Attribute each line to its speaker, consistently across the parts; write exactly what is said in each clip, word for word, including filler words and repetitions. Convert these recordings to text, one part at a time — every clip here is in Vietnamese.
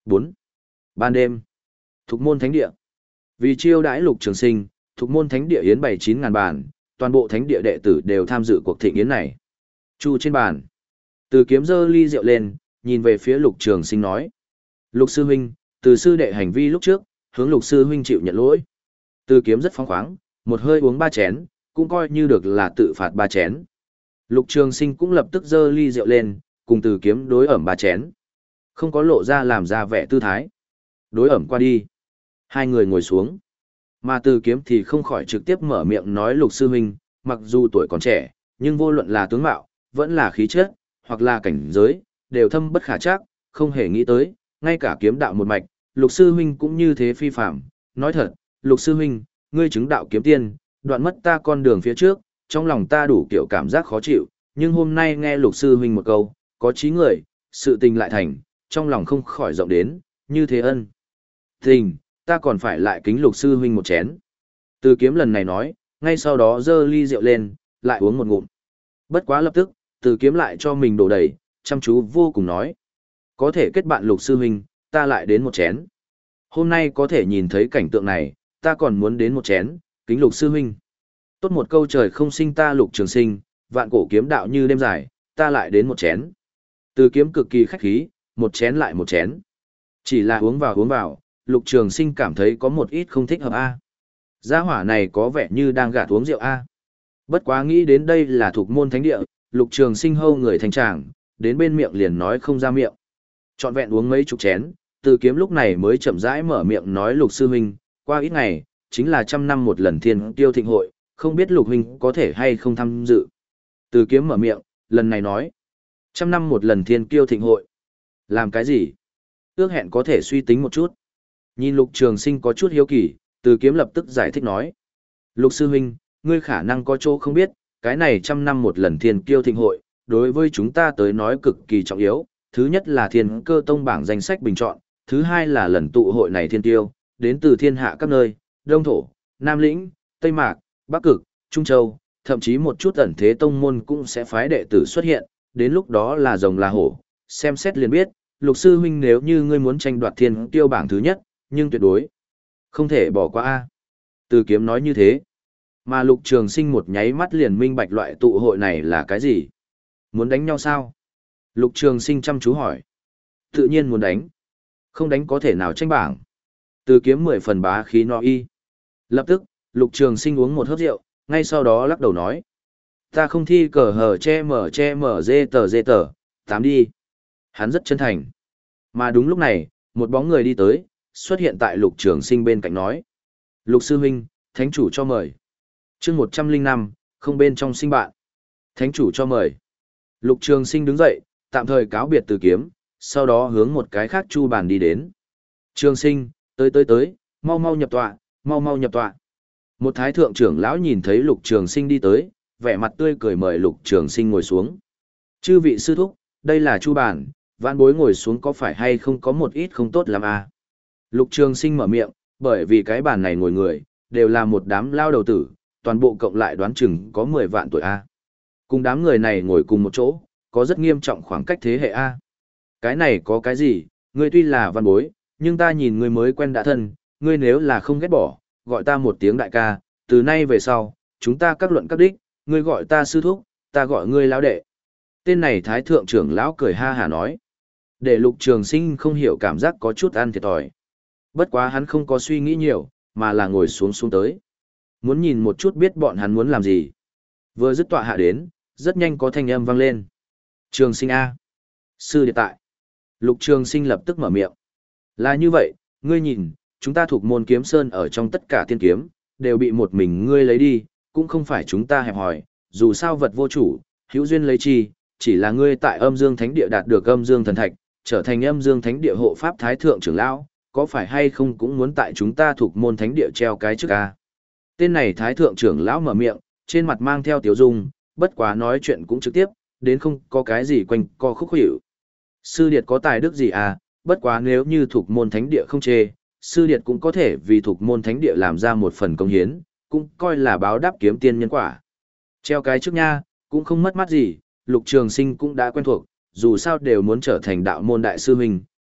Speaker 1: bốn. Ban đêm, Thục môn thánh địa. Vì chiêu đãi Lục Trường Sinh, Thục môn thánh địa yến bày chín ngàn bàn, toàn bộ thánh địa đệ tử đều tham dự cuộc thịnh yến này. Chu trên bàn, Từ Kiếm giơ ly rượu lên, nhìn về phía Lục Trường Sinh nói: "Lục sư huynh, Từ sư đệ hành vi lúc trước, hướng Lục sư huynh chịu nhận lỗi." Từ Kiếm rất phóng khoáng, một hơi uống ba chén, cũng coi như được là tự phạt ba chén. Lục Trường Sinh cũng lập tức giơ ly rượu lên, cùng Từ Kiếm đối ẩm ba chén. Không có lộ ra làm ra vẻ tư thái. Đối ẩm qua đi. Hai người ngồi xuống. Mà Từ Kiếm thì không khỏi trực tiếp mở miệng nói: "Lục sư huynh, mặc dù tuổi còn trẻ, nhưng vô luận là tướng mạo, vẫn là khí chất, hoặc là cảnh giới, đều thâm bất khả trắc, không hề nghĩ tới, ngay cả kiếm đạo một mạch, Lục sư huynh cũng như thế phi phàm. Nói thật, Lục sư huynh, ngươi chứng đạo kiếm tiên, đoạn mất ta con đường phía trước, trong lòng ta đủ kiểu cảm giác khó chịu, nhưng hôm nay nghe Lục sư huynh một câu, có chí người, sự tình lại thành, trong lòng không khỏi rộng đến, như thế ân. Tình, ta còn phải lại kính Lục sư huynh một chén." Từ Kiếm lần này nói, ngay sau đó giơ ly rượu lên, lại uống một ngụm. Bất quá lập tức, Từ Kiếm lại cho mình đổ đầy, chăm chú vô cùng nói: "Có thể kết bạn Lục sư huynh, ta lại đến một chén. Hôm nay có thể nhìn thấy cảnh tượng này, ta còn muốn đến một chén, kính Lục sư huynh. Tốt một câu trời không sinh ta Lục Trường Sinh, vạn cổ kiếm đạo như đêm dài, ta lại đến một chén." Từ Kiếm cực kỳ khách khí, một chén lại một chén. Chỉ là uống vào uống vào, Lục Trường Sinh cảm thấy có một ít không thích hợp a. Gia hỏa này có vẻ như đang gạt uống rượu a. Bất quá nghĩ đến đây là thuộc môn thánh địa, Lục Trường Sinh hâu người thành tràng, đến bên miệng liền nói không ra miệng. Trọn vẹn uống mấy chục chén, Từ Kiếm lúc này mới chậm rãi mở miệng nói: "Lục sư huynh, qua ít ngày, chính là trăm năm một lần thiên tiêu thịnh hội, không biết Lục huynh có thể hay không tham dự." Từ Kiếm mở miệng, lần này nói: "Trăm năm một lần thiên tiêu thịnh hội. Làm cái gì? Ước hẹn có thể suy tính một chút." Nhìn Lục Trường Sinh có chút hiếu kỳ, Từ Kiếm lập tức giải thích nói: "Lục sư huynh, ngươi khả năng có chỗ không biết, cái này trăm năm một lần thiên kiêu thịnh hội, đối với chúng ta tới nói cực kỳ trọng yếu. Thứ nhất là thiên cơ tông bảng danh sách bình chọn, thứ hai là lần tụ hội này thiên kiêu, đến từ thiên hạ các nơi, Đông Thổ, Nam Lĩnh, Tây Mạc, Bắc Cực, Trung Châu, thậm chí một chút ẩn thế tông môn cũng sẽ phái đệ tử xuất hiện, đến lúc đó là rồng là hổ, xem xét liền biết, Lục sư huynh nếu như ngươi muốn tranh đoạt thiên kiêu bảng thứ nhất, nhưng tuyệt đối không thể bỏ qua a." Từ Kiếm nói như thế, mà Lục Trường Sinh một nháy mắt liền minh bạch loại tụ hội này là cái gì. Muốn đánh nhau sao? Lục Trường Sinh chăm chú hỏi. Tự nhiên muốn đánh. Không đánh có thể nào tranh bảng. Từ Kiếm mười phần bá khí no y. Lập tức, Lục Trường Sinh uống một hớp rượu, ngay sau đó lắc đầu nói: "Ta không thi cờ hờ che mở che mở dê tờ dê tờ, tám đi." Hắn rất chân thành. Mà đúng lúc này, một bóng người đi tới, xuất hiện tại Lục Trường Sinh bên cạnh nói: "Lục sư huynh, thánh chủ cho mời." Chương một trăm linh năm, không bên trong sinh bạn. Thánh chủ cho mời. Lục Trường Sinh đứng dậy, tạm thời cáo biệt Từ Kiếm, sau đó hướng một cái khác chu bàn đi đến. "Trường Sinh, tới tới tới, mau mau nhập tọa, mau mau nhập tọa." Một thái thượng trưởng lão nhìn thấy Lục Trường Sinh đi tới, vẻ mặt tươi cười mời Lục Trường Sinh ngồi xuống. "Chư vị sư thúc, đây là chu bàn, vãn bối ngồi xuống có phải hay không có một ít không tốt lắm à?" Lục Trường Sinh mở miệng, bởi vì cái bàn này ngồi người, đều là một đám lao đầu tử, toàn bộ cộng lại đoán chừng có mười vạn tuổi A. Cùng đám người này ngồi cùng một chỗ, có rất nghiêm trọng khoảng cách thế hệ A. Cái này có cái gì, ngươi tuy là văn bối, nhưng ta nhìn ngươi mới quen đã thân, ngươi nếu là không ghét bỏ, gọi ta một tiếng đại ca, từ nay về sau, chúng ta các luận các đích, ngươi gọi ta sư thúc, ta gọi ngươi lão đệ. Tên này thái thượng trưởng lão cười ha hả nói. Để Lục Trường Sinh không hiểu cảm giác có chút ăn thiệt thòi. Bất quá hắn không có suy nghĩ nhiều, mà là ngồi xuống xuống tới. Muốn nhìn một chút biết bọn hắn muốn làm gì. Vừa dứt tọa hạ đến, rất nhanh có thanh âm vang lên. "Trường Sinh A. Sư điện tại." Lục Trường Sinh lập tức mở miệng. "Là như vậy, ngươi nhìn, chúng ta thuộc môn kiếm sơn ở trong tất cả tiên kiếm, đều bị một mình ngươi lấy đi, cũng không phải chúng ta hẹp hòi, dù sao vật vô chủ, hữu duyên lấy chi, chỉ là ngươi tại âm dương thánh địa đạt được âm dương thần thạch, trở thành âm dương thánh địa hộ pháp thái thượng trưởng lão, có phải hay không cũng muốn tại chúng ta thuộc môn thánh địa treo cái chức A." Tên này thái thượng trưởng lão mở miệng, trên mặt mang theo tiếu dung, bất quá nói chuyện cũng trực tiếp, đến không có cái gì quanh co khúc hiệu. "Sư điệt có tài đức gì à, bất quá nếu như thuộc môn thánh địa không chê, sư điệt cũng có thể vì thuộc môn thánh địa làm ra một phần công hiến, cũng coi là báo đáp kiếm tiên nhân quả." Treo cái trước nha, cũng không mất mát gì, Lục Trường Sinh cũng đã quen thuộc, dù sao đều muốn trở thành đạo môn đại sư huynh,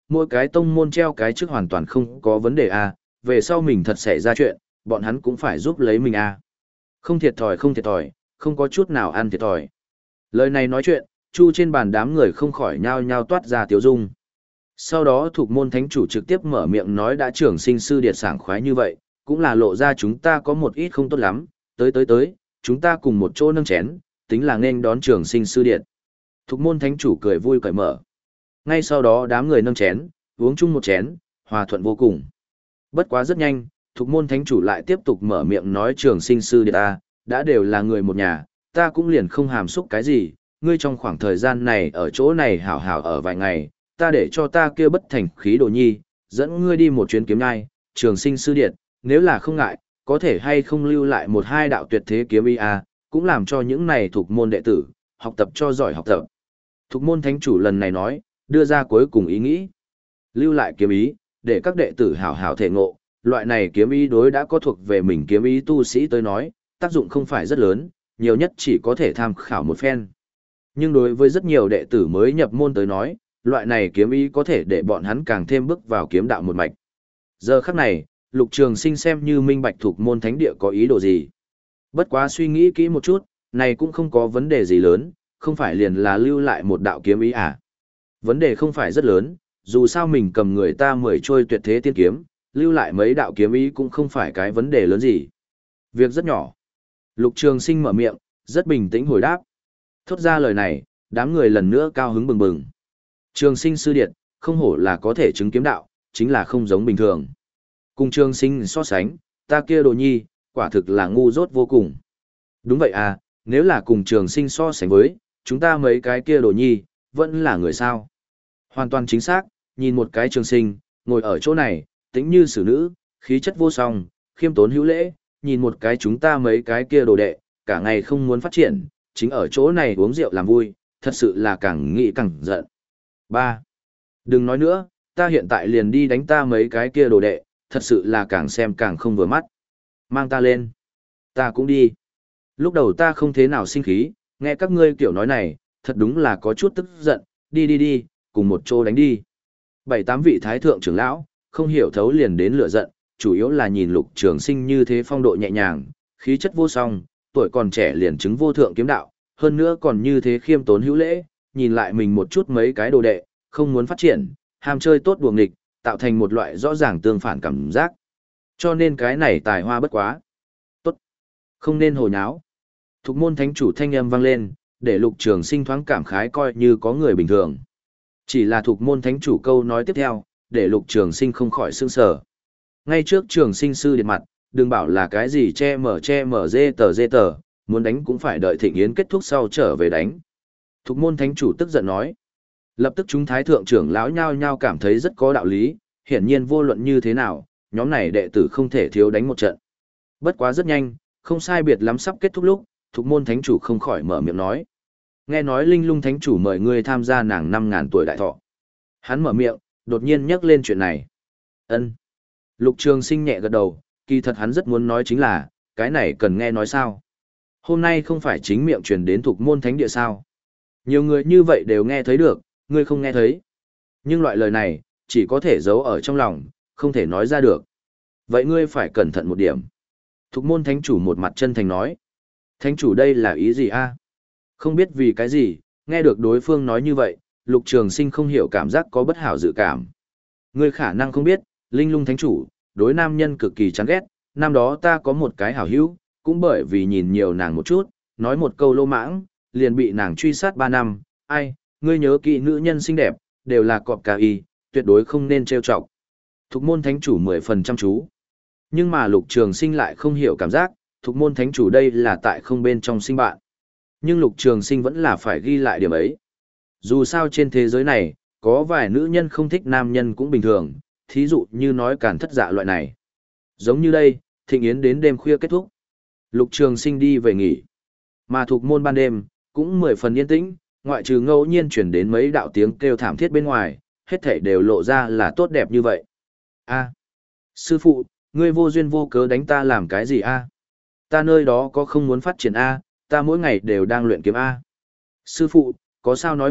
Speaker 1: mỗi cái tông môn treo cái trước hoàn toàn không có vấn đề a, về sau mình thật xảy ra chuyện, bọn hắn cũng phải giúp lấy mình a. Không thiệt thòi không thiệt thòi, không có chút nào ăn thiệt thòi. Lời này nói chuyện, chu trên bàn đám người không khỏi nhao nhao toát ra tiếu dung. Sau đó thuộc môn thánh chủ trực tiếp mở miệng nói đã trưởng sinh sư điệt sảng khoái như vậy, cũng là lộ ra chúng ta có một ít không tốt lắm, tới tới tới, chúng ta cùng một chỗ nâng chén, tính là nên đón trưởng sinh sư điệt. Thuộc môn thánh chủ cười vui cởi mở. Ngay sau đó đám người nâng chén, uống chung một chén, hòa thuận vô cùng. Bất quá rất nhanh, thuộc môn thánh chủ lại tiếp tục mở miệng nói trưởng sinh sư điệt ta, đã đều là người một nhà, ta cũng liền không hàm xúc cái gì, ngươi trong khoảng thời gian này ở chỗ này hảo hảo ở vài ngày, ta để cho ta kia bất thành khí đồ nhi, dẫn ngươi đi một chuyến kiếm nhai, trường sinh sư điệt, nếu là không ngại, có thể hay không lưu lại một hai đạo tuyệt thế kiếm ý a, cũng làm cho những này thuộc môn đệ tử, học tập cho giỏi học tập. Thuộc môn thánh chủ lần này nói, đưa ra cuối cùng ý nghĩ. Lưu lại kiếm ý, để các đệ tử hảo hảo thể ngộ, loại này kiếm ý đối đã có thuộc về mình kiếm ý tu sĩ tới nói, tác dụng không phải rất lớn, nhiều nhất chỉ có thể tham khảo một phen. Nhưng đối với rất nhiều đệ tử mới nhập môn tới nói, loại này kiếm ý có thể để bọn hắn càng thêm bước vào kiếm đạo một mạch. Giờ khắc này, Lục Trường Sinh xem như minh bạch thuộc môn thánh địa có ý đồ gì. Bất quá suy nghĩ kỹ một chút, này cũng không có vấn đề gì lớn, không phải liền là lưu lại một đạo kiếm ý à. Vấn đề không phải rất lớn, dù sao mình cầm người ta mười trôi tuyệt thế tiên kiếm, lưu lại mấy đạo kiếm ý cũng không phải cái vấn đề lớn gì. Việc rất nhỏ. Lục Trường Sinh mở miệng, rất bình tĩnh hồi đáp. Thốt ra lời này, đám người lần nữa cao hứng bừng bừng. Trường Sinh sư điệt, không hổ là có thể chứng kiếm đạo, chính là không giống bình thường. Cùng Trường Sinh so sánh, ta kia đồ nhi, quả thực là ngu dốt vô cùng. Đúng vậy à, nếu là cùng Trường Sinh so sánh với, chúng ta mấy cái kia đồ nhi, vẫn là người sao. Hoàn toàn chính xác, nhìn một cái Trường Sinh, ngồi ở chỗ này, tĩnh như xử nữ, khí chất vô song, khiêm tốn hữu lễ, nhìn một cái chúng ta mấy cái kia đồ đệ, cả ngày không muốn phát triển, chính ở chỗ này uống rượu làm vui, thật sự là càng nghĩ càng giận. Ba, đừng nói nữa, ta hiện tại liền đi đánh ta mấy cái kia đồ đệ, thật sự là càng xem càng không vừa mắt. Mang ta lên. Ta cũng đi. Lúc đầu ta không thế nào sinh khí, nghe các ngươi kiểu nói này, thật đúng là có chút tức giận, đi đi đi, cùng một chỗ đánh đi. Bảy tám vị thái thượng trưởng lão, không hiểu thấu liền đến lửa giận, chủ yếu là nhìn Lục Trường Sinh như thế phong độ nhẹ nhàng, khí chất vô song, tuổi còn trẻ liền chứng vô thượng kiếm đạo, hơn nữa còn như thế khiêm tốn hữu lễ, nhìn lại mình một chút mấy cái đồ đệ, không muốn phát triển, ham chơi tốt đùa nghịch, tạo thành một loại rõ ràng tương phản cảm giác. Cho nên cái này tài hoa bất quá. Tốt. Không nên hồ nháo. Thục môn thánh chủ thanh âm vang lên, để Lục Trường Sinh thoáng cảm khái coi như có người bình thường. Chỉ là thục môn thánh chủ câu nói tiếp theo, để Lục Trường Sinh không khỏi sững sờ. Ngay trước Trường Sinh sư điện mặt, đừng bảo là cái gì che mở che mở dê tờ dê tờ, muốn đánh cũng phải đợi thịnh yến kết thúc sau trở về đánh. Thục môn thánh chủ tức giận nói. Lập tức chúng thái thượng trưởng lão nhao nhao cảm thấy rất có đạo lý, hiển nhiên vô luận như thế nào, nhóm này đệ tử không thể thiếu đánh một trận. Bất quá rất nhanh, không sai biệt lắm sắp kết thúc lúc, thục môn thánh chủ không khỏi mở miệng nói. Nghe nói linh lung thánh chủ mời ngươi tham gia nàng năm ngàn tuổi đại thọ. Hắn mở miệng, đột nhiên nhắc lên chuyện này. Ân. Lục Trường Sinh nhẹ gật đầu, kỳ thật hắn rất muốn nói chính là, cái này cần nghe nói sao. Hôm nay không phải chính miệng truyền đến thuộc môn thánh địa sao. Nhiều người như vậy đều nghe thấy được, ngươi không nghe thấy. Nhưng loại lời này, chỉ có thể giấu ở trong lòng, không thể nói ra được. Vậy ngươi phải cẩn thận một điểm. Thục môn thánh chủ một mặt chân thành nói. Thánh chủ đây là ý gì a? Không biết vì cái gì, nghe được đối phương nói như vậy, Lục Trường Sinh không hiểu cảm giác có bất hảo dự cảm. Ngươi khả năng không biết, linh lung thánh chủ, đối nam nhân cực kỳ chán ghét, năm đó ta có một cái hảo hữu, cũng bởi vì nhìn nhiều nàng một chút, nói một câu lô mãng, liền bị nàng truy sát ba năm, ai, ngươi nhớ kỹ nữ nhân xinh đẹp, đều là cọp cà y, tuyệt đối không nên trêu chọc. Thục môn thánh chủ mười phần chăm chú. Nhưng mà Lục Trường Sinh lại không hiểu cảm giác, thục môn thánh chủ đây là tại không bên trong sinh bạn. Nhưng Lục Trường Sinh vẫn là phải ghi lại điểm ấy. Dù sao trên thế giới này, có vài nữ nhân không thích nam nhân cũng bình thường, thí dụ như nói càn thất dạ loại này. Giống như đây, thịnh yến đến đêm khuya kết thúc. Lục Trường Sinh đi về nghỉ. Mà thuộc môn ban đêm, cũng mười phần yên tĩnh, ngoại trừ ngẫu nhiên chuyển đến mấy đạo tiếng kêu thảm thiết bên ngoài, hết thảy đều lộ ra là tốt đẹp như vậy. A, sư phụ, ngươi vô duyên vô cớ đánh ta làm cái gì a? Ta nơi đó có không muốn phát triển a, ta mỗi ngày đều đang luyện kiếm a. Sư phụ, có sao nói vậy,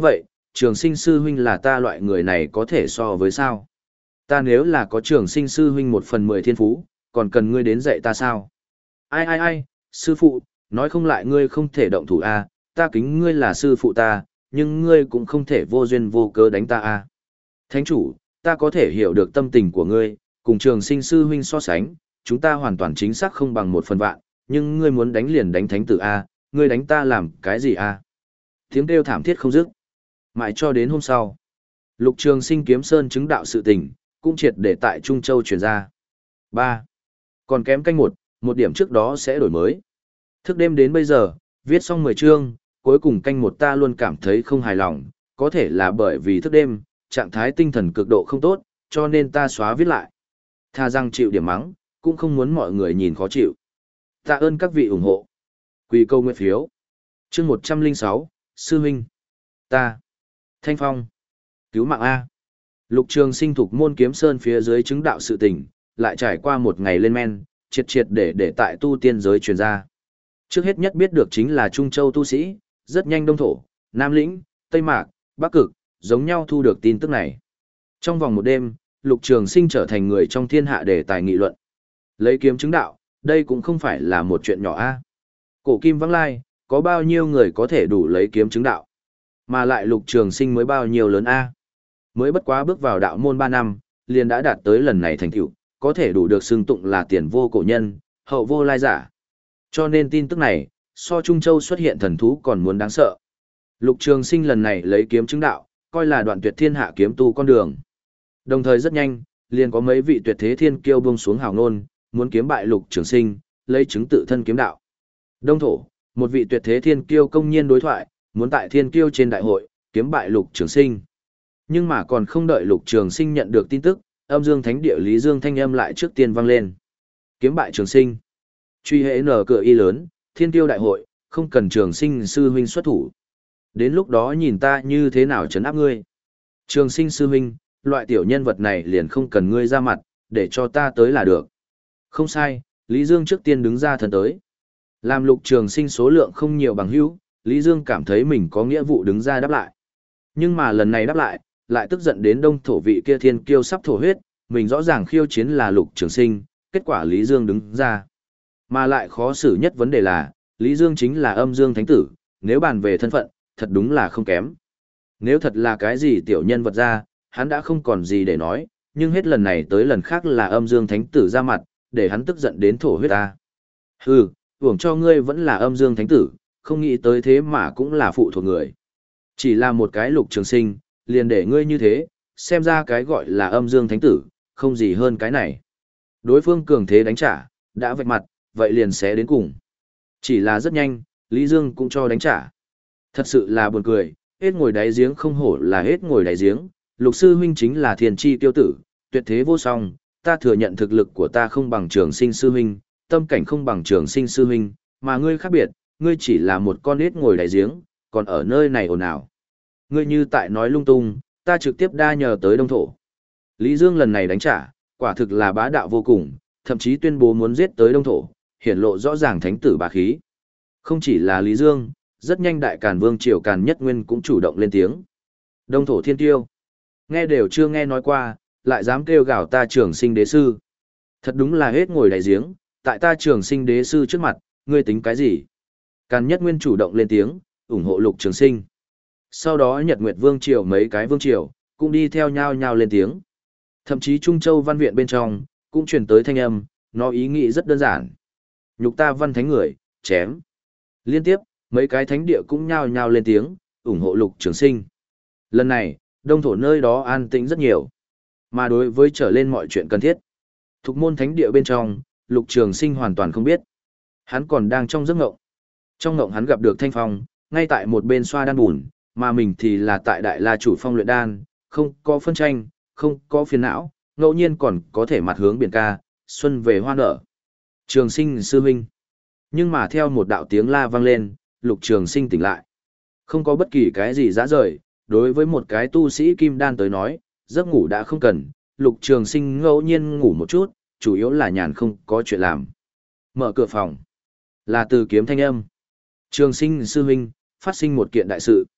Speaker 1: trường sinh sư huynh là ta loại người này có thể so với sao? Ta nếu là có trường sinh sư huynh một phần mười thiên phú, còn cần ngươi đến dạy ta sao? Ai ai ai, sư phụ, nói không lại ngươi không thể động thủ a, ta kính ngươi là sư phụ ta, nhưng ngươi cũng không thể vô duyên vô cớ đánh ta a. Thánh chủ, ta có thể hiểu được tâm tình của ngươi, cùng trường sinh sư huynh so sánh, chúng ta hoàn toàn chính xác không bằng một phần vạn, nhưng ngươi muốn đánh liền đánh thánh tử a, ngươi đánh ta làm cái gì a? Tiếng kêu thảm thiết không dứt. Mãi cho đến hôm sau, Lục Trường Sinh kiếm sơn chứng đạo sự tình, cũng triệt để tại Trung Châu truyền ra. ba. Còn kém canh một, một điểm trước đó sẽ đổi mới. Thức đêm đến bây giờ, viết xong mười chương, cuối cùng canh một ta luôn cảm thấy không hài lòng, có thể là bởi vì thức đêm, trạng thái tinh thần cực độ không tốt, cho nên ta xóa viết lại. Tha rằng chịu điểm mắng, cũng không muốn mọi người nhìn khó chịu. Tạ ơn các vị ủng hộ. Quỳ câu nguyện phiếu. Chương một trăm lẻ sáu, Sư Huynh. Ta. Thanh Phong. Cứu mạng A. Lục Trường Sinh thuộc môn kiếm sơn phía dưới chứng đạo sự tình, lại trải qua một ngày lên men, triệt triệt để để tại tu tiên giới truyền ra. Trước hết nhất biết được chính là Trung Châu tu sĩ, rất nhanh Đông Thổ, Nam Lĩnh, Tây Mạc, Bắc Cực, giống nhau thu được tin tức này. Trong vòng một đêm, Lục Trường Sinh trở thành người trong thiên hạ để tài nghị luận. Lấy kiếm chứng đạo, đây cũng không phải là một chuyện nhỏ a. Cổ kim vắng lai, có bao nhiêu người có thể đủ lấy kiếm chứng đạo? Mà lại Lục Trường Sinh mới bao nhiêu lớn a? Mới bất quá bước vào đạo môn ba năm, liền đã đạt tới lần này thành tựu, có thể đủ được xưng tụng là tiền vô cổ nhân, hậu vô lai giả. Cho nên tin tức này, so Trung Châu xuất hiện thần thú còn muốn đáng sợ. Lục Trường Sinh lần này lấy kiếm chứng đạo, coi là đoạn tuyệt thiên hạ kiếm tu con đường. Đồng thời rất nhanh, liền có mấy vị tuyệt thế thiên kiêu buông xuống hào ngôn, muốn kiếm bại Lục Trường Sinh, lấy chứng tự thân kiếm đạo. Đông Thổ, một vị tuyệt thế thiên kiêu công nhiên đối thoại, muốn tại thiên kiêu trên đại hội, kiếm bại Lục Trường Sinh. Nhưng mà còn không đợi Lục Trường Sinh nhận được tin tức, âm dương thánh địa Lý Dương thanh âm lại trước tiên vang lên. Kiếm bại Trường Sinh. Truy hệ nở cửa y lớn, thiên kiêu đại hội, không cần Trường Sinh sư huynh xuất thủ. Đến lúc đó nhìn ta như thế nào trấn áp ngươi. Trường Sinh sư huynh, loại tiểu nhân vật này liền không cần ngươi ra mặt, để cho ta tới là được. Không sai, Lý Dương trước tiên đứng ra thần tới. Làm Lục Trường Sinh số lượng không nhiều bằng hữu, Lý Dương cảm thấy mình có nghĩa vụ đứng ra đáp lại. Nhưng mà lần này đáp lại, lại tức giận đến Đông Thổ vị kia thiên kiêu sắp thổ huyết, mình rõ ràng khiêu chiến là Lục Trường Sinh, kết quả Lý Dương đứng ra. Mà lại khó xử nhất vấn đề là, Lý Dương chính là âm dương thánh tử, nếu bàn về thân phận, thật đúng là không kém. Nếu thật là cái gì tiểu nhân vật ra, hắn đã không còn gì để nói, nhưng hết lần này tới lần khác là âm dương thánh tử ra mặt, để hắn tức giận đến thổ huyết ta. Hừ, hưởng cho ngươi vẫn là âm dương thánh tử, không nghĩ tới thế mà cũng là phụ thuộc người. Chỉ là một cái Lục Trường Sinh, liền để ngươi như thế, xem ra cái gọi là âm dương thánh tử, không gì hơn cái này. Đối phương cường thế đánh trả, đã vạch mặt, vậy liền sẽ đến cùng. Chỉ là rất nhanh, Lý Dương cũng cho đánh trả. Thật sự là buồn cười, hết ngồi đáy giếng không hổ là hết ngồi đáy giếng, Lục sư huynh chính là thiên chi tiêu tử, tuyệt thế vô song, ta thừa nhận thực lực của ta không bằng Trường Sinh sư huynh, tâm cảnh không bằng Trường Sinh sư huynh, mà ngươi khác biệt, ngươi chỉ là một con hết ngồi đáy giếng, còn ở nơi này ồn ào. Ngươi như tại nói lung tung, ta trực tiếp đa nhờ tới Đông Thổ. Lý Dương lần này đánh trả, quả thực là bá đạo vô cùng, thậm chí tuyên bố muốn giết tới Đông Thổ, hiển lộ rõ ràng thánh tử bá khí. Không chỉ là Lý Dương, rất nhanh đại Càn Vương Triều Càn Nhất Nguyên cũng chủ động lên tiếng. Đông Thổ thiên tiêu, nghe đều chưa nghe nói qua, lại dám kêu gào ta Trường Sinh đế sư. Thật đúng là hết ngồi đại giếng, tại ta Trường Sinh đế sư trước mặt, ngươi tính cái gì? Càn Nhất Nguyên chủ động lên tiếng, ủng hộ Lục Trường Sinh. Sau đó Nhật Nguyệt Vương Triều mấy cái vương triều, cũng đi theo nhau nhau lên tiếng. Thậm chí Trung Châu văn viện bên trong, cũng truyền tới thanh âm, nó ý nghĩ rất đơn giản. Nhục ta văn thánh người, chém. Liên tiếp, mấy cái thánh địa cũng nhao nhao lên tiếng, ủng hộ Lục Trường Sinh. Lần này, Đông Thổ nơi đó an tĩnh rất nhiều. Mà đối với trở lên mọi chuyện cần thiết, thuộc môn thánh địa bên trong, Lục Trường Sinh hoàn toàn không biết. Hắn còn đang trong giấc ngộng. Trong ngộng hắn gặp được Thanh Phong, ngay tại một bên xoa đan bùn, mà mình thì là tại Đại La Chủ Phong luyện đan, không có phân tranh, không có phiền não, ngẫu nhiên còn có thể mặt hướng biển ca, xuân về hoa nở. Trường Sinh sư huynh. Nhưng mà theo một đạo tiếng la vang lên, Lục Trường Sinh tỉnh lại. Không có bất kỳ cái gì dã rời, đối với một cái tu sĩ kim đan tới nói, giấc ngủ đã không cần, Lục Trường Sinh ngẫu nhiên ngủ một chút, chủ yếu là nhàn không có chuyện làm. Mở cửa phòng, là Từ Kiếm thanh âm. Trường Sinh sư huynh, phát sinh một kiện đại sự.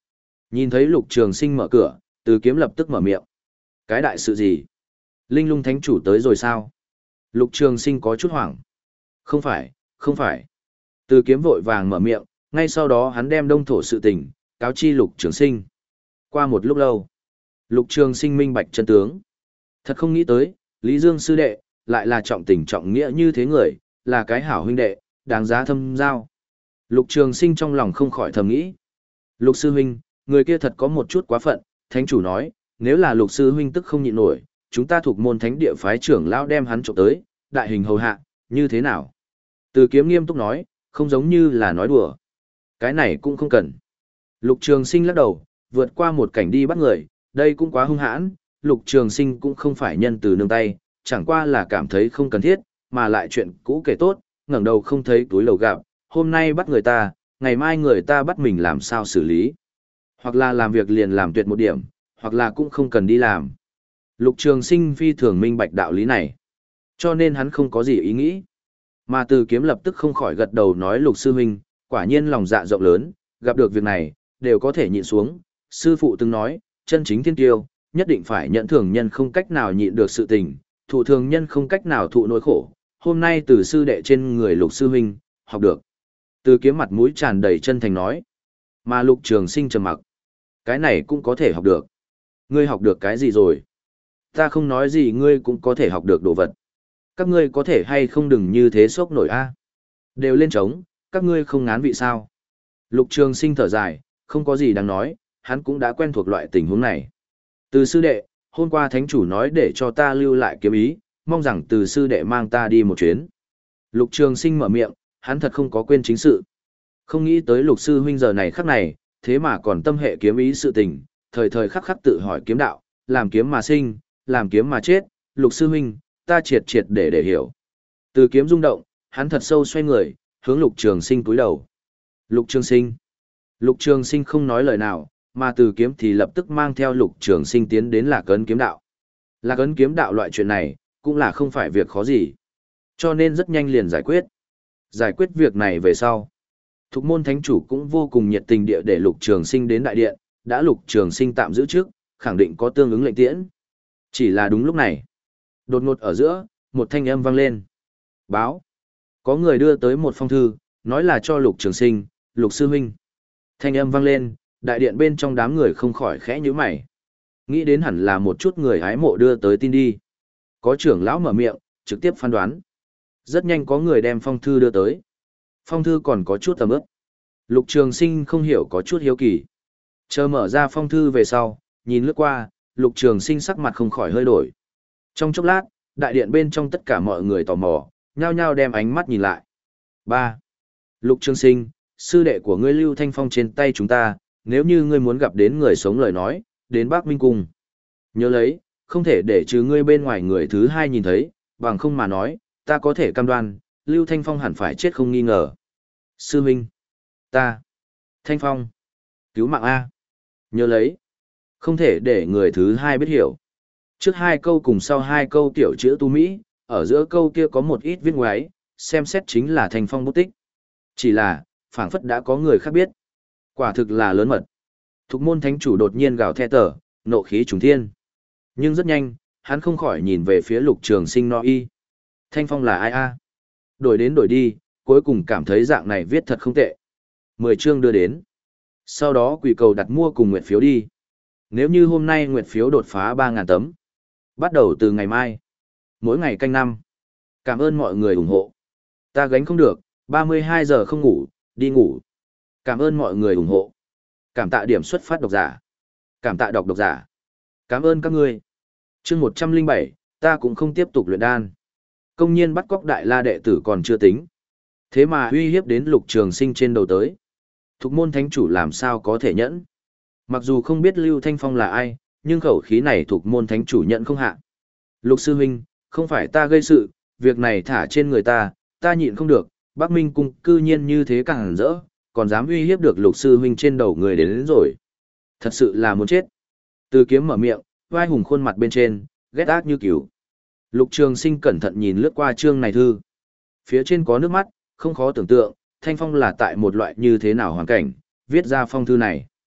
Speaker 1: Nhìn thấy Lục Trường Sinh mở cửa, Từ Kiếm lập tức mở miệng. Cái đại sự gì? Linh Lung Thánh Chủ tới rồi sao? Lục Trường Sinh có chút hoảng. Không phải, không phải. Từ Kiếm vội vàng mở miệng, ngay sau đó hắn đem đông thổ sự tình, cáo chi Lục Trường Sinh. Qua một lúc lâu, Lục Trường Sinh minh bạch chân tướng. Thật không nghĩ tới, Lý Dương sư đệ, lại là trọng tình trọng nghĩa như thế người, là cái hảo huynh đệ, đáng giá thâm giao. Lục Trường Sinh trong lòng không khỏi thầm nghĩ. Lục sư huynh, người kia thật có một chút quá phận, thánh chủ nói, nếu là lục sư huynh tức không nhịn nổi, chúng ta thuộc môn thánh địa phái trưởng lão đem hắn trộm tới, đại hình hầu hạ, như thế nào? Từ Kiếm nghiêm túc nói, không giống như là nói đùa. Cái này cũng không cần. Lục Trường Sinh lắc đầu, vượt qua một cảnh đi bắt người, đây cũng quá hung hãn, Lục Trường Sinh cũng không phải nhân từ nương tay, chẳng qua là cảm thấy không cần thiết, mà lại chuyện cũ kể tốt, ngẩng đầu không thấy túi lầu gặp, hôm nay bắt người ta, ngày mai người ta bắt mình làm sao xử lý. Hoặc là làm việc liền làm tuyệt một điểm, hoặc là cũng không cần đi làm. Lục Trường Sinh phi thường minh bạch đạo lý này, cho nên hắn không có gì ý nghĩ. Mà Từ Kiếm lập tức không khỏi gật đầu nói Lục sư huynh, quả nhiên lòng dạ rộng lớn, gặp được việc này, đều có thể nhịn xuống. Sư phụ từng nói, chân chính thiên tiêu, nhất định phải nhận thường nhân không cách nào nhịn được sự tình, thụ thường nhân không cách nào thụ nỗi khổ. Hôm nay từ sư đệ trên người Lục sư huynh, học được. Từ Kiếm mặt mũi tràn đầy chân thành nói. Mà Lục Trường Sinh trầm mặc. Cái này cũng có thể học được. Ngươi học được cái gì rồi? Ta không nói gì ngươi cũng có thể học được đồ vật. Các ngươi có thể hay không đừng như thế sốc nổi a. Đều lên trống, các ngươi không ngán vị sao? Lục Trường Sinh thở dài, không có gì đáng nói, hắn cũng đã quen thuộc loại tình huống này. Từ sư đệ, hôm qua thánh chủ nói để cho ta lưu lại kiếm ý, mong rằng từ sư đệ mang ta đi một chuyến. Lục Trường Sinh mở miệng, hắn thật không có quên chính sự. Không nghĩ tới Lục sư huynh giờ này khắc này, thế mà còn tâm hệ kiếm ý sự tình, thời thời khắc khắc tự hỏi kiếm đạo, làm kiếm mà sinh, làm kiếm mà chết, Lục sư huynh, ta triệt triệt để để hiểu. Từ Kiếm rung động, hắn thật sâu xoay người, hướng Lục Trường Sinh cúi đầu. Lục Trường Sinh. Lục Trường Sinh không nói lời nào, mà Từ Kiếm thì lập tức mang theo Lục Trường Sinh tiến đến Lạc Ấn kiếm đạo. Lạc Ấn kiếm đạo loại chuyện này, cũng là không phải việc khó gì. Cho nên rất nhanh liền giải quyết. Giải quyết việc này về sau. Thục môn thánh chủ cũng vô cùng nhiệt tình địa để Lục Trường Sinh đến đại điện, đã Lục Trường Sinh tạm giữ trước, khẳng định có tương ứng lệnh tiễn. Chỉ là đúng lúc này, đột ngột ở giữa, một thanh âm vang lên. Báo. Có người đưa tới một phong thư, nói là cho Lục Trường Sinh, Lục sư huynh. Thanh âm vang lên, đại điện bên trong đám người không khỏi khẽ nhíu mày. Nghĩ đến hẳn là một chút người hái mộ đưa tới tin đi. Có trưởng lão mở miệng, trực tiếp phán đoán. Rất nhanh có người đem phong thư đưa tới. Phong thư còn có chút tầm ướp. Lục Trường Sinh không hiểu có chút hiếu kỳ. Chờ mở ra phong thư về sau, nhìn lướt qua, Lục Trường Sinh sắc mặt không khỏi hơi đổi. Trong chốc lát, đại điện bên trong tất cả mọi người tò mò, nhao nhao đem ánh mắt nhìn lại. ba. Lục Trường Sinh, sư đệ của ngươi Lưu Thanh Phong trên tay chúng ta, nếu như ngươi muốn gặp đến người sống lời nói, đến Bắc Minh Cung. Nhớ lấy, không thể để trừ ngươi bên ngoài người thứ hai nhìn thấy, bằng không mà nói, ta có thể cam đoan, Lưu Thanh Phong hẳn phải chết không nghi ngờ. Sư Minh, ta, Thanh Phong, cứu mạng A. Nhớ lấy, không thể để người thứ hai biết hiểu. Trước hai câu cùng sau hai câu tiểu chữ tu Mỹ, ở giữa câu kia có một ít viết ngoáy, xem xét chính là Thanh Phong bút tích. Chỉ là, phảng phất đã có người khác biết. Quả thực là lớn mật. Thục môn thánh chủ đột nhiên gào thét tở, nộ khí trùng thiên. Nhưng rất nhanh, hắn không khỏi nhìn về phía Lục Trường Sinh no y. Thanh Phong là ai a? Đổi đến đổi đi, cuối cùng cảm thấy dạng này viết thật không tệ. Mười chương đưa đến. Sau đó quỷ cầu đặt mua cùng nguyện phiếu đi. Nếu như hôm nay nguyện phiếu đột phá ba ngàn tấm. Bắt đầu từ ngày mai. Mỗi ngày canh năm. Cảm ơn mọi người ủng hộ. Ta gánh không được, ba mươi hai giờ không ngủ, đi ngủ. Cảm ơn mọi người ủng hộ. Cảm tạ điểm xuất phát độc giả. Cảm tạ đọc độc giả. Cảm ơn các ngươi. Chương một trăm linh bảy, ta cũng không tiếp tục luyện đan. Công nhiên bắt cóc đại la đệ tử còn chưa tính. Thế mà uy hiếp đến Lục Trường Sinh trên đầu tới. Thục môn thánh chủ làm sao có thể nhẫn. Mặc dù không biết Lưu Thanh Phong là ai, nhưng khẩu khí này thục môn thánh chủ nhận không hạ. Lục sư huynh, không phải ta gây sự, việc này thả trên người ta, ta nhịn không được, Bắc Minh cung cư nhiên như thế càng hẳn rỡ, còn dám uy hiếp được Lục sư huynh trên đầu người đến, đến rồi. Thật sự là muốn chết. Từ Kiếm mở miệng, vai hùng khuôn mặt bên trên, ghét ác như cừu. Lục Trường Sinh cẩn thận nhìn lướt qua chương này thư. Phía trên có nước mắt, không khó tưởng tượng, Thanh Phong là tại một loại như thế nào hoàn cảnh, viết ra phong thư này.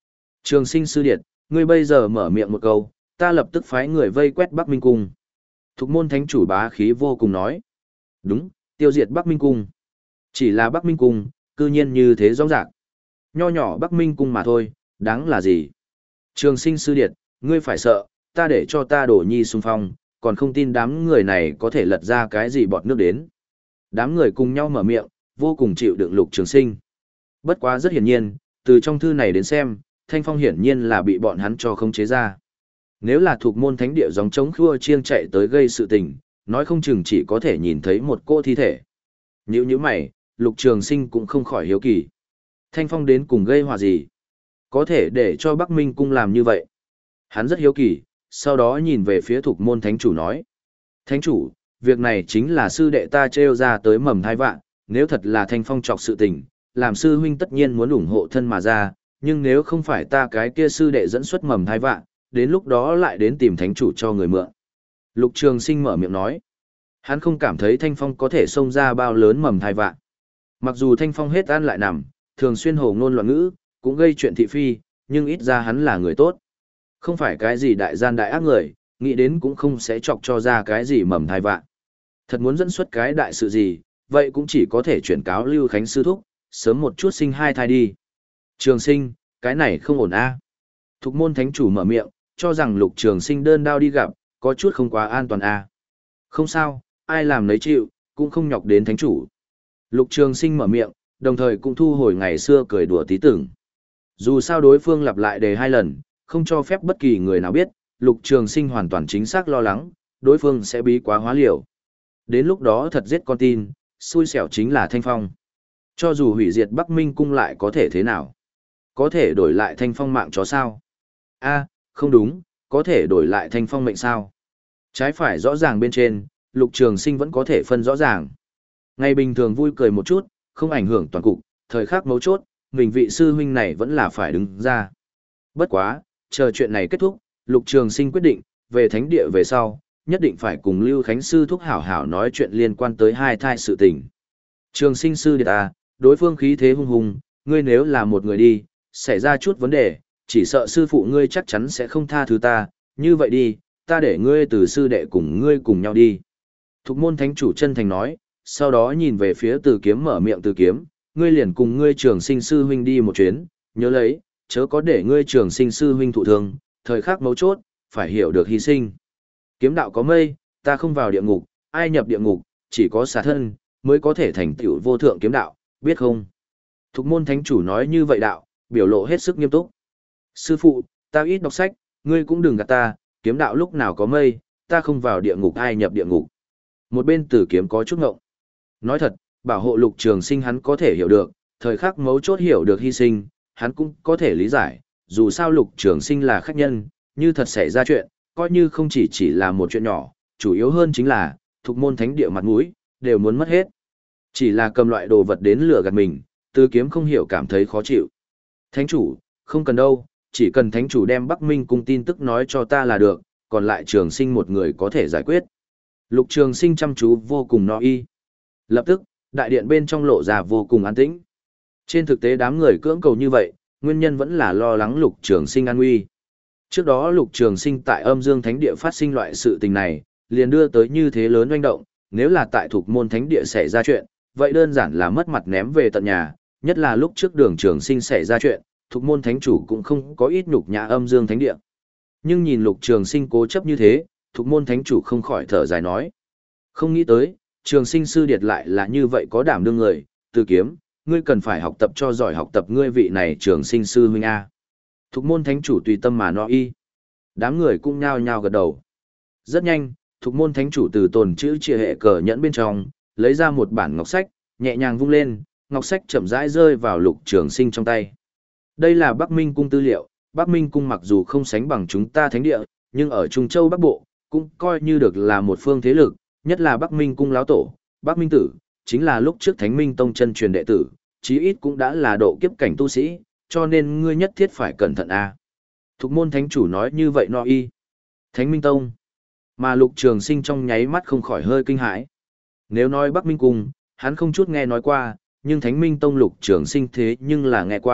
Speaker 1: Trường sinh sư điệt, ngươi bây giờ mở miệng một câu, ta lập tức phái người vây quét Bắc Minh Cung. Thục môn thánh chủ bá khí vô cùng nói. Đúng, tiêu diệt Bắc Minh Cung. Chỉ là Bắc Minh Cung, cư nhiên như thế rõ ràng. Nho nhỏ Bắc Minh Cung mà thôi, đáng là gì? Trường sinh sư điệt, ngươi phải sợ, ta để cho ta đổ nhi xung phong, còn không tin đám người này có thể lật ra cái gì bọt nước đến. Đám người cùng nhau mở miệng, vô cùng chịu đựng Lục Trường Sinh. Bất quá rất hiển nhiên, từ trong thư này đến xem, Thanh Phong hiển nhiên là bị bọn hắn cho khống chế ra. Nếu là thuộc môn thánh địa dòng chống khua chiêng chạy tới gây sự tình, nói không chừng chỉ có thể nhìn thấy một cô thi thể. Nhữ như mày, Lục Trường Sinh cũng không khỏi hiếu kỳ. Thanh Phong đến cùng gây họa gì? Có thể để cho Bắc Minh Cung làm như vậy? Hắn rất hiếu kỳ, sau đó nhìn về phía thuộc môn thánh chủ nói. Thánh chủ, việc này chính là sư đệ ta trêu ra tới mầm thai vạn, nếu thật là Thanh Phong chọc sự tình, làm sư huynh tất nhiên muốn ủng hộ thân mà ra, nhưng nếu không phải ta cái kia sư đệ dẫn xuất mầm thai vạn, đến lúc đó lại đến tìm thánh chủ cho người mượn. Lục Trường Sinh mở miệng nói. Hắn không cảm thấy Thanh Phong có thể xông ra bao lớn mầm thai vạn. Mặc dù Thanh Phong hết ăn lại nằm, thường xuyên hồ ngôn loạn ngữ, cũng gây chuyện thị phi, nhưng ít ra hắn là người tốt. Không phải cái gì đại gian đại ác người, nghĩ đến cũng không sẽ chọc cho ra cái gì mầm thai vạn. Thật muốn dẫn xuất cái đại sự gì, vậy cũng chỉ có thể chuyển cáo Lưu Khánh sư thúc, sớm một chút sinh hai thai đi. Trường Sinh, cái này không ổn a. Thục môn thánh chủ mở miệng, cho rằng Lục Trường Sinh đơn đao đi gặp, có chút không quá an toàn a. Không sao, ai làm nấy chịu, cũng không nhọc đến thánh chủ. Lục Trường Sinh mở miệng, đồng thời cũng thu hồi ngày xưa cười đùa tí tưởng. Dù sao đối phương lặp lại đề hai lần, không cho phép bất kỳ người nào biết, Lục Trường Sinh hoàn toàn chính xác lo lắng, đối phương sẽ bí quá hóa liều. Đến lúc đó thật giết con tin, xui xẻo chính là Thanh Phong. Cho dù hủy diệt Bắc Minh Cung lại có thể thế nào? Có thể đổi lại Thanh Phong mạng chó sao? A, không đúng, có thể đổi lại Thanh Phong mệnh sao? Trái phải rõ ràng bên trên, Lục Trường Sinh vẫn có thể phân rõ ràng. Ngày bình thường vui cười một chút, không ảnh hưởng toàn cục, thời khắc mấu chốt, mình vị sư huynh này vẫn là phải đứng ra. Bất quá, chờ chuyện này kết thúc, Lục Trường Sinh quyết định, về thánh địa về sau, nhất định phải cùng Lưu Khánh sư thúc hảo hảo nói chuyện liên quan tới hai thai sự tình. Trường Sinh sư điệt à, đối phương khí thế hung hùng, ngươi nếu là một người đi, xảy ra chút vấn đề, chỉ sợ sư phụ ngươi chắc chắn sẽ không tha thứ ta, như vậy đi, ta để ngươi từ sư đệ cùng ngươi cùng nhau đi. Thục môn thánh chủ chân thành nói, sau đó nhìn về phía Từ Kiếm mở miệng Từ Kiếm, ngươi liền cùng ngươi Trường Sinh sư huynh đi một chuyến, nhớ lấy, chớ có để ngươi Trường Sinh sư huynh thụ thương, thời khắc mấu chốt, phải hiểu được hy sinh. Kiếm đạo có mây, ta không vào địa ngục, ai nhập địa ngục, chỉ có xả thân, mới có thể thành tựu vô thượng kiếm đạo, biết không? Thục môn thánh chủ nói như vậy đạo, biểu lộ hết sức nghiêm túc. Sư phụ, ta ít đọc sách, ngươi cũng đừng gạt ta, kiếm đạo lúc nào có mây, ta không vào địa ngục ai nhập địa ngục. Một bên Tử Kiếm có chút ngộng. Nói thật, bảo hộ Lục Trường Sinh hắn có thể hiểu được, thời khắc mấu chốt hiểu được hy sinh, hắn cũng có thể lý giải, dù sao Lục Trường Sinh là khách nhân, như thật xảy ra chuyện, coi như không chỉ chỉ là một chuyện nhỏ, chủ yếu hơn chính là, thuộc môn thánh địa mặt mũi, đều muốn mất hết. Chỉ là cầm loại đồ vật đến lừa gạt mình, Từ Kiếm không hiểu cảm thấy khó chịu. Thánh chủ, không cần đâu, chỉ cần thánh chủ đem Bắc Minh Cung tin tức nói cho ta là được, còn lại Trường Sinh một người có thể giải quyết. Lục Trường Sinh chăm chú vô cùng no y. Lập tức, đại điện bên trong lộ ra vô cùng an tĩnh. Trên thực tế đám người cưỡng cầu như vậy, nguyên nhân vẫn là lo lắng Lục Trường Sinh an nguy. Trước đó Lục Trường Sinh tại Âm Dương Thánh Địa phát sinh loại sự tình này, liền đưa tới như thế lớn oanh động, nếu là tại Thục Môn Thánh Địa xảy ra chuyện, vậy đơn giản là mất mặt ném về tận nhà, nhất là lúc trước Đường Trường Sinh xảy ra chuyện, Thục Môn Thánh chủ cũng không có ít nhục nhã Âm Dương Thánh Địa. Nhưng nhìn Lục Trường Sinh cố chấp như thế, Thục Môn Thánh chủ không khỏi thở dài nói: "Không nghĩ tới, Trường Sinh sư điệt lại là như vậy có đảm đương người, Từ Kiếm, ngươi cần phải học tập cho giỏi học tập ngươi vị này Trường Sinh sư huynh a." Thục môn thánh chủ tùy tâm mà no y. Đám người cũng nhao nhao gật đầu. Rất nhanh, thục môn thánh chủ từ tồn chữ trịa hệ cờ nhẫn bên trong, lấy ra một bản ngọc sách, nhẹ nhàng vung lên, ngọc sách chậm rãi rơi vào Lục Trường Sinh trong tay. Đây là Bắc Minh Cung tư liệu, Bắc Minh Cung mặc dù không sánh bằng chúng ta thánh địa, nhưng ở Trung Châu Bắc Bộ, cũng coi như được là một phương thế lực, nhất là Bắc Minh Cung lão tổ, Bắc Minh Tử, chính là lúc trước Thánh Minh Tông chân truyền đệ tử, chí ít cũng đã là độ kiếp cảnh tu sĩ, cho nên ngươi nhất thiết phải cẩn thận a. Thục môn thánh chủ nói như vậy no y. Thánh Minh Tông. Mà Lục Trường Sinh trong nháy mắt không khỏi hơi kinh hãi. Nếu nói Bắc Minh Cung, hắn không chút nghe nói qua, nhưng Thánh Minh Tông Lục Trường Sinh thế nhưng là nghe qua,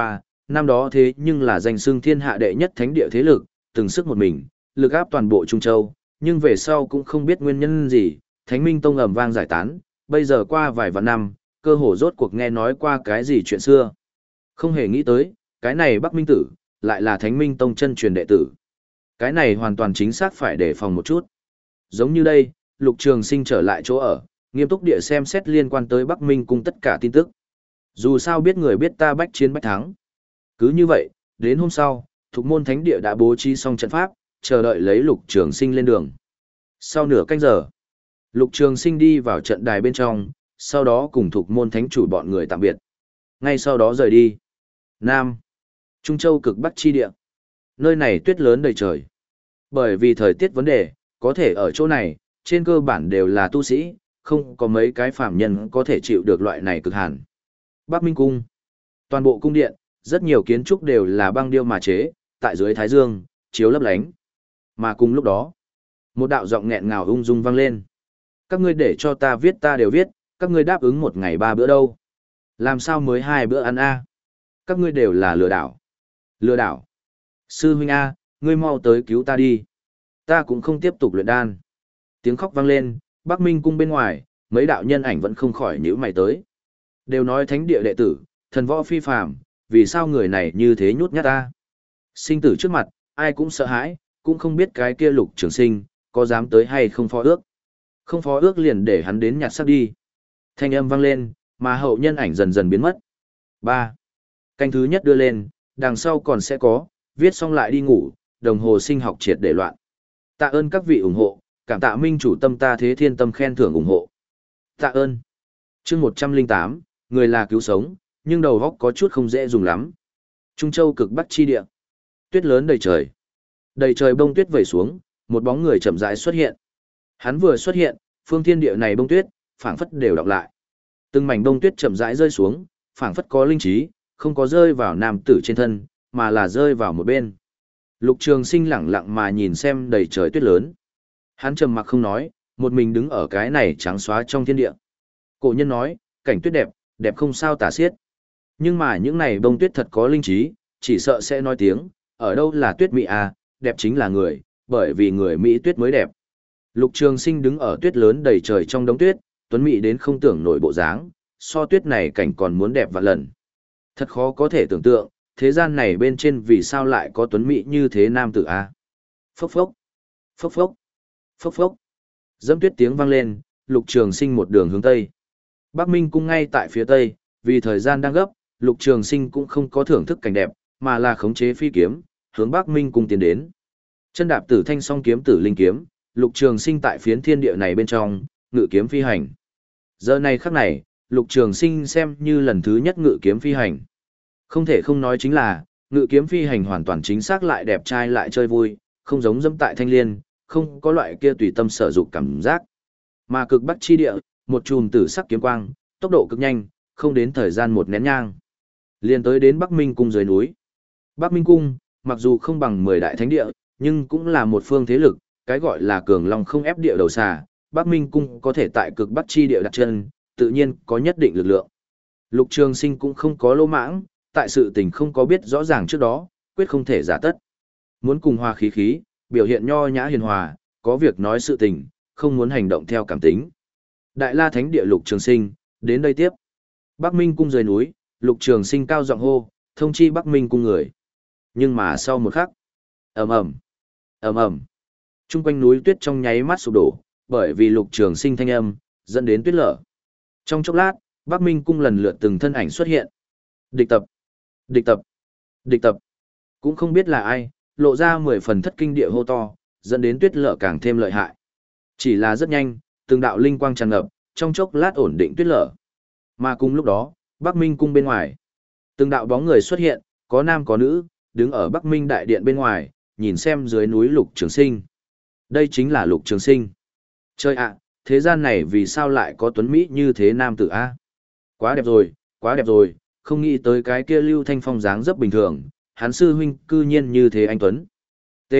Speaker 1: năm đó thế nhưng là danh xưng thiên hạ đệ nhất thánh địa thế lực, từng sức một mình, lực áp toàn bộ Trung Châu, nhưng về sau cũng không biết nguyên nhân gì, Thánh Minh Tông ầm vang giải tán, bây giờ qua vài vạn năm, cơ hồ rốt cuộc nghe nói qua cái gì chuyện xưa. Không hề nghĩ tới, cái này Bắc Minh Tử, lại là Thánh Minh Tông chân truyền đệ tử. Cái này hoàn toàn chính xác phải đề phòng một chút. Giống như đây, Lục Trường Sinh trở lại chỗ ở, nghiêm túc địa xem xét liên quan tới Bắc Minh Cung tất cả tin tức. Dù sao biết người biết ta bách chiến bách thắng. Cứ như vậy, đến hôm sau, Thục Môn Thánh Địa đã bố trí xong trận pháp, chờ đợi lấy Lục Trường Sinh lên đường. Sau nửa canh giờ, Lục Trường Sinh đi vào trận đài bên trong, sau đó cùng Thục Môn Thánh chủ bọn người tạm biệt. Ngay sau đó rời đi. Nam, Trung Châu cực Bắc chi địa. Nơi này tuyết lớn đầy trời. Bởi vì thời tiết vấn đề, có thể ở chỗ này, trên cơ bản đều là tu sĩ, không có mấy cái phàm nhân có thể chịu được loại này cực hàn. Bắc Minh Cung. Toàn bộ cung điện, rất nhiều kiến trúc đều là băng điêu mà chế, tại dưới thái dương, chiếu lấp lánh. Mà cùng lúc đó, một đạo giọng nghẹn ngào ung dung vang lên. Các ngươi để cho ta viết ta đều viết, các ngươi đáp ứng một ngày ba bữa đâu. Làm sao mới hai bữa ăn a? Các ngươi đều là lừa đảo. Lừa đảo. Sư huynh a, ngươi mau tới cứu ta đi. Ta cũng không tiếp tục luyện đan. Tiếng khóc vang lên, Bắc Minh Cung bên ngoài, mấy đạo nhân ảnh vẫn không khỏi nhíu mày tới. Đều nói thánh địa đệ tử, thần võ phi phàm, vì sao người này như thế nhút nhát ta? Sinh tử trước mặt, ai cũng sợ hãi, cũng không biết cái kia Lục Trường Sinh, có dám tới hay không phó ước. Không phó ước liền để hắn đến nhặt xác đi. Thanh âm vang lên, mà hậu nhân ảnh dần dần biến mất. Ba, Canh thứ nhất đưa lên, đằng sau còn sẽ có, viết xong lại đi ngủ, đồng hồ sinh học triệt để loạn. Tạ ơn các vị ủng hộ, cảm tạ minh chủ tâm ta thế thiên tâm khen thưởng ủng hộ. Tạ ơn. Chương một trăm linh tám, người là cứu sống, nhưng đầu óc có chút không dễ dùng lắm. Trung Châu cực Bắc chi địa. Tuyết lớn đầy trời. Đầy trời bông tuyết vẩy xuống, một bóng người chậm rãi xuất hiện. Hắn vừa xuất hiện, phương thiên địa này bông tuyết, phảng phất đều đọc lại. Từng mảnh bông tuyết chậm rãi rơi xuống, phảng phất có linh trí, không có rơi vào nam tử trên thân, mà là rơi vào một bên. Lục Trường Sinh lẳng lặng mà nhìn xem đầy trời tuyết lớn. Hắn trầm mặc không nói, một mình đứng ở cái này trắng xóa trong thiên địa. Cổ nhân nói, cảnh tuyết đẹp, đẹp không sao tả xiết. Nhưng mà những này bông tuyết thật có linh trí, chỉ sợ sẽ nói tiếng, ở đâu là tuyết mỹ à, đẹp chính là người, bởi vì người Mỹ tuyết mới đẹp. Lục Trường Sinh đứng ở tuyết lớn đầy trời trong đống tuyết, tuấn mỹ đến không tưởng nổi bộ dáng, so tuyết này cảnh còn muốn đẹp vạn lần. Thật khó có thể tưởng tượng, thế gian này bên trên vì sao lại có tuấn mỹ như thế nam tử a? Phốc phốc, phốc phốc, phốc phốc. Dẫm tuyết tiếng vang lên, Lục Trường Sinh một đường hướng tây. Bắc Minh Cung ngay tại phía tây, vì thời gian đang gấp, Lục Trường Sinh cũng không có thưởng thức cảnh đẹp, mà là khống chế phi kiếm, hướng Bắc Minh Cung tiến đến. Chân đạp Tử Thanh Song kiếm Tử Linh kiếm, Lục Trường Sinh tại phiến thiên địa này bên trong, ngự kiếm phi hành. Giờ này khắc này, Lục Trường Sinh xem như lần thứ nhất ngự kiếm phi hành. Không thể không nói chính là, ngự kiếm phi hành hoàn toàn chính xác lại đẹp trai lại chơi vui, không giống dẫm tại thanh liên, không có loại kia tùy tâm sở dụng cảm giác. Mà cực Bắc chi địa, một chùm tử sắc kiếm quang, tốc độ cực nhanh, không đến thời gian một nén nhang. Liền tới đến Bắc Minh Cung dưới núi. Bắc Minh Cung, mặc dù không bằng mười đại thánh địa, nhưng cũng là một phương thế lực, cái gọi là cường long không ép địa đầu xà, Bắc Minh Cung có thể tại cực Bắc chi địa đặt chân, tự nhiên có nhất định lực lượng. Lục Trường Sinh cũng không có lỗ mãng, tại sự tình không có biết rõ ràng trước đó, quyết không thể giả tất. Muốn cùng hòa khí khí, biểu hiện nho nhã hiền hòa, có việc nói sự tình, không muốn hành động theo cảm tính. Đại La Thánh địa Lục Trường Sinh, đến đây tiếp. Bắc Minh Cung dưới núi, Lục Trường Sinh cao giọng hô, thông chi Bắc Minh Cung người. Nhưng mà sau một khắc, ầm ầm, ầm ầm, chung quanh núi tuyết trong nháy mắt sụp đổ, bởi vì Lục Trường Sinh thanh âm, dẫn đến tuyết lở. Trong chốc lát, Bắc Minh Cung lần lượt từng thân ảnh xuất hiện. Địch tập, địch tập, địch tập. Cũng không biết là ai, lộ ra mười phần thất kinh địa hô to, dẫn đến tuyết lở càng thêm lợi hại. Chỉ là rất nhanh, từng đạo linh quang tràn ngập, trong chốc lát ổn định tuyết lở. Mà cùng lúc đó, Bắc Minh Cung bên ngoài, từng đạo bóng người xuất hiện, có nam có nữ, đứng ở Bắc Minh đại điện bên ngoài, nhìn xem dưới núi Lục Trường Sinh. Đây chính là Lục Trường Sinh. Trời ạ, thế gian này vì sao lại có tuấn mỹ như thế nam tử a? Quá đẹp rồi, quá đẹp rồi, không nghĩ tới cái kia Lưu Thanh Phong dáng dấp bình thường, hắn sư huynh cư nhiên như thế anh tuấn. T.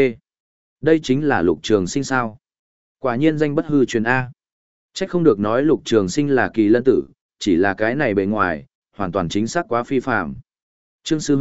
Speaker 1: Đây chính là Lục Trường Sinh sao? Quả nhiên danh bất hư truyền a. Trách không được nói Lục Trường Sinh là kỳ lân tử, chỉ là cái này bề ngoài, hoàn toàn chính xác quá phi phàm. Trương sư huynh,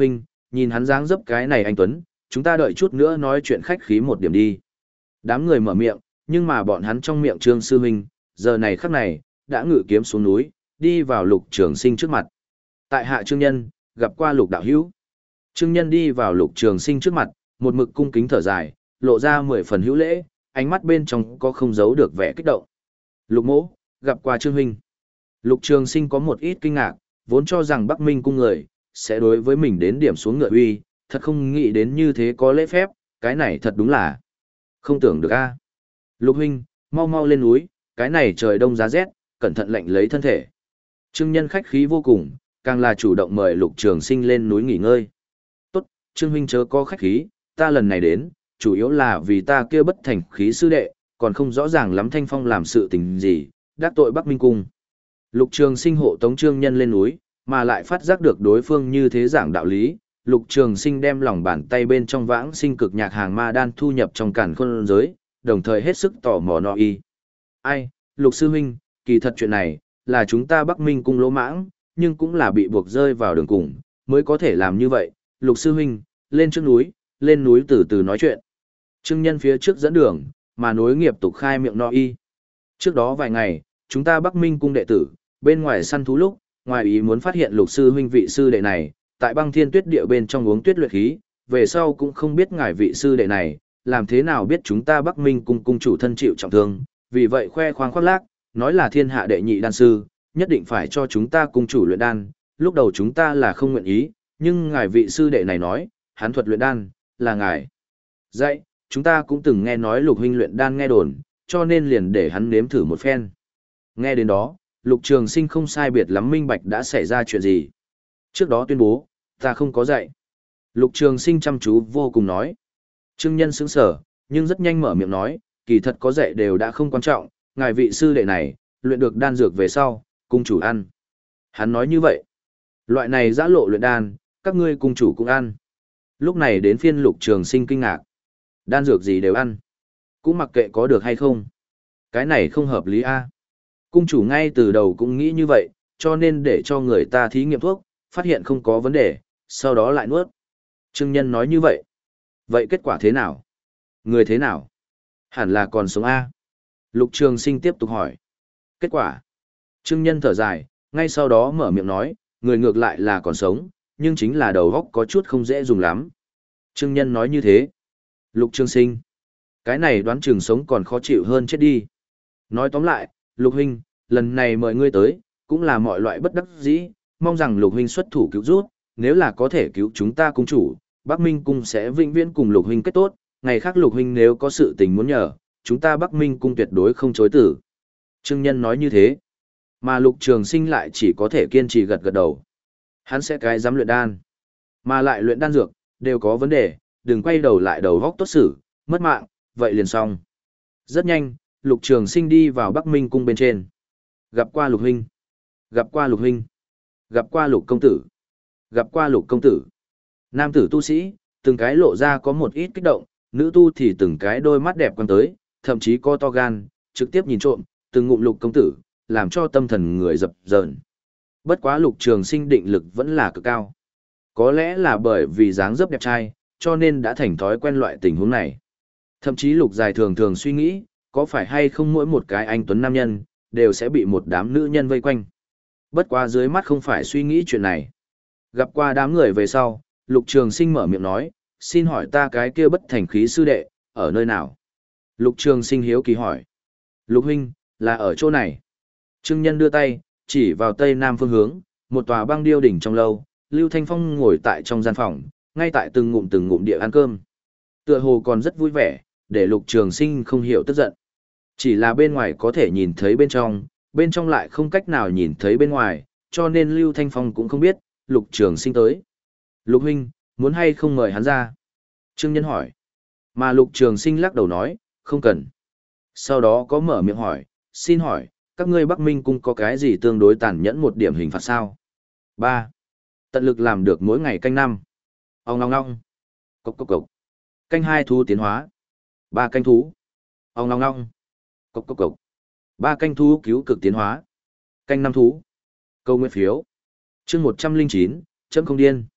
Speaker 1: nhìn hắn dáng dấp cái này anh Tuấn, chúng ta đợi chút nữa nói chuyện khách khí một điểm đi. Đám người mở miệng, nhưng mà bọn hắn trong miệng Trương Sư Huynh, giờ này khắc này, đã ngự kiếm xuống núi, đi vào Lục Trường Sinh trước mặt. Tại hạ Trương Nhân, gặp qua Lục đạo hữu. Trương Nhân đi vào Lục Trường Sinh trước mặt, một mực cung kính thở dài, lộ ra mười phần hữu lễ, ánh mắt bên trong có không giấu được vẻ kích động. Lục mỗ, gặp qua Trương Huynh. Lục Trường Sinh có một ít kinh ngạc, vốn cho rằng Bắc Minh cung người, sẽ đối với mình đến điểm xuống ngựa uy, thật không nghĩ đến như thế có lễ phép, cái này thật đúng là không tưởng được a. Lục huynh, mau mau lên núi, cái này trời đông giá rét, cẩn thận lạnh lấy thân thể. Trương Nhân khách khí vô cùng, càng là chủ động mời Lục Trường Sinh lên núi nghỉ ngơi. Tốt, Trương huynh chớ có khách khí, ta lần này đến, chủ yếu là vì ta kia bất thành khí sư đệ, còn không rõ ràng lắm Thanh Phong làm sự tình gì, đắc tội Bắc Minh cung. Lục Trường Sinh hộ tống Trương Nhân lên núi, mà lại phát giác được đối phương như thế giảng đạo lý, Lục Trường Sinh đem lòng bàn tay bên trong vãng sinh cực nhạc hàng ma đan thu nhập trong càn khôn giới, đồng thời hết sức tò mò nọ y. Ai, Lục sư huynh, kỳ thật chuyện này, là chúng ta Bắc Minh cung lỗ mãng, nhưng cũng là bị buộc rơi vào đường cùng, mới có thể làm như vậy. Lục sư huynh, lên trước núi, lên núi từ từ nói chuyện. Trương Nhân phía trước dẫn đường, mà nối nghiệp tục khai miệng nọ y. Trước đó vài ngày, chúng ta Bắc Minh cung đệ tử, bên ngoài săn thú lúc, ngoài ý muốn phát hiện Lục sư huynh vị sư đệ này, tại Băng Thiên Tuyết địa bên trong uống tuyết luyện khí, về sau cũng không biết ngài vị sư đệ này, làm thế nào biết chúng ta Bắc Minh cung cung chủ thân chịu trọng thương, vì vậy khoe khoang khoác lác, nói là thiên hạ đệ nhị đan sư, nhất định phải cho chúng ta cung chủ luyện đan, lúc đầu chúng ta là không nguyện ý, nhưng ngài vị sư đệ này nói, hắn thuật luyện đan, là ngài dạy, chúng ta cũng từng nghe nói Lục huynh luyện đan nghe đồn, cho nên liền để hắn nếm thử một phen. Nghe đến đó, Lục Trường Sinh không sai biệt lắm minh bạch đã xảy ra chuyện gì. Trước đó tuyên bố, ta không có dạy. Lục Trường Sinh chăm chú vô cùng nói. Trương Nhân sững sờ, nhưng rất nhanh mở miệng nói, kỳ thật có dạy đều đã không quan trọng, ngài vị sư đệ này, luyện được đan dược về sau, cung chủ ăn. Hắn nói như vậy. Loại này giã lộ luyện đan, các ngươi cung chủ cũng ăn. Lúc này đến phiên Lục Trường Sinh kinh ngạc. Đan dược gì đều ăn. Cũng mặc kệ có được hay không. Cái này không hợp lý a. Cung chủ ngay từ đầu cũng nghĩ như vậy, cho nên để cho người ta thí nghiệm thuốc, phát hiện không có vấn đề, sau đó lại nuốt. Trương Nhân nói như vậy. Vậy kết quả thế nào? Người thế nào? Hẳn là còn sống a. Lục Trường Sinh tiếp tục hỏi. Kết quả? Trương Nhân thở dài, ngay sau đó mở miệng nói, người ngược lại là còn sống, nhưng chính là đầu óc có chút không dễ dùng lắm. Trương Nhân nói như thế. Lục Trường Sinh. Cái này đoán chừng sống còn khó chịu hơn chết đi. Nói tóm lại, Lục huynh, lần này mời ngươi tới, cũng là mọi loại bất đắc dĩ, mong rằng Lục huynh xuất thủ cứu giúp, nếu là có thể cứu chúng ta cung chủ, Bắc Minh cung sẽ vĩnh viễn cùng Lục huynh kết tốt, ngày khác Lục huynh nếu có sự tình muốn nhờ, chúng ta Bắc Minh cung tuyệt đối không chối từ. Trương Nhân nói như thế, mà Lục Trường Sinh lại chỉ có thể kiên trì gật gật đầu. Hắn sẽ cái dám luyện đan, mà lại luyện đan dược, đều có vấn đề, đừng quay đầu lại đầu góc tốt xử, mất mạng, vậy liền xong. Rất nhanh, Lục Trường Sinh đi vào Bắc Minh cung bên trên. Gặp qua Lục huynh, gặp qua Lục huynh, gặp qua Lục công tử, gặp qua Lục công tử. Nam tử tu sĩ, từng cái lộ ra có một ít kích động, nữ tu thì từng cái đôi mắt đẹp quan tới, thậm chí co to gan, trực tiếp nhìn trộm, từng ngụm Lục công tử, làm cho tâm thần người dập dờn. Bất quá Lục Trường Sinh định lực vẫn là cực cao. Có lẽ là bởi vì dáng dấp đẹp trai, cho nên đã thành thói quen loại tình huống này. Thậm chí Lục Dài thường thường suy nghĩ, có phải hay không mỗi một cái anh tuấn nam nhân, đều sẽ bị một đám nữ nhân vây quanh. Bất quá dưới mắt không phải suy nghĩ chuyện này. Gặp qua đám người về sau, Lục Trường Sinh mở miệng nói, xin hỏi ta cái kia bất thành khí sư đệ, ở nơi nào? Lục Trường Sinh hiếu kỳ hỏi. Lục huynh, là ở chỗ này. Trương Nhân đưa tay, chỉ vào tây nam phương hướng, một tòa băng điêu đỉnh trong lâu, Lưu Thanh Phong ngồi tại trong gian phòng, ngay tại từng ngụm từng ngụm địa ăn cơm. Tựa hồ còn rất vui vẻ, để Lục Trường Sinh không hiểu tức giận. Chỉ là bên ngoài có thể nhìn thấy bên trong, bên trong lại không cách nào nhìn thấy bên ngoài, cho nên Lưu Thanh Phong cũng không biết, Lục Trường Sinh tới. Lục huynh, muốn hay không mời hắn ra? Trương Nhân hỏi. Mà Lục Trường Sinh lắc đầu nói, không cần. Sau đó có mở miệng hỏi, xin hỏi, các ngươi Bắc Minh cung có cái gì tương đối tàn nhẫn một điểm hình phạt sao? Ba, tận lực làm được mỗi ngày canh năm. Ong ong ong. Cốc cốc cốc. Canh hai thú tiến hóa. Ba canh thú. Ong ong ong. Cốc cốc cốc. Ba canh thú cứu cực tiến hóa. Canh năm thú. Câu nguyện phiếu. Chương một trăm linh chín, chấm không điên.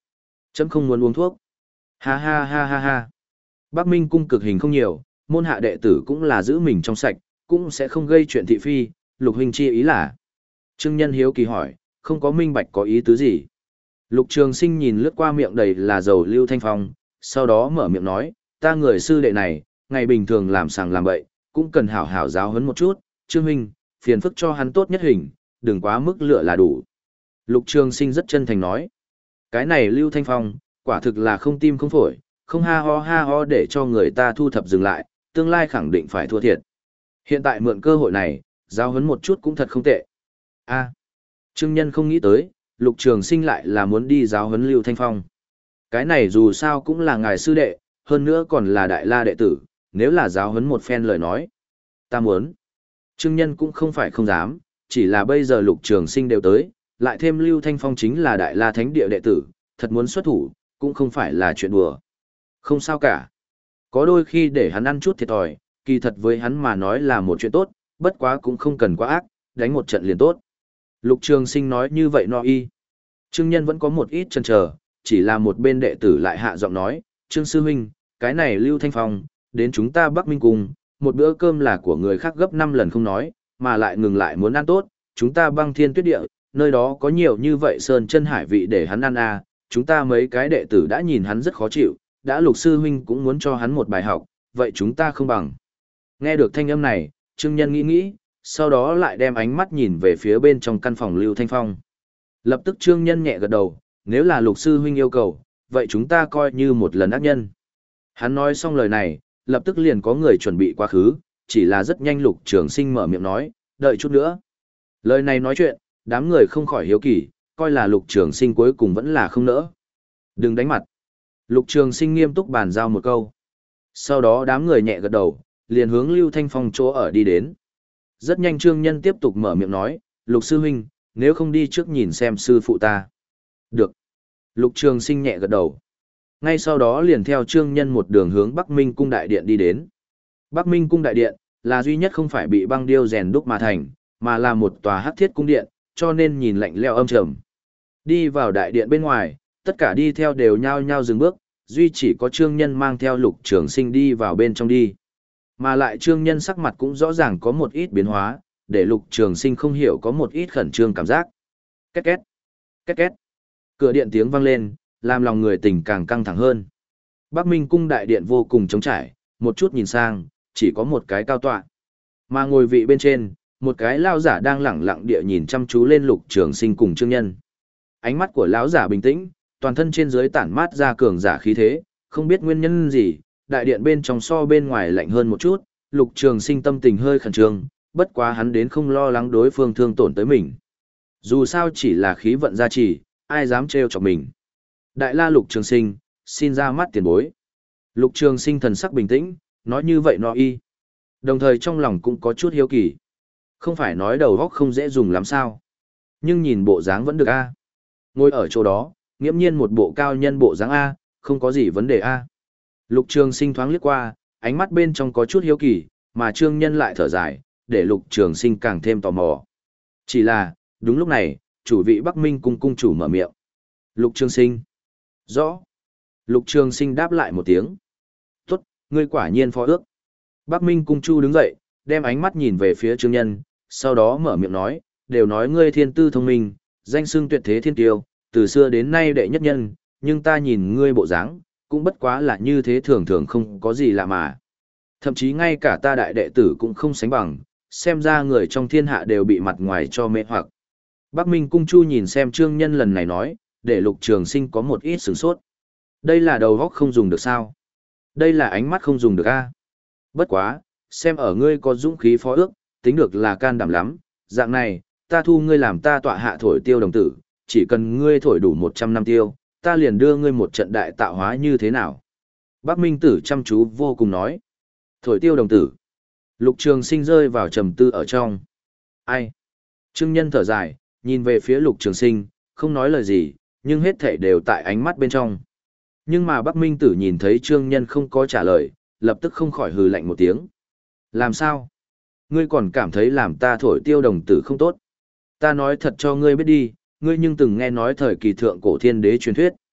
Speaker 1: Chấm không muốn uống thuốc. Ha ha ha ha ha. Bắc Minh cung cực hình không nhiều, môn hạ đệ tử cũng là giữ mình trong sạch, cũng sẽ không gây chuyện thị phi, Lục huynh chi ý là. Trương Nhân hiếu kỳ hỏi, không có minh bạch có ý tứ gì. Lục Trường Sinh nhìn lướt qua miệng đầy là dầu Lưu Thanh Phong, sau đó mở miệng nói, ta người sư đệ này, ngày bình thường làm sàng làm bậy, cũng cần hảo hảo giáo huấn một chút, Trương huynh, phiền phức cho hắn tốt nhất hình, đừng quá mức lựa là đủ. Lục Trường Sinh rất chân thành nói, cái này Lưu Thanh Phong, quả thực là không tim không phổi, không ha ho ha ho để cho người ta thu thập dừng lại, tương lai khẳng định phải thua thiệt. Hiện tại mượn cơ hội này, giáo huấn một chút cũng thật không tệ. A, Trương Nhân không nghĩ tới, Lục Trường Sinh lại là muốn đi giáo huấn Lưu Thanh Phong. Cái này dù sao cũng là ngài sư đệ, hơn nữa còn là đại la đệ tử, nếu là giáo huấn một phen lời nói. Ta muốn. Trương Nhân cũng không phải không dám, chỉ là bây giờ Lục Trường Sinh đều tới, lại thêm Lưu Thanh Phong chính là đại la thánh địa đệ tử, thật muốn xuất thủ, cũng không phải là chuyện đùa. Không sao cả. Có đôi khi để hắn ăn chút thiệt thòi, kỳ thật với hắn mà nói là một chuyện tốt, bất quá cũng không cần quá ác, đánh một trận liền tốt. Lục Trường Sinh nói như vậy no y. Trương Nhân vẫn có một ít chần chờ, chỉ là một bên đệ tử lại hạ giọng nói, Trương Sư Huynh, cái này Lưu Thanh Phong, đến chúng ta Bắc Minh cùng, một bữa cơm là của người khác gấp năm lần không nói, mà lại ngừng lại muốn ăn tốt, chúng ta băng thiên tuyết địa, nơi đó có nhiều như vậy sơn chân hải vị để hắn ăn à, chúng ta mấy cái đệ tử đã nhìn hắn rất khó chịu, đã Lục Sư Huynh cũng muốn cho hắn một bài học, vậy chúng ta không bằng. Nghe được thanh âm này, Trương Nhân nghĩ nghĩ, sau đó lại đem ánh mắt nhìn về phía bên trong căn phòng Lưu Thanh Phong. Lập tức Trương Nhân nhẹ gật đầu, nếu là Lục Sư Huynh yêu cầu, vậy chúng ta coi như một lần ác nhân. Hắn nói xong lời này, lập tức liền có người chuẩn bị quá khứ, chỉ là rất nhanh Lục Trường Sinh mở miệng nói, đợi chút nữa. Lời này nói chuyện, đám người không khỏi hiếu kỳ, coi là Lục Trường Sinh cuối cùng vẫn là không nỡ. Đừng đánh mặt. Lục Trường Sinh nghiêm túc bàn giao một câu. Sau đó đám người nhẹ gật đầu, liền hướng Lưu Thanh Phong chỗ ở đi đến. Rất nhanh Trương Nhân tiếp tục mở miệng nói, Lục Sư Huynh, nếu không đi trước nhìn xem sư phụ ta. Được. Lục Trường Sinh nhẹ gật đầu. Ngay sau đó liền theo Trương Nhân một đường hướng Bắc Minh Cung Đại Điện đi đến. Bắc Minh Cung Đại Điện là duy nhất không phải bị băng điêu rèn đúc mà thành, mà là một tòa hắc thiết cung điện, cho nên nhìn lạnh lẽo âm trầm. Đi vào đại điện bên ngoài, tất cả đi theo đều nhao nhao dừng bước, duy chỉ có Trương Nhân mang theo Lục Trường Sinh đi vào bên trong đi. Mà lại Trương Nhân sắc mặt cũng rõ ràng có một ít biến hóa, để Lục Trường Sinh không hiểu có một ít khẩn trương cảm giác. Két két, két két. Cửa điện tiếng vang lên, làm lòng người tình càng căng thẳng hơn. Bắc Minh Cung đại điện vô cùng trống trải, một chút nhìn sang, chỉ có một cái cao tọa. Mà ngồi vị bên trên, một cái lão giả đang lẳng lặng địa nhìn chăm chú lên Lục Trường Sinh cùng Trương Nhân. Ánh mắt của lão giả bình tĩnh, toàn thân trên dưới tản mát ra cường giả khí thế, không biết nguyên nhân gì, đại điện bên trong so bên ngoài lạnh hơn một chút, Lục Trường Sinh tâm tình hơi khẩn trương, bất quá hắn đến không lo lắng đối phương thương tổn tới mình. Dù sao chỉ là khí vận gia trì, ai dám trêu chọc mình. Đại la Lục Trường Sinh, xin ra mắt tiền bối. Lục Trường Sinh thần sắc bình tĩnh, nói như vậy nó y. Đồng thời trong lòng cũng có chút hiếu kỳ. Không phải nói đầu óc không dễ dùng lắm sao. Nhưng nhìn bộ dáng vẫn được a. Ngồi ở chỗ đó, nghiễm nhiên một bộ cao nhân bộ dáng a, không có gì vấn đề a. Lục Trường Sinh thoáng liếc qua, ánh mắt bên trong có chút hiếu kỳ, mà Trương Nhân lại thở dài, để Lục Trường Sinh càng thêm tò mò. Chỉ là, đúng lúc này, chủ vị Bắc Minh cung cung chủ mở miệng. Lục Trường Sinh. Rõ. Lục Trường Sinh đáp lại một tiếng. Tốt, ngươi quả nhiên phó ước. Bắc Minh cung chu đứng dậy, đem ánh mắt nhìn về phía Trương Nhân, sau đó mở miệng nói, đều nói ngươi thiên tư thông minh, danh xưng tuyệt thế thiên tiêu, từ xưa đến nay đệ nhất nhân, nhưng ta nhìn ngươi bộ dáng, cũng bất quá là như thế thường thường không có gì lạ mà. Thậm chí ngay cả ta đại đệ tử cũng không sánh bằng, xem ra người trong thiên hạ đều bị mặt ngoài cho mê hoặc. Bắc Minh Cung Chu nhìn xem Trương Nhân lần này nói, để Lục Trường Sinh có một ít sửng sốt. Đây là đầu óc không dùng được sao? Đây là ánh mắt không dùng được a? Bất quá, xem ở ngươi có dũng khí phó ước, tính được là can đảm lắm, dạng này, ta thu ngươi làm ta tọa hạ thổi tiêu đồng tử, chỉ cần ngươi thổi đủ một trăm năm tiêu, ta liền đưa ngươi một trận đại tạo hóa như thế nào. Bắc Minh Tử chăm chú vô cùng nói. Thổi tiêu đồng tử. Lục Trường Sinh rơi vào trầm tư ở trong. Ai? Trương Nhân thở dài, nhìn về phía Lục Trường Sinh, không nói lời gì, nhưng hết thảy đều tại ánh mắt bên trong. Nhưng mà Bắc Minh Tử nhìn thấy Trương Nhân không có trả lời, lập tức không khỏi hừ lạnh một tiếng. Làm sao? Ngươi còn cảm thấy làm ta thổi tiêu đồng tử không tốt? Ta nói thật cho ngươi biết đi, ngươi nhưng từng nghe nói thời kỳ thượng cổ thiên đế truyền thuyết.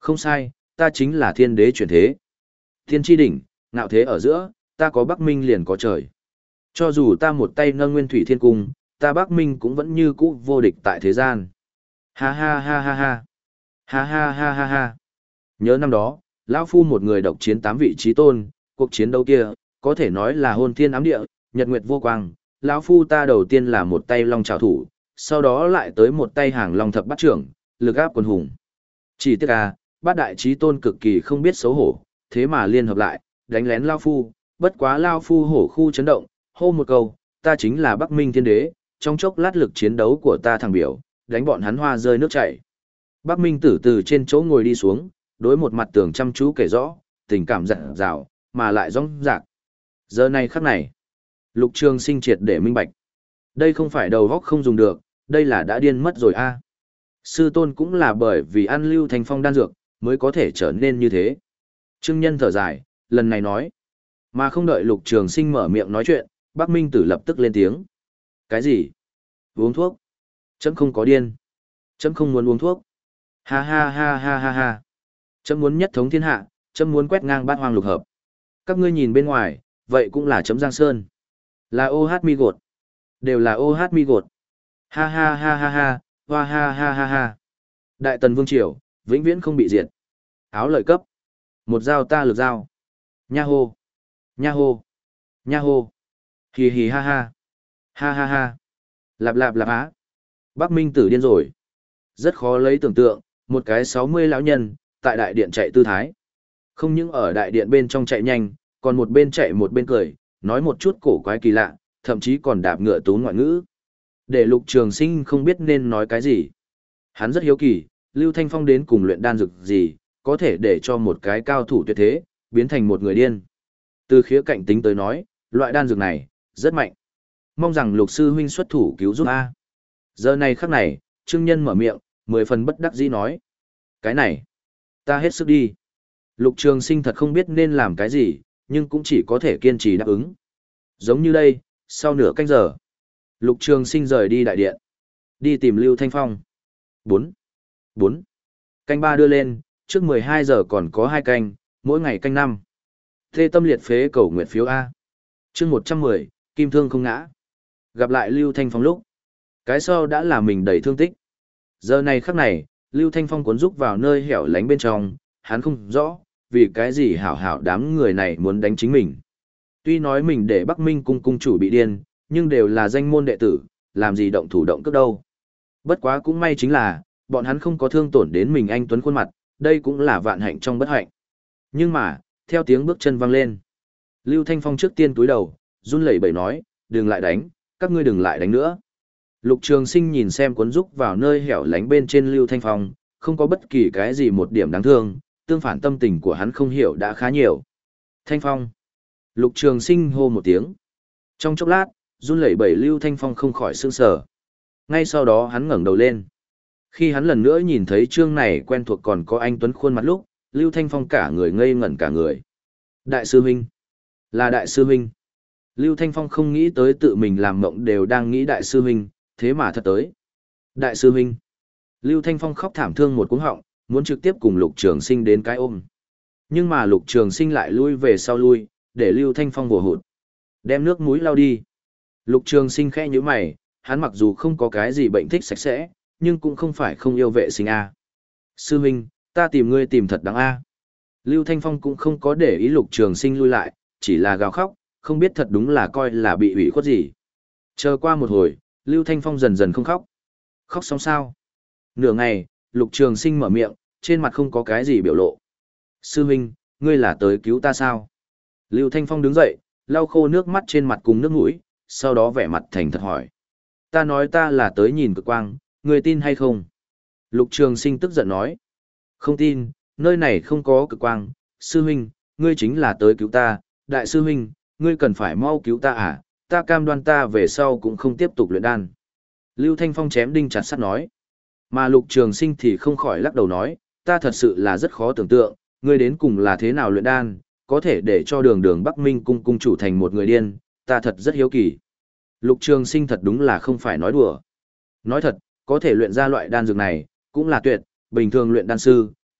Speaker 1: Không sai, ta chính là thiên đế chuyển thế. Thiên tri đỉnh, ngạo thế ở giữa, ta có Bắc Minh liền có trời. Cho dù ta một tay nâng nguyên thủy thiên cung, ta Bắc Minh cũng vẫn như cũ vô địch tại thế gian. Ha ha ha ha ha. Ha ha ha ha ha. Nhớ năm đó, lão phu một người độc chiến tám vị trí tôn, cuộc chiến đấu kia, có thể nói là hôn thiên ám địa, nhật nguyệt vô quang. Lão phu ta đầu tiên là một tay long trảo thủ, sau đó lại tới một tay hàng long thập bát trưởng, lực áp quần hùng. Chỉ tiếc à, bát đại trí tôn cực kỳ không biết xấu hổ, thế mà liên hợp lại, đánh lén lão phu, bất quá lão phu hổ khu chấn động, hô một câu, ta chính là Bắc Minh thiên đế, trong chốc lát lực chiến đấu của ta thằng biểu, đánh bọn hắn hoa rơi nước chảy. Bắc Minh tử từ trên chỗ ngồi đi xuống, đối một mặt tường chăm chú kể rõ, tình cảm dặn dào, mà lại rong rạc. Giờ này khắc này, Lục Trường Sinh triệt để minh bạch. Đây không phải đầu góc không dùng được, đây là đã điên mất rồi a. Sư tôn cũng là bởi vì ăn Lưu Thanh Phong đan dược, mới có thể trở nên như thế. Trương Nhân thở dài, lần này nói. Mà không đợi Lục Trường Sinh mở miệng nói chuyện, Bắc Minh tử lập tức lên tiếng. Cái gì? Uống thuốc? Chấm không có điên. Chấm không muốn uống thuốc. Ha ha ha ha ha ha. Chấm muốn nhất thống thiên hạ, chấm muốn quét ngang bát hoang lục hợp. Các ngươi nhìn bên ngoài, vậy cũng là chấm Giang Sơn. Là ô hát mi gột. Đều là ô hát mi gột. Ha ha ha ha ha, hoa ha ha ha ha. Đại tần vương triều, vĩnh viễn không bị diệt. Áo lợi cấp. Một dao ta lực dao. Nha hô. Nha hô. Nha hô. Hì hì ha ha. Ha ha ha. Lạp lạp lạp á. Bắc Minh tử điên rồi. Rất khó lấy tưởng tượng, một cái sáu mươi lão nhân, tại đại điện chạy tư thái. Không những ở đại điện bên trong chạy nhanh, còn một bên chạy một bên cười, nói một chút cổ quái kỳ lạ, thậm chí còn đạp ngựa tú ngoại ngữ. Để Lục Trường Sinh không biết nên nói cái gì. Hắn rất hiếu kỳ, Lưu Thanh Phong đến cùng luyện đan dược gì, có thể để cho một cái cao thủ tuyệt thế, biến thành một người điên. Từ khía cạnh tính tới nói, loại đan dược này, rất mạnh. Mong rằng Lục Sư Huynh xuất thủ cứu giúp A. Giờ này khắc này, Trương Nhân mở miệng, mười phần bất đắc dĩ nói. Cái này, ta hết sức đi. Lục Trường Sinh thật không biết nên làm cái gì, nhưng cũng chỉ có thể kiên trì đáp ứng. Giống như đây, sau nửa canh giờ, Lục Trường Sinh rời đi đại điện, đi tìm Lưu Thanh Phong. Bốn, bốn, canh ba đưa lên, trước mười hai giờ còn có hai canh, mỗi ngày canh năm. Thê tâm liệt phế cầu nguyện phiếu A. Chương một trăm mười, kim thương không ngã. Gặp lại Lưu Thanh Phong lúc, cái sau đã là mình đầy thương tích. Giờ này khắc này, Lưu Thanh Phong cuốn rúc vào nơi hẻo lánh bên trong, hắn không rõ, vì cái gì hảo hảo đám người này muốn đánh chính mình. Tuy nói mình để Bắc Minh cung cung chủ bị điên, nhưng đều là danh môn đệ tử, làm gì động thủ động cước đâu. Bất quá cũng may chính là, bọn hắn không có thương tổn đến mình anh tuấn khuôn mặt, đây cũng là vạn hạnh trong bất hạnh. Nhưng mà, theo tiếng bước chân vang lên, Lưu Thanh Phong trước tiên túi đầu, run lẩy bẩy nói, đừng lại đánh, các ngươi đừng lại đánh nữa. Lục Trường Sinh nhìn xem cuốn rúc vào nơi hẻo lánh bên trên Lưu Thanh Phong, không có bất kỳ cái gì một điểm đáng thương, tương phản tâm tình của hắn không hiểu đã khá nhiều. Thanh Phong. Lục Trường Sinh hô một tiếng. Trong chốc lát, run lẩy bẩy Lưu Thanh Phong không khỏi sửng sở. Ngay sau đó hắn ngẩng đầu lên. Khi hắn lần nữa nhìn thấy trương này quen thuộc còn có anh tuấn khuôn mặt lúc, Lưu Thanh Phong cả người ngây ngẩn cả người. Đại sư huynh. Là đại sư huynh. Lưu Thanh Phong không nghĩ tới tự mình làm mộng đều đang nghĩ đại sư huynh, thế mà thật tới. Đại sư huynh. Lưu Thanh Phong khóc thảm thương một cú họng, muốn trực tiếp cùng Lục Trường Sinh đến cái ôm. Nhưng mà Lục Trường Sinh lại lui về sau lui, để Lưu Thanh Phong vồ hụt. Đem nước mũi lau đi. Lục Trường Sinh khẽ nhíu mày, hắn mặc dù không có cái gì bệnh thích sạch sẽ, nhưng cũng không phải không yêu vệ sinh a. Sư huynh, ta tìm ngươi tìm thật đáng a. Lưu Thanh Phong cũng không có để ý Lục Trường Sinh lui lại, chỉ là gào khóc, không biết thật đúng là coi là bị ủy khuất gì. Chờ qua một hồi, Lưu Thanh Phong dần dần không khóc. Khóc xong sao? Nửa ngày, Lục Trường Sinh mở miệng, trên mặt không có cái gì biểu lộ. Sư huynh, ngươi là tới cứu ta sao? Lưu Thanh Phong đứng dậy, lau khô nước mắt trên mặt cùng nước mũi, sau đó vẻ mặt thành thật hỏi. Ta nói ta là tới nhìn cực quang, ngươi tin hay không? Lục Trường Sinh tức giận nói. Không tin, nơi này không có cực quang. Sư huynh, ngươi chính là tới cứu ta. Đại sư huynh, ngươi cần phải mau cứu ta à? Ta cam đoan ta về sau cũng không tiếp tục luyện đan. Lưu Thanh Phong chém đinh chặt sắt nói. Mà Lục Trường Sinh thì không khỏi lắc đầu nói, ta thật sự là rất khó tưởng tượng, ngươi đến cùng là thế nào luyện đan, có thể để cho đường đường Bắc Minh cung cung chủ thành một người điên, ta thật rất hiếu kỳ. Lục Trường Sinh thật đúng là không phải nói đùa. Nói thật, có thể luyện ra loại đan dược này, cũng là tuyệt, bình thường luyện đan sư,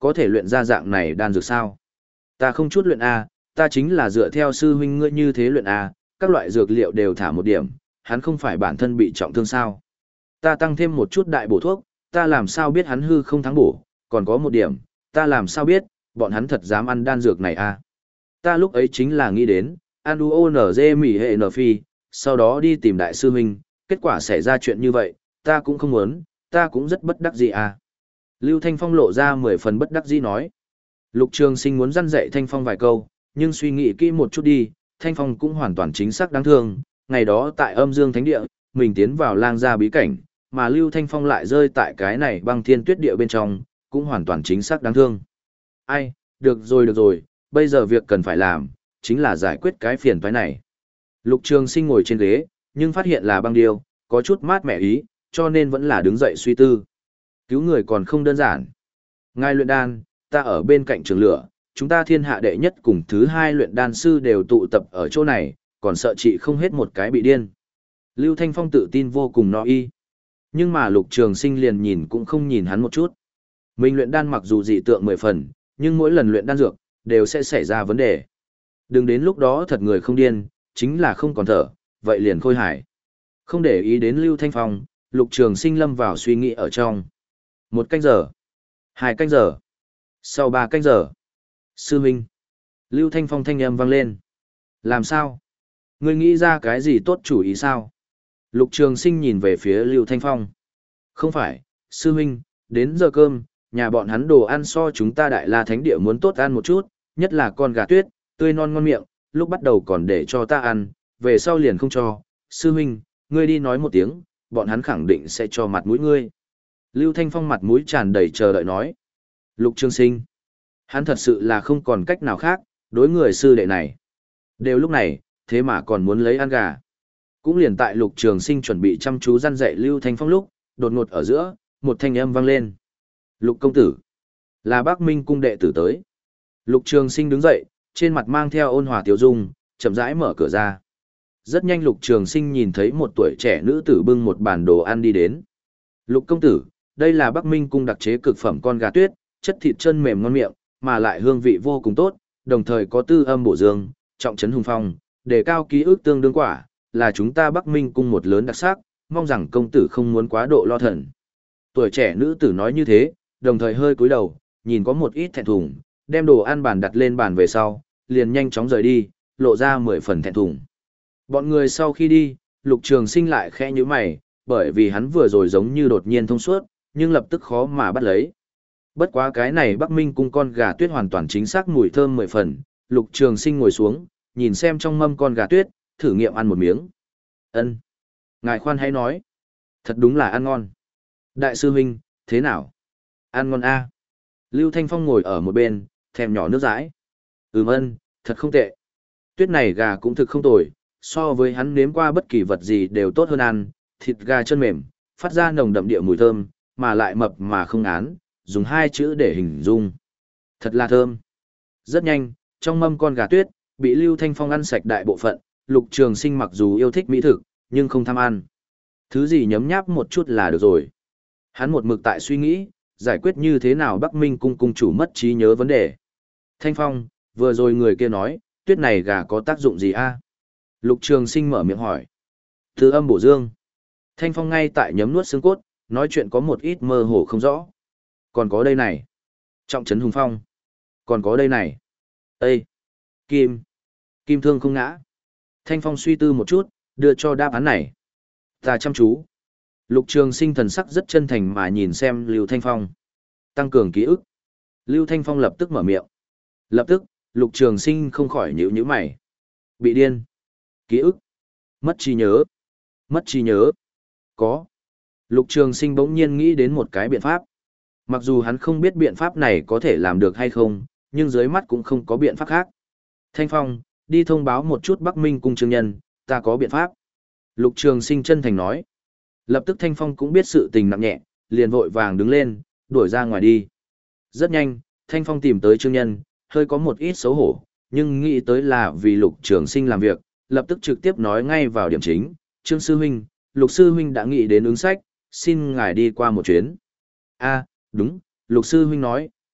Speaker 1: có thể luyện ra dạng này đan dược sao? Ta không chút luyện A, ta chính là dựa theo sư huynh ngươi như thế luyện A, các loại dược liệu đều thả một điểm, hắn không phải bản thân bị trọng thương sao? Ta tăng thêm một chút đại bổ thuốc, ta làm sao biết hắn hư không thắng bổ, còn có một điểm, ta làm sao biết, bọn hắn thật dám ăn đan dược này A. Ta lúc ấy chính là nghĩ đến, ăn u o n g mỉ hệ n phi, sau đó đi tìm đại sư huynh, kết quả xảy ra chuyện như vậy, ta cũng không muốn, ta cũng rất bất đắc dĩ à. Lưu Thanh Phong lộ ra mười phần bất đắc dĩ nói. Lục Trường Sinh muốn răn dạy Thanh Phong vài câu, nhưng suy nghĩ kỹ một chút đi, Thanh Phong cũng hoàn toàn chính xác đáng thương, ngày đó tại Âm Dương Thánh Địa, mình tiến vào lang gia bí cảnh, mà Lưu Thanh Phong lại rơi tại cái này băng thiên tuyết địa bên trong, cũng hoàn toàn chính xác đáng thương. Ai, được rồi được rồi, bây giờ việc cần phải làm, chính là giải quyết cái phiền toái này. Lục Trường Sinh ngồi trên ghế, nhưng phát hiện là băng điêu, có chút mát mẻ ý, cho nên vẫn là đứng dậy suy tư. Cứu người còn không đơn giản. Ngài luyện đan, ta ở bên cạnh trường lửa, chúng ta thiên hạ đệ nhất cùng thứ hai luyện đan sư đều tụ tập ở chỗ này, còn sợ chị không hết một cái bị điên. Lưu Thanh Phong tự tin vô cùng no y. Nhưng mà Lục Trường Sinh liền nhìn cũng không nhìn hắn một chút. Mình luyện đan mặc dù dị tượng mười phần, nhưng mỗi lần luyện đan dược, đều sẽ xảy ra vấn đề. Đừng đến lúc đó thật người không điên, chính là không còn thở, vậy liền khôi hài. Không để ý đến Lưu Thanh Phong, Lục Trường Sinh lâm vào suy nghĩ ở trong. Một canh giờ, hai canh giờ, sau ba canh giờ. Sư huynh. Lưu Thanh Phong thanh âm vang lên. Làm sao? Ngươi nghĩ ra cái gì tốt chủ ý sao? Lục Trường Sinh nhìn về phía Lưu Thanh Phong. Không phải, sư huynh, đến giờ cơm, nhà bọn hắn đồ ăn so chúng ta Đại La Thánh Địa muốn tốt ăn một chút, nhất là con gà tuyết, tươi non ngon miệng, lúc bắt đầu còn để cho ta ăn, về sau liền không cho. Sư huynh, ngươi đi nói một tiếng, bọn hắn khẳng định sẽ cho mặt mũi ngươi. Lưu Thanh Phong mặt mũi tràn đầy chờ đợi nói. Lục Trường Sinh. Hắn thật sự là không còn cách nào khác, đối người sư đệ này. Đều lúc này, thế mà còn muốn lấy ăn gà. Cũng liền tại Lục Trường Sinh chuẩn bị chăm chú răn dạy Lưu Thanh Phong lúc, đột ngột ở giữa, một thanh âm vang lên. Lục công tử. Là Bắc Minh cung đệ tử tới. Lục Trường Sinh đứng dậy, trên mặt mang theo ôn hòa tiêu dung, chậm rãi mở cửa ra. Rất nhanh Lục Trường Sinh nhìn thấy một tuổi trẻ nữ tử bưng một bàn đồ ăn đi đến. Lục công tử, đây là Bắc Minh cung đặc chế cực phẩm con gà tuyết, chất thịt chân mềm ngon miệng, mà lại hương vị vô cùng tốt, đồng thời có tư âm bổ dương, trọng trấn hùng phong, đề cao ký ức tương đương quả, là chúng ta Bắc Minh cung một lớn đặc sắc, mong rằng công tử không muốn quá độ lo thần. Tuổi trẻ nữ tử nói như thế, đồng thời hơi cúi đầu, nhìn có một ít thẹn thùng, đem đồ ăn bàn đặt lên bàn về sau, liền nhanh chóng rời đi, lộ ra mười phần thẹn thùng. Bọn người sau khi đi, Lục Trường Sinh lại khẽ nhíu mày, bởi vì hắn vừa rồi giống như đột nhiên thông suốt, nhưng lập tức khó mà bắt lấy. Bất quá cái này Bắc Minh cung con gà tuyết hoàn toàn chính xác mùi thơm mười phần, Lục Trường Sinh ngồi xuống, nhìn xem trong mâm con gà tuyết, thử nghiệm ăn một miếng. Ân, ngài khoan hãy nói. Thật đúng là ăn ngon. Đại sư huynh, thế nào? Ăn ngon a. Lưu Thanh Phong ngồi ở một bên, thèm nhỏ nước dãi. Ừm ân, thật không tệ. Tuyết này gà cũng thực không tồi, so với hắn nếm qua bất kỳ vật gì đều tốt hơn ăn, thịt gà chân mềm, phát ra nồng đậm địa mùi thơm, mà lại mập mà không ngán, dùng hai chữ để hình dung. Thật là thơm. Rất nhanh, trong mâm con gà tuyết, bị Lưu Thanh Phong ăn sạch đại bộ phận, Lục Trường Sinh mặc dù yêu thích mỹ thực, nhưng không tham ăn. Thứ gì nhấm nháp một chút là được rồi. Hắn một mực tại suy nghĩ, giải quyết như thế nào Bắc Minh cung cung chủ mất trí nhớ vấn đề. Thanh Phong, vừa rồi người kia nói, tuyết này gà có tác dụng gì a? Lục Trường Sinh mở miệng hỏi. Từ âm bổ dương. Thanh Phong ngay tại nhấm nuốt xương cốt, nói chuyện có một ít mơ hồ không rõ. Còn có đây này. Trọng trấn hùng phong. Còn có đây này. Ê! Kim! Kim thương không ngã. Thanh Phong suy tư một chút, đưa cho đáp án này. Ta chăm chú. Lục Trường Sinh thần sắc rất chân thành mà nhìn xem Lưu Thanh Phong. Tăng cường ký ức. Lưu Thanh Phong lập tức mở miệng. Lập tức, Lục Trường Sinh không khỏi nhíu nhíu mày. Bị điên. Ký ức. Mất trí nhớ. Mất trí nhớ. Có. Lục Trường Sinh bỗng nhiên nghĩ đến một cái biện pháp. Mặc dù hắn không biết biện pháp này có thể làm được hay không, nhưng dưới mắt cũng không có biện pháp khác. Thanh Phong, đi thông báo một chút Bắc Minh cung trường nhân, ta có biện pháp. Lục Trường Sinh chân thành nói. Lập tức Thanh Phong cũng biết sự tình nặng nhẹ, liền vội vàng đứng lên, đuổi ra ngoài đi. Rất nhanh, Thanh Phong tìm tới trương nhân, hơi có một ít xấu hổ, nhưng nghĩ tới là vì Lục Trường Sinh làm việc, lập tức trực tiếp nói ngay vào điểm chính. Trương Sư Huynh, Lục Sư Huynh đã nghĩ đến ứng sách, xin ngài đi qua một chuyến. A, đúng, Lục Sư Huynh nói,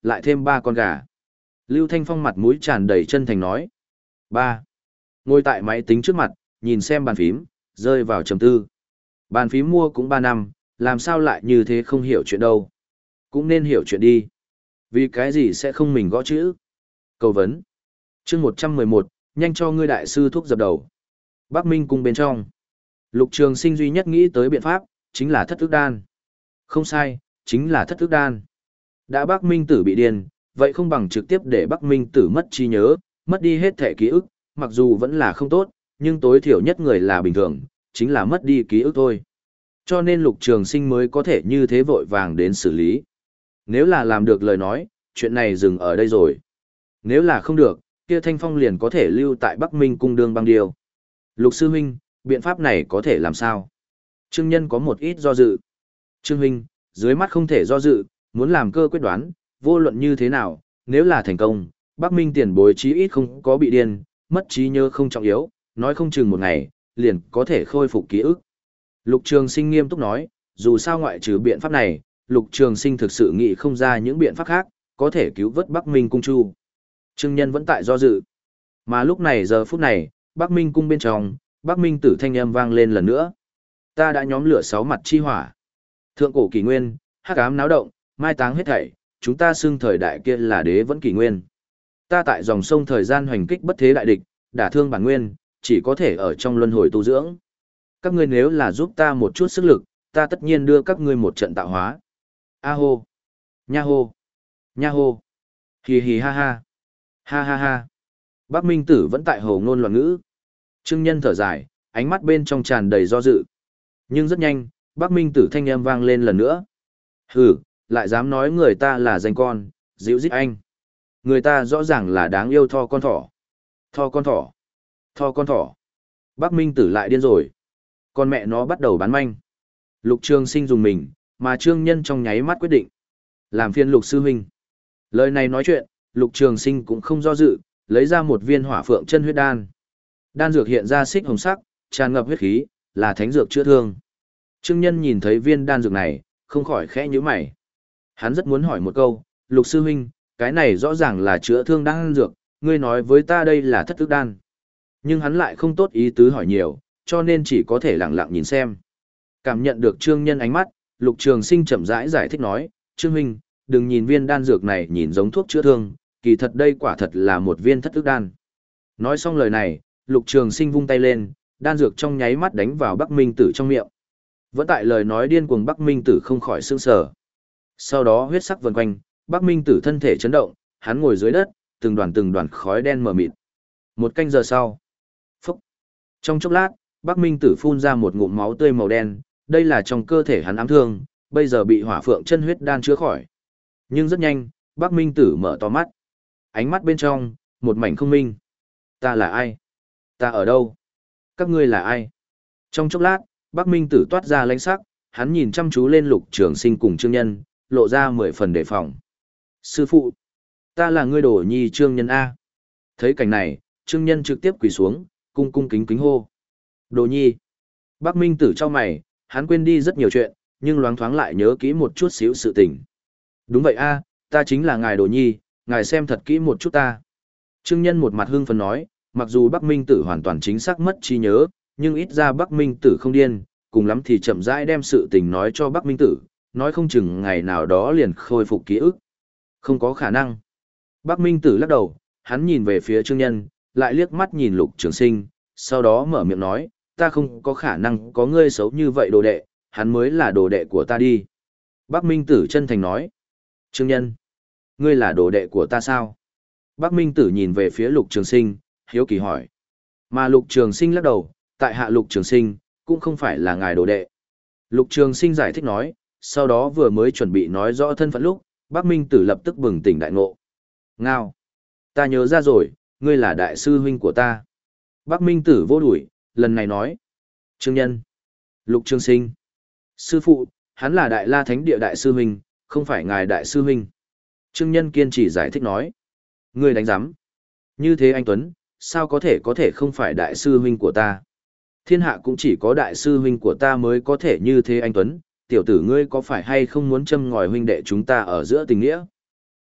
Speaker 1: lại thêm ba con gà. Lưu Thanh Phong mặt mũi tràn đầy chân thành nói. Ba. Ngồi tại máy tính trước mặt, nhìn xem bàn phím, rơi vào trầm tư. Bàn phím mua cũng ba năm, làm sao lại như thế không hiểu chuyện đâu. Cũng nên hiểu chuyện đi. Vì cái gì sẽ không mình gõ chữ? Cầu vấn. Chương một trăm mười một, nhanh cho ngươi đại sư thuốc dập đầu. Bắc Minh cung bên trong. Lục Trường Sinh duy nhất nghĩ tới biện pháp, chính là thất ức đan. Không sai, chính là thất ức đan. Đã Bắc Minh tử bị điên, vậy không bằng trực tiếp để Bắc Minh tử mất trí nhớ, mất đi hết thể ký ức, mặc dù vẫn là không tốt, nhưng tối thiểu nhất người là bình thường, chính là mất đi ký ức thôi. Cho nên Lục Trường Sinh mới có thể như thế vội vàng đến xử lý. Nếu là làm được lời nói, chuyện này dừng ở đây rồi. Nếu là không được, kia Thanh Phong liền có thể lưu tại Bắc Minh cung đương băng điêu. Lục sư huynh, biện pháp này có thể làm sao? Trương Nhân có một ít do dự. Trương huynh, dưới mắt không thể do dự, muốn làm cơ quyết đoán, vô luận như thế nào, nếu là thành công, Bắc Minh tiền bối chí ít không có bị điên, mất trí nhớ không trọng yếu, nói không chừng một ngày, liền có thể khôi phục ký ức. Lục Trường Sinh nghiêm túc nói, dù sao ngoại trừ biện pháp này, Lục Trường Sinh thực sự nghĩ không ra những biện pháp khác, có thể cứu vớt Bắc Minh cung chu. Trương Nhân vẫn tại do dự. Mà lúc này giờ phút này, Bắc Minh cung bên trong, Bắc Minh tử thanh âm vang lên lần nữa. Ta đã nhóm lửa sáu mặt chi hỏa. Thượng cổ kỷ nguyên, hắc ám náo động, mai táng hết thảy, chúng ta xưng thời đại kia là đế vẫn kỷ nguyên. Ta tại dòng sông thời gian hoành kích bất thế đại địch, đả thương bản nguyên, chỉ có thể ở trong luân hồi tu dưỡng. Các ngươi nếu là giúp ta một chút sức lực, ta tất nhiên đưa các ngươi một trận tạo hóa. A hô, nha hô, nha hô, hì hì ha ha, ha ha ha. Bắc Minh tử vẫn tại hồ ngôn loạn ngữ. Trương Nhân thở dài, ánh mắt bên trong tràn đầy do dự. Nhưng rất nhanh, Bắc Minh tử thanh âm vang lên lần nữa. Hừ, lại dám nói người ta là danh con, dịu dít anh. Người ta rõ ràng là đáng yêu tho con thỏ. Tho con thỏ. Tho con thỏ. Bắc Minh tử lại điên rồi. Con mẹ nó bắt đầu bán manh. Lục Trường Sinh dùng mình, mà Trương Nhân trong nháy mắt quyết định. Làm phiên Lục sư huynh. Lời này nói chuyện, Lục Trường Sinh cũng không do dự, lấy ra một viên hỏa phượng chân huyết đan. Đan dược hiện ra xích hồng sắc, tràn ngập huyết khí, là thánh dược chữa thương. Trương Nhân nhìn thấy viên đan dược này, không khỏi khẽ nhíu mày. Hắn rất muốn hỏi một câu, Lục sư huynh, cái này rõ ràng là chữa thương đan dược, ngươi nói với ta đây là thất ức đan. Nhưng hắn lại không tốt ý tứ hỏi nhiều, cho nên chỉ có thể lặng lặng nhìn xem. Cảm nhận được Trương Nhân ánh mắt, Lục Trường Sinh chậm rãi giải, giải thích nói, Trương huynh, đừng nhìn viên đan dược này nhìn giống thuốc chữa thương, kỳ thật đây quả thật là một viên thất ức đan. Nói xong lời này, Lục Trường Sinh vung tay lên, đan dược trong nháy mắt đánh vào Bắc Minh tử trong miệng. Vẫn tại lời nói điên cuồng Bắc Minh tử không khỏi sửng sở. Sau đó huyết sắc vần quanh, Bắc Minh tử thân thể chấn động, hắn ngồi dưới đất, từng đoàn từng đoàn khói đen mờ mịt. Một canh giờ sau, phúc. Trong chốc lát, Bắc Minh tử phun ra một ngụm máu tươi màu đen, đây là trong cơ thể hắn ám thương, bây giờ bị hỏa phượng chân huyết đan chữa khỏi. Nhưng rất nhanh, Bắc Minh tử mở to mắt. Ánh mắt bên trong, một mảnh không minh. Ta là ai? Ta ở đâu? Các ngươi là ai? Trong chốc lát, Bắc Minh tử toát ra lãnh sắc, hắn nhìn chăm chú lên Lục Trường Sinh cùng Trương Nhân, lộ ra mười phần đề phòng. Sư phụ, ta là ngươi đồ nhi Trương Nhân A. Thấy cảnh này, Trương Nhân trực tiếp quỳ xuống, cung cung kính kính hô. Đồ nhi. Bắc Minh tử cho mày, hắn quên đi rất nhiều chuyện, nhưng loáng thoáng lại nhớ kỹ một chút xíu sự tình. Đúng vậy A, ta chính là ngài đồ nhi, ngài xem thật kỹ một chút ta. Trương Nhân một mặt hưng phấn nói, mặc dù Bắc Minh tử hoàn toàn chính xác mất trí nhớ, nhưng ít ra Bắc Minh tử không điên, cùng lắm thì chậm rãi đem sự tình nói cho Bắc Minh tử, nói không chừng ngày nào đó liền khôi phục ký ức. Không có khả năng. Bắc Minh tử lắc đầu, hắn nhìn về phía Trương Nhân, lại liếc mắt nhìn Lục Trường Sinh, sau đó mở miệng nói, ta không có khả năng có ngươi xấu như vậy đồ đệ, hắn mới là đồ đệ của ta đi. Bắc Minh tử chân thành nói, Trương Nhân, ngươi là đồ đệ của ta sao? Bắc Minh tử nhìn về phía Lục Trường Sinh, hiếu kỳ hỏi. Mà Lục Trường Sinh lắc đầu, tại hạ Lục Trường Sinh, cũng không phải là ngài đồ đệ. Lục Trường Sinh giải thích nói, sau đó vừa mới chuẩn bị nói rõ thân phận lúc, Bắc Minh tử lập tức bừng tỉnh đại ngộ. Ngao! Ta nhớ ra rồi, ngươi là đại sư huynh của ta. Bắc Minh tử vô đuổi, lần này nói. Trương Nhân! Lục Trường Sinh! Sư phụ, hắn là đại la thánh địa đại sư huynh, không phải ngài đại sư huynh. Trương Nhân kiên trì giải thích nói. Ngươi đánh giám. Như thế anh Tuấn, sao có thể có thể không phải đại sư huynh của ta? Thiên hạ cũng chỉ có đại sư huynh của ta mới có thể như thế anh Tuấn, tiểu tử ngươi có phải hay không muốn châm ngòi huynh đệ chúng ta ở giữa tình nghĩa?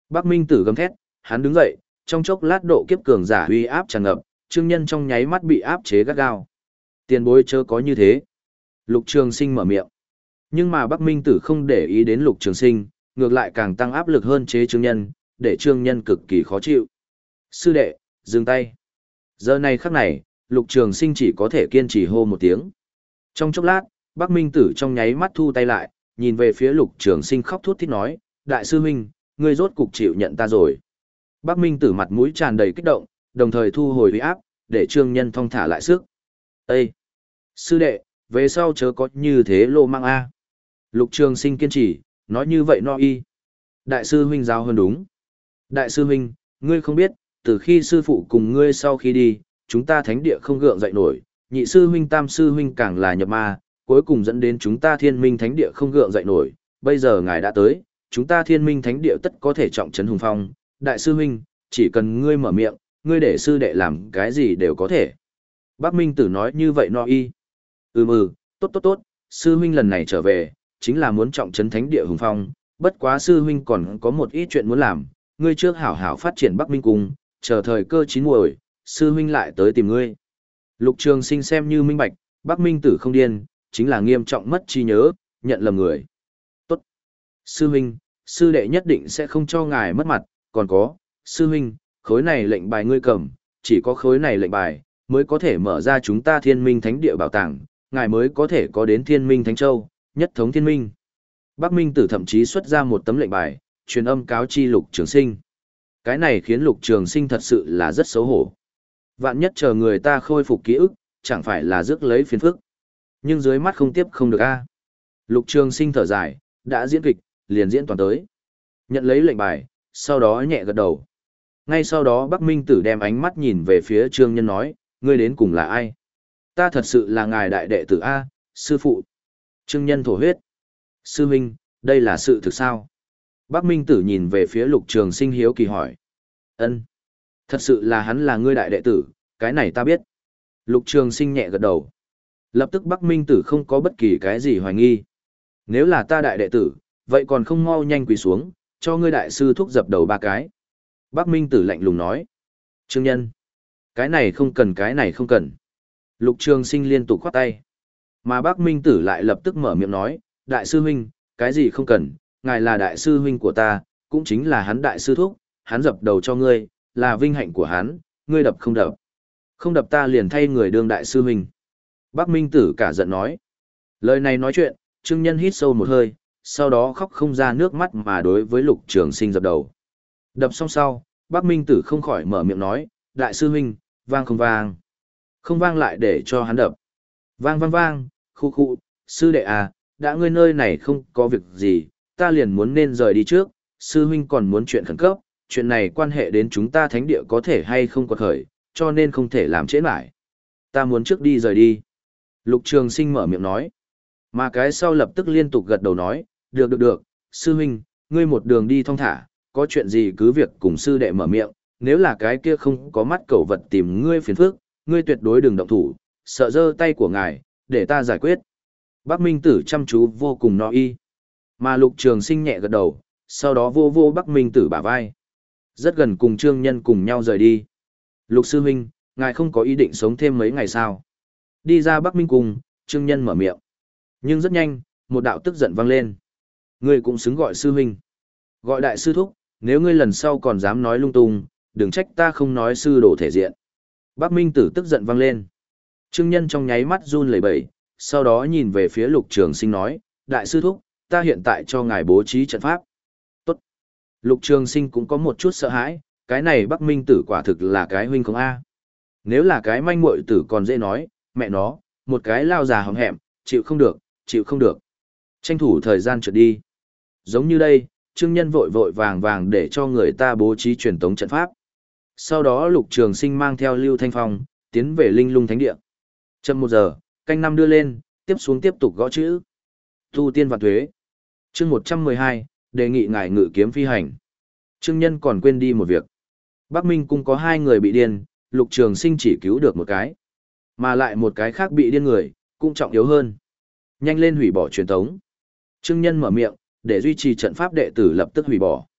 Speaker 1: Bắc Minh Tử gầm thét, hắn đứng dậy, trong chốc lát độ kiếp cường giả uy áp tràn ngập, Trương Nhân trong nháy mắt bị áp chế gắt gao. Tiền bối chớ có như thế. Lục Trường Sinh mở miệng. Nhưng mà Bắc Minh Tử không để ý đến Lục Trường Sinh, ngược lại càng tăng áp lực hơn chế Trương Nhân, để Trương Nhân cực kỳ khó chịu. Sư đệ, dừng tay. Giờ này khắc này, Lục Trường Sinh chỉ có thể kiên trì hô một tiếng. Trong chốc lát, Bắc Minh Tử trong nháy mắt thu tay lại, nhìn về phía Lục Trường Sinh khóc thút thít nói, đại sư huynh, ngươi rốt cục chịu nhận ta rồi. Bắc Minh Tử mặt mũi tràn đầy kích động, đồng thời thu hồi uy áp, để Trương Nhân thong thả lại sức. Ê! Sư đệ, về sau chớ có như thế lô mang a. Lục Trường Sinh kiên trì, nói như vậy no y. Đại sư huynh giáo hơn đúng. Đại sư huynh, ngươi không biết, từ khi sư phụ cùng ngươi sau khi đi, chúng ta thánh địa không gượng dậy nổi, nhị sư huynh tam sư huynh càng là nhập ma, cuối cùng dẫn đến chúng ta thiên minh thánh địa không gượng dậy nổi, bây giờ ngài đã tới, chúng ta thiên minh thánh địa tất có thể trọng trấn hùng phong, đại sư huynh, chỉ cần ngươi mở miệng, ngươi để sư đệ làm cái gì đều có thể. Bác Minh Tử nói như vậy no y. Ừm ừ, tốt tốt tốt, sư huynh lần này trở về, chính là muốn trọng trấn thánh địa hùng phong, bất quá sư huynh còn có một ít chuyện muốn làm, ngươi trước hảo hảo phát triển Bắc Minh Cung, chờ thời cơ chín muồi, sư huynh lại tới tìm ngươi. Lục Trường Sinh xem như minh bạch, Bắc Minh Tử không điên, chính là nghiêm trọng mất trí nhớ, nhận lầm người. Tốt. Sư huynh, sư đệ nhất định sẽ không cho ngài mất mặt, còn có, sư huynh, khối này lệnh bài ngươi cầm, chỉ có khối này lệnh bài, mới có thể mở ra chúng ta thiên minh thánh địa bảo tàng, ngài mới có thể có đến thiên minh thánh châu, nhất thống thiên minh. Bắc Minh Tử thậm chí xuất ra một tấm lệnh bài, truyền âm cáo chi Lục Trường Sinh. Cái này khiến Lục Trường Sinh thật sự là rất xấu hổ. Vạn nhất chờ người ta khôi phục ký ức, chẳng phải là rước lấy phiền phức. Nhưng dưới mắt không tiếp không được a. Lục Trường Sinh thở dài, đã diễn kịch, liền diễn toàn tới. Nhận lấy lệnh bài, sau đó nhẹ gật đầu. Ngay sau đó Bắc Minh Tử đem ánh mắt nhìn về phía Trương Nhân nói, ngươi đến cùng là ai? Ta thật sự là ngài đại đệ tử A, sư phụ. Trương Nhân thổ huyết. Sư huynh, đây là sự thực sao? Bắc Minh Tử nhìn về phía Lục Trường Sinh hiếu kỳ hỏi. Ân, thật sự là hắn là ngươi đại đệ tử, cái này ta biết. Lục Trường Sinh nhẹ gật đầu. Lập tức Bắc Minh Tử không có bất kỳ cái gì hoài nghi. Nếu là ta đại đệ tử, vậy còn không mau nhanh quỳ xuống, cho ngươi đại sư thúc dập đầu ba cái. Bắc Minh Tử lạnh lùng nói. Trương Nhân, cái này không cần cái này không cần. Lục Trường Sinh liên tục khoát tay. Mà Bắc Minh Tử lại lập tức mở miệng nói, đại sư huynh, cái gì không cần, ngài là đại sư huynh của ta, cũng chính là hắn đại sư thúc, hắn dập đầu cho ngươi, là vinh hạnh của hắn, ngươi đập không đập. Không đập ta liền thay người đương đại sư huynh. Bắc Minh Tử cả giận nói. Lời này nói chuyện, Trương Nhân hít sâu một hơi, sau đó khóc không ra nước mắt mà đối với Lục Trường Sinh dập đầu. Đập xong sau, Bắc Minh Tử không khỏi mở miệng nói, đại sư huynh, vang không vang. Không vang lại để cho hắn đập. Vang vang vang, khu khu, sư đệ à, đã ngươi nơi này không có việc gì, ta liền muốn nên rời đi trước, sư huynh còn muốn chuyện khẩn cấp, chuyện này quan hệ đến chúng ta thánh địa có thể hay không quật khởi, cho nên không thể làm trễ lại. Ta muốn trước đi rời đi. Lục Trường Sinh mở miệng nói. Mà cái sau lập tức liên tục gật đầu nói, được được được, sư huynh, ngươi một đường đi thong thả, có chuyện gì cứ việc cùng sư đệ mở miệng, nếu là cái kia không có mắt cẩu vật tìm ngươi phiền phức, ngươi tuyệt đối đừng động thủ, sợ giơ tay của ngài, để ta giải quyết. Bắc Minh Tử chăm chú vô cùng no y. Mà Lục Trường Sinh nhẹ gật đầu, sau đó vô vô Bắc Minh Tử bả vai. Rất gần cùng Trương Nhân cùng nhau rời đi. Lục sư huynh, ngài không có ý định sống thêm mấy ngày sao? Đi ra Bắc Minh cùng, Trương Nhân mở miệng. Nhưng rất nhanh, một đạo tức giận vang lên. Ngươi cũng xứng gọi sư huynh. Gọi đại sư thúc, nếu ngươi lần sau còn dám nói lung tung, đừng trách ta không nói sư đổ thể diện. Bắc Minh Tử tức giận vang lên. Trương Nhân trong nháy mắt run lẩy bẩy, sau đó nhìn về phía Lục Trường Sinh nói, đại sư thúc, ta hiện tại cho ngài bố trí trận pháp. Tốt. Lục Trường Sinh cũng có một chút sợ hãi, cái này Bắc Minh Tử quả thực là cái huynh không A. Nếu là cái manh muội tử còn dễ nói, mẹ nó, một cái lao già hầm hẹm, chịu không được, chịu không được. Tranh thủ thời gian trượt đi. Giống như đây, Trương Nhân vội vội vàng vàng để cho người ta bố trí truyền tống trận pháp. Sau đó Lục Trường Sinh mang theo Lưu Thanh Phong, tiến về Linh Lung Thánh Địa. Chậm một giờ, canh năm đưa lên, tiếp xuống tiếp tục gõ chữ. Tu tiên và thuế. Chương một trăm mười hai, đề nghị ngài ngự kiếm phi hành. Trương Nhân còn quên đi một việc. Bắc Minh Cung có hai người bị điên, Lục Trường Sinh chỉ cứu được một cái. Mà lại một cái khác bị điên người, cũng trọng yếu hơn. Nhanh lên hủy bỏ truyền tống. Trương Nhân mở miệng, để duy trì trận pháp đệ tử lập tức hủy bỏ.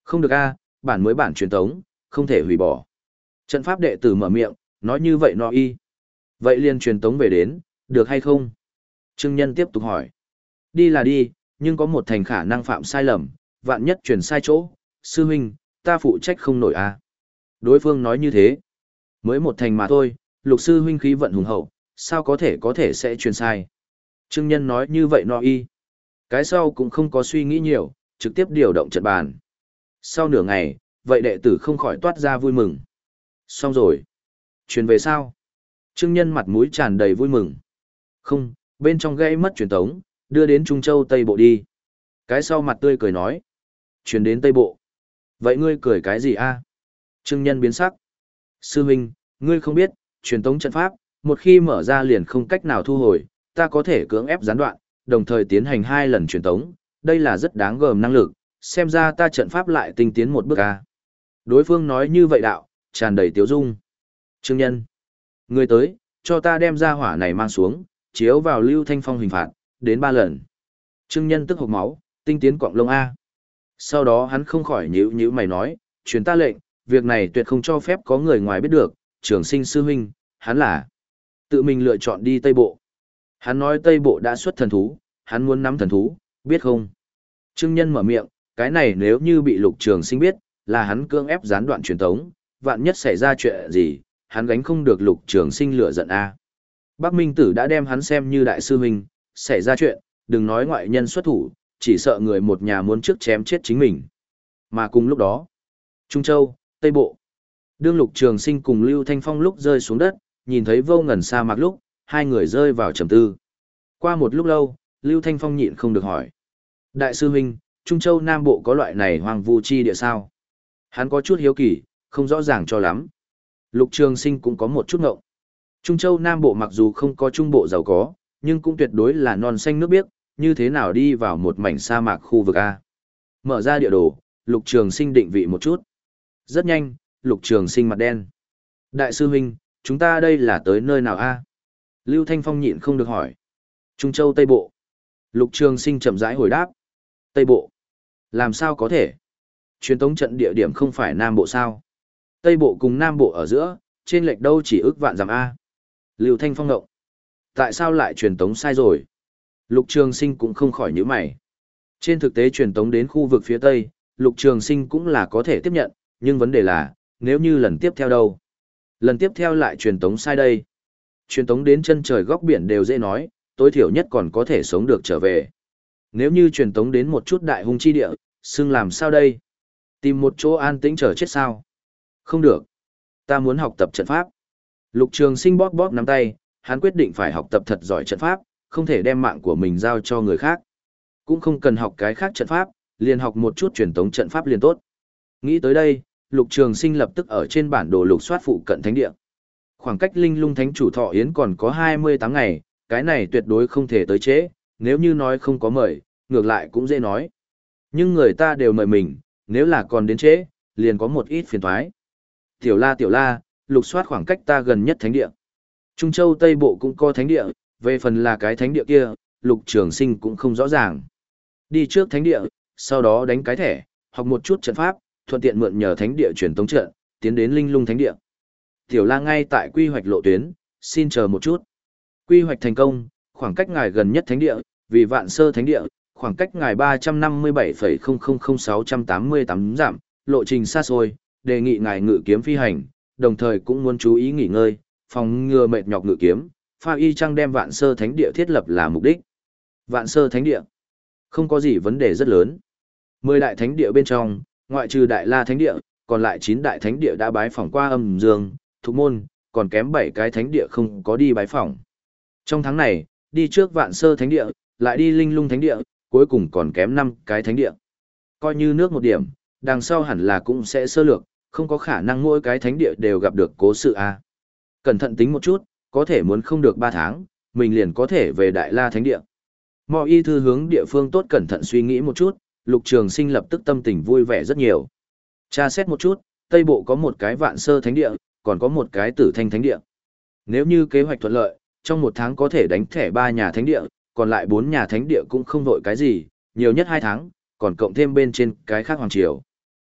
Speaker 1: Không được a, bản mới bản truyền tống, không thể hủy bỏ. Trận pháp đệ tử mở miệng, nói như vậy nó y. Vậy liền truyền tống về đến, được hay không? Trương Nhân tiếp tục hỏi. Đi là đi, nhưng có một thành khả năng phạm sai lầm, vạn nhất truyền sai chỗ, sư huynh, ta phụ trách không nổi a. Đối phương nói như thế. Mới một thành mà thôi, lục sư huynh khí vận hùng hậu, sao có thể có thể sẽ truyền sai. Trương Nhân nói như vậy nó y. Cái sau cũng không có suy nghĩ nhiều, trực tiếp điều động trận bàn. Sau nửa ngày, vậy đệ tử không khỏi toát ra vui mừng. Xong rồi. Truyền về sao? Trương Nhân mặt mũi tràn đầy vui mừng. Không, bên trong gây mất truyền tống, đưa đến Trung Châu Tây Bộ đi. Cái sau mặt tươi cười nói. Truyền đến Tây Bộ. Vậy ngươi cười cái gì a? Trương Nhân biến sắc. Sư huynh, ngươi không biết, truyền tống trận pháp, một khi mở ra liền không cách nào thu hồi, ta có thể cưỡng ép gián đoạn, đồng thời tiến hành hai lần truyền tống, đây là rất đáng gờm năng lực, xem ra ta trận pháp lại tinh tiến một bước a. Đối phương nói như vậy đạo, tràn đầy tiếu dung. Trương Nhân, ngươi tới, cho ta đem ra hỏa này mang xuống, chiếu vào Lưu Thanh Phong hình phạt, đến ba lần. Trương Nhân tức hộc máu, tinh tiến quạng lông a. Sau đó hắn không khỏi nhíu nhíu mày nói, truyền ta lệnh, việc này tuyệt không cho phép có người ngoài biết được, Trường Sinh sư huynh, hắn là tự mình lựa chọn đi Tây Bộ. Hắn nói Tây Bộ đã xuất thần thú, hắn muốn nắm thần thú, biết không? Trương Nhân mở miệng, cái này nếu như bị Lục Trường Sinh biết, là hắn cưỡng ép gián đoạn truyền tống, vạn nhất xảy ra chuyện gì, hắn gánh không được Lục Trường Sinh lửa giận a. Bắc Minh Tử đã đem hắn xem như đại sư huynh, xảy ra chuyện, đừng nói ngoại nhân xuất thủ, chỉ sợ người một nhà muốn trước chém chết chính mình. Mà cùng lúc đó, Trung Châu, Tây Bộ, đương Lục Trường Sinh cùng Lưu Thanh Phong lúc rơi xuống đất, nhìn thấy vô ngần sa mạc lúc, hai người rơi vào trầm tư. Qua một lúc lâu, Lưu Thanh Phong nhịn không được hỏi. Đại sư huynh, Trung Châu Nam Bộ có loại này hoang vu chi địa sao? Hắn có chút hiếu kỳ, không rõ ràng cho lắm. Lục Trường Sinh cũng có một chút ngộng. Trung Châu Nam Bộ mặc dù không có Trung Bộ giàu có, nhưng cũng tuyệt đối là non xanh nước biếc, như thế nào đi vào một mảnh sa mạc khu vực A. Mở ra địa đồ, Lục Trường Sinh định vị một chút. Rất nhanh, Lục Trường Sinh mặt đen. Đại sư huynh, chúng ta đây là tới nơi nào A? Lưu Thanh Phong nhịn không được hỏi. Trung Châu Tây Bộ. Lục Trường Sinh chậm rãi hồi đáp. Tây Bộ. Làm sao có thể? Truyền tống trận địa điểm không phải Nam Bộ sao? Tây Bộ cùng Nam Bộ ở giữa, trên lệch đâu chỉ ước vạn dặm A. Lưu Thanh Phong động. Tại sao lại truyền tống sai rồi? Lục Trường Sinh cũng không khỏi nhíu mày. Trên thực tế truyền tống đến khu vực phía Tây, Lục Trường Sinh cũng là có thể tiếp nhận, nhưng vấn đề là, nếu như lần tiếp theo đâu? Lần tiếp theo lại truyền tống sai đây. Truyền tống đến chân trời góc biển đều dễ nói, tối thiểu nhất còn có thể sống được trở về. Nếu như truyền tống đến một chút đại hung chi địa, xưng làm sao đây? Tìm một chỗ an tĩnh chờ chết sao? Không được. Ta muốn học tập trận pháp. Lục Trường Sinh bóp bóp nắm tay, hắn quyết định phải học tập thật giỏi trận pháp, không thể đem mạng của mình giao cho người khác. Cũng không cần học cái khác trận pháp, liền học một chút truyền tống trận pháp liền tốt. Nghĩ tới đây, Lục Trường Sinh lập tức ở trên bản đồ lục soát phụ cận thánh địa. Khoảng cách Linh Lung Thánh chủ thọ yến còn có hai mươi tám ngày, cái này tuyệt đối không thể tới trễ, nếu như nói không có mời, ngược lại cũng dễ nói. Nhưng người ta đều mời mình, nếu là còn đến trễ, liền có một ít phiền toái. Tiểu La tiểu La, lục soát khoảng cách ta gần nhất thánh địa. Trung Châu Tây Bộ cũng có thánh địa, về phần là cái thánh địa kia, Lục Trường Sinh cũng không rõ ràng. Đi trước thánh địa, sau đó đánh cái thẻ, học một chút trận pháp, thuận tiện mượn nhờ thánh địa truyền tống trận, tiến đến Linh Lung Thánh địa. Tiểu La ngay tại quy hoạch lộ tuyến, xin chờ một chút. Quy hoạch thành công, khoảng cách ngài gần nhất thánh địa, vì Vạn Sơ Thánh địa, khoảng cách ngài ba trăm năm mươi bảy phẩy không không không sáu tám tám dặm, lộ trình xa xôi, đề nghị ngài ngự kiếm phi hành, đồng thời cũng muốn chú ý nghỉ ngơi, phòng ngừa mệt nhọc ngự kiếm, pha y chăng đem Vạn Sơ Thánh địa thiết lập là mục đích. Vạn Sơ Thánh địa không có gì vấn đề rất lớn. Mười đại thánh địa bên trong, ngoại trừ Đại La Thánh địa, còn lại chín đại thánh địa đã bái phỏng qua Âm Dương, Thục Môn, còn kém bảy cái thánh địa không có đi bái phỏng. Trong tháng này, đi trước Vạn Sơ Thánh địa, lại đi Linh Lung Thánh địa, cuối cùng còn kém năm cái thánh địa. Coi như nước một điểm, đằng sau hẳn là cũng sẽ sơ lược, không có khả năng mỗi cái thánh địa đều gặp được cố sự a. Cẩn thận tính một chút, có thể muốn không được ba tháng, mình liền có thể về Đại La Thánh địa. Mò y thư hướng địa phương tốt cẩn thận suy nghĩ một chút, Lục Trường Sinh lập tức tâm tình vui vẻ rất nhiều. Tra xét một chút, Tây Bộ có một cái Vạn Sơ Thánh địa, còn có một cái Tử Thanh Thánh địa. Nếu như kế hoạch thuận lợi, trong một tháng có thể đánh thẻ ba nhà thánh địa, còn lại bốn nhà thánh địa cũng không vội cái gì, nhiều nhất hai tháng, còn cộng thêm bên trên cái khác hoàng triều.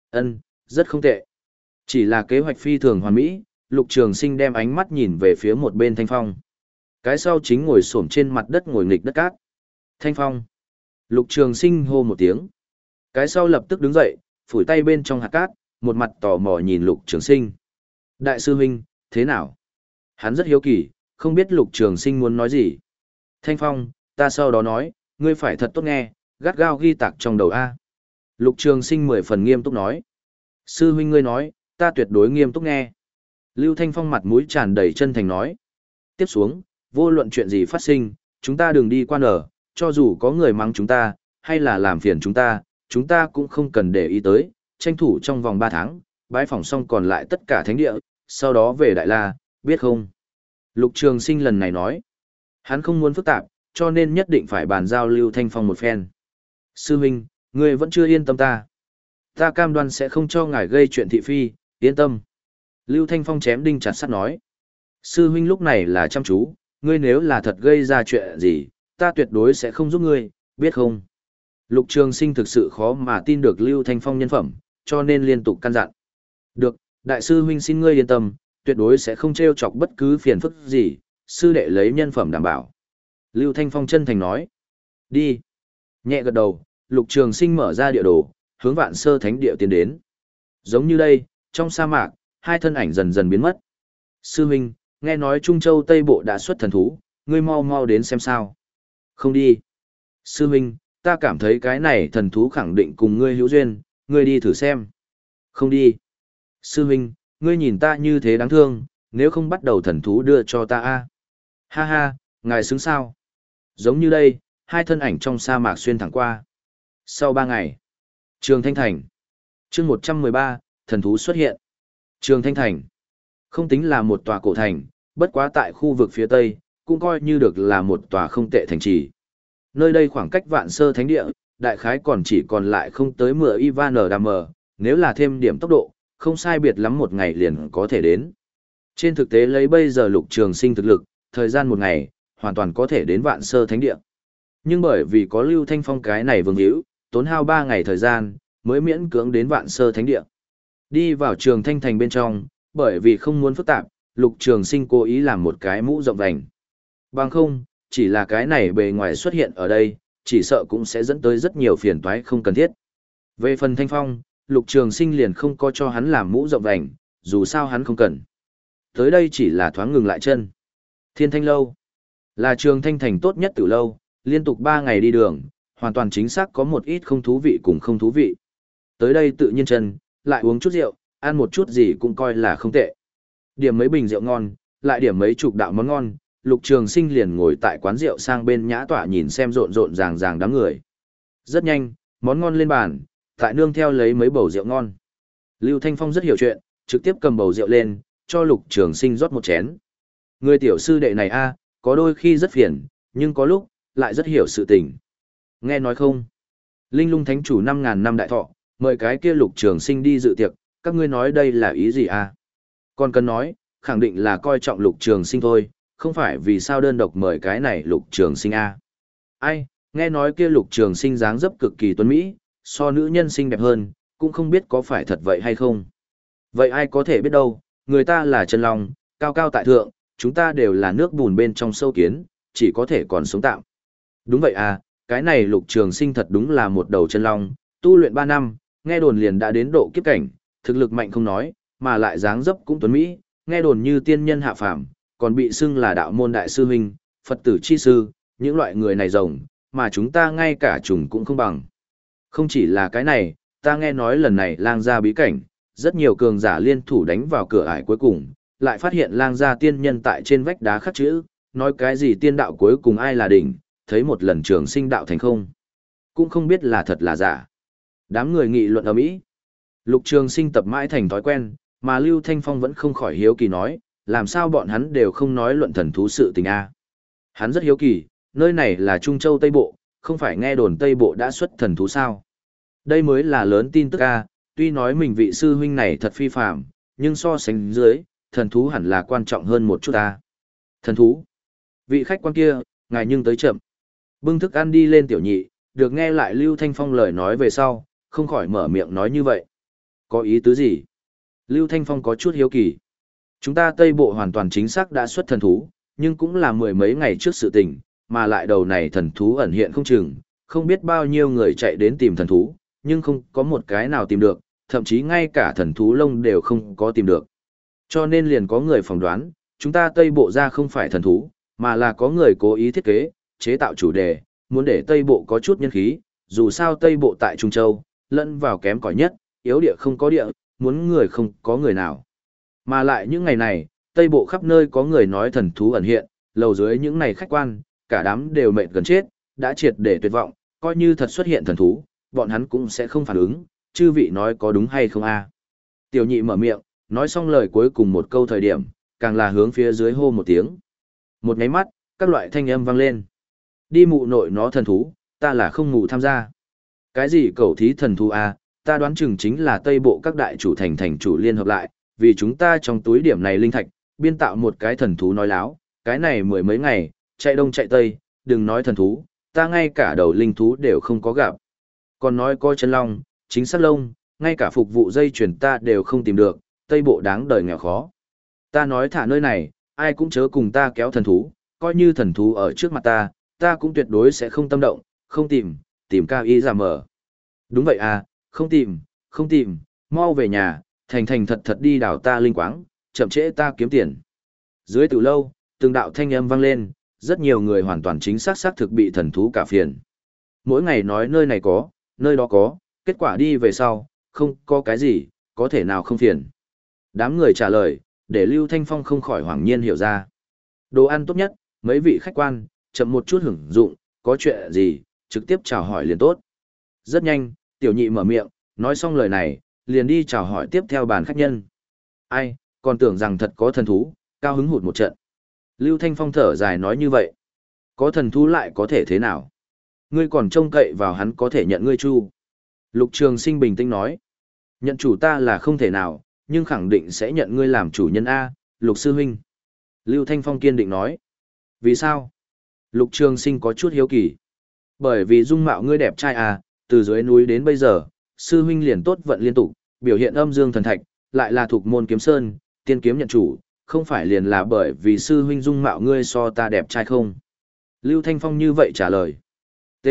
Speaker 1: Ân, rất không tệ. Chỉ là kế hoạch phi thường hoàn mỹ, Lục Trường Sinh đem ánh mắt nhìn về phía một bên Thanh Phong. Cái sau chính ngồi xổm trên mặt đất ngồi nghịch đất cát. Thanh Phong. Lục Trường Sinh hô một tiếng. Cái sau lập tức đứng dậy, phủi tay bên trong hạt cát, một mặt tò mò nhìn Lục Trường Sinh. Đại sư huynh, thế nào? Hắn rất hiếu kỳ, không biết Lục Trường Sinh muốn nói gì. Thanh Phong, ta sau đó nói, ngươi phải thật tốt nghe, gắt gao ghi tạc trong đầu A. Lục Trường Sinh mười phần nghiêm túc nói. Sư huynh ngươi nói, ta tuyệt đối nghiêm túc nghe. Lưu Thanh Phong mặt mũi tràn đầy chân thành nói. Tiếp xuống, vô luận chuyện gì phát sinh, chúng ta đừng đi qua nở, cho dù có người mắng chúng ta, hay là làm phiền chúng ta, chúng ta cũng không cần để ý tới, tranh thủ trong vòng ba tháng, bái phỏng xong còn lại tất cả thánh địa, sau đó về Đại La, biết không? Lục Trường Sinh lần này nói, hắn không muốn phức tạp, cho nên nhất định phải bàn giao Lưu Thanh Phong một phen. Sư huynh, ngươi vẫn chưa yên tâm ta. Ta cam đoan sẽ không cho ngài gây chuyện thị phi, yên tâm. Lưu Thanh Phong chém đinh chặt sắt nói. Sư huynh lúc này là chăm chú, ngươi nếu là thật gây ra chuyện gì, ta tuyệt đối sẽ không giúp ngươi, biết không? Lục Trường Sinh thực sự khó mà tin được Lưu Thanh Phong nhân phẩm, cho nên liên tục căn dặn. Được, đại sư huynh xin ngươi yên tâm, tuyệt đối sẽ không trêu chọc bất cứ phiền phức gì, sư đệ lấy nhân phẩm đảm bảo. Lưu Thanh Phong chân thành nói. Đi. Nhẹ gật đầu, Lục Trường Sinh mở ra địa đồ, hướng Vạn Sơ Thánh địa tiến đến. Giống như đây, trong sa mạc, hai thân ảnh dần dần biến mất. Sư huynh, nghe nói Trung Châu Tây Bộ đã xuất thần thú, ngươi mau mau đến xem sao. Không đi. Sư huynh, ta cảm thấy cái này thần thú khẳng định cùng ngươi hữu duyên, ngươi đi thử xem. Không đi. Sư huynh, ngươi nhìn ta như thế đáng thương, nếu không bắt đầu thần thú đưa cho ta a. Ha ha, ngài xứng sao. Giống như đây, hai thân ảnh trong sa mạc xuyên thẳng qua. Sau ba ngày, Trường Thanh Thành. Chương một trăm mười ba, thần thú xuất hiện. Trường Thanh Thành. Không tính là một tòa cổ thành, bất quá tại khu vực phía tây, cũng coi như được là một tòa không tệ thành trì. Nơi đây khoảng cách Vạn Sơ Thánh địa, đại khái còn chỉ còn lại không tới mười Ivan Đam, nếu là thêm điểm tốc độ, không sai biệt lắm một ngày liền có thể đến. Trên thực tế lấy bây giờ Lục Trường Sinh thực lực, thời gian một ngày, hoàn toàn có thể đến Vạn Sơ Thánh địa. Nhưng bởi vì có Lưu Thanh Phong cái này vương hữu, tốn hao ba ngày thời gian, mới miễn cưỡng đến Vạn Sơ Thánh địa. Đi vào Trường Thanh Thành bên trong, bởi vì không muốn phức tạp, Lục Trường Sinh cố ý làm một cái mũ rộng vành. Bằng không, chỉ là cái này bề ngoài xuất hiện ở đây, chỉ sợ cũng sẽ dẫn tới rất nhiều phiền toái không cần thiết. Về phần Thanh Phong, Lục Trường Sinh liền không có cho hắn làm mũ rộng vành, dù sao hắn không cần. Tới đây chỉ là thoáng ngừng lại chân. Thiên Thanh Lâu là Trường Thanh Thành tốt nhất từ lâu, liên tục ba ngày đi đường, hoàn toàn chính xác có một ít không thú vị cùng không thú vị. Tới đây tự nhiên chân, lại uống chút rượu, ăn một chút gì cũng coi là không tệ. Điểm mấy bình rượu ngon, lại điểm mấy chục đạo món ngon, Lục Trường Sinh liền ngồi tại quán rượu sang bên nhã tọa nhìn xem rộn rộn ràng ràng đám người. Rất nhanh, món ngon lên bàn, tại nương theo lấy mấy bầu rượu ngon. Lưu Thanh Phong rất hiểu chuyện, trực tiếp cầm bầu rượu lên, cho Lục Trường Sinh rót một chén. Người tiểu sư đệ này a, có đôi khi rất phiền, nhưng có lúc lại rất hiểu sự tình. Nghe nói không? Linh Lung Thánh chủ năm ngàn năm đại thọ, mời cái kia Lục Trường Sinh đi dự tiệc, các ngươi nói đây là ý gì a? Còn cần nói, khẳng định là coi trọng Lục Trường Sinh thôi, không phải vì sao đơn độc mời cái này Lục Trường Sinh a. Ai, nghe nói kia Lục Trường Sinh dáng dấp cực kỳ tuấn mỹ, so nữ nhân xinh đẹp hơn, cũng không biết có phải thật vậy hay không. Vậy ai có thể biết đâu, người ta là chân long, cao cao tại thượng, chúng ta đều là nước bùn bên trong sâu kiến, chỉ có thể còn sống tạm. Đúng vậy à, cái này Lục Trường Sinh thật đúng là một đầu chân long, tu luyện ba năm, nghe đồn liền đã đến độ kiếp cảnh, thực lực mạnh không nói, mà lại dáng dấp cũng tuấn mỹ, nghe đồn như tiên nhân hạ phàm, còn bị xưng là đạo môn đại sư huynh, Phật tử chi sư, những loại người này rồng, mà chúng ta ngay cả trùng cũng không bằng. Không chỉ là cái này, ta nghe nói lần này lang gia bí cảnh, rất nhiều cường giả liên thủ đánh vào cửa ải cuối cùng, lại phát hiện lang gia tiên nhân tại trên vách đá khắc chữ, nói cái gì tiên đạo cuối cùng ai là đỉnh, thấy một lần Trường Sinh đạo thành không. Cũng không biết là thật là giả. Đám người nghị luận ầm ĩ. Lục Trường Sinh tập mãi thành thói quen, mà Lưu Thanh Phong vẫn không khỏi hiếu kỳ nói, làm sao bọn hắn đều không nói luận thần thú sự tình a? Hắn rất hiếu kỳ, nơi này là Trung Châu Tây Bộ, không phải nghe đồn Tây Bộ đã xuất thần thú sao? Đây mới là lớn tin tức a, tuy nói mình vị sư huynh này thật phi phàm, nhưng so sánh dưới, thần thú hẳn là quan trọng hơn một chút a. Thần thú? Vị khách quan kia, ngài nhưng tới chậm. Bưng thức ăn đi lên tiểu nhị, được nghe lại Lưu Thanh Phong lời nói về sau, không khỏi mở miệng nói như vậy. Có ý tứ gì? Lưu Thanh Phong có chút hiếu kỳ. Chúng ta Tây Bộ hoàn toàn chính xác đã xuất thần thú, nhưng cũng là mười mấy ngày trước sự tình, mà lại đầu này thần thú ẩn hiện không chừng, không biết bao nhiêu người chạy đến tìm thần thú, nhưng không có một cái nào tìm được, thậm chí ngay cả thần thú lông đều không có tìm được. Cho nên liền có người phỏng đoán, chúng ta Tây Bộ ra không phải thần thú, mà là có người cố ý thiết kế, chế tạo chủ đề, muốn để Tây Bộ có chút nhân khí, dù sao Tây Bộ tại Trung Châu, lẫn vào kém cỏi nhất, yếu địa không có địa, muốn người không có người nào. Mà lại những ngày này, Tây Bộ khắp nơi có người nói thần thú ẩn hiện, lầu dưới những này khách quan, cả đám đều mệt gần chết, đã triệt để tuyệt vọng, coi như thật xuất hiện thần thú, bọn hắn cũng sẽ không phản ứng, chư vị nói có đúng hay không a? Tiểu nhị mở miệng, nói xong lời cuối cùng một câu thời điểm, càng là hướng phía dưới hô một tiếng. Một nháy mắt, các loại thanh âm vang lên. Đi mụ nội nó thần thú, ta là không ngủ tham gia. Cái gì cầu thí thần thú a? Ta đoán chừng chính là Tây Bộ các đại chủ thành thành chủ liên hợp lại, vì chúng ta trong túi điểm này linh thạch, biên tạo một cái thần thú nói láo, cái này mười mấy ngày, chạy đông chạy tây, đừng nói thần thú, ta ngay cả đầu linh thú đều không có gặp. Còn nói có chân long, chính xác lông, ngay cả phục vụ dây chuyển ta đều không tìm được, Tây Bộ đáng đời nghèo khó. Ta nói thả nơi này, ai cũng chớ cùng ta kéo thần thú, coi như thần thú ở trước mặt ta, ta cũng tuyệt đối sẽ không tâm động, không tìm, tìm cao y giả mở. Đúng vậy à, không tìm, không tìm, mau về nhà, thành thành thật thật đi đào ta linh quáng, chậm trễ ta kiếm tiền. Dưới từ lâu, từng đạo thanh âm vang lên, rất nhiều người hoàn toàn chính xác xác thực bị thần thú cả phiền. Mỗi ngày nói nơi này có, nơi đó có, kết quả đi về sau, không có cái gì, có thể nào không phiền. Đám người trả lời, để Lưu Thanh Phong không khỏi hoảng nhiên hiểu ra. Đồ ăn tốt nhất, mấy vị khách quan, chậm một chút hưởng dụng, có chuyện gì, trực tiếp chào hỏi liền tốt. Rất nhanh, tiểu nhị mở miệng, nói xong lời này, liền đi chào hỏi tiếp theo bàn khách nhân. Ai, còn tưởng rằng thật có thần thú, cao hứng hụt một trận. Lưu Thanh Phong thở dài nói như vậy. Có thần thú lại có thể thế nào? Ngươi còn trông cậy vào hắn có thể nhận ngươi chu. Lục Trường Sinh bình tĩnh nói. Nhận chủ ta là không thể nào, nhưng khẳng định sẽ nhận ngươi làm chủ nhân A, Lục Sư Huynh. Lưu Thanh Phong kiên định nói. Vì sao? Lục Trường Sinh có chút hiếu kỳ. Bởi vì dung mạo ngươi đẹp trai à, từ dưới núi đến bây giờ, Sư Huynh liền tốt vận liên tục, biểu hiện âm dương thần thạch, lại là thuộc môn kiếm sơn, tiên kiếm nhận chủ, không phải liền là bởi vì Sư Huynh dung mạo ngươi so ta đẹp trai không? Lưu Thanh Phong như vậy trả lời. T.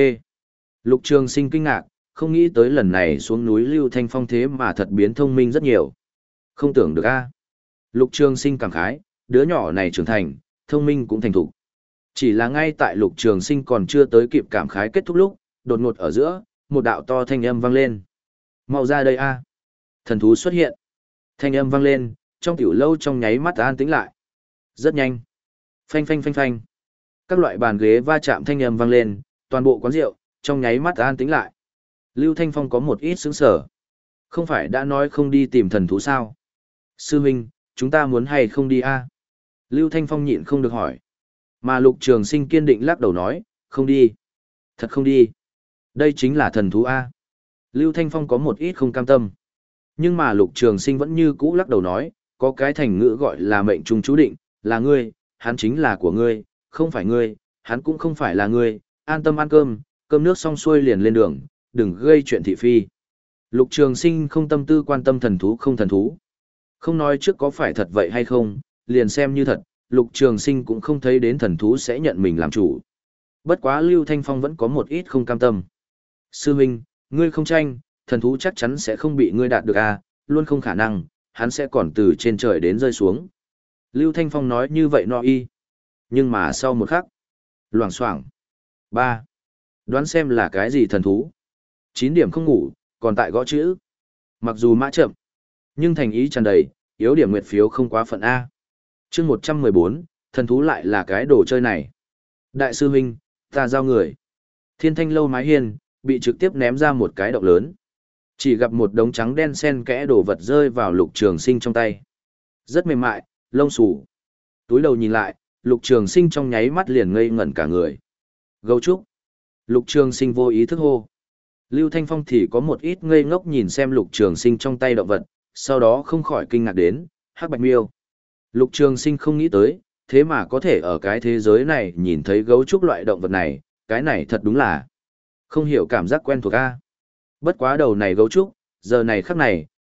Speaker 1: Lục Trường Sinh kinh ngạc, không nghĩ tới lần này xuống núi Lưu Thanh Phong thế mà thật biến thông minh rất nhiều. Không tưởng được a. Lục Trường Sinh cảm khái, đứa nhỏ này trưởng thành, thông minh cũng thành thục. Chỉ là ngay tại Lục Trường Sinh còn chưa tới kịp cảm khái kết thúc lúc, đột ngột ở giữa, một đạo to thanh âm vang lên. Mau ra đây a. Thần thú xuất hiện. Thanh âm vang lên, trong tiểu lâu trong nháy mắt an tĩnh lại. Rất nhanh. Phanh phanh phanh phanh. Các loại bàn ghế va chạm thanh âm vang lên, toàn bộ quán rượu trong nháy mắt an tĩnh lại. Lưu Thanh Phong có một ít sững sờ. Không phải đã nói không đi tìm thần thú sao? Sư huynh, chúng ta muốn hay không đi a? Lưu Thanh Phong nhịn không được hỏi. Mà Lục Trường Sinh kiên định lắc đầu nói, không đi. Thật không đi. Đây chính là thần thú a. Lưu Thanh Phong có một ít không cam tâm. Nhưng mà Lục Trường Sinh vẫn như cũ lắc đầu nói, có cái thành ngữ gọi là mệnh trung chú định, là ngươi, hắn chính là của ngươi, không phải ngươi, hắn cũng không phải là ngươi, an tâm ăn cơm, cơm nước xong xuôi liền lên đường, đừng gây chuyện thị phi. Lục Trường Sinh không tâm tư quan tâm thần thú không thần thú. Không nói trước có phải thật vậy hay không, liền xem như thật, Lục Trường Sinh cũng không thấy đến thần thú sẽ nhận mình làm chủ. Bất quá Lưu Thanh Phong vẫn có một ít không cam tâm. Sư huynh, ngươi không tranh, thần thú chắc chắn sẽ không bị ngươi đạt được à, luôn không khả năng, hắn sẽ còn từ trên trời đến rơi xuống. Lưu Thanh Phong nói như vậy no y. Nhưng mà sau một khắc, loảng xoảng. Ba. Đoán xem là cái gì thần thú. Chín điểm không ngủ, còn tại gõ chữ. Mặc dù mã chậm, nhưng thành ý tràn đầy, yếu điểm nguyệt phiếu không quá phận A. Chương một trăm mười bốn, thần thú lại là cái đồ chơi này. Đại sư huynh, ta giao người. Thiên Thanh lâu mái hiên, bị trực tiếp ném ra một cái động lớn. Chỉ gặp một đống trắng đen xen kẽ đồ vật rơi vào Lục Trường Sinh trong tay. Rất mềm mại, lông xù. Túi đầu nhìn lại, Lục Trường Sinh trong nháy mắt liền ngây ngẩn cả người. Gấu trúc. Lục Trường Sinh vô ý thức hô. Lưu Thanh Phong thì có một ít ngây ngốc nhìn xem Lục Trường Sinh trong tay động vật, sau đó không khỏi kinh ngạc đến, hắc bạch miêu. Lục Trường Sinh không nghĩ tới, thế mà có thể ở cái thế giới này nhìn thấy gấu trúc loại động vật này, cái này thật đúng là không hiểu cảm giác quen thuộc a. Bất quá đầu này gấu trúc, giờ này khắc này,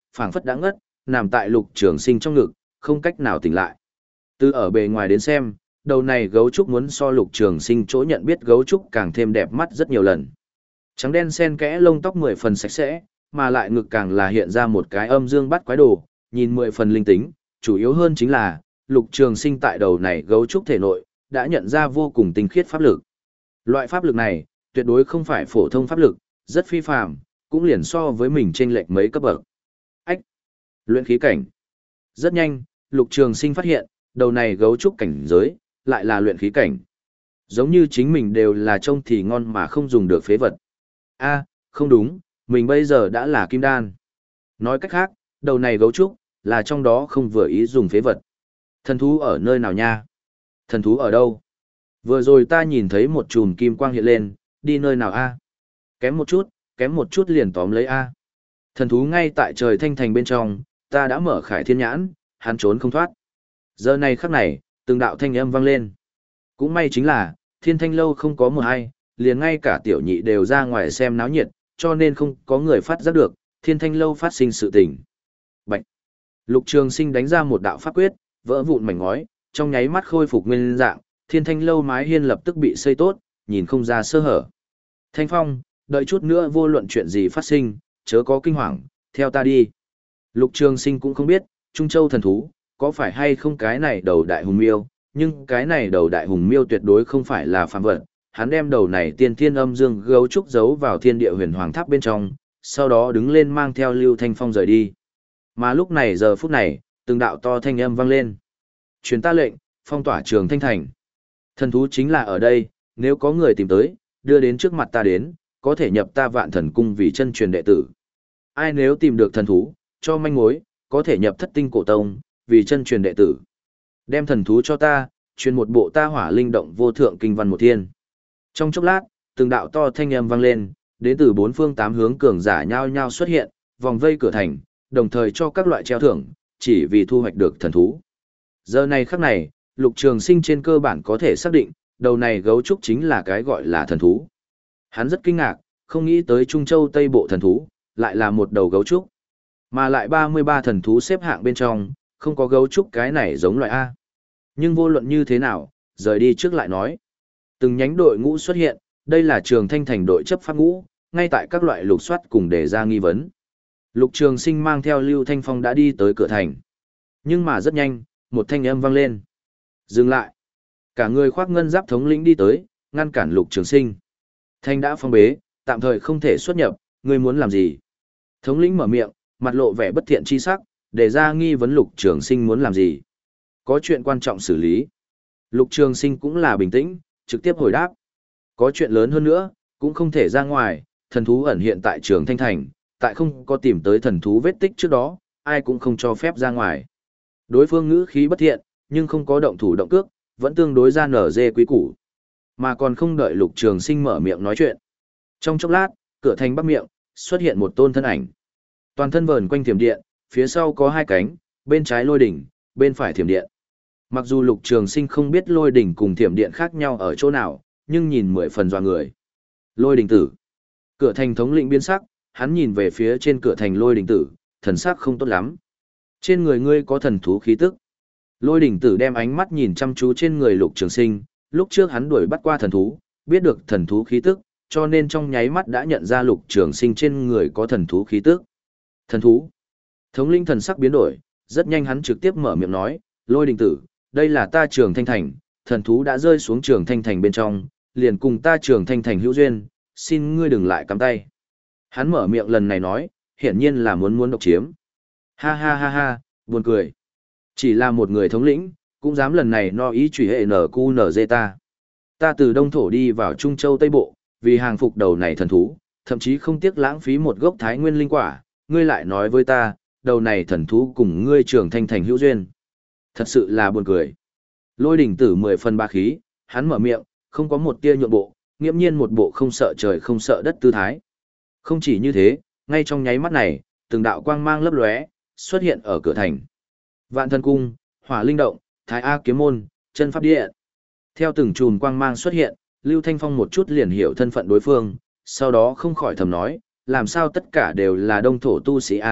Speaker 1: phảng phất đã ngất, nằm tại Lục Trường Sinh trong ngực, không cách nào tỉnh lại. Từ ở bề ngoài đến xem, đầu này gấu trúc muốn so Lục Trường Sinh chỗ nhận biết gấu trúc càng thêm đẹp mắt rất nhiều lần. Trắng đen xen kẽ lông tóc mười phần sạch sẽ, mà lại ngực càng là hiện ra một cái âm dương bắt quái đồ, nhìn mười phần linh tính, chủ yếu hơn chính là, Lục Trường Sinh tại đầu này gấu trúc thể nội, đã nhận ra vô cùng tinh khiết pháp lực. Loại pháp lực này, tuyệt đối không phải phổ thông pháp lực, rất phi phàm, cũng liền so với mình chênh lệch mấy cấp bậc. Ách! Luyện khí cảnh. Rất nhanh, Lục Trường Sinh phát hiện, đầu này gấu trúc cảnh giới, lại là luyện khí cảnh. Giống như chính mình đều là trông thì ngon mà không dùng được phế vật. A, không đúng, mình bây giờ đã là kim đan. Nói cách khác, đầu này gấu trúc, là trong đó không vừa ý dùng phế vật. Thần thú ở nơi nào nha? Thần thú ở đâu? Vừa rồi ta nhìn thấy một chùm kim quang hiện lên, đi nơi nào a? Kém một chút, kém một chút liền tóm lấy a. Thần thú ngay tại trời thanh thành bên trong, ta đã mở khải thiên nhãn, hắn trốn không thoát. Giờ này khắc này, từng đạo thanh âm vang lên. Cũng may chính là, thiên thanh lâu không có một ai, liền ngay cả tiểu nhị đều ra ngoài xem náo nhiệt, cho nên không có người phát giác được, thiên thanh lâu phát sinh sự tình. Bạch! Lục Trường Sinh đánh ra một đạo pháp quyết, vỡ vụn mảnh ngói, trong nháy mắt khôi phục nguyên dạng, thiên thanh lâu mái hiên lập tức bị xây tốt, nhìn không ra sơ hở. Thanh Phong, đợi chút nữa vô luận chuyện gì phát sinh, chớ có kinh hoàng, theo ta đi. Lục Trường Sinh cũng không biết, Trung Châu thần thú, có phải hay không cái này đầu đại hùng miêu, nhưng cái này đầu đại hùng miêu tuyệt đối không phải là phàm vật. Hắn đem đầu này tiên thiên âm dương gấu trúc giấu vào thiên địa huyền hoàng tháp bên trong, sau đó đứng lên mang theo Lưu Thanh Phong rời đi. Mà lúc này giờ phút này, từng đạo to thanh âm vang lên. Truyền ta lệnh, phong tỏa Trường Thanh Thành. Thần thú chính là ở đây, nếu có người tìm tới, đưa đến trước mặt ta đến, có thể nhập ta Vạn Thần Cung vì chân truyền đệ tử. Ai nếu tìm được thần thú, cho manh mối, có thể nhập Thất Tinh Cổ Tông, vì chân truyền đệ tử. Đem thần thú cho ta, truyền một bộ ta hỏa linh động vô thượng kinh văn một thiên. Trong chốc lát, từng đạo to thanh âm vang lên, đến từ bốn phương tám hướng cường giả nhao nhao xuất hiện, vòng vây cửa thành, đồng thời cho các loại treo thưởng, chỉ vì thu hoạch được thần thú. Giờ này khắc này, Lục Trường Sinh trên cơ bản có thể xác định, đầu này gấu trúc chính là cái gọi là thần thú. Hắn rất kinh ngạc, không nghĩ tới Trung Châu Tây Bộ thần thú, lại là một đầu gấu trúc. Mà lại ba mươi ba thần thú xếp hạng bên trong, không có gấu trúc cái này giống loại A. Nhưng vô luận như thế nào, rời đi trước lại nói. Từng nhánh đội ngũ xuất hiện, đây là Trường Thanh Thành đội chấp pháp ngũ, ngay tại các loại lục soát cùng đề ra nghi vấn. Lục Trường Sinh mang theo Lưu Thanh Phong đã đi tới cửa thành. Nhưng mà rất nhanh, một thanh âm vang lên. Dừng lại. Cả người khoác ngân giáp thống lĩnh đi tới, ngăn cản Lục Trường Sinh. Thanh đã phong bế, tạm thời không thể xuất nhập, ngươi muốn làm gì? Thống lĩnh mở miệng, mặt lộ vẻ bất thiện chi sắc, đề ra nghi vấn Lục Trường Sinh muốn làm gì. Có chuyện quan trọng xử lý. Lục Trường Sinh cũng là bình tĩnh, trực tiếp hồi đáp. Có chuyện lớn hơn nữa, cũng không thể ra ngoài, thần thú ẩn hiện tại Trường Thanh Thành, tại không có tìm tới thần thú vết tích trước đó, ai cũng không cho phép ra ngoài. Đối phương ngữ khí bất thiện, nhưng không có động thủ động cước, vẫn tương đối ra nở dê quý củ. Mà còn không đợi Lục Trường Sinh mở miệng nói chuyện. Trong chốc lát, cửa thành bắc miệng, xuất hiện một tôn thân ảnh. Toàn thân vờn quanh thiểm điện, phía sau có hai cánh, bên trái lôi đỉnh, bên phải thiểm điện. Mặc dù Lục Trường Sinh không biết lôi đỉnh cùng thiểm điện khác nhau ở chỗ nào, nhưng nhìn mười phần dọa người. Lôi đỉnh tử. Cửa thành thống lĩnh biến sắc, hắn nhìn về phía trên cửa thành lôi đỉnh tử, thần sắc không tốt lắm. Trên người ngươi có thần thú khí tức. Lôi đỉnh tử đem ánh mắt nhìn chăm chú trên người Lục Trường Sinh, lúc trước hắn đuổi bắt qua thần thú, biết được thần thú khí tức, cho nên trong nháy mắt đã nhận ra Lục Trường Sinh trên người có thần thú khí tức. Thần thú. Thống lĩnh thần sắc biến đổi, rất nhanh hắn trực tiếp mở miệng nói, Lôi đỉnh tử, đây là ta Trường Thanh Thành, thần thú đã rơi xuống Trường Thanh Thành bên trong, liền cùng ta Trường Thanh Thành hữu duyên, xin ngươi đừng lại cắm tay. Hắn mở miệng lần này nói, hiển nhiên là muốn muốn độc chiếm. Ha ha ha ha, buồn cười. Chỉ là một người thống lĩnh, cũng dám lần này no ý chủy hệ nở cu nở dê ta. Ta từ Đông Thổ đi vào Trung Châu Tây Bộ, vì hàng phục đầu này thần thú, thậm chí không tiếc lãng phí một gốc thái nguyên linh quả, ngươi lại nói với ta, đầu này thần thú cùng ngươi Trường Thanh Thành hữu duyên. Thật sự là buồn cười. Lôi đỉnh tử mười phần ba khí, hắn mở miệng, không có một tia nhượng bộ, nghiễm nhiên một bộ không sợ trời không sợ đất tư thái. Không chỉ như thế, ngay trong nháy mắt này, từng đạo quang mang lấp lóe, xuất hiện ở cửa thành. Vạn Thần Cung, Hỏa Linh Động, Thái A Kiếm Môn, Chân Pháp Điện. Theo từng chùm quang mang xuất hiện, Lưu Thanh Phong một chút liền hiểu thân phận đối phương, sau đó không khỏi thầm nói, làm sao tất cả đều là đông thổ tu sĩ A,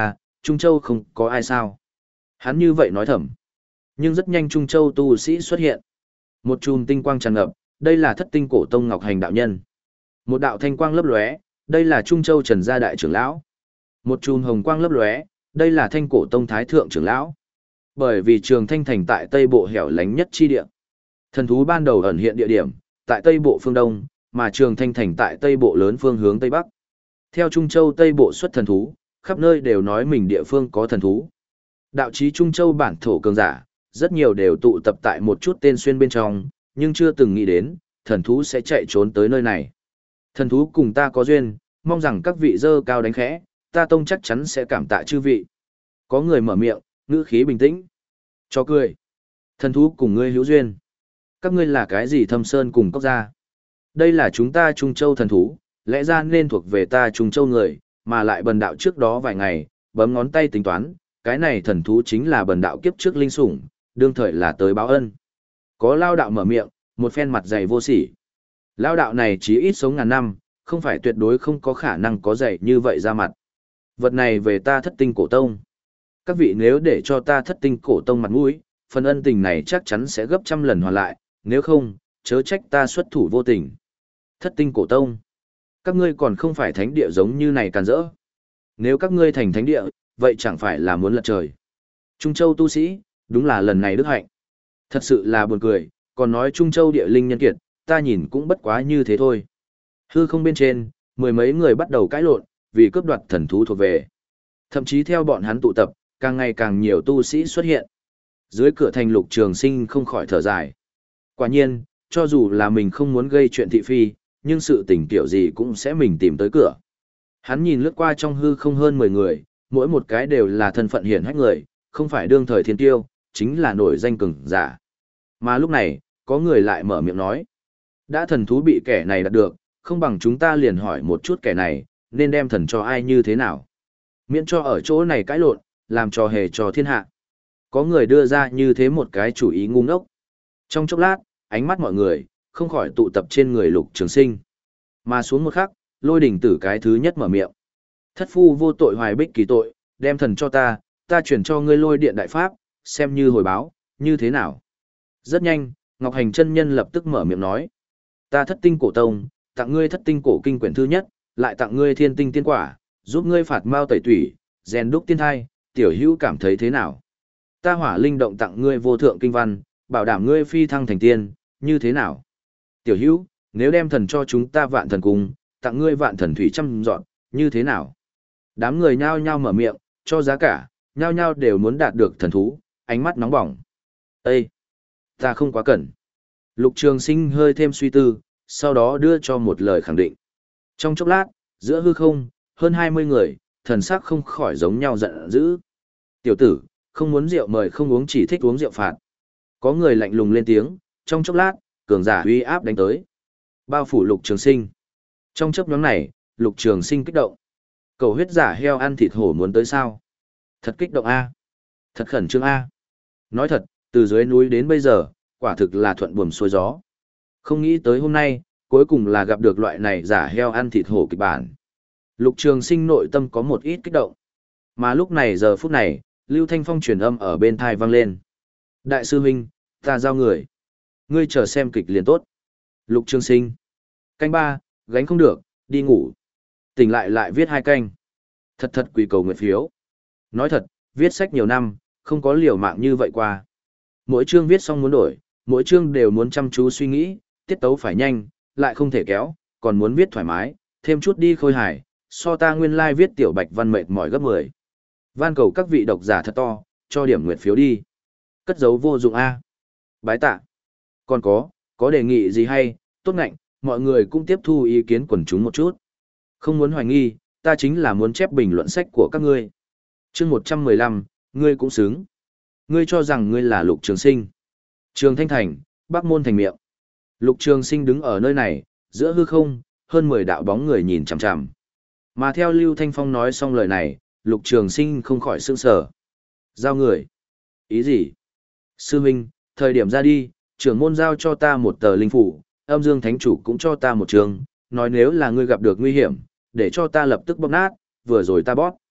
Speaker 1: Trung Châu không có ai sao. Hắn như vậy nói thầm. Nhưng rất nhanh Trung Châu tu sĩ xuất hiện. Một chùm tinh quang tràn ngập, đây là thất tinh cổ tông Ngọc Hành đạo nhân. Một đạo thanh quang lấp lóe, đây là Trung Châu Trần gia đại trưởng lão. Một chùm hồng quang lấp lóe, đây là Thanh cổ tông thái thượng trưởng lão. Bởi vì Trường Thanh thành tại Tây Bộ hẻo lánh nhất chi địa. Thần thú ban đầu ẩn hiện địa điểm tại Tây Bộ phương đông, mà Trường Thanh thành tại Tây Bộ lớn phương hướng Tây Bắc. Theo Trung Châu Tây Bộ xuất thần thú, khắp nơi đều nói mình địa phương có thần thú. Đạo chí Trung Châu bản thổ cường giả, rất nhiều đều tụ tập tại một chút tên xuyên bên trong, nhưng chưa từng nghĩ đến, thần thú sẽ chạy trốn tới nơi này. Thần thú cùng ta có duyên, mong rằng các vị dơ cao đánh khẽ, ta tông chắc chắn sẽ cảm tạ chư vị. Có người mở miệng, ngữ khí bình tĩnh. Cho cười. Thần thú cùng ngươi hữu duyên. Các ngươi là cái gì thâm sơn cùng cốc gia? Đây là chúng ta Trung Châu thần thú, lẽ ra nên thuộc về ta Trung Châu người, mà lại bần đạo trước đó vài ngày, bấm ngón tay tính toán, cái này thần thú chính là bần đạo kiếp trước linh sủng, đương thời là tới báo ân. Có lao đạo mở miệng, một phen mặt dày vô sỉ. Lao đạo này chí ít sống ngàn năm, không phải tuyệt đối không có khả năng có dày như vậy ra mặt. Vật này về ta thất tinh cổ tông. Các vị nếu để cho ta thất tinh cổ tông mặt mũi, phần ân tình này chắc chắn sẽ gấp trăm lần hoàn lại, nếu không, chớ trách ta xuất thủ vô tình. Thất tinh cổ tông. Các ngươi còn không phải thánh địa giống như này càn rỡ. Nếu các ngươi thành thánh địa, vậy chẳng phải là muốn lật trời. Trung Châu tu sĩ, đúng là lần này đức hạnh. Thật sự là buồn cười, còn nói Trung Châu địa linh nhân kiệt, ta nhìn cũng bất quá như thế thôi. Hư không bên trên, mười mấy người bắt đầu cãi lộn, vì cướp đoạt thần thú thuộc về. Thậm chí theo bọn hắn tụ tập, càng ngày càng nhiều tu sĩ xuất hiện. Dưới cửa thành Lục Trường Sinh không khỏi thở dài. Quả nhiên, cho dù là mình không muốn gây chuyện thị phi, nhưng sự tình kiểu gì cũng sẽ mình tìm tới cửa. Hắn nhìn lướt qua trong hư không hơn mười người, mỗi một cái đều là thân phận hiển hách người, không phải đương thời thiên tiêu, chính là nổi danh cường giả. Mà lúc này, có người lại mở miệng nói. Đã thần thú bị kẻ này đạt được, không bằng chúng ta liền hỏi một chút kẻ này, nên đem thần cho ai như thế nào. Miễn cho ở chỗ này cãi lộn, làm trò hề cho thiên hạ. Có người đưa ra như thế một cái chủ ý ngu ngốc. Trong chốc lát, ánh mắt mọi người, không khỏi tụ tập trên người Lục Trường Sinh. Mà xuống một khắc, Lôi Đỉnh Tử cái thứ nhất mở miệng. Thất phu vô tội hoài bích kỳ tội, đem thần cho ta, ta chuyển cho ngươi Lôi Điện Đại Pháp, xem như hồi báo, như thế nào. Rất nhanh, Ngọc Hành chân nhân lập tức mở miệng nói. Ta thất tinh cổ tông, tặng ngươi thất tinh cổ kinh quyển thứ nhất, lại tặng ngươi thiên tinh tiên quả, giúp ngươi phạt mao tẩy tủy, rèn đúc tiên thai, tiểu hữu cảm thấy thế nào? Ta hỏa linh động tặng ngươi vô thượng kinh văn, bảo đảm ngươi phi thăng thành tiên, như thế nào? Tiểu hữu, nếu đem thần cho chúng ta vạn thần cung, tặng ngươi vạn thần thủy trăm dọn, như thế nào? Đám người nhao nhao mở miệng, cho giá cả, nhao nhao đều muốn đạt được thần thú, ánh mắt nóng bỏng. Ê! Ta không quá cần. Lục Trường Sinh hơi thêm suy tư, sau đó đưa cho một lời khẳng định. Trong chốc lát, giữa hư không, hơn hai mươi người, thần sắc không khỏi giống nhau giận dữ. Tiểu tử, không muốn rượu mời không uống chỉ thích uống rượu phạt. Có người lạnh lùng lên tiếng, trong chốc lát, cường giả uy áp đánh tới. Bao phủ Lục Trường Sinh. Trong chốc nhóm này, Lục Trường Sinh kích động. Cầu huyết giả heo ăn thịt hổ muốn tới sao? Thật kích động a, thật khẩn trương a. Nói thật, từ dưới núi đến bây giờ, quả thực là thuận buồm xuôi gió. Không nghĩ tới hôm nay, cuối cùng là gặp được loại này giả heo ăn thịt hổ kịch bản. Lục Trường Sinh nội tâm có một ít kích động. Mà lúc này giờ phút này, Lưu Thanh Phong truyền âm ở bên thai vang lên. Đại sư huynh, ta giao người. Ngươi chờ xem kịch liền tốt. Lục Trường Sinh. Canh ba, gánh không được, đi ngủ. Tỉnh lại lại viết hai canh. Thật thật quỳ cầu nguyện phiếu. Nói thật, viết sách nhiều năm, không có liều mạng như vậy qua. Mỗi chương viết xong muốn đổi, mỗi chương đều muốn chăm chú suy nghĩ, tiết tấu phải nhanh, lại không thể kéo, còn muốn viết thoải mái, thêm chút đi khôi hài, so ta nguyên lai like viết tiểu bạch văn mệt mỏi gấp mười. Van cầu các vị độc giả thật to, cho điểm nguyện phiếu đi. Cất dấu vô dụng A. Bái tạ. Còn có, có đề nghị gì hay, tốt ngạnh, mọi người cũng tiếp thu ý kiến quần chúng một chút. Không muốn hoài nghi, ta chính là muốn chép bình luận sách của các ngươi. Chương một trăm mười lăm, ngươi cũng xứng. Ngươi cho rằng ngươi là Lục Trường Sinh. Trường Thanh Thành, Bắc Môn Thành miệng. Lục Trường Sinh đứng ở nơi này, giữa hư không, hơn mười đạo bóng người nhìn chằm chằm. Mà theo Lưu Thanh Phong nói xong lời này, Lục Trường Sinh không khỏi sững sờ. Giao người? Ý gì? Sư huynh, thời điểm ra đi, trưởng môn giao cho ta một tờ linh phủ, Âm Dương Thánh Chủ cũng cho ta một trường, nói nếu là ngươi gặp được nguy hiểm, để cho ta lập tức bóp nát, vừa rồi ta bóp.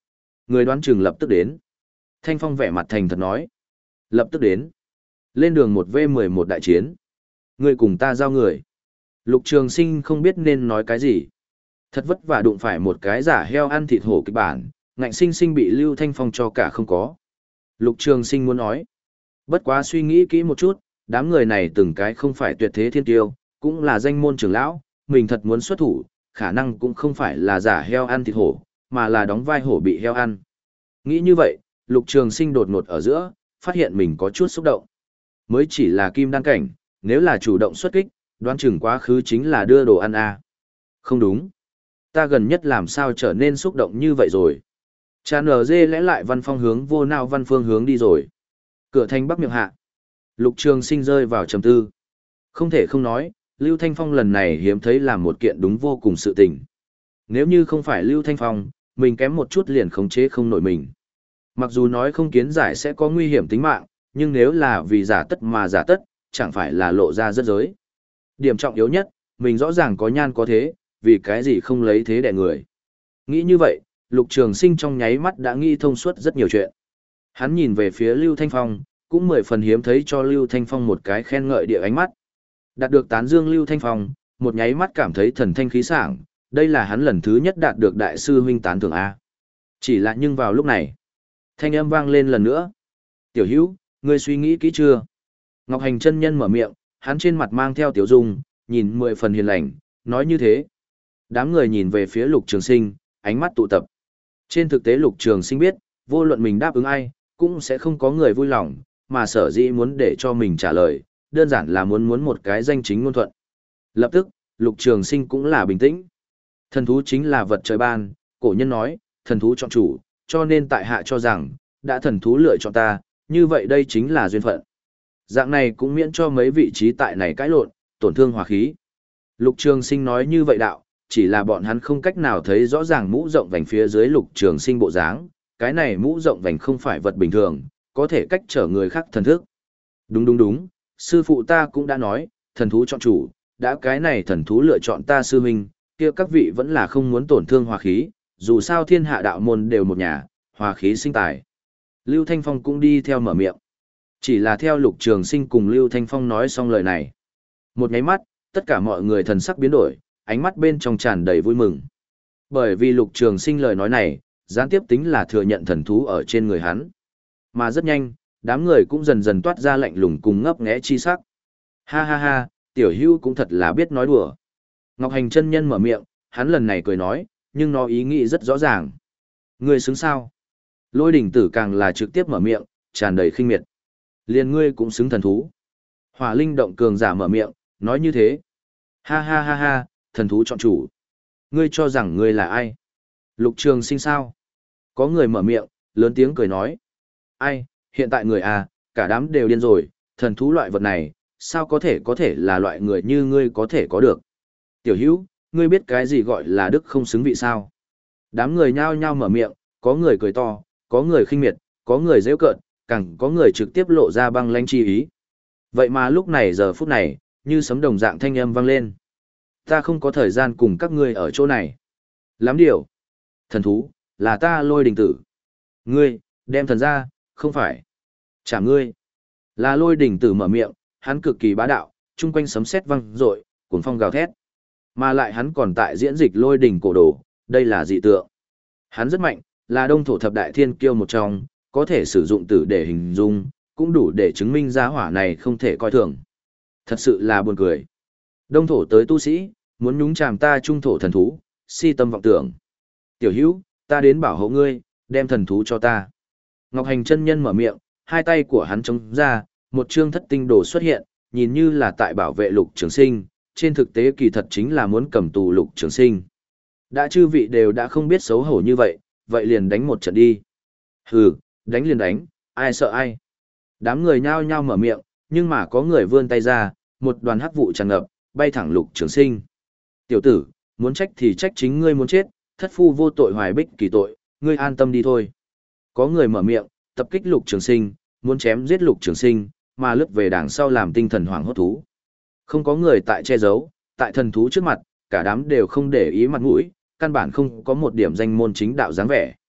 Speaker 1: Người đoán chừng lập tức đến. Thanh Phong vẻ mặt thành thật nói. Lập tức đến. Lên đường một v mười một đại chiến. Người cùng ta giao người. Lục Trường Sinh không biết nên nói cái gì. Thật vất vả đụng phải một cái giả heo ăn thịt hổ kịch bản, ngạnh sinh sinh bị Lưu Thanh Phong cho cả không có. Lục Trường Sinh muốn nói. Bất quá suy nghĩ kỹ một chút, đám người này từng cái không phải tuyệt thế thiên tiêu, cũng là danh môn trưởng lão, mình thật muốn xuất thủ, khả năng cũng không phải là giả heo ăn thịt hổ, mà là đóng vai hổ bị heo ăn. Nghĩ như vậy, Lục Trường Sinh đột ngột ở giữa, phát hiện mình có chút xúc động. Mới chỉ là kim đan cảnh, nếu là chủ động xuất kích, đoán chừng quá khứ chính là đưa đồ ăn à. Không đúng. Ta gần nhất làm sao trở nên xúc động như vậy rồi. Cha nở dê lẽ lại văn phong hướng vô nào văn phương hướng đi rồi. Cửa thành bắc miệng hạ. Lục Trường Sinh rơi vào trầm tư. Không thể không nói, Lưu Thanh Phong lần này hiếm thấy làm một kiện đúng vô cùng sự tình. Nếu như không phải Lưu Thanh Phong, mình kém một chút liền khống chế không nổi mình. Mặc dù nói không kiến giải sẽ có nguy hiểm tính mạng, nhưng nếu là vì giả tất mà giả tất, chẳng phải là lộ ra rất giới. Điểm trọng yếu nhất, mình rõ ràng có nhan có thế, vì cái gì không lấy thế đẻ người. Nghĩ như vậy, Lục Trường Sinh trong nháy mắt đã nghĩ thông suốt rất nhiều chuyện. Hắn nhìn về phía Lưu Thanh Phong, cũng mười phần hiếm thấy cho Lưu Thanh Phong một cái khen ngợi địa ánh mắt. Đạt được tán dương Lưu Thanh Phong, một nháy mắt cảm thấy thần thanh khí sảng, đây là hắn lần thứ nhất đạt được đại sư huynh tán thưởng A. Chỉ là nhưng vào lúc này, thanh âm vang lên lần nữa. Tiểu Hữu, ngươi suy nghĩ kỹ chưa? Ngọc Hành chân nhân mở miệng, hắn trên mặt mang theo tiểu dung, nhìn mười phần hiền lành, nói như thế. Đám người nhìn về phía Lục Trường Sinh, ánh mắt tụ tập. Trên thực tế Lục Trường Sinh biết, vô luận mình đáp ứng ai, cũng sẽ không có người vui lòng, mà sở dĩ muốn để cho mình trả lời, đơn giản là muốn muốn một cái danh chính ngôn thuận. Lập tức, Lục Trường Sinh cũng là bình tĩnh. Thần thú chính là vật trời ban, cổ nhân nói, thần thú chọn chủ, cho nên tại hạ cho rằng, đã thần thú lựa chọn ta, như vậy đây chính là duyên phận. Dạng này cũng miễn cho mấy vị trí tại này cãi lộn, tổn thương hòa khí. Lục Trường Sinh nói như vậy đạo, chỉ là bọn hắn không cách nào thấy rõ ràng mũ rộng vành phía dưới Lục Trường Sinh bộ dáng, cái này mũ rộng vành không phải vật bình thường, có thể cách trở người khác thần thức. Đúng đúng đúng, sư phụ ta cũng đã nói, thần thú chọn chủ, đã cái này thần thú lựa chọn ta sư huynh, kia các vị vẫn là không muốn tổn thương hòa khí, dù sao thiên hạ đạo môn đều một nhà, hòa khí sinh tài. Lưu Thanh Phong cũng đi theo mở miệng. Chỉ là theo Lục Trường Sinh cùng Lưu Thanh Phong nói xong lời này. Một nháy mắt, tất cả mọi người thần sắc biến đổi, ánh mắt bên trong tràn đầy vui mừng. Bởi vì Lục Trường Sinh lời nói này, gián tiếp tính là thừa nhận thần thú ở trên người hắn. Mà rất nhanh, đám người cũng dần dần toát ra lạnh lùng cùng ngấp nghé chi sắc. Ha ha ha, tiểu hưu cũng thật là biết nói đùa. Ngọc Hành chân nhân mở miệng, hắn lần này cười nói, nhưng nó ý nghĩ rất rõ ràng. Ngươi xứng sao? Lôi đỉnh tử càng là trực tiếp mở miệng, tràn đầy khinh miệt. Liền ngươi cũng xứng thần thú. Hỏa linh động cường giả mở miệng, nói như thế. Ha ha ha ha, thần thú chọn chủ. Ngươi cho rằng ngươi là ai? Lục Trường Sinh sao? Có người mở miệng, lớn tiếng cười nói. Ai, hiện tại người à, cả đám đều điên rồi, thần thú loại vật này, sao có thể có thể là loại người như ngươi có thể có được? Tiểu hữu, ngươi biết cái gì gọi là đức không xứng vị sao? Đám người nhao nhao mở miệng, có người cười to, có người khinh miệt, có người giễu cợt, càng có người trực tiếp lộ ra băng lãnh chi ý. Vậy mà lúc này giờ phút này, như sấm đồng dạng thanh âm vang lên. Ta không có thời gian cùng các ngươi ở chỗ này. Lắm điều. Thần thú, là ta Lôi Đình Tử. Ngươi, đem thần ra, không phải. Chả ngươi. Là Lôi Đình Tử mở miệng, hắn cực kỳ bá đạo, chung quanh sấm sét vang rội, cuồng phong gào thét. Mà lại hắn còn tại diễn dịch Lôi Đình cổ đồ, đây là dị tượng. Hắn rất mạnh, là đông thổ thập đại thiên kiêu một trong, có thể sử dụng tử để hình dung, cũng đủ để chứng minh giá hỏa này không thể coi thường. Thật sự là buồn cười. Đông thổ tới tu sĩ, muốn nhúng chàm ta trung thổ thần thú, si tâm vọng tưởng. Tiểu hữu, ta đến bảo hộ ngươi, đem thần thú cho ta. Ngọc Hành chân nhân mở miệng, hai tay của hắn chống ra, một chương thất tinh đồ xuất hiện, nhìn như là tại bảo vệ Lục Trường Sinh, trên thực tế kỳ thật chính là muốn cầm tù Lục Trường Sinh. Đã chư vị đều đã không biết xấu hổ như vậy, vậy liền đánh một trận đi. Hừ, đánh liền đánh, ai sợ ai. Đám người nhao nhao mở miệng, nhưng mà có người vươn tay ra, một đoàn hắc vụ tràn ngập, bay thẳng Lục Trường Sinh. Tiểu tử, muốn trách thì trách chính ngươi muốn chết, thất phu vô tội hoài bích kỳ tội, ngươi an tâm đi thôi. Có người mở miệng, tập kích Lục Trường Sinh, muốn chém giết Lục Trường Sinh, mà lướt về đằng sau làm tinh thần hoảng hốt thú. Không có người tại che giấu, tại thần thú trước mặt, cả đám đều không để ý mặt mũi, căn bản không có một điểm danh môn chính đạo dáng vẻ.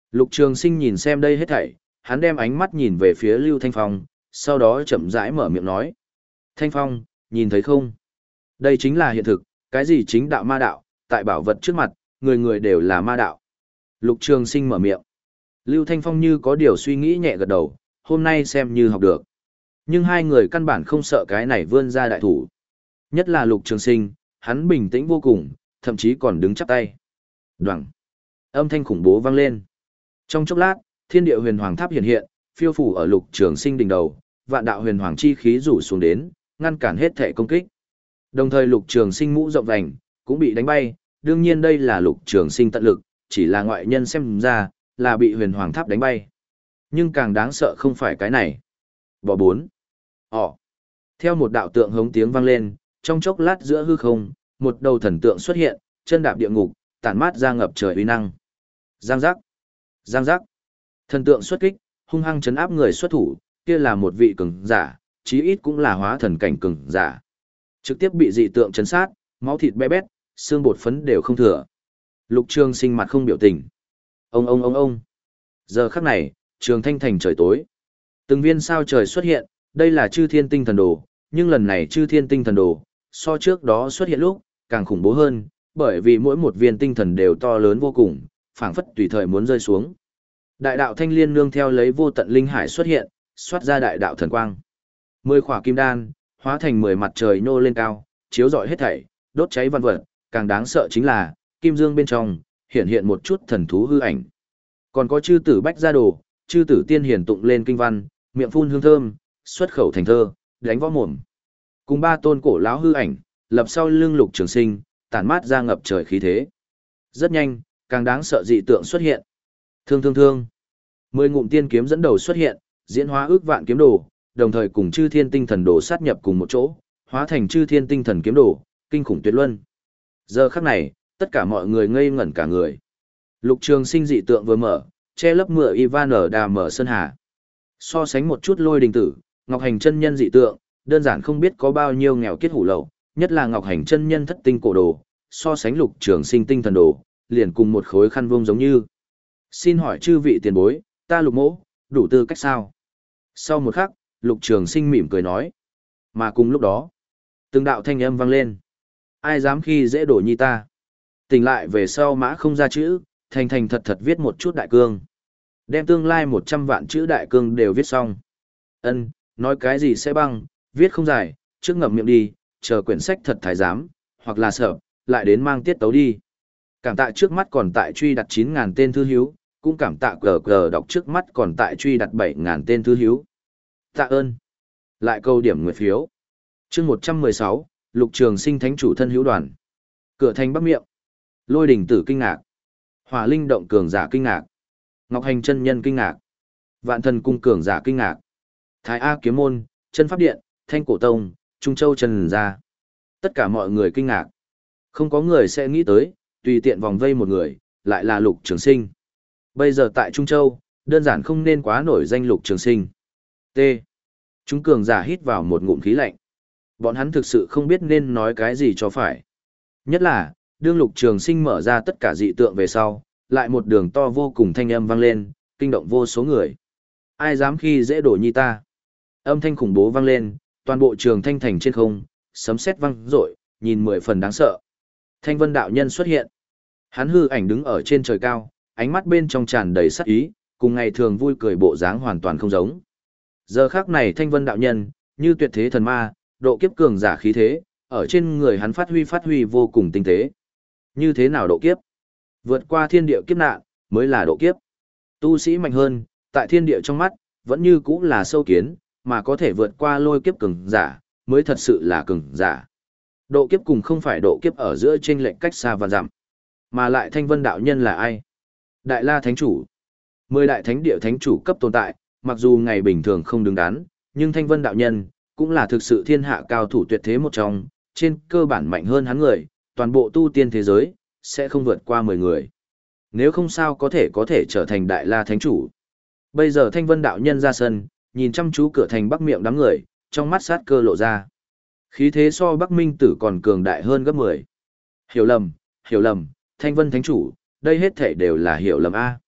Speaker 1: Lục Trường Sinh nhìn xem đây hết thảy, hắn đem ánh mắt nhìn về phía Lưu Thanh Phong, sau đó chậm rãi mở miệng nói. Thanh Phong, nhìn thấy không? Đây chính là hiện thực, cái gì chính đạo ma đạo, tại bảo vật trước mặt, người người đều là ma đạo. Lục Trường Sinh mở miệng. Lưu Thanh Phong như có điều suy nghĩ nhẹ gật đầu, hôm nay xem như học được. Nhưng hai người căn bản không sợ cái này vươn ra đại thủ. Nhất là Lục Trường Sinh, hắn bình tĩnh vô cùng, thậm chí còn đứng chắp tay. Đoằng. Âm thanh khủng bố vang lên. Trong chốc lát, thiên địa huyền hoàng tháp hiện hiện, phiêu phủ ở Lục Trường Sinh đỉnh đầu, vạn đạo huyền hoàng chi khí rủ xuống đến, ngăn cản hết thể công kích. Đồng thời Lục Trường Sinh mũ rộng vành cũng bị đánh bay, đương nhiên đây là Lục Trường Sinh tận lực, chỉ là ngoại nhân xem ra là bị huyền hoàng tháp đánh bay. Nhưng càng đáng sợ không phải cái này. Bỏ bốn. Ồ. Theo một đạo tượng hống tiếng vang lên, trong chốc lát giữa hư không, một đầu thần tượng xuất hiện, chân đạp địa ngục, tản mát ra ngập trời uy năng. Giang giác. Giang giác. Thần tượng xuất kích, hung hăng chấn áp người xuất thủ, kia là một vị cường giả, chí ít cũng là hóa thần cảnh cường giả. Trực tiếp bị dị tượng chấn sát, máu thịt bé bét, xương bột phấn đều không thừa. Lục Trường Sinh mặt không biểu tình. Ông ông ông ông. Giờ khắc này, Trường Thanh thành trời tối. Từng viên sao trời xuất hiện, đây là Chư Thiên Tinh Thần Đồ, nhưng lần này Chư Thiên Tinh Thần Đồ, so trước đó xuất hiện lúc, càng khủng bố hơn, bởi vì mỗi một viên tinh thần đều to lớn vô cùng, phảng phất tùy thời muốn rơi xuống. Đại đạo Thanh Liên nương theo lấy vô tận linh hải xuất hiện, xoát ra đại đạo thần quang. Mười khỏa kim đan, hóa thành mười mặt trời nô lên cao, chiếu rọi hết thảy, đốt cháy văn vật, càng đáng sợ chính là, kim dương bên trong, hiện hiện một chút thần thú hư ảnh. Còn có chư tử bách gia đồ, chư tử tiên hiển tụng lên kinh văn, miệng phun hương thơm, xuất khẩu thành thơ, đánh võ mồm. Cùng ba tôn cổ lão hư ảnh, lập sau lưng Lục Trường Sinh, tản mát ra ngập trời khí thế. Rất nhanh, càng đáng sợ dị tượng xuất hiện. Thương thương thương. Mười ngụm tiên kiếm dẫn đầu xuất hiện, diễn hóa ước vạn kiếm đồ, đồng thời cùng Chư Thiên Tinh Thần Đồ sát nhập cùng một chỗ, hóa thành Chư Thiên Tinh Thần kiếm đồ, kinh khủng tuyệt luân. Giờ khắc này, tất cả mọi người ngây ngẩn cả người. Lục Trường Sinh dị tượng vừa mở, che lấp mưa Ivan ở đà mở sơn hà. So sánh một chút Lôi Đình Tử, Ngọc Hành chân nhân dị tượng, đơn giản không biết có bao nhiêu nghèo kiết hủ lậu, nhất là Ngọc Hành chân nhân thất tinh cổ đồ, so sánh Lục Trường Sinh tinh thần đồ, liền cùng một khối khăn vuông giống như. Xin hỏi chư vị tiền bối, ta Lục Mỗ, đủ tư cách sao? Sau một khắc, Lục Trường Sinh mỉm cười nói. Mà cùng lúc đó, từng đạo thanh âm vang lên. Ai dám khi dễ đổ nhi ta? Tỉnh lại về sau mã không ra chữ, thành thành thật thật viết một chút đại cương. Đem tương lai một trăm vạn chữ đại cương đều viết xong. Ân, nói cái gì sẽ băng, viết không dài, trước ngậm miệng đi, chờ quyển sách thật thái giám, hoặc là sợ, lại đến mang tiết tấu đi. Cảm tạ trước mắt còn tại truy đặt chín ngàn tên thư hiếu, cũng cảm tạ cờ cờ đọc trước mắt còn tại truy đặt bảy ngàn tên thư hiếu. Tạ ơn. Lại câu điểm nguyệt phiếu. Chương một trăm mười sáu, Lục Trường Sinh thánh chủ thân hữu đoàn. Cửa thành Bắc Miệng. Lôi Đình Tử kinh ngạc. Hỏa Linh động cường giả kinh ngạc. Ngọc Hành chân nhân kinh ngạc. Vạn Thần cung cường giả kinh ngạc. Thái A kiếm môn, Chân Pháp điện, Thanh Cổ tông, Trung Châu Trần gia. Tất cả mọi người kinh ngạc. Không có người sẽ nghĩ tới, tùy tiện vòng vây một người, lại là Lục Trường Sinh. Bây giờ tại Trung Châu, đơn giản không nên quá nổi danh Lục Trường Sinh. T. Chúng cường giả hít vào một ngụm khí lạnh. Bọn hắn thực sự không biết nên nói cái gì cho phải. Nhất là, đương Lục Trường Sinh mở ra tất cả dị tượng về sau, lại một đường to vô cùng thanh âm vang lên, kinh động vô số người. Ai dám khi dễ đổ nhi ta? Âm thanh khủng bố vang lên, toàn bộ trường thanh thành trên không, sấm sét vang rội, nhìn mười phần đáng sợ. Thanh Vân đạo nhân xuất hiện. Hắn hư ảnh đứng ở trên trời cao, ánh mắt bên trong tràn đầy sát ý, cùng ngày thường vui cười bộ dáng hoàn toàn không giống. Giờ khắc này Thanh Vân đạo nhân, như tuyệt thế thần ma, độ kiếp cường giả khí thế, ở trên người hắn phát huy phát huy vô cùng tinh tế. Như thế nào độ kiếp? Vượt qua thiên địa kiếp nạn, mới là độ kiếp. Tu sĩ mạnh hơn, tại thiên địa trong mắt, vẫn như cũ là sâu kiến, mà có thể vượt qua lôi kiếp cường giả, mới thật sự là cường giả. Độ kiếp cùng không phải độ kiếp ở giữa chênh lệch cách xa và dặm. Mà lại Thanh Vân đạo nhân là ai? Đại La Thánh Chủ. Mười đại thánh địa thánh chủ cấp tồn tại, mặc dù ngày bình thường không đứng đắn, nhưng Thanh Vân đạo nhân cũng là thực sự thiên hạ cao thủ tuyệt thế một trong, trên cơ bản mạnh hơn hắn người, toàn bộ tu tiên thế giới sẽ không vượt qua mười người. Nếu không sao có thể có thể trở thành Đại La Thánh Chủ. Bây giờ Thanh Vân đạo nhân ra sân, nhìn chăm chú cửa thành Bắc Miệng đám người, trong mắt sát cơ lộ ra. Khí thế so Bắc Minh Tử còn cường đại hơn gấp mười. Hiểu lầm, hiểu lầm, Thanh Vân Thánh Chủ, đây hết thể đều là hiểu lầm A.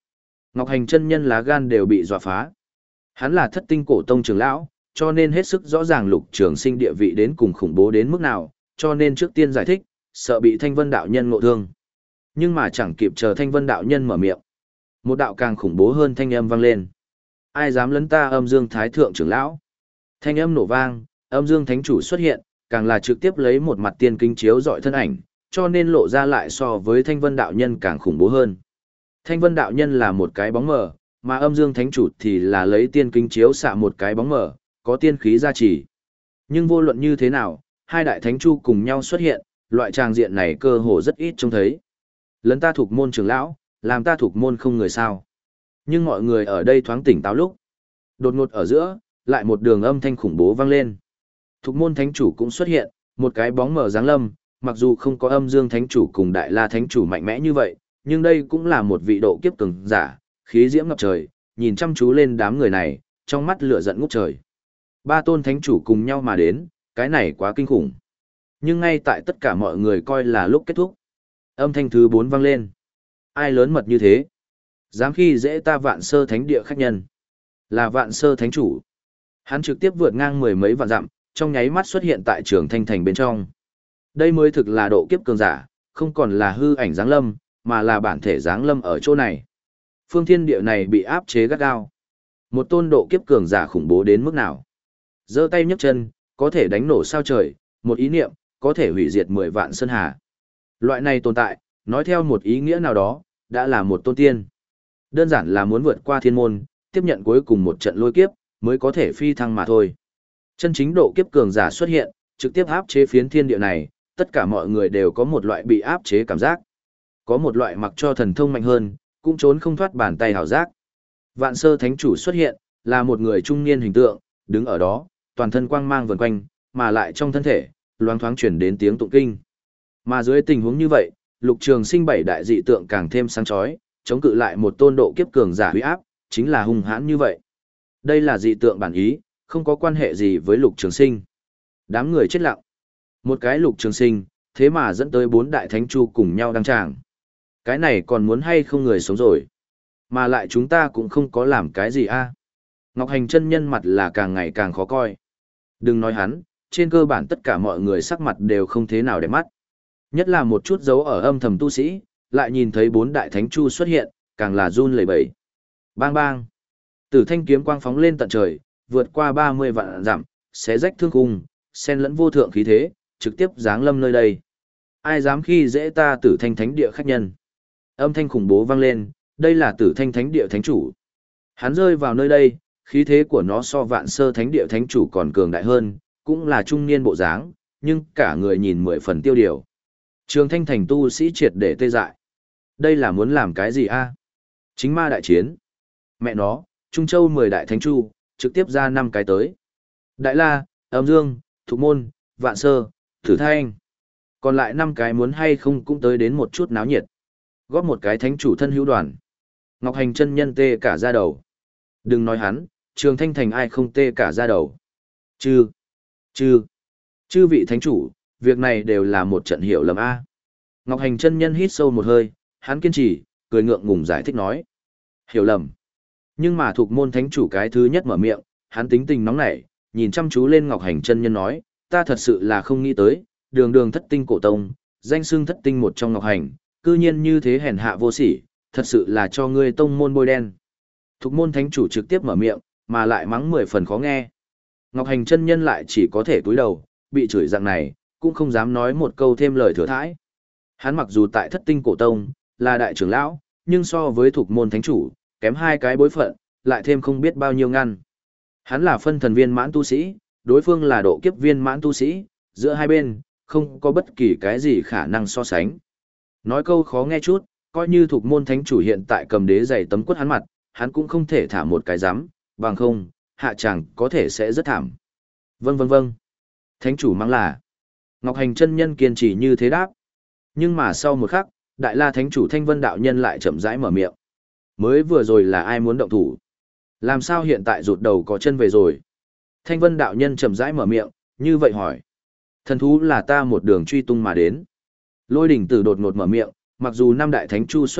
Speaker 1: Ngọc Hành chân nhân lá gan đều bị dọa phá. Hắn là thất tinh cổ tông trưởng lão, cho nên hết sức rõ ràng Lục Trường Sinh địa vị đến cùng khủng bố đến mức nào, cho nên trước tiên giải thích, sợ bị Thanh Vân đạo nhân ngộ thương. Nhưng mà chẳng kịp chờ Thanh Vân đạo nhân mở miệng, một đạo càng khủng bố hơn thanh âm vang lên. Ai dám lấn ta Âm Dương Thái thượng trưởng lão? Thanh âm nổ vang, Âm Dương Thánh chủ xuất hiện, càng là trực tiếp lấy một mặt tiên kinh chiếu dọi thân ảnh, cho nên lộ ra lại so với Thanh Vân đạo nhân càng khủng bố hơn. Thanh Vân đạo nhân là một cái bóng mờ, mà Âm Dương Thánh chủ thì là lấy tiên kinh chiếu xạ một cái bóng mờ, có tiên khí gia trì. Nhưng vô luận như thế nào, hai đại thánh chu cùng nhau xuất hiện, loại tràng diện này cơ hồ rất ít trông thấy. Lấn ta thuộc môn trưởng lão, làm ta thuộc môn không người sao. Nhưng mọi người ở đây thoáng tỉnh táo lúc. Đột ngột ở giữa, lại một đường âm thanh khủng bố vang lên. Thuộc môn thánh chủ cũng xuất hiện, một cái bóng mờ giáng lâm, mặc dù không có Âm Dương Thánh chủ cùng Đại La Thánh chủ mạnh mẽ như vậy, nhưng đây cũng là một vị độ kiếp cường giả, khí diễm ngập trời, nhìn chăm chú lên đám người này, trong mắt lửa giận ngút trời. Ba tôn thánh chủ cùng nhau mà đến, cái này quá kinh khủng. Nhưng ngay tại tất cả mọi người coi là lúc kết thúc, âm thanh thứ bốn vang lên. Ai lớn mật như thế? Dám khi dễ ta Vạn Sơ Thánh địa khách nhân? Là Vạn Sơ Thánh chủ. Hắn trực tiếp vượt ngang mười mấy vạn dặm, trong nháy mắt xuất hiện tại Trường Thanh thành bên trong. Đây mới thực là độ kiếp cường giả, không còn là hư ảnh giáng lâm, mà là bản thể giáng lâm ở chỗ này. Phương thiên địa này bị áp chế gắt gao. Một tôn độ kiếp cường giả khủng bố đến mức nào? Giơ tay nhấc chân, có thể đánh nổ sao trời, một ý niệm, có thể hủy diệt mười vạn sơn hà. Loại này tồn tại, nói theo một ý nghĩa nào đó, đã là một tôn tiên. Đơn giản là muốn vượt qua thiên môn, tiếp nhận cuối cùng một trận lôi kiếp, mới có thể phi thăng mà thôi. Chân chính độ kiếp cường giả xuất hiện, trực tiếp áp chế phiến thiên địa này, tất cả mọi người đều có một loại bị áp chế cảm giác. Có một loại mặc cho thần thông mạnh hơn, cũng trốn không thoát bàn tay hảo giác. Vạn Sơ Thánh chủ xuất hiện, là một người trung niên hình tượng, đứng ở đó, toàn thân quang mang vần quanh, mà lại trong thân thể, loáng thoáng chuyển đến tiếng tụng kinh. Mà dưới tình huống như vậy, Lục Trường Sinh bảy đại dị tượng càng thêm sáng chói, chống cự lại một tôn độ kiếp cường giả huy áp, chính là hung hãn như vậy. Đây là dị tượng bản ý, không có quan hệ gì với Lục Trường Sinh. Đám người chết lặng. Một cái Lục Trường Sinh, thế mà dẫn tới bốn đại thánh chu cùng nhau đăng tràng. Cái này còn muốn hay không người sống rồi. Mà lại chúng ta cũng không có làm cái gì a. Ngọc Hành chân nhân mặt là càng ngày càng khó coi. Đừng nói hắn, trên cơ bản tất cả mọi người sắc mặt đều không thế nào đẹp mắt. Nhất là một chút dấu ở âm thầm tu sĩ, lại nhìn thấy bốn đại thánh chu xuất hiện, càng là run lẩy bẩy. Bang bang. Tử thanh kiếm quang phóng lên tận trời, vượt qua ba mươi vạn dặm, xé rách thương khung, xen lẫn vô thượng khí thế, trực tiếp giáng lâm nơi đây. Ai dám khi dễ ta Tử Thanh Thánh địa khách nhân? Âm thanh khủng bố vang lên, đây là Tử Thanh Thánh địa thánh chủ. Hắn rơi vào nơi đây, khí thế của nó so Vạn Sơ Thánh địa thánh chủ còn cường đại hơn, cũng là trung niên bộ dáng, nhưng cả người nhìn mười phần tiêu điều. Trường Thanh thành tu sĩ triệt để tê dại. Đây là muốn làm cái gì a? Chính ma đại chiến. Mẹ nó, Trung Châu mười đại thánh chu, trực tiếp ra năm cái tới. Đại La, Âm Dương, Thục Môn, Vạn Sơ, Thử Thanh. Còn lại năm cái muốn hay không cũng tới đến một chút náo nhiệt. Góp một cái thánh chủ thân hữu đoàn. Ngọc Hành chân nhân tê cả da đầu. Đừng nói hắn, Trường Thanh thành ai không tê cả da đầu. Chư, chư, chư vị thánh chủ, việc này đều là một trận hiểu lầm a. Ngọc Hành chân nhân hít sâu một hơi, hắn kiên trì, cười ngượng ngùng giải thích nói. Hiểu lầm. Nhưng mà thuộc môn thánh chủ cái thứ nhất mở miệng, hắn tính tình nóng nảy, nhìn chăm chú lên Ngọc Hành chân nhân nói, ta thật sự là không nghĩ tới, đường đường thất tinh cổ tông, danh xưng thất tinh một trong Ngọc Hành, cư nhiên như thế hèn hạ vô sỉ, thật sự là cho ngươi tông môn bôi đen. Thục môn thánh chủ trực tiếp mở miệng, mà lại mắng mười phần khó nghe. Ngọc Hành chân nhân lại chỉ có thể cúi đầu, bị chửi dạng này, cũng không dám nói một câu thêm lời thừa thãi. Hắn mặc dù tại thất tinh cổ tông, là đại trưởng lão, nhưng so với thục môn thánh chủ, kém hai cái bối phận, lại thêm không biết bao nhiêu ngăn. Hắn là phân thần viên mãn tu sĩ, đối phương là độ kiếp viên mãn tu sĩ, giữa hai bên, không có bất kỳ cái gì khả năng so sánh. Nói câu khó nghe chút, coi như thuộc môn thánh chủ hiện tại cầm đế giày tấm quất hắn mặt, hắn cũng không thể thả một cái giám, bằng không, hạ chàng có thể sẽ rất thảm. Vâng vâng vâng. Thánh chủ mang là. Ngọc Hành chân nhân kiên trì như thế đáp. Nhưng mà sau một khắc, Đại La thánh chủ Thanh Vân đạo nhân lại chậm rãi mở miệng. Mới vừa rồi là ai muốn động thủ? Làm sao hiện tại rụt đầu có chân về rồi? Thanh Vân đạo nhân chậm rãi mở miệng, như vậy hỏi. Thần thú là ta một đường truy tung mà đến. Lôi đỉnh tử đột ngột mở miệng, mặc dù năm đại thánh chu xuất hiện,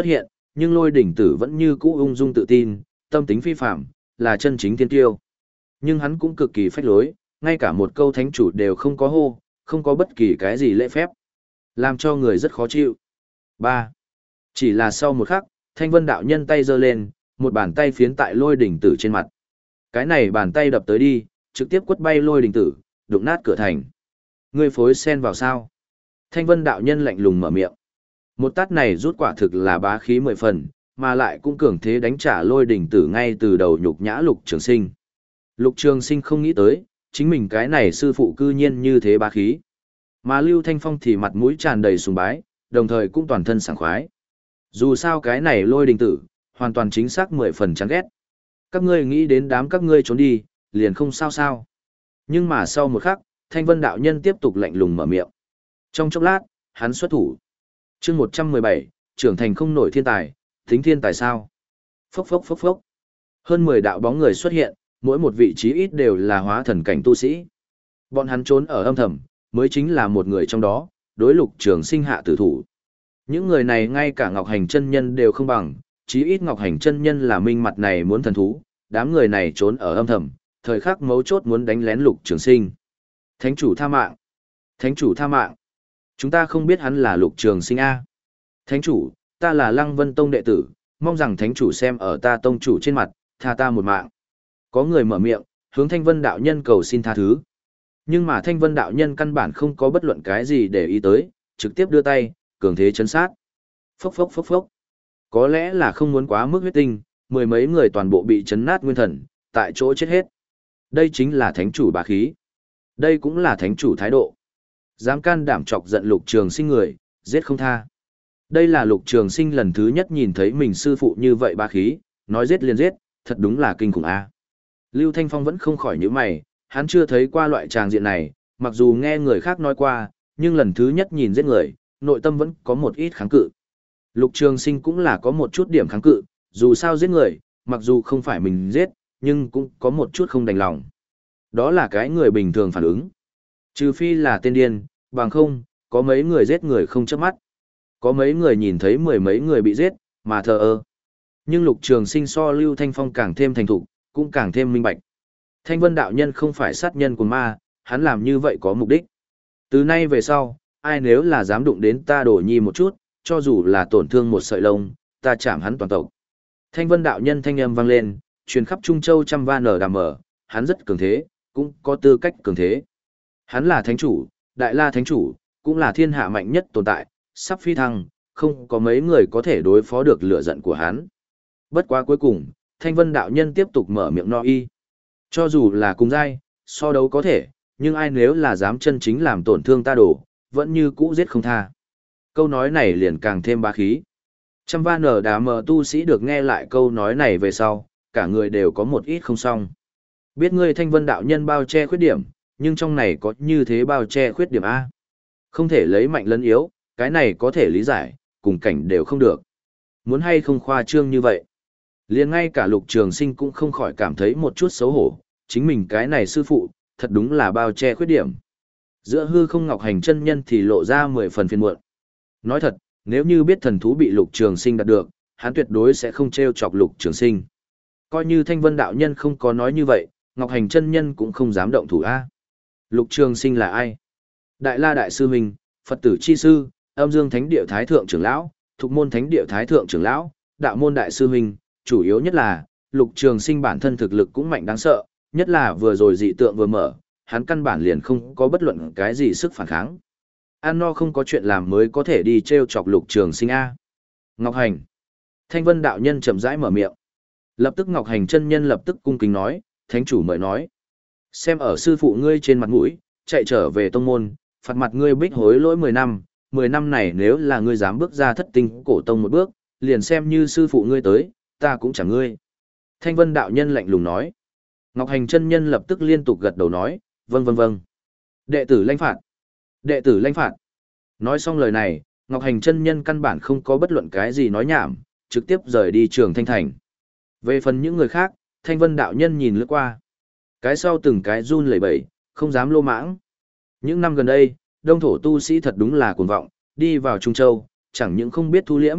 Speaker 1: nhưng lôi đỉnh tử vẫn như cũ ung dung tự tin, tâm tính phi phạm, là chân chính thiên tiêu. Nhưng hắn cũng cực kỳ phách lối, ngay cả một câu thánh chủ đều không có hô, không có bất kỳ cái gì lễ phép. Làm cho người rất khó chịu. ba. Chỉ là sau một khắc, Thanh Vân đạo nhân tay giơ lên, một bàn tay phiến tại lôi đỉnh tử trên mặt. Cái này bàn tay đập tới đi, trực tiếp quất bay lôi đỉnh tử, đụng nát cửa thành. Ngươi phối sen vào sao? Thanh Vân đạo nhân lạnh lùng mở miệng. Một tát này rút quả thực là bá khí mười phần, mà lại cũng cường thế đánh trả lôi đỉnh tử ngay từ đầu nhục nhã Lục Trường Sinh. Lục Trường Sinh không nghĩ tới, chính mình cái này sư phụ cư nhiên như thế bá khí. Mà Lưu Thanh Phong thì mặt mũi tràn đầy sùng bái, đồng thời cũng toàn thân sảng khoái. Dù sao cái này lôi đỉnh tử, hoàn toàn chính xác mười phần chán ghét. Các ngươi nghĩ đến đám các ngươi trốn đi, liền không sao sao. Nhưng mà sau một khắc, Thanh Vân đạo nhân tiếp tục lạnh lùng mở miệng. Trong chốc lát, hắn xuất thủ. Chương một trăm mười bảy, trưởng thành không nổi thiên tài, tính thiên tài sao? Phốc phốc phốc phốc. Hơn mười đạo bóng người xuất hiện, mỗi một vị trí ít đều là hóa thần cảnh tu sĩ. Bọn hắn trốn ở âm thầm, mới chính là một người trong đó, đối Lục Trường Sinh hạ tử thủ. Những người này ngay cả Ngọc Hành chân nhân đều không bằng, chí ít Ngọc Hành chân nhân là minh mặt này muốn thần thú, đám người này trốn ở âm thầm, thời khắc mấu chốt muốn đánh lén Lục Trường Sinh. Thánh chủ tha mạng! Thánh chủ tha mạng! Chúng ta không biết hắn là Lục Trường Sinh A. Thánh chủ, ta là Lăng Vân Tông đệ tử, mong rằng thánh chủ xem ở ta tông chủ trên mặt, tha ta một mạng. Có người mở miệng, hướng Thanh Vân đạo nhân cầu xin tha thứ. Nhưng mà Thanh Vân đạo nhân căn bản không có bất luận cái gì để ý tới, trực tiếp đưa tay, cường thế chấn sát. Phốc phốc phốc phốc. Có lẽ là không muốn quá mức huyết tinh, mười mấy người toàn bộ bị chấn nát nguyên thần, tại chỗ chết hết. Đây chính là thánh chủ bá khí. Đây cũng là thánh chủ thái độ. Dám can đảm chọc giận Lục Trường Sinh người, giết không tha. Đây là Lục Trường Sinh lần thứ nhất nhìn thấy mình sư phụ như vậy bá khí, nói giết liền giết, thật đúng là kinh khủng a. Lưu Thanh Phong vẫn không khỏi nhíu mày, hắn chưa thấy qua loại tràng diện này, mặc dù nghe người khác nói qua, nhưng lần thứ nhất nhìn giết người, nội tâm vẫn có một ít kháng cự. Lục Trường Sinh cũng là có một chút điểm kháng cự, dù sao giết người, mặc dù không phải mình giết, nhưng cũng có một chút không đành lòng. Đó là cái người bình thường phản ứng. Trừ phi là tên điên, bằng không, có mấy người giết người không chớp mắt. Có mấy người nhìn thấy mười mấy người bị giết, mà thờ ơ. Nhưng Lục Trường Sinh so Lưu Thanh Phong càng thêm thành thục, cũng càng thêm minh bạch. Thanh Vân đạo nhân không phải sát nhân của ma, hắn làm như vậy có mục đích. Từ nay về sau, ai nếu là dám đụng đến ta Đồ Nhi một chút, cho dù là tổn thương một sợi lông, ta chạm hắn toàn tộc. Thanh Vân đạo nhân thanh âm vang lên, truyền khắp Trung Châu trăm va nở đàm mở, hắn rất cường thế, cũng có tư cách cường thế. Hắn là thánh chủ, đại la thánh chủ, cũng là thiên hạ mạnh nhất tồn tại, sắp phi thăng, không có mấy người có thể đối phó được lửa giận của hắn. Bất quá cuối cùng, Thanh Vân đạo nhân tiếp tục mở miệng no y. Cho dù là cùng giai, so đấu có thể, nhưng ai nếu là dám chân chính làm tổn thương ta Đồ, vẫn như cũ giết không tha. Câu nói này liền càng thêm bá khí. Trăm va nở đá mờ tu sĩ được nghe lại câu nói này về sau, cả người đều có một ít không xong. Biết ngươi Thanh Vân đạo nhân bao che khuyết điểm, nhưng trong này có như thế bao che khuyết điểm A. Không thể lấy mạnh lấn yếu, cái này có thể lý giải, cùng cảnh đều không được. Muốn hay không khoa trương như vậy. Liền ngay cả Lục Trường Sinh cũng không khỏi cảm thấy một chút xấu hổ, chính mình cái này sư phụ, thật đúng là bao che khuyết điểm. Giữa hư không Ngọc Hành chân nhân thì lộ ra mười phần phiền muộn. Nói thật, nếu như biết thần thú bị Lục Trường Sinh đạt được, hắn tuyệt đối sẽ không trêu chọc Lục Trường Sinh. Coi như Thanh Vân đạo nhân không có nói như vậy, Ngọc Hành chân nhân cũng không dám động thủ a. Lục Trường Sinh là ai? Đại La đại sư huynh, Phật tử chi sư, Âm Dương Thánh Địa Thái thượng trưởng lão, Thục Môn Thánh Địa Thái thượng trưởng lão, Đạo môn đại sư huynh, chủ yếu nhất là Lục Trường Sinh bản thân thực lực cũng mạnh đáng sợ, nhất là vừa rồi dị tượng vừa mở, hắn căn bản liền không có bất luận cái gì sức phản kháng. An no không có chuyện làm mới có thể đi trêu chọc Lục Trường Sinh a. Ngọc Hành. Thanh Vân đạo nhân chậm rãi mở miệng. Lập tức Ngọc Hành chân nhân lập tức cung kính nói, thánh chủ mời nói. Xem ở sư phụ ngươi trên mặt mũi, chạy trở về tông môn, phạt mặt ngươi bích hối lỗi mười năm, mười năm này nếu là ngươi dám bước ra thất tinh cổ tông một bước, liền xem như sư phụ ngươi tới, ta cũng chẳng ngươi. Thanh Vân đạo nhân lạnh lùng nói. Ngọc Hành chân nhân lập tức liên tục gật đầu nói, vâng vâng vâng. Đệ tử lãnh phạt. Đệ tử lãnh phạt. Nói xong lời này, Ngọc Hành chân nhân căn bản không có bất luận cái gì nói nhảm, trực tiếp rời đi Trường Thanh Thành. Về phần những người khác, Thanh Vân đạo nhân nhìn lướt qua. Cái sau từng cái run lẩy bẩy, không dám lô mãng. Những năm gần đây, đông thổ tu sĩ thật đúng là cuồng vọng, đi vào Trung Châu, chẳng những không biết thu liễm,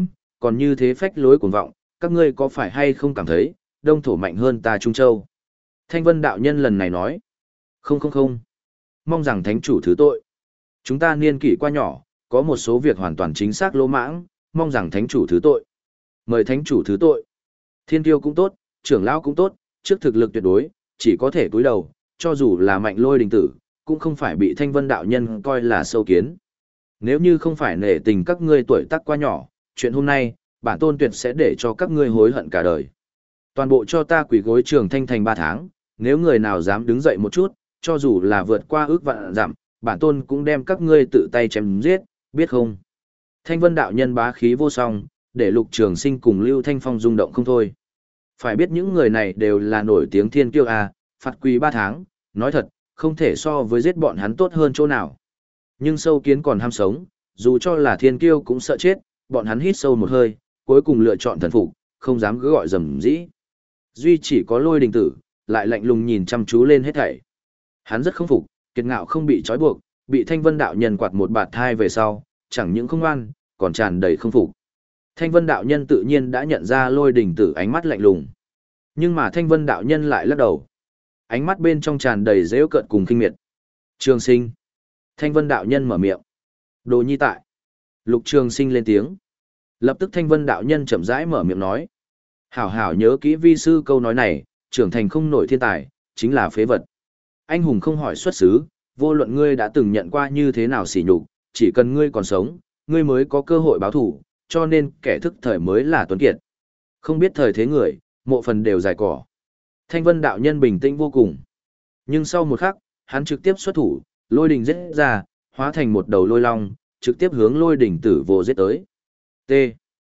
Speaker 1: còn như thế phách lối cuồng vọng, các ngươi có phải hay không cảm thấy, đông thổ mạnh hơn ta Trung Châu? Thanh Vân đạo nhân lần này nói, không không không, mong rằng thánh chủ thứ tội. Chúng ta niên kỷ qua nhỏ, có một số việc hoàn toàn chính xác lỗ mãng, mong rằng thánh chủ thứ tội. Mời thánh chủ thứ tội. Thiên tiêu cũng tốt, trưởng lão cũng tốt, trước thực lực tuyệt đối, chỉ có thể cúi đầu, cho dù là mạnh lôi đình tử, cũng không phải bị Thanh Vân đạo nhân coi là sâu kiến. Nếu như không phải nể tình các ngươi tuổi tác quá nhỏ, chuyện hôm nay, bản tôn tuyệt sẽ để cho các ngươi hối hận cả đời. Toàn bộ cho ta quỳ gối Trường Thanh thành ba tháng, nếu người nào dám đứng dậy một chút, cho dù là vượt qua ước vạn dặm, bản tôn cũng đem các ngươi tự tay chém giết, biết không? Thanh Vân đạo nhân bá khí vô song, để Lục Trường Sinh cùng Lưu Thanh Phong rung động không thôi. Phải biết những người này đều là nổi tiếng thiên kiêu a, phạt quỳ ba tháng, nói thật, không thể so với giết bọn hắn tốt hơn chỗ nào. Nhưng sâu kiến còn ham sống, dù cho là thiên kiêu cũng sợ chết, bọn hắn hít sâu một hơi, cuối cùng lựa chọn thần phục, không dám cứ gọi rầm rĩ. Duy chỉ có Lôi Đình Tử, lại lạnh lùng nhìn chăm chú lên hết thảy. Hắn rất không phục, kiệt ngạo không bị trói buộc, bị Thanh Vân đạo nhân quạt một bạt thai về sau, chẳng những không ngoan, còn tràn đầy không phục. Thanh Vân đạo nhân tự nhiên đã nhận ra Lôi Đình Tử ánh mắt lạnh lùng. Nhưng mà Thanh Vân đạo nhân lại lắc đầu. Ánh mắt bên trong tràn đầy giễu cợt cùng khinh miệt. Trường Sinh. Thanh Vân đạo nhân mở miệng. Đồ nhi tại. Lục Trường Sinh lên tiếng. Lập tức Thanh Vân đạo nhân chậm rãi mở miệng nói. Hảo hảo nhớ kỹ vi sư câu nói này, trưởng thành không nổi thiên tài, chính là phế vật. Anh hùng không hỏi xuất xứ, vô luận ngươi đã từng nhận qua như thế nào sỉ nhục, chỉ cần ngươi còn sống, ngươi mới có cơ hội báo thủ, cho nên kẻ thức thời mới là tuấn kiệt. Không biết thời thế người, mộ phần đều dài cỏ. Thanh Vân đạo nhân bình tĩnh vô cùng. Nhưng sau một khắc, hắn trực tiếp xuất thủ, lôi đình giết ra, hóa thành một đầu lôi long, trực tiếp hướng lôi đỉnh tử vô giết tới. T.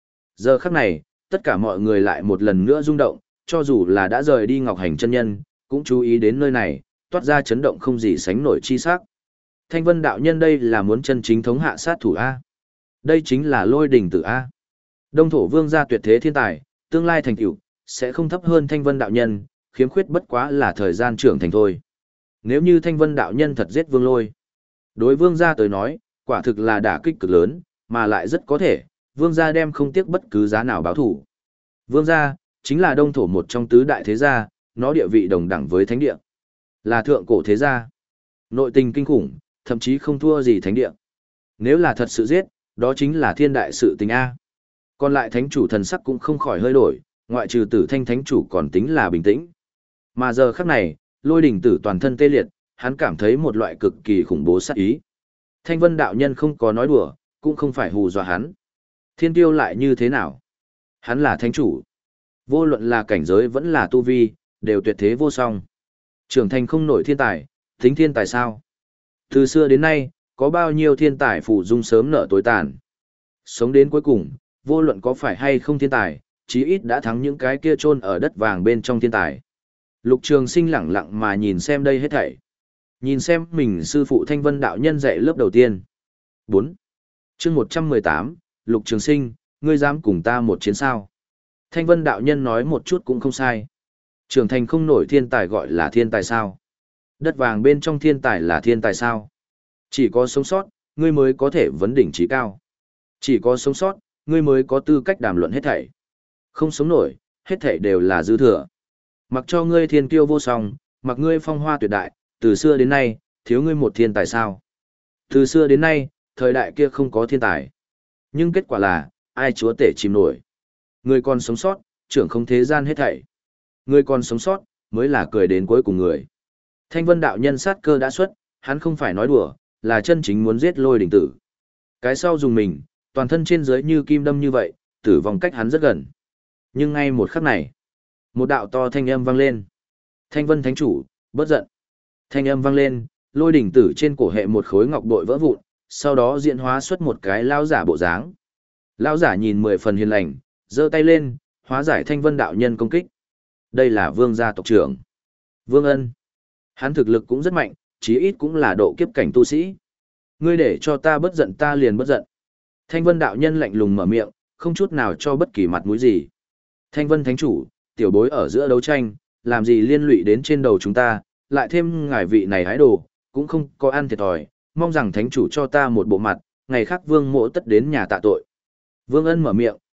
Speaker 1: Giờ khắc này, tất cả mọi người lại một lần nữa rung động, cho dù là đã rời đi Ngọc Hành chân nhân, cũng chú ý đến nơi này, toát ra chấn động không gì sánh nổi chi sắc. Thanh Vân đạo nhân đây là muốn chân chính thống hạ sát thủ A. Đây chính là lôi đỉnh tử A. Đông thổ vương gia tuyệt thế thiên tài, tương lai thành tựu sẽ không thấp hơn Thanh Vân đạo nhân, khiếm khuyết bất quá là thời gian trưởng thành thôi. Nếu như Thanh Vân đạo nhân thật giết vương lôi, đối vương gia tới nói, quả thực là đả kích cực lớn, mà lại rất có thể, vương gia đem không tiếc bất cứ giá nào báo thủ. Vương gia, chính là đông thổ một trong tứ đại thế gia, nó địa vị đồng đẳng với thánh địa. Là thượng cổ thế gia. Nội tình kinh khủng, thậm chí không thua gì thánh địa. Nếu là thật sự giết, đó chính là thiên đại sự tình A. Còn lại thánh chủ thần sắc cũng không khỏi hơi đổi, ngoại trừ tử thanh thánh chủ còn tính là bình tĩnh. Mà giờ khắc này, lôi đỉnh tử toàn thân tê liệt, hắn cảm thấy một loại cực kỳ khủng bố sát ý. Thanh Vân đạo nhân không có nói đùa, cũng không phải hù dọa hắn. Thiên tiêu lại như thế nào? Hắn là thánh chủ. Vô luận là cảnh giới vẫn là tu vi, đều tuyệt thế vô song. Trưởng thành không nổi thiên tài, tính thiên tài sao? Từ xưa đến nay, có bao nhiêu thiên tài phủ dung sớm nở tối tàn. Sống đến cuối cùng, vô luận có phải hay không thiên tài, chí ít đã thắng những cái kia chôn ở đất vàng bên trong thiên tài. Lục Trường Sinh lẳng lặng mà nhìn xem đây hết thảy. Nhìn xem mình sư phụ Thanh Vân đạo nhân dạy lớp đầu tiên. bốn. Chương một trăm mười tám, Lục Trường Sinh, ngươi dám cùng ta một chiến sao? Thanh Vân đạo nhân nói một chút cũng không sai. Trưởng thành không nổi thiên tài gọi là thiên tài sao? Đất vàng bên trong thiên tài là thiên tài sao? Chỉ có sống sót, ngươi mới có thể vấn đỉnh trí cao. Chỉ có sống sót, ngươi mới có tư cách đàm luận hết thảy. Không sống nổi, hết thảy đều là dư thừa. Mặc cho ngươi thiên kiêu vô song, mặc ngươi phong hoa tuyệt đại, từ xưa đến nay, thiếu ngươi một thiên tài sao? Từ xưa đến nay, thời đại kia không có thiên tài. Nhưng kết quả là, ai chúa tể chìm nổi. Người còn sống sót, trưởng không thế gian hết thảy. Người còn sống sót, mới là cười đến cuối cùng người. Thanh Vân đạo nhân sát cơ đã xuất, hắn không phải nói đùa, là chân chính muốn giết lôi đỉnh tử. Cái sau dùng mình, toàn thân trên dưới như kim đâm như vậy, tử vong cách hắn rất gần. Nhưng ngay một khắc này, một đạo to thanh âm vang lên. Thanh Vân thánh chủ, bớt giận. Thanh âm vang lên, lôi đỉnh tử trên cổ hệ một khối ngọc bội vỡ vụn, sau đó diễn hóa xuất một cái lão giả bộ dáng. Lão giả nhìn mười phần hiền lành, giơ tay lên, hóa giải Thanh Vân đạo nhân công kích. Đây là vương gia tộc trưởng. Vương Ân. Hắn thực lực cũng rất mạnh, chí ít cũng là độ kiếp cảnh tu sĩ. Ngươi để cho ta bất giận ta liền bất giận. Thanh Vân đạo nhân lạnh lùng mở miệng, không chút nào cho bất kỳ mặt mũi gì. Thanh Vân thánh chủ, tiểu bối ở giữa đấu tranh, làm gì liên lụy đến trên đầu chúng ta, lại thêm ngài vị này hái đồ, cũng không có ăn thiệt thòi, mong rằng thánh chủ cho ta một bộ mặt, ngày khác vương mộ tất đến nhà tạ tội. Vương Ân mở miệng,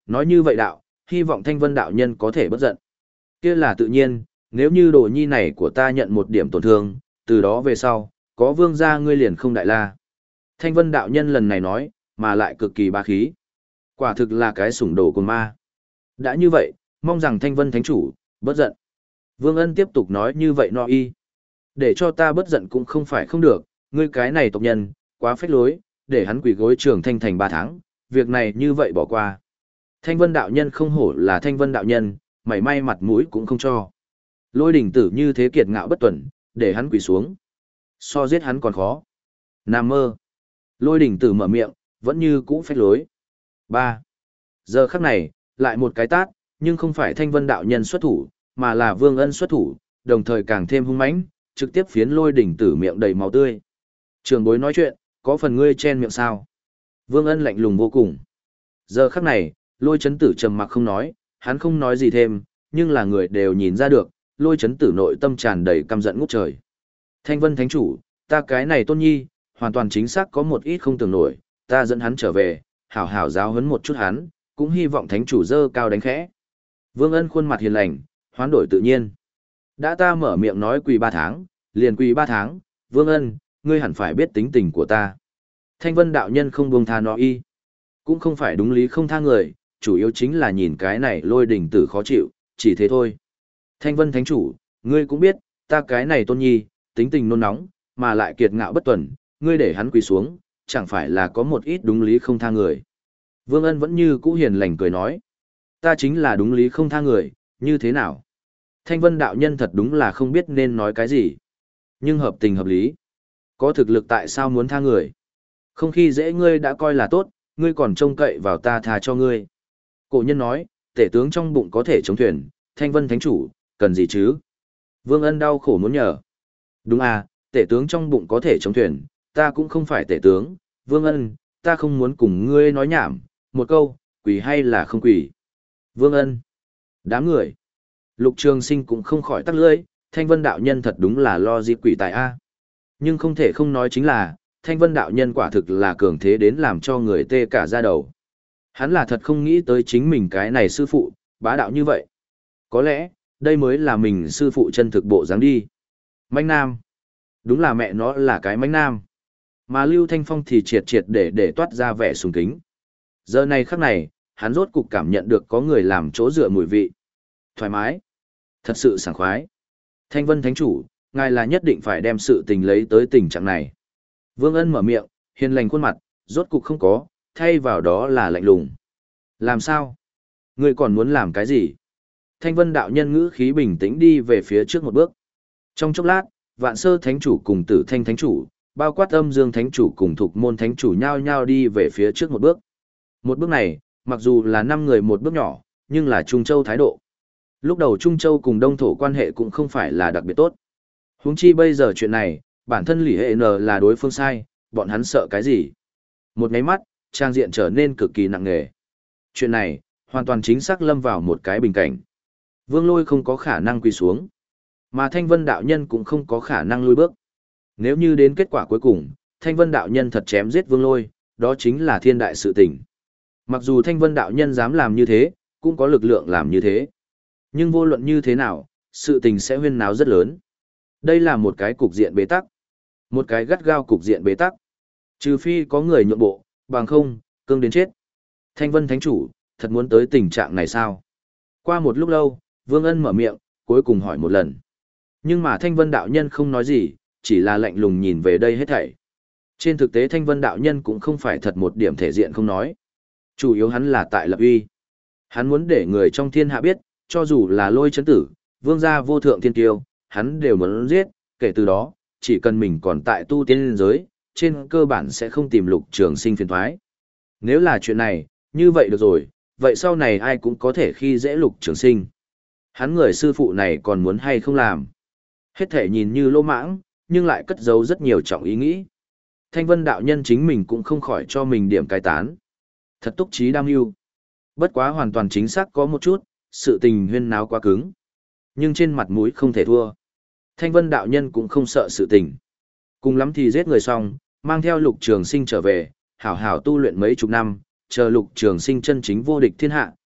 Speaker 1: Nói như vậy đạo, hy vọng Thanh Vân đạo nhân có thể bất giận. Kia là tự nhiên, nếu như đồ nhi này của ta nhận một điểm tổn thương, từ đó về sau, có vương gia ngươi liền không đại la. Thanh Vân đạo nhân lần này nói, mà lại cực kỳ bá khí. Quả thực là cái sủng đồ của ma. Đã như vậy, mong rằng Thanh Vân thánh chủ, bất giận. Vương Ân tiếp tục nói như vậy no y. Để cho ta bất giận cũng không phải không được, ngươi cái này tộc nhân, quá phách lối, để hắn quỳ gối trường thanh thành ba tháng, việc này như vậy bỏ qua. Thanh Vân đạo nhân không hổ là Thanh Vân đạo nhân, mảy may mặt mũi cũng không cho. Lôi đỉnh tử như thế kiệt ngạo bất tuần, để hắn quỳ xuống. So giết hắn còn khó. Nam mơ. Lôi đỉnh tử mở miệng, vẫn như cũ phách lối. Ba. Giờ khắc này, lại một cái tát, nhưng không phải Thanh Vân đạo nhân xuất thủ, mà là Vương Ân xuất thủ, đồng thời càng thêm hung mãnh, trực tiếp phiến lôi đỉnh tử miệng đầy máu tươi. Trường bối nói chuyện, có phần ngươi chen miệng sao? Vương Ân lạnh lùng vô cùng. Giờ khắc này, lôi chấn tử trầm mặc không nói, hắn không nói gì thêm, nhưng là người đều nhìn ra được, lôi chấn tử nội tâm tràn đầy căm giận ngút trời. Thanh Vân thánh chủ, ta cái này tôn nhi, hoàn toàn chính xác có một ít không tưởng nổi, ta dẫn hắn trở về, hảo hảo giáo huấn một chút hắn, cũng hy vọng thánh chủ dơ cao đánh khẽ. Vương Ân khuôn mặt hiền lành, hoán đổi tự nhiên. Đã ta mở miệng nói quỳ ba tháng, liền quỳ ba tháng, Vương Ân, ngươi hẳn phải biết tính tình của ta. Thanh Vân đạo nhân không buông tha nó y. Cũng không phải đúng lý không tha người, chủ yếu chính là nhìn cái này lôi đỉnh tử khó chịu, chỉ thế thôi. Thanh Vân thánh chủ, ngươi cũng biết, ta cái này tôn nhi, tính tình nôn nóng, mà lại kiệt ngạo bất tuần, ngươi để hắn quỳ xuống, chẳng phải là có một ít đúng lý không tha người. Vương Ân vẫn như cũ hiền lành cười nói, ta chính là đúng lý không tha người, như thế nào? Thanh Vân đạo nhân thật đúng là không biết nên nói cái gì. Nhưng hợp tình hợp lý. Có thực lực tại sao muốn tha người? Không khi dễ ngươi đã coi là tốt, ngươi còn trông cậy vào ta tha cho ngươi. Cổ nhân nói, tể tướng trong bụng có thể chống thuyền, Thanh Vân thánh chủ, cần gì chứ? Vương Ân đau khổ muốn nhờ. Đúng à, tể tướng trong bụng có thể chống thuyền, ta cũng không phải tể tướng, Vương Ân, ta không muốn cùng ngươi nói nhảm, một câu, quỷ hay là không quỷ. Vương Ân, đám người. Lục Trường Sinh cũng không khỏi tắc lưỡi, Thanh Vân đạo nhân thật đúng là lo gì quỷ tài a. Nhưng không thể không nói chính là, Thanh Vân đạo nhân quả thực là cường thế đến làm cho người tê cả da đầu. Hắn là thật không nghĩ tới chính mình cái này sư phụ, bá đạo như vậy. Có lẽ, đây mới là mình sư phụ chân thực bộ dáng đi. Mãnh Nam. Đúng là mẹ nó là cái Mãnh Nam. Mà Lưu Thanh Phong thì triệt triệt để để toát ra vẻ sùng kính. Giờ này khắc này, hắn rốt cục cảm nhận được có người làm chỗ dựa mùi vị. Thoải mái. Thật sự sảng khoái. Thanh Vân thánh chủ, ngài là nhất định phải đem sự tình lấy tới tình trạng này. Vương Ân mở miệng, hiền lành khuôn mặt, rốt cục không có, thay vào đó là lạnh lùng. Làm sao? Ngươi còn muốn làm cái gì? Thanh Vân đạo nhân ngữ khí bình tĩnh đi về phía trước một bước. Trong chốc lát, Vạn Sơ thánh chủ cùng Tử Thanh thánh chủ, bao quát Âm Dương thánh chủ cùng Thục Môn thánh chủ nhao nhao đi về phía trước một bước. Một bước này, mặc dù là năm người một bước nhỏ, nhưng là Trung Châu thái độ. Lúc đầu Trung Châu cùng Đông Thổ quan hệ cũng không phải là đặc biệt tốt. Huống chi bây giờ chuyện này, bản thân Lý Hệ N là đối phương sai, bọn hắn sợ cái gì? Một nháy mắt, trang diện trở nên cực kỳ nặng nề. Chuyện này, hoàn toàn chính xác lâm vào một cái bình cảnh. Vương Lôi không có khả năng quỳ xuống, mà Thanh Vân đạo nhân cũng không có khả năng lùi bước. Nếu như đến kết quả cuối cùng, Thanh Vân đạo nhân thật chém giết Vương Lôi, đó chính là thiên đại sự tình. Mặc dù Thanh Vân đạo nhân dám làm như thế, cũng có lực lượng làm như thế. Nhưng vô luận như thế nào, sự tình sẽ huyên náo rất lớn. Đây là một cái cục diện bế tắc. Một cái gắt gao cục diện bế tắc. Trừ phi có người nhượng bộ, bằng không, cương đến chết. Thanh Vân thánh chủ, thật muốn tới tình trạng này sao? Qua một lúc lâu, Vương Ân mở miệng, cuối cùng hỏi một lần. Nhưng mà Thanh Vân đạo nhân không nói gì, chỉ là lạnh lùng nhìn về đây hết thảy. Trên thực tế Thanh Vân đạo nhân cũng không phải thật một điểm thể diện không nói. Chủ yếu hắn là tại lập uy. Hắn muốn để người trong thiên hạ biết, cho dù là Lôi chấn tử, vương gia vô thượng thiên kiêu, hắn đều muốn giết, kể từ đó, chỉ cần mình còn tại tu tiên giới, trên cơ bản sẽ không tìm Lục Trường Sinh phiền toái. Nếu là chuyện này, như vậy được rồi, vậy sau này ai cũng có thể khi dễ Lục Trường Sinh. Hắn người sư phụ này còn muốn hay không làm. Hết thể nhìn như lô mãng, nhưng lại cất giấu rất nhiều trọng ý nghĩ. Thanh Vân đạo nhân chính mình cũng không khỏi cho mình điểm cai tán. Thật túc trí đam mưu. Bất quá hoàn toàn chính xác có một chút, sự tình huyên náo quá cứng. Nhưng trên mặt mũi không thể thua. Thanh Vân đạo nhân cũng không sợ sự tình. Cùng lắm thì giết người xong, mang theo Lục Trường Sinh trở về, hảo hảo tu luyện mấy chục năm, chờ Lục Trường Sinh chân chính vô địch thiên hạ,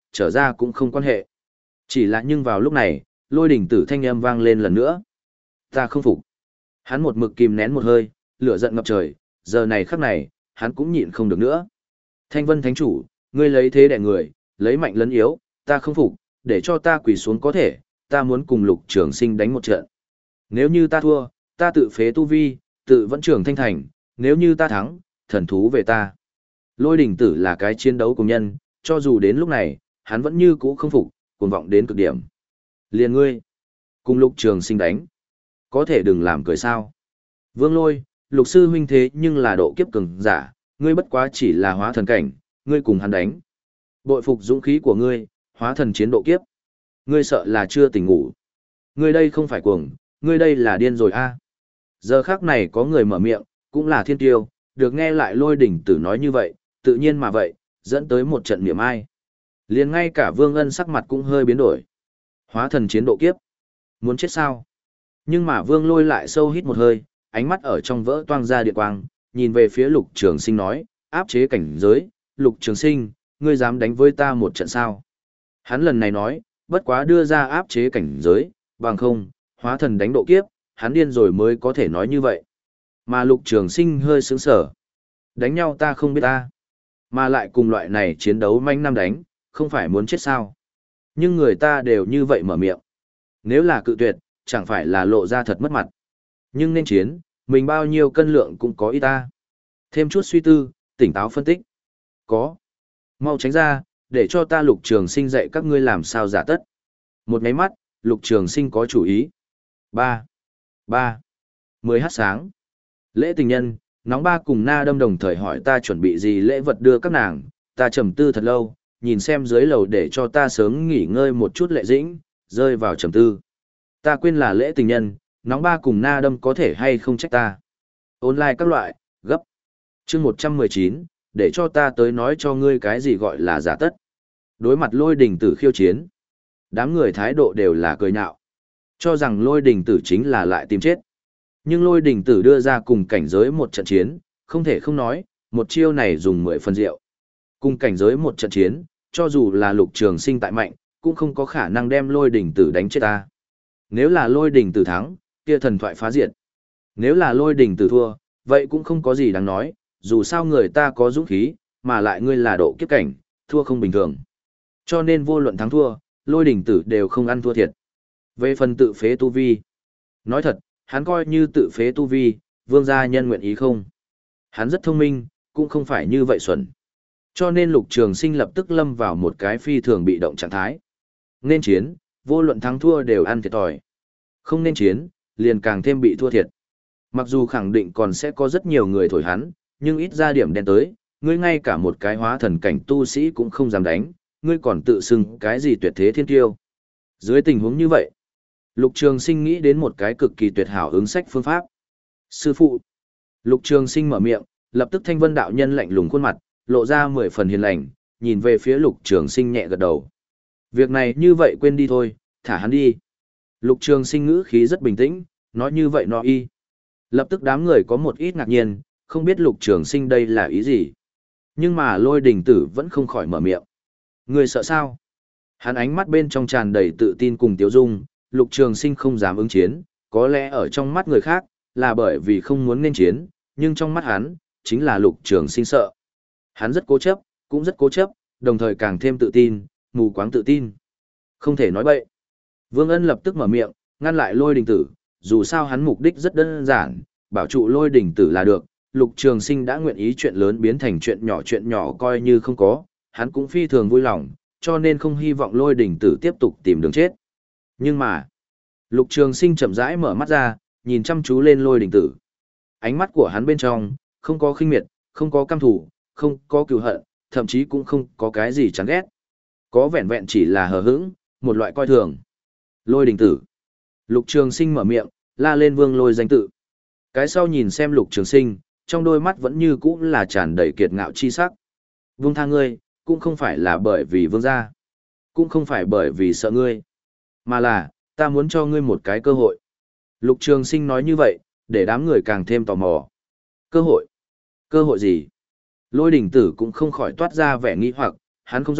Speaker 1: trở ra cũng không quan hệ. Chỉ là nhưng vào lúc này, lôi đỉnh tử thanh âm vang lên lần nữa. Ta không phục. Hắn một mực kìm nén một hơi, lửa giận ngập trời, giờ này khắc này, hắn cũng nhịn không được nữa. Thanh Vân Thánh Chủ, ngươi lấy thế đè người, lấy mạnh lấn yếu, ta không phục, để cho ta quỳ xuống có thể, ta muốn cùng Lục Trường Sinh đánh một trận. Nếu như ta thua, ta tự phế tu vi, tự vẫn trường thanh thành, nếu như ta thắng, thần thú về ta. Lôi đỉnh tử là cái chiến đấu cùng nhân, cho dù đến lúc này, hắn vẫn như cũ không phục, cuồng vọng đến cực điểm. Liền ngươi, cùng Lục Trường Sinh đánh, có thể đừng làm cười sao. Vương Lôi, Lục sư huynh thế nhưng là độ kiếp cường giả, ngươi bất quá chỉ là hóa thần cảnh, ngươi cùng hắn đánh. Bội phục dũng khí của ngươi, hóa thần chiến độ kiếp. Ngươi sợ là chưa tỉnh ngủ. Ngươi đây không phải cuồng, ngươi đây là điên rồi a. Giờ khắc này có người mở miệng, cũng là thiên tiêu, được nghe lại lôi đỉnh tử nói như vậy, tự nhiên mà vậy, dẫn tới một trận niệm ai. Liền ngay cả Vương Ân sắc mặt cũng hơi biến đổi. Hóa thần chiến độ kiếp. Muốn chết sao? Nhưng mà Vương Lôi lại sâu hít một hơi, ánh mắt ở trong vỡ toang ra điện quang, nhìn về phía Lục Trường Sinh nói, áp chế cảnh giới, Lục Trường Sinh, ngươi dám đánh với ta một trận sao? Hắn lần này nói, bất quá đưa ra áp chế cảnh giới, bằng không, hóa thần đánh độ kiếp, hắn điên rồi mới có thể nói như vậy. Mà Lục Trường Sinh hơi sướng sở. Đánh nhau ta không biết ta. Mà lại cùng loại này chiến đấu manh năm đánh, không phải muốn chết sao. Nhưng người ta đều như vậy mở miệng. Nếu là cự tuyệt, chẳng phải là lộ ra thật mất mặt. Nhưng nên chiến, mình bao nhiêu cân lượng cũng có ý ta. Thêm chút suy tư, tỉnh táo phân tích. Có. Mau tránh ra, để cho ta Lục Trường Sinh dạy các ngươi làm sao giả tất. Một máy mắt, Lục Trường Sinh có chủ ý. Ba. Ba. Mười h sáng. Lễ tình nhân, nóng ba cùng na đâm đồng thời hỏi ta chuẩn bị gì lễ vật đưa các nàng, ta trầm tư thật lâu, nhìn xem dưới lầu để cho ta sớm nghỉ ngơi một chút lệ dĩnh, rơi vào trầm tư. Ta quên là lễ tình nhân, nóng ba cùng na đâm có thể hay không trách ta. Online các loại, gấp. chương một trăm mười chín, để cho ta tới nói cho ngươi cái gì gọi là giả tất. Đối mặt lôi đình tử khiêu chiến. Đám người thái độ đều là cười nhạo. Cho rằng lôi đình tử chính là lại tìm chết. Nhưng lôi đình tử đưa ra cùng cảnh giới một trận chiến, không thể không nói, một chiêu này dùng mười phần rượu. Cùng cảnh giới một trận chiến, cho dù là Lục Trường Sinh tại mạnh, cũng không có khả năng đem lôi đình tử đánh chết ta. Nếu là lôi đình tử thắng, kia thần thoại phá diệt. Nếu là lôi đình tử thua, vậy cũng không có gì đáng nói, dù sao người ta có dũng khí, mà lại ngươi là độ kiếp cảnh, thua không bình thường. Cho nên vô luận thắng thua, lôi đình tử đều không ăn thua thiệt. Về phần tự phế tu vi, nói thật, hắn coi như tự phế tu vi, vương gia nhân nguyện ý không. Hắn rất thông minh, cũng không phải như vậy xuẩn. Cho nên Lục Trường Sinh lập tức lâm vào một cái phi thường bị động trạng thái. Nên chiến, vô luận thắng thua đều ăn thiệt thòi. Không nên chiến, liền càng thêm bị thua thiệt. Mặc dù khẳng định còn sẽ có rất nhiều người thổi hắn, nhưng ít ra điểm đen tới, ngươi ngay cả một cái hóa thần cảnh tu sĩ cũng không dám đánh, ngươi còn tự xưng cái gì tuyệt thế thiên tiêu. Dưới tình huống như vậy, Lục Trường Sinh nghĩ đến một cái cực kỳ tuyệt hảo ứng sách phương pháp. Sư phụ. Lục Trường Sinh mở miệng, lập tức Thanh Vân đạo nhân lạnh lùng khuôn mặt, lộ ra mười phần hiền lành, nhìn về phía Lục Trường Sinh nhẹ gật đầu. Việc này như vậy quên đi thôi, thả hắn đi. Lục Trường Sinh ngữ khí rất bình tĩnh, nói như vậy nó y. Lập tức đám người có một ít ngạc nhiên, không biết Lục Trường Sinh đây là ý gì. Nhưng mà Lôi Đình Tử vẫn không khỏi mở miệng. Người sợ sao? Hắn ánh mắt bên trong tràn đầy tự tin cùng tiêu dung, Lục Trường Sinh không dám ứng chiến, có lẽ ở trong mắt người khác, là bởi vì không muốn nên chiến, nhưng trong mắt hắn, chính là Lục Trường Sinh sợ. Hắn rất cố chấp, cũng rất cố chấp, đồng thời càng thêm tự tin, mù quáng tự tin. Không thể nói bậy. Vương Ân lập tức mở miệng, ngăn lại Lôi Đình Tử, dù sao hắn mục đích rất đơn giản, bảo trụ Lôi Đình Tử là được. Lục Trường Sinh đã nguyện ý chuyện lớn biến thành chuyện nhỏ chuyện nhỏ coi như không có, hắn cũng phi thường vui lòng, cho nên không hy vọng Lôi Đình Tử tiếp tục tìm đường chết. Nhưng mà, Lục Trường Sinh chậm rãi mở mắt ra, nhìn chăm chú lên Lôi Đình Tử. Ánh mắt của hắn bên trong, không có khinh miệt, không có căm thù, không có cừu hận, thậm chí cũng không có cái gì chán ghét. Có vẹn vẹn chỉ là hờ hững, một loại coi thường. Lôi Đình Tử. Lục Trường Sinh mở miệng, la lên Vương Lôi danh tự. Cái sau nhìn xem Lục Trường Sinh, trong đôi mắt vẫn như cũ là tràn đầy kiệt ngạo chi sắc. Vương tha ngươi, cũng không phải là bởi vì vương gia, cũng không phải bởi vì sợ ngươi, mà là, ta muốn cho ngươi một cái cơ hội. Lục Trường Sinh nói như vậy, để đám người càng thêm tò mò. Cơ hội? Cơ hội gì? Lôi Đình Tử cũng không khỏi toát ra vẻ nghi hoặc, hắn không rõ,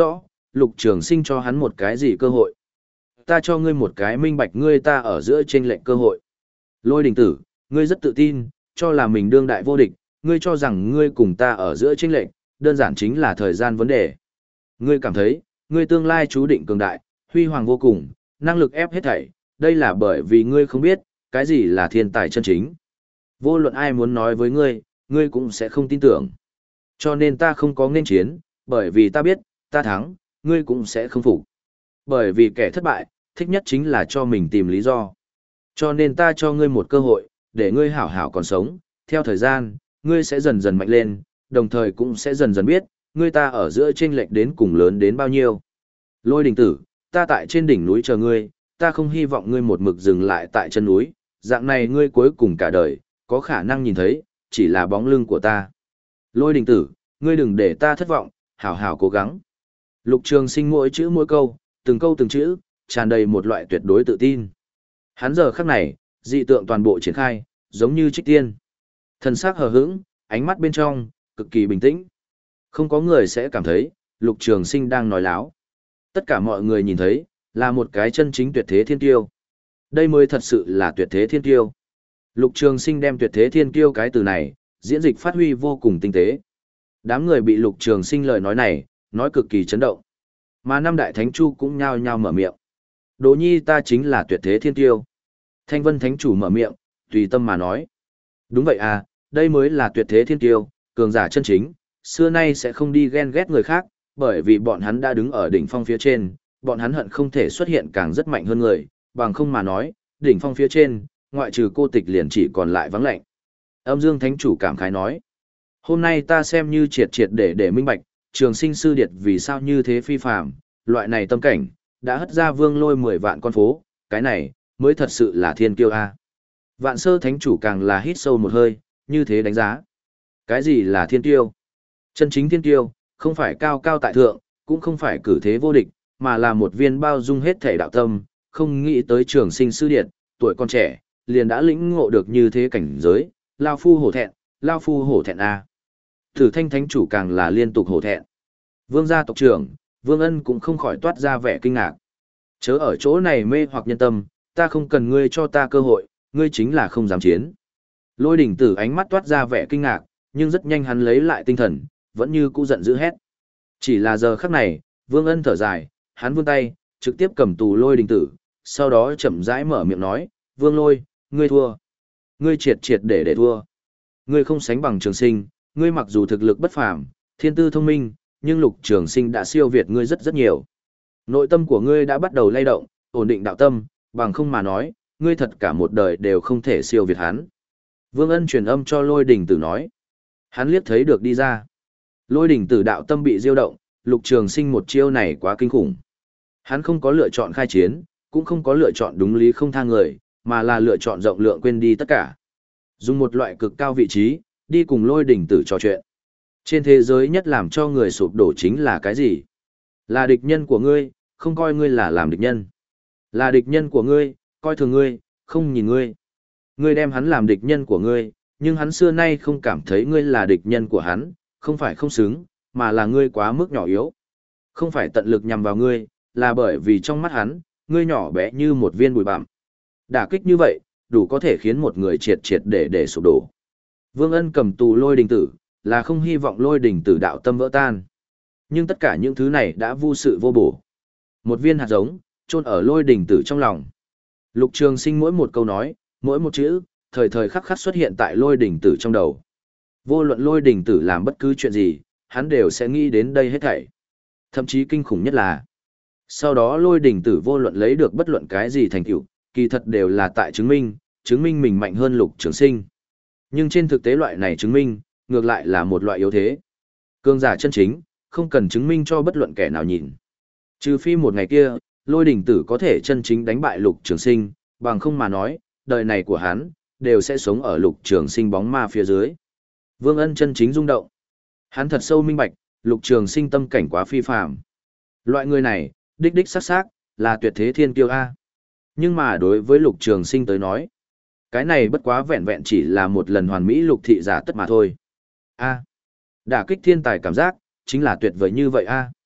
Speaker 1: Lục Trường Sinh cho hắn một cái gì cơ hội? Ta cho ngươi một cái minh bạch ngươi ta ở giữa chênh lệch cơ hội. Lôi Đình Tử, ngươi rất tự tin, cho là mình đương đại vô địch, ngươi cho rằng ngươi cùng ta ở giữa chênh lệch, đơn giản chính là thời gian vấn đề. Ngươi cảm thấy, ngươi tương lai chú định cường đại, huy hoàng vô cùng, năng lực ép hết thảy, đây là bởi vì ngươi không biết, cái gì là thiên tài chân chính. Vô luận ai muốn nói với ngươi, ngươi cũng sẽ không tin tưởng. Cho nên ta không có nên chiến, bởi vì ta biết, ta thắng, ngươi cũng sẽ không phục. Bởi vì kẻ thất bại, thích nhất chính là cho mình tìm lý do. Cho nên ta cho ngươi một cơ hội, để ngươi hảo hảo còn sống, theo thời gian, ngươi sẽ dần dần mạnh lên, đồng thời cũng sẽ dần dần biết, ngươi ta ở giữa chênh lệch đến cùng lớn đến bao nhiêu. Lôi Đình Tử, ta tại trên đỉnh núi chờ ngươi, ta không hy vọng ngươi một mực dừng lại tại chân núi, dạng này ngươi cuối cùng cả đời, có khả năng nhìn thấy, chỉ là bóng lưng của ta. Lôi Đình Tử, ngươi đừng để ta thất vọng, hảo hảo cố gắng. Lục Trường Sinh mỗi chữ mỗi câu, từng câu từng chữ, tràn đầy một loại tuyệt đối tự tin. Hắn giờ khắc này, dị tượng toàn bộ triển khai, giống như trích tiên. Thần sắc hờ hững, ánh mắt bên trong, cực kỳ bình tĩnh. Không có người sẽ cảm thấy, Lục Trường Sinh đang nói láo. Tất cả mọi người nhìn thấy, là một cái chân chính tuyệt thế thiên tiêu. Đây mới thật sự là tuyệt thế thiên tiêu. Lục Trường Sinh đem tuyệt thế thiên tiêu cái từ này, diễn dịch phát huy vô cùng tinh tế. Đám người bị Lục Trường Sinh lời nói này, nói cực kỳ chấn động. Mà năm đại thánh chu cũng nhao nhao mở miệng. Đỗ Nhi ta chính là tuyệt thế thiên tiêu. Thanh Vân Thánh chủ mở miệng, tùy tâm mà nói. Đúng vậy à, đây mới là tuyệt thế thiên tiêu, cường giả chân chính, xưa nay sẽ không đi ghen ghét người khác, bởi vì bọn hắn đã đứng ở đỉnh phong phía trên, bọn hắn hận không thể xuất hiện càng rất mạnh hơn người, bằng không mà nói, đỉnh phong phía trên, ngoại trừ cô tịch liền chỉ còn lại vắng lạnh. Âm Dương Thánh chủ cảm khái nói, hôm nay ta xem như triệt triệt để để minh bạch, Trường Sinh sư điệt vì sao như thế phi phàm, loại này tâm cảnh, đã hất ra Vương Lôi mười vạn con phố, cái này mới thật sự là thiên kiêu a. Vạn Sơ Thánh chủ càng là hít sâu một hơi, như thế đánh giá. Cái gì là thiên kiêu? Chân chính thiên kiêu, không phải cao cao tại thượng, cũng không phải cử thế vô địch, mà là một viên bao dung hết thể đạo tâm, không nghĩ tới Trường Sinh sư điệt, tuổi còn trẻ, liền đã lĩnh ngộ được như thế cảnh giới, lao phu hổ thẹn, lao phu hổ thẹn a. Tử Thanh Thánh chủ càng là liên tục hổ thẹn. Vương gia tộc trưởng, Vương Ân cũng không khỏi toát ra vẻ kinh ngạc. Chớ ở chỗ này mê hoặc nhân tâm, ta không cần ngươi cho ta cơ hội, ngươi chính là không dám chiến. Lôi Đỉnh Tử ánh mắt toát ra vẻ kinh ngạc, nhưng rất nhanh hắn lấy lại tinh thần, vẫn như cũ giận dữ hét. Chỉ là giờ khắc này, Vương Ân thở dài, hắn vươn tay, trực tiếp cầm tù Lôi Đỉnh Tử, sau đó chậm rãi mở miệng nói, Vương Lôi, ngươi thua. Ngươi triệt triệt để để thua. Ngươi không sánh bằng Trường Sinh, ngươi mặc dù thực lực bất phàm, thiên tư thông minh, nhưng Lục Trường Sinh đã siêu việt ngươi rất rất nhiều. Nội tâm của ngươi đã bắt đầu lay động, ổn định đạo tâm, bằng không mà nói, ngươi thật cả một đời đều không thể siêu việt hắn. Vương Ân truyền âm cho Lôi Đỉnh Tử nói. Hắn liếc thấy được đi ra. Lôi Đỉnh Tử đạo tâm bị diêu động, Lục Trường Sinh một chiêu này quá kinh khủng. Hắn không có lựa chọn khai chiến, cũng không có lựa chọn đúng lý không tha người, mà là lựa chọn rộng lượng quên đi tất cả. Dùng một loại cực cao vị trí, đi cùng Lôi Đỉnh Tử trò chuyện. Trên thế giới nhất làm cho người sụp đổ chính là cái gì? Là địch nhân của ngươi, không coi ngươi là làm địch nhân. Là địch nhân của ngươi, coi thường ngươi, không nhìn ngươi. Ngươi đem hắn làm địch nhân của ngươi, nhưng hắn xưa nay không cảm thấy ngươi là địch nhân của hắn, không phải không xứng, mà là ngươi quá mức nhỏ yếu. Không phải tận lực nhằm vào ngươi, là bởi vì trong mắt hắn, ngươi nhỏ bé như một viên bụi bặm. Đả kích như vậy, đủ có thể khiến một người triệt triệt để để sụp đổ. Vương Ân cầm tù Lôi Đỉnh Tử, là không hy vọng Lôi Đỉnh Tử đạo tâm vỡ tan. Nhưng tất cả những thứ này đã vô sự vô bổ. Một viên hạt giống, chôn ở Lôi Đỉnh Tử trong lòng. Lục Trường Sinh mỗi một câu nói, mỗi một chữ, thời thời khắc khắc xuất hiện tại Lôi Đỉnh Tử trong đầu. Vô luận Lôi Đỉnh Tử làm bất cứ chuyện gì, hắn đều sẽ nghĩ đến đây hết thảy. Thậm chí kinh khủng nhất là, sau đó Lôi Đỉnh Tử vô luận lấy được bất luận cái gì thành tựu, kỳ thật đều là tại chứng minh, chứng minh mình mạnh hơn Lục Trường Sinh. Nhưng trên thực tế loại này chứng minh, ngược lại là một loại yếu thế. Cường giả chân chính, không cần chứng minh cho bất luận kẻ nào nhìn. Trừ phi một ngày kia, Lôi Đỉnh Tử có thể chân chính đánh bại Lục Trường Sinh, bằng không mà nói, đời này của hắn, đều sẽ sống ở Lục Trường Sinh bóng ma phía dưới. Vương Ân chân chính rung động. Hắn thật sâu minh bạch, Lục Trường Sinh tâm cảnh quá phi phàm. Loại người này, đích đích sắc sắc, là tuyệt thế thiên kiêu A. Nhưng mà đối với Lục Trường Sinh tới nói, cái này bất quá vẹn vẹn chỉ là một lần hoàn mỹ lục thị giả tất mà thôi. A. Đả kích thiên tài cảm giác, chính là tuyệt vời như vậy A.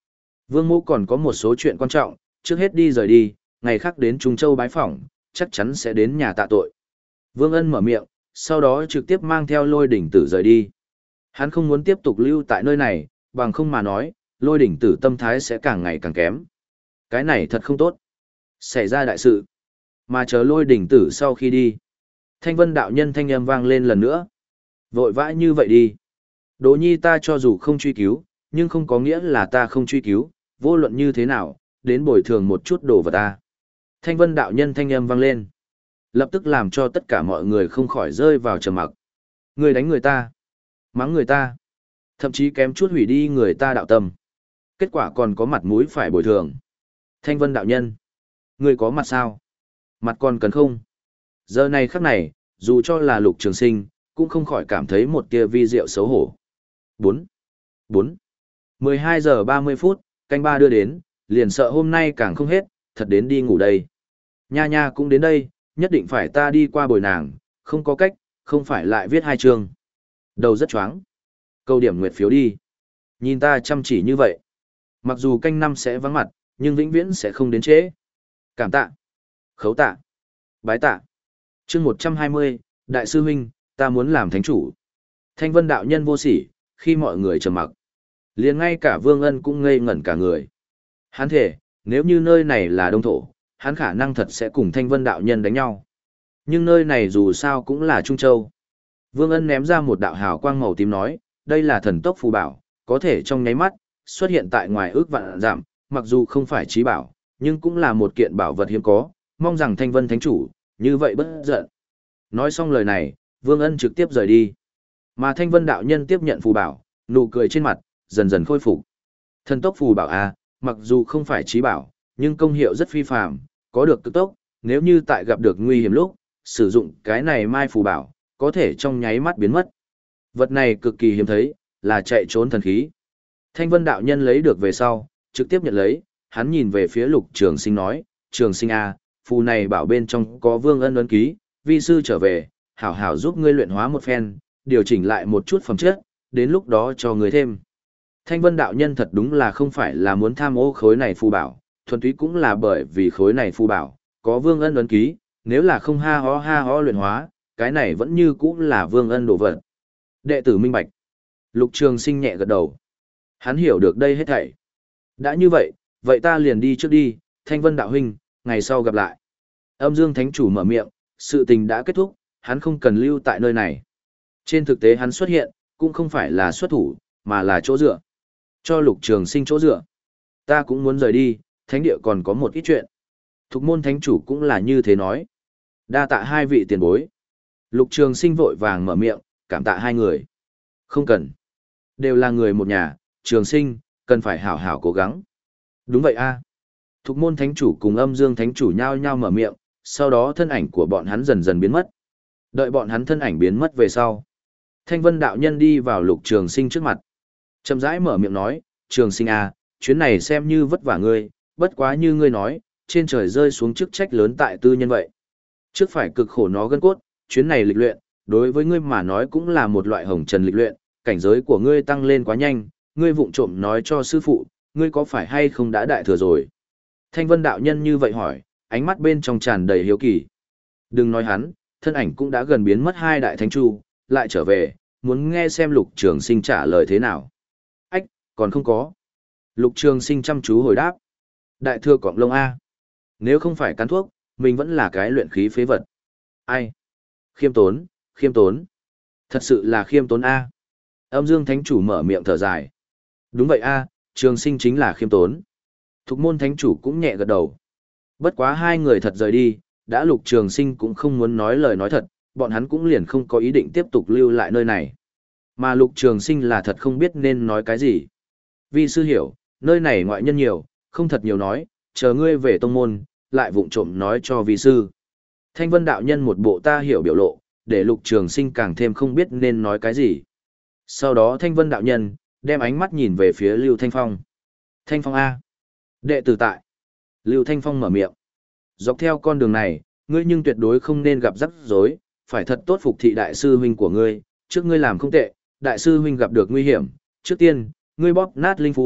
Speaker 1: Vương Mỗ còn có một số chuyện quan trọng, trước hết đi rời đi, ngày khác đến Trung Châu bái phỏng, chắc chắn sẽ đến nhà tạ tội. Vương Ân mở miệng, sau đó trực tiếp mang theo Lôi Đỉnh Tử rời đi. Hắn không muốn tiếp tục lưu tại nơi này, bằng không mà nói, Lôi Đỉnh Tử tâm thái sẽ càng ngày càng kém. Cái này thật không tốt. Xảy ra đại sự. Mà chờ Lôi Đỉnh Tử sau khi đi. Thanh Vân đạo nhân thanh âm vang lên lần nữa. Vội vã như vậy đi. Đỗ nhi ta cho dù không truy cứu, nhưng không có nghĩa là ta không truy cứu, vô luận như thế nào, đến bồi thường một chút đồ vật ta. Thanh Vân đạo nhân thanh âm vang lên. Lập tức làm cho tất cả mọi người không khỏi rơi vào trầm mặc. Người đánh người ta, mắng người ta, thậm chí kém chút hủy đi người ta đạo tâm. Kết quả còn có mặt mũi phải bồi thường. Thanh Vân đạo nhân, người có mặt sao? Mặt còn cần không? Giờ này khắc này, dù cho là Lục Trường Sinh, cũng không khỏi cảm thấy một tia vi diệu xấu hổ. Bốn, bốn, mười hai giờ ba mươi phút, canh ba đưa đến, liền sợ hôm nay càng không hết, thật đến đi ngủ đây. Nha nha cũng đến đây, nhất định phải ta đi qua bồi nàng, không có cách, không phải lại viết hai chương. Đầu rất choáng. Câu điểm nguyệt phiếu đi. Nhìn ta chăm chỉ như vậy. Mặc dù canh năm sẽ vắng mặt, nhưng vĩnh viễn sẽ không đến trễ. Cảm tạ. Khấu tạ. Bái tạ. Chương một trăm hai mươi, Đại sư huynh, ta muốn làm thánh chủ. Thanh Vân đạo nhân vô sỉ, khi mọi người trầm mặc. Liền ngay cả Vương Ân cũng ngây ngẩn cả người. Hắn thể, nếu như nơi này là đông thổ, hắn khả năng thật sẽ cùng Thanh Vân đạo nhân đánh nhau. Nhưng nơi này dù sao cũng là Trung Châu. Vương Ân ném ra một đạo hào quang màu tím nói, đây là thần tốc phù bảo, có thể trong nháy mắt, xuất hiện tại ngoài ước vạn dặm, mặc dù không phải trí bảo, nhưng cũng là một kiện bảo vật hiếm có, mong rằng Thanh Vân thánh chủ, như vậy bất giận. Nói xong lời này, Vương Ân trực tiếp rời đi. Mà Thanh Vân đạo nhân tiếp nhận phù bảo, nụ cười trên mặt, dần dần khôi phục. Thần tốc phù bảo a, mặc dù không phải trí bảo, nhưng công hiệu rất phi phàm, có được cực tốc, nếu như tại gặp được nguy hiểm lúc, sử dụng cái này mai phù bảo, có thể trong nháy mắt biến mất. Vật này cực kỳ hiếm thấy, là chạy trốn thần khí. Thanh Vân đạo nhân lấy được về sau, trực tiếp nhận lấy, hắn nhìn về phía Lục Trường Sinh nói, Trường Sinh a, phù này bảo bên trong có Vương Ân ấn ký, vi sư trở về, hảo hảo giúp ngươi luyện hóa một phen, điều chỉnh lại một chút phẩm chất, đến lúc đó cho ngươi thêm. Thanh Vân đạo nhân thật đúng là không phải là muốn tham ô khối này phù bảo, thuần túy cũng là bởi vì khối này phù bảo, có Vương Ân ấn ký, nếu là không ha ho ha ho luyện hóa, cái này vẫn như cũng là Vương Ân đồ vật. Đệ tử minh bạch. Lục Trường Sinh nhẹ gật đầu. Hắn hiểu được đây hết thảy. Đã như vậy, vậy ta liền đi trước đi, Thanh Vân đạo huynh, ngày sau gặp lại. Âm Dương Thánh Chủ mở miệng, sự tình đã kết thúc, hắn không cần lưu tại nơi này. Trên thực tế hắn xuất hiện, cũng không phải là xuất thủ, mà là chỗ dựa. Cho Lục Trường Sinh chỗ dựa. Ta cũng muốn rời đi, thánh địa còn có một ít chuyện. Thục môn thánh chủ cũng là như thế nói. Đa tạ hai vị tiền bối. Lục Trường Sinh vội vàng mở miệng, cảm tạ hai người. Không cần. Đều là người một nhà, Trường Sinh, cần phải hảo hảo cố gắng. Đúng vậy a. Thục môn thánh chủ cùng âm dương thánh chủ nhao nhao mở miệng, sau đó thân ảnh của bọn hắn dần dần biến mất. Đợi bọn hắn thân ảnh biến mất về sau. Thanh Vân đạo nhân đi vào Lục Trường Sinh trước mặt. Chậm rãi mở miệng nói, Trường Sinh a, chuyến này xem như vất vả ngươi, bất quá như ngươi nói, trên trời rơi xuống chức trách lớn tại tư nhân vậy. Trước phải cực khổ nó gân cốt, chuyến này lịch luyện, đối với ngươi mà nói cũng là một loại hồng trần lịch luyện, cảnh giới của ngươi tăng lên quá nhanh, ngươi vụng trộm nói cho sư phụ, ngươi có phải hay không đã đại thừa rồi? Thanh Vân đạo nhân như vậy hỏi, ánh mắt bên trong tràn đầy hiếu kỳ. Đừng nói hắn, thân ảnh cũng đã gần biến mất hai đại thánh chu, lại trở về, muốn nghe xem Lục Trường Sinh trả lời thế nào. Ách, còn không có. Lục Trường Sinh chăm chú hồi đáp. Đại thừa cọng lông A. Nếu không phải cắn thuốc, mình vẫn là cái luyện khí phế vật. Ai? Khiêm tốn, khiêm tốn. Thật sự là khiêm tốn A. Âm Dương Thánh Chủ mở miệng thở dài. Đúng vậy A, Trường Sinh chính là khiêm tốn. Thục môn Thánh Chủ cũng nhẹ gật đầu. Bất quá hai người thật rời đi, đã Lục Trường Sinh cũng không muốn nói lời nói thật, bọn hắn cũng liền không có ý định tiếp tục lưu lại nơi này. Mà Lục Trường Sinh là thật không biết nên nói cái gì. Vi sư hiểu, nơi này ngoại nhân nhiều, không thật nhiều nói, chờ ngươi về tông môn, lại vụng trộm nói cho vi sư. Thanh Vân đạo nhân một bộ ta hiểu biểu lộ, để Lục Trường Sinh càng thêm không biết nên nói cái gì. Sau đó Thanh Vân đạo nhân, đem ánh mắt nhìn về phía Lưu Thanh Phong. Thanh Phong A. Đệ tử tại. Lưu Thanh Phong mở miệng. Dọc theo con đường này, ngươi nhưng tuyệt đối không nên gặp rắc rối, phải thật tốt phục thị đại sư huynh của ngươi, trước ngươi làm không tệ, đại sư huynh gặp được nguy hiểm, trước tiên, ngươi bóp nát linh phù,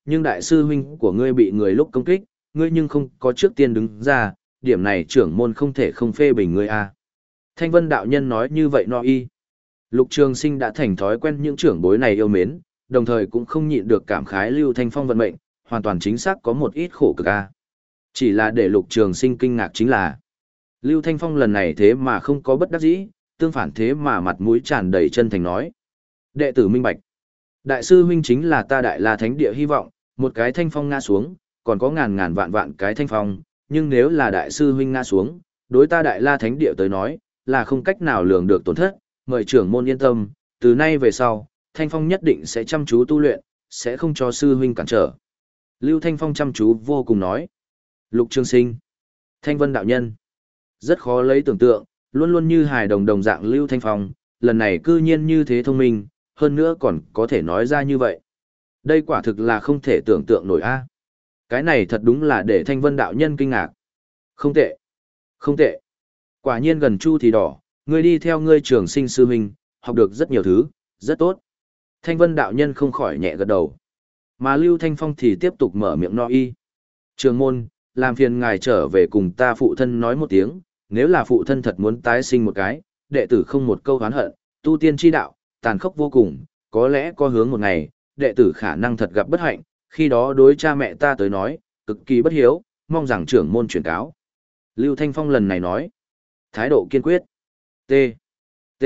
Speaker 1: nhưng đại sư huynh của ngươi bị người lúc công kích, ngươi nhưng không có trước tiên đứng ra, điểm này trưởng môn không thể không phê bình ngươi a. Thanh Vân đạo nhân nói như vậy no y. Lục Trường Sinh đã thành thói quen những trưởng bối này yêu mến, đồng thời cũng không nhịn được cảm khái Lưu Thanh Phong vận mệnh, hoàn toàn chính xác có một ít khổ cực a. Chỉ là để Lục Trường Sinh kinh ngạc chính là, Lưu Thanh Phong lần này thế mà không có bất đắc dĩ, tương phản thế mà mặt mũi tràn đầy chân thành nói: "Đệ tử minh bạch. Đại sư huynh chính là ta Đại La Thánh Địa hy vọng, một cái thanh phong ngã xuống, còn có ngàn ngàn vạn vạn cái thanh phong, nhưng nếu là đại sư huynh ngã xuống, đối ta Đại La Thánh Địa tới nói, là không cách nào lường được tổn thất, mời trưởng môn yên tâm, từ nay về sau, Thanh Phong nhất định sẽ chăm chú tu luyện, sẽ không cho sư huynh cản trở." Lưu Thanh Phong chăm chú vô cùng nói. Lục Trường Sinh, Thanh Vân đạo nhân, rất khó lấy tưởng tượng, luôn luôn như hài đồng đồng dạng Lưu Thanh Phong, lần này cư nhiên như thế thông minh, hơn nữa còn có thể nói ra như vậy. Đây quả thực là không thể tưởng tượng nổi a. Cái này thật đúng là để Thanh Vân đạo nhân kinh ngạc. Không tệ, không tệ. Quả nhiên gần chu thì đỏ, ngươi đi theo ngươi Trường Sinh sư huynh, học được rất nhiều thứ, rất tốt. Thanh Vân đạo nhân không khỏi nhẹ gật đầu. Mà Lưu Thanh Phong thì tiếp tục mở miệng no y. Trường môn, làm phiền ngài trở về cùng ta phụ thân nói một tiếng, nếu là phụ thân thật muốn tái sinh một cái, đệ tử không một câu oán hận, tu tiên chi đạo, tàn khốc vô cùng, có lẽ có hướng một ngày, đệ tử khả năng thật gặp bất hạnh, khi đó đối cha mẹ ta tới nói, cực kỳ bất hiếu, mong rằng trưởng môn chuyển cáo. Lưu Thanh Phong lần này nói, thái độ kiên quyết. T. T.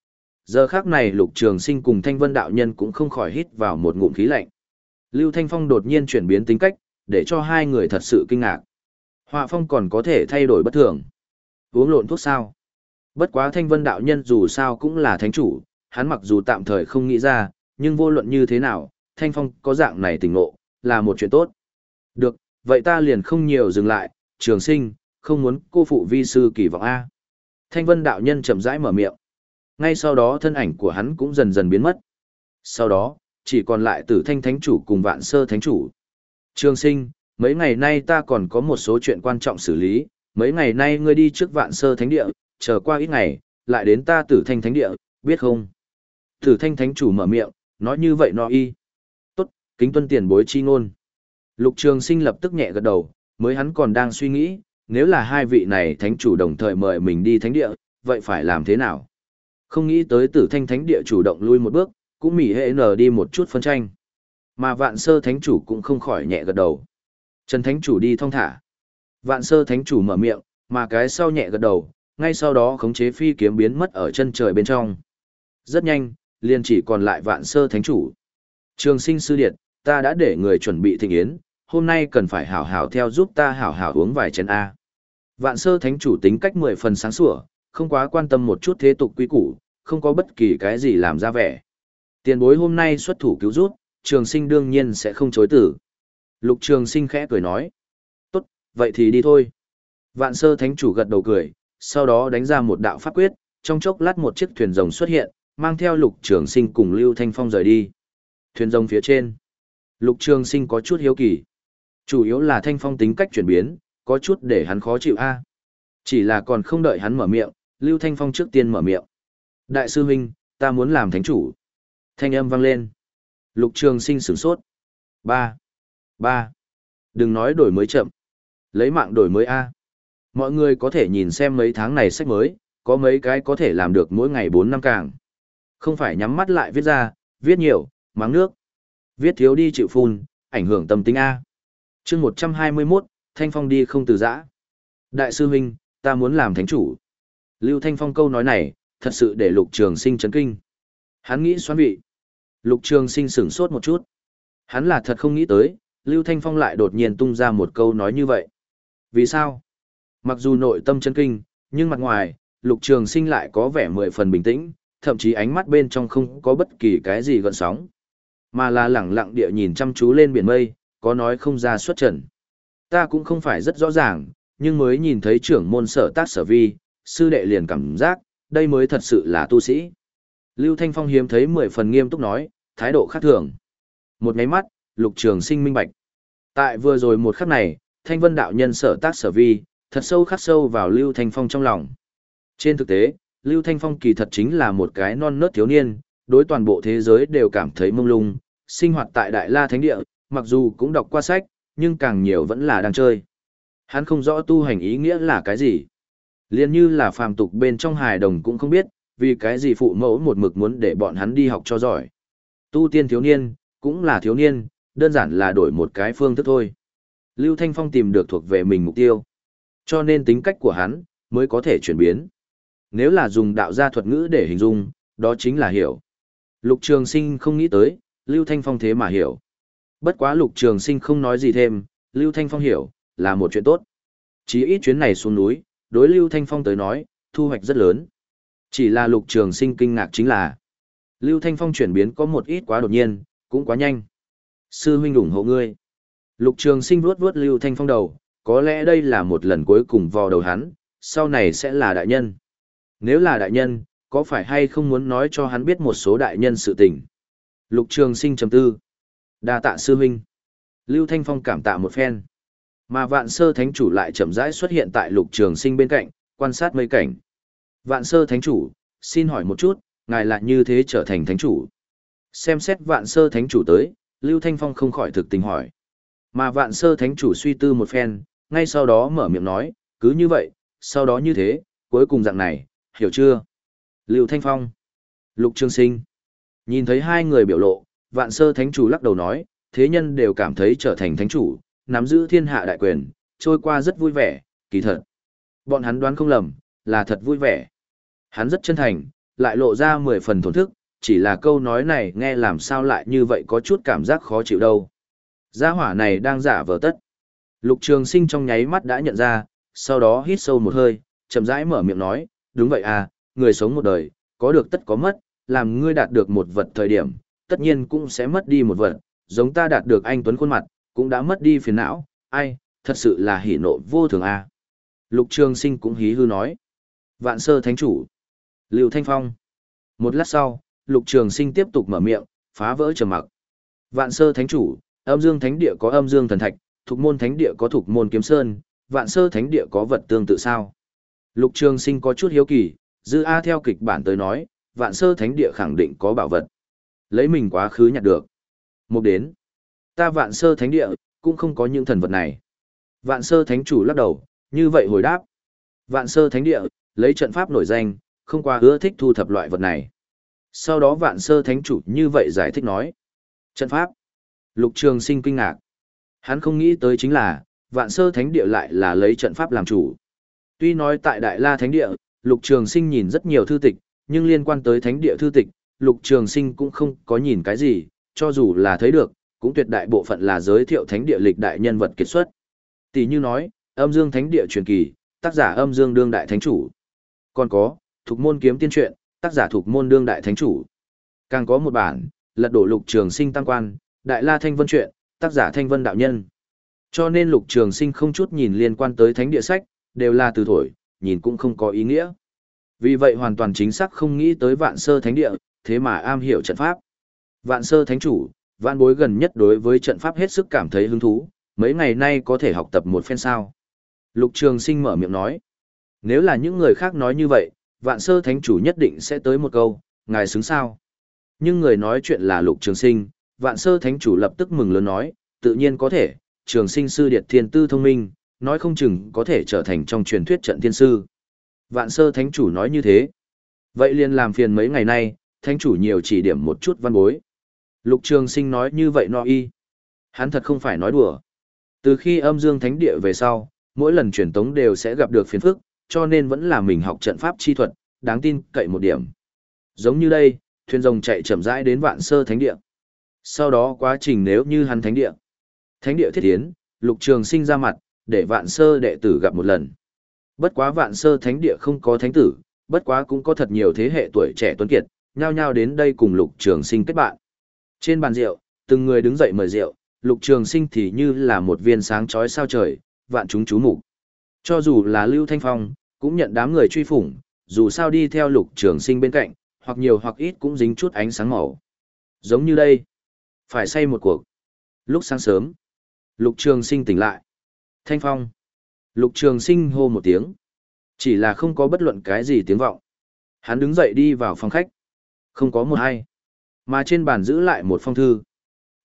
Speaker 1: Giờ khác này Lục Trường Sinh cùng Thanh Vân đạo nhân cũng không khỏi hít vào một ngụm khí lạnh. Lưu Thanh Phong đột nhiên chuyển biến tính cách, để cho hai người thật sự kinh ngạc. Họa phong còn có thể thay đổi bất thường. Uống lộn thuốc sao? Bất quá Thanh Vân đạo nhân dù sao cũng là thánh chủ, hắn mặc dù tạm thời không nghĩ ra, nhưng vô luận như thế nào, Thanh Phong có dạng này tỉnh ngộ, là một chuyện tốt. Được, vậy ta liền không nhiều dừng lại, Trường Sinh, không muốn cô phụ vi sư kỳ vọng A. Thanh Vân đạo nhân chậm rãi mở miệng. Ngay sau đó thân ảnh của hắn cũng dần dần biến mất. Sau đó, chỉ còn lại Tử Thanh Thánh Chủ cùng Vạn Sơ Thánh Chủ. Trường Sinh, mấy ngày nay ta còn có một số chuyện quan trọng xử lý, mấy ngày nay ngươi đi trước Vạn Sơ Thánh Địa, chờ qua ít ngày, lại đến ta Tử Thanh Thánh Địa, biết không? Tử Thanh Thánh Chủ mở miệng, nói như vậy nó y. Tốt, kính tuân tiền bối chi ngôn. Lục Trường Sinh lập tức nhẹ gật đầu, mới hắn còn đang suy nghĩ, nếu là hai vị này Thánh Chủ đồng thời mời mình đi Thánh Địa, vậy phải làm thế nào? Không nghĩ tới Tử Thanh Thánh Địa chủ động lui một bước, cũng mỉ hệ nở đi một chút phân tranh. Mà Vạn Sơ Thánh Chủ cũng không khỏi nhẹ gật đầu. Trần Thánh Chủ đi thong thả. Vạn Sơ Thánh Chủ mở miệng, mà cái sau nhẹ gật đầu, ngay sau đó khống chế phi kiếm biến mất ở chân trời bên trong. Rất nhanh, liền chỉ còn lại Vạn Sơ Thánh Chủ. Trường Sinh sư điệt, ta đã để người chuẩn bị thịnh yến, hôm nay cần phải hảo hảo theo giúp ta hảo hảo uống vài chén A. Vạn Sơ Thánh Chủ tính cách mười phần sáng sủa, không quá quan tâm một chút thế tục quy củ, không có bất kỳ cái gì làm ra vẻ. Tiền bối hôm nay xuất thủ cứu rút, Trường Sinh đương nhiên sẽ không chối từ. Lục Trường Sinh khẽ cười nói. Tốt, vậy thì đi thôi. Vạn Sơ Thánh Chủ gật đầu cười, sau đó đánh ra một đạo pháp quyết, trong chốc lát một chiếc thuyền rồng xuất hiện, mang theo Lục Trường Sinh cùng Lưu Thanh Phong rời đi. Thuyền rồng phía trên. Lục Trường Sinh có chút hiếu kỳ. Chủ yếu là Thanh Phong tính cách chuyển biến, có chút để hắn khó chịu a. Chỉ là còn không đợi hắn mở miệng, Lưu Thanh Phong trước tiên mở miệng. Đại sư huynh, ta muốn làm thánh chủ. Thanh âm vang lên. Lục Trường Sinh sửng sốt. Ba. Ba. Đừng nói đổi mới chậm. Lấy mạng đổi mới A. Mọi người có thể nhìn xem mấy tháng này sách mới, có mấy cái có thể làm được mỗi ngày bốn năm càng. Không phải nhắm mắt lại viết ra, viết nhiều, mắng nước. Viết thiếu đi chịu phun, ảnh hưởng tâm tính A. Chương một trăm hai mươi mốt, Thanh Phong đi không từ giã. Đại sư huynh, ta muốn làm thánh chủ. Lưu Thanh Phong câu nói này, thật sự để Lục Trường Sinh chấn kinh. Hắn nghĩ xoắn vị. Lục Trường Sinh sửng sốt một chút. Hắn là thật không nghĩ tới, Lưu Thanh Phong lại đột nhiên tung ra một câu nói như vậy. Vì sao? Mặc dù nội tâm chấn kinh, nhưng mặt ngoài, Lục Trường Sinh lại có vẻ mười phần bình tĩnh, thậm chí ánh mắt bên trong không có bất kỳ cái gì gợn sóng. Mà là lẳng lặng địa nhìn chăm chú lên biển mây, có nói không ra xuất trần. Ta cũng không phải rất rõ ràng, nhưng mới nhìn thấy trưởng môn sở tác sở vi, sư đệ liền cảm giác, đây mới thật sự là tu sĩ. Lưu Thanh Phong hiếm thấy mười phần nghiêm túc nói, thái độ khác thường. Một nháy mắt, Lục Trường Sinh minh bạch. Tại vừa rồi một khắc này, Thanh Vân đạo nhân sở tác sở vi, thật sâu khắc sâu vào Lưu Thanh Phong trong lòng. Trên thực tế, Lưu Thanh Phong kỳ thật chính là một cái non nớt thiếu niên, đối toàn bộ thế giới đều cảm thấy mông lung, sinh hoạt tại Đại La Thánh Địa, mặc dù cũng đọc qua sách, nhưng càng nhiều vẫn là đang chơi. Hắn không rõ tu hành ý nghĩa là cái gì. Liên như là phàm tục bên trong hài đồng cũng không biết, vì cái gì phụ mẫu một mực muốn để bọn hắn đi học cho giỏi. Tu tiên thiếu niên, cũng là thiếu niên, đơn giản là đổi một cái phương thức thôi. Lưu Thanh Phong tìm được thuộc về mình mục tiêu. Cho nên tính cách của hắn, mới có thể chuyển biến. Nếu là dùng đạo gia thuật ngữ để hình dung, đó chính là hiểu. Lục Trường Sinh không nghĩ tới, Lưu Thanh Phong thế mà hiểu. Bất quá Lục Trường Sinh không nói gì thêm, Lưu Thanh Phong hiểu, là một chuyện tốt. Chí ít chuyến này xuống núi, đối Lưu Thanh Phong tới nói, thu hoạch rất lớn. Chỉ là Lục Trường Sinh kinh ngạc chính là, Lưu Thanh Phong chuyển biến có một ít quá đột nhiên, cũng quá nhanh. Sư huynh ủng hộ ngươi. Lục Trường Sinh vuốt vuốt Lưu Thanh Phong đầu, có lẽ đây là một lần cuối cùng vò đầu hắn, sau này sẽ là đại nhân. Nếu là đại nhân, có phải hay không muốn nói cho hắn biết một số đại nhân sự tình? Lục Trường Sinh trầm tư. Đa tạ sư huynh. Lưu Thanh Phong cảm tạ một phen. Mà Vạn Sơ Thánh Chủ lại chậm rãi xuất hiện tại Lục Trường Sinh bên cạnh, quan sát mây cảnh. Vạn Sơ Thánh Chủ, xin hỏi một chút, ngài lại như thế trở thành Thánh Chủ? Xem xét Vạn Sơ Thánh Chủ tới, Lưu Thanh Phong không khỏi thực tình hỏi. Mà Vạn Sơ Thánh Chủ suy tư một phen, ngay sau đó mở miệng nói, cứ như vậy, sau đó như thế, cuối cùng dạng này, hiểu chưa? Lưu Thanh Phong, Lục Trường Sinh. Nhìn thấy hai người biểu lộ, Vạn Sơ Thánh Chủ lắc đầu nói, thế nhân đều cảm thấy trở thành Thánh Chủ, nắm giữ thiên hạ đại quyền, trôi qua rất vui vẻ, kỳ thật. Bọn hắn đoán không lầm, là thật vui vẻ. Hắn rất chân thành, lại lộ ra mười phần thổn thức, chỉ là câu nói này nghe làm sao lại như vậy có chút cảm giác khó chịu đâu. Gia hỏa này đang giả vờ tất. Lục Trường Sinh trong nháy mắt đã nhận ra, sau đó hít sâu một hơi, chậm rãi mở miệng nói, đúng vậy à, người sống một đời, có được tất có mất, làm ngươi đạt được một vật thời điểm, tất nhiên cũng sẽ mất đi một vật, giống ta đạt được anh tuấn khuôn mặt, cũng đã mất đi phiền não, ai, thật sự là hỉ nộ vô thường à. Lục Trường Sinh cũng hí hư nói. Vạn Sơ Thánh Chủ. Lưu Thanh Phong. Một lát sau, Lục Trường Sinh tiếp tục mở miệng, phá vỡ trầm mặc. Vạn Sơ Thánh Chủ, Âm Dương Thánh Địa có Âm Dương Thần Thạch, Thục Môn Thánh Địa có Thục Môn Kiếm Sơn, Vạn Sơ Thánh Địa có vật tương tự sao? Lục Trường Sinh có chút hiếu kỳ, dư A theo kịch bản tới nói, Vạn Sơ Thánh Địa khẳng định có bảo vật. Lấy mình quá khứ nhặt được. Một đến, ta Vạn Sơ Thánh Địa, cũng không có những thần vật này. Vạn Sơ Thánh Chủ lắc đầu, như vậy hồi đáp. Vạn Sơ Thánh Địa, lấy trận pháp nổi danh, không qua ưa thích thu thập loại vật này. Sau đó Vạn Sơ Thánh Chủ như vậy giải thích nói. Trận pháp. Lục Trường Sinh kinh ngạc. Hắn không nghĩ tới chính là, Vạn Sơ Thánh Địa lại là lấy trận pháp làm chủ. Tuy nói tại Đại La Thánh Địa, Lục Trường Sinh nhìn rất nhiều thư tịch, nhưng liên quan tới Thánh Địa thư tịch, Lục Trường Sinh cũng không có nhìn cái gì, cho dù là thấy được, cũng tuyệt đại bộ phận là giới thiệu Thánh Địa lịch đại nhân vật kiệt xuất. Tỷ như nói, Âm Dương Thánh Địa truyền kỳ, tác giả Âm Dương đương đại thánh chủ. Còn có, Thục Môn Kiếm Tiên truyện, tác giả Thục Môn đương đại thánh chủ. Càng có một bản, lật đổ Lục Trường Sinh tam quan, Đại La Thanh Vân truyện, tác giả Thanh Vân đạo nhân. Cho nên Lục Trường Sinh không chút nhìn liên quan tới Thánh Địa sách, đều là từ thổi, nhìn cũng không có ý nghĩa. Vì vậy hoàn toàn chính xác không nghĩ tới Vạn Sơ Thánh Địa, thế mà am hiểu trận pháp. Vạn Sơ Thánh Chủ, Vạn Bối gần nhất đối với trận pháp hết sức cảm thấy hứng thú, mấy ngày nay có thể học tập một phen sao. Lục Trường Sinh mở miệng nói. Nếu là những người khác nói như vậy, Vạn Sơ Thánh Chủ nhất định sẽ tới một câu, ngài xứng sao. Nhưng người nói chuyện là Lục Trường Sinh, Vạn Sơ Thánh Chủ lập tức mừng lớn nói, tự nhiên có thể, Trường Sinh sư điệt thiên tư thông minh, nói không chừng có thể trở thành trong truyền thuyết trận thiên sư. Vạn Sơ Thánh Chủ nói như thế. Vậy liền làm phiền mấy ngày nay, Thánh Chủ nhiều chỉ điểm một chút văn bối. Lục Trường Sinh nói như vậy no y. Hắn thật không phải nói đùa. Từ khi Âm Dương Thánh Địa về sau, mỗi lần truyền tống đều sẽ gặp được phiền phức, cho nên vẫn là mình học trận pháp chi thuật, đáng tin cậy một điểm. Giống như đây, thuyền rồng chạy chậm rãi đến Vạn Sơ Thánh Địa. Sau đó quá trình nếu như hắn Thánh Địa. Thánh Địa thiết tiến, Lục Trường Sinh ra mặt, để Vạn Sơ đệ tử gặp một lần. Bất quá Vạn Sơ Thánh Địa không có thánh tử, bất quá cũng có thật nhiều thế hệ tuổi trẻ tuấn kiệt, nhao nhao đến đây cùng Lục Trường Sinh kết bạn. Trên bàn rượu, từng người đứng dậy mời rượu, Lục Trường Sinh thì như là một viên sáng chói sao trời, vạn chúng chú mục. Cho dù là Lưu Thanh Phong, cũng nhận đám người truy phủng, dù sao đi theo Lục Trường Sinh bên cạnh, hoặc nhiều hoặc ít cũng dính chút ánh sáng màu. Giống như đây, phải say một cuộc. Lúc sáng sớm, Lục Trường Sinh tỉnh lại. Thanh Phong. Lục Trường Sinh hô một tiếng. Chỉ là không có bất luận cái gì tiếng vọng. Hắn đứng dậy đi vào phòng khách. Không có một ai. Mà trên bàn giữ lại một phong thư.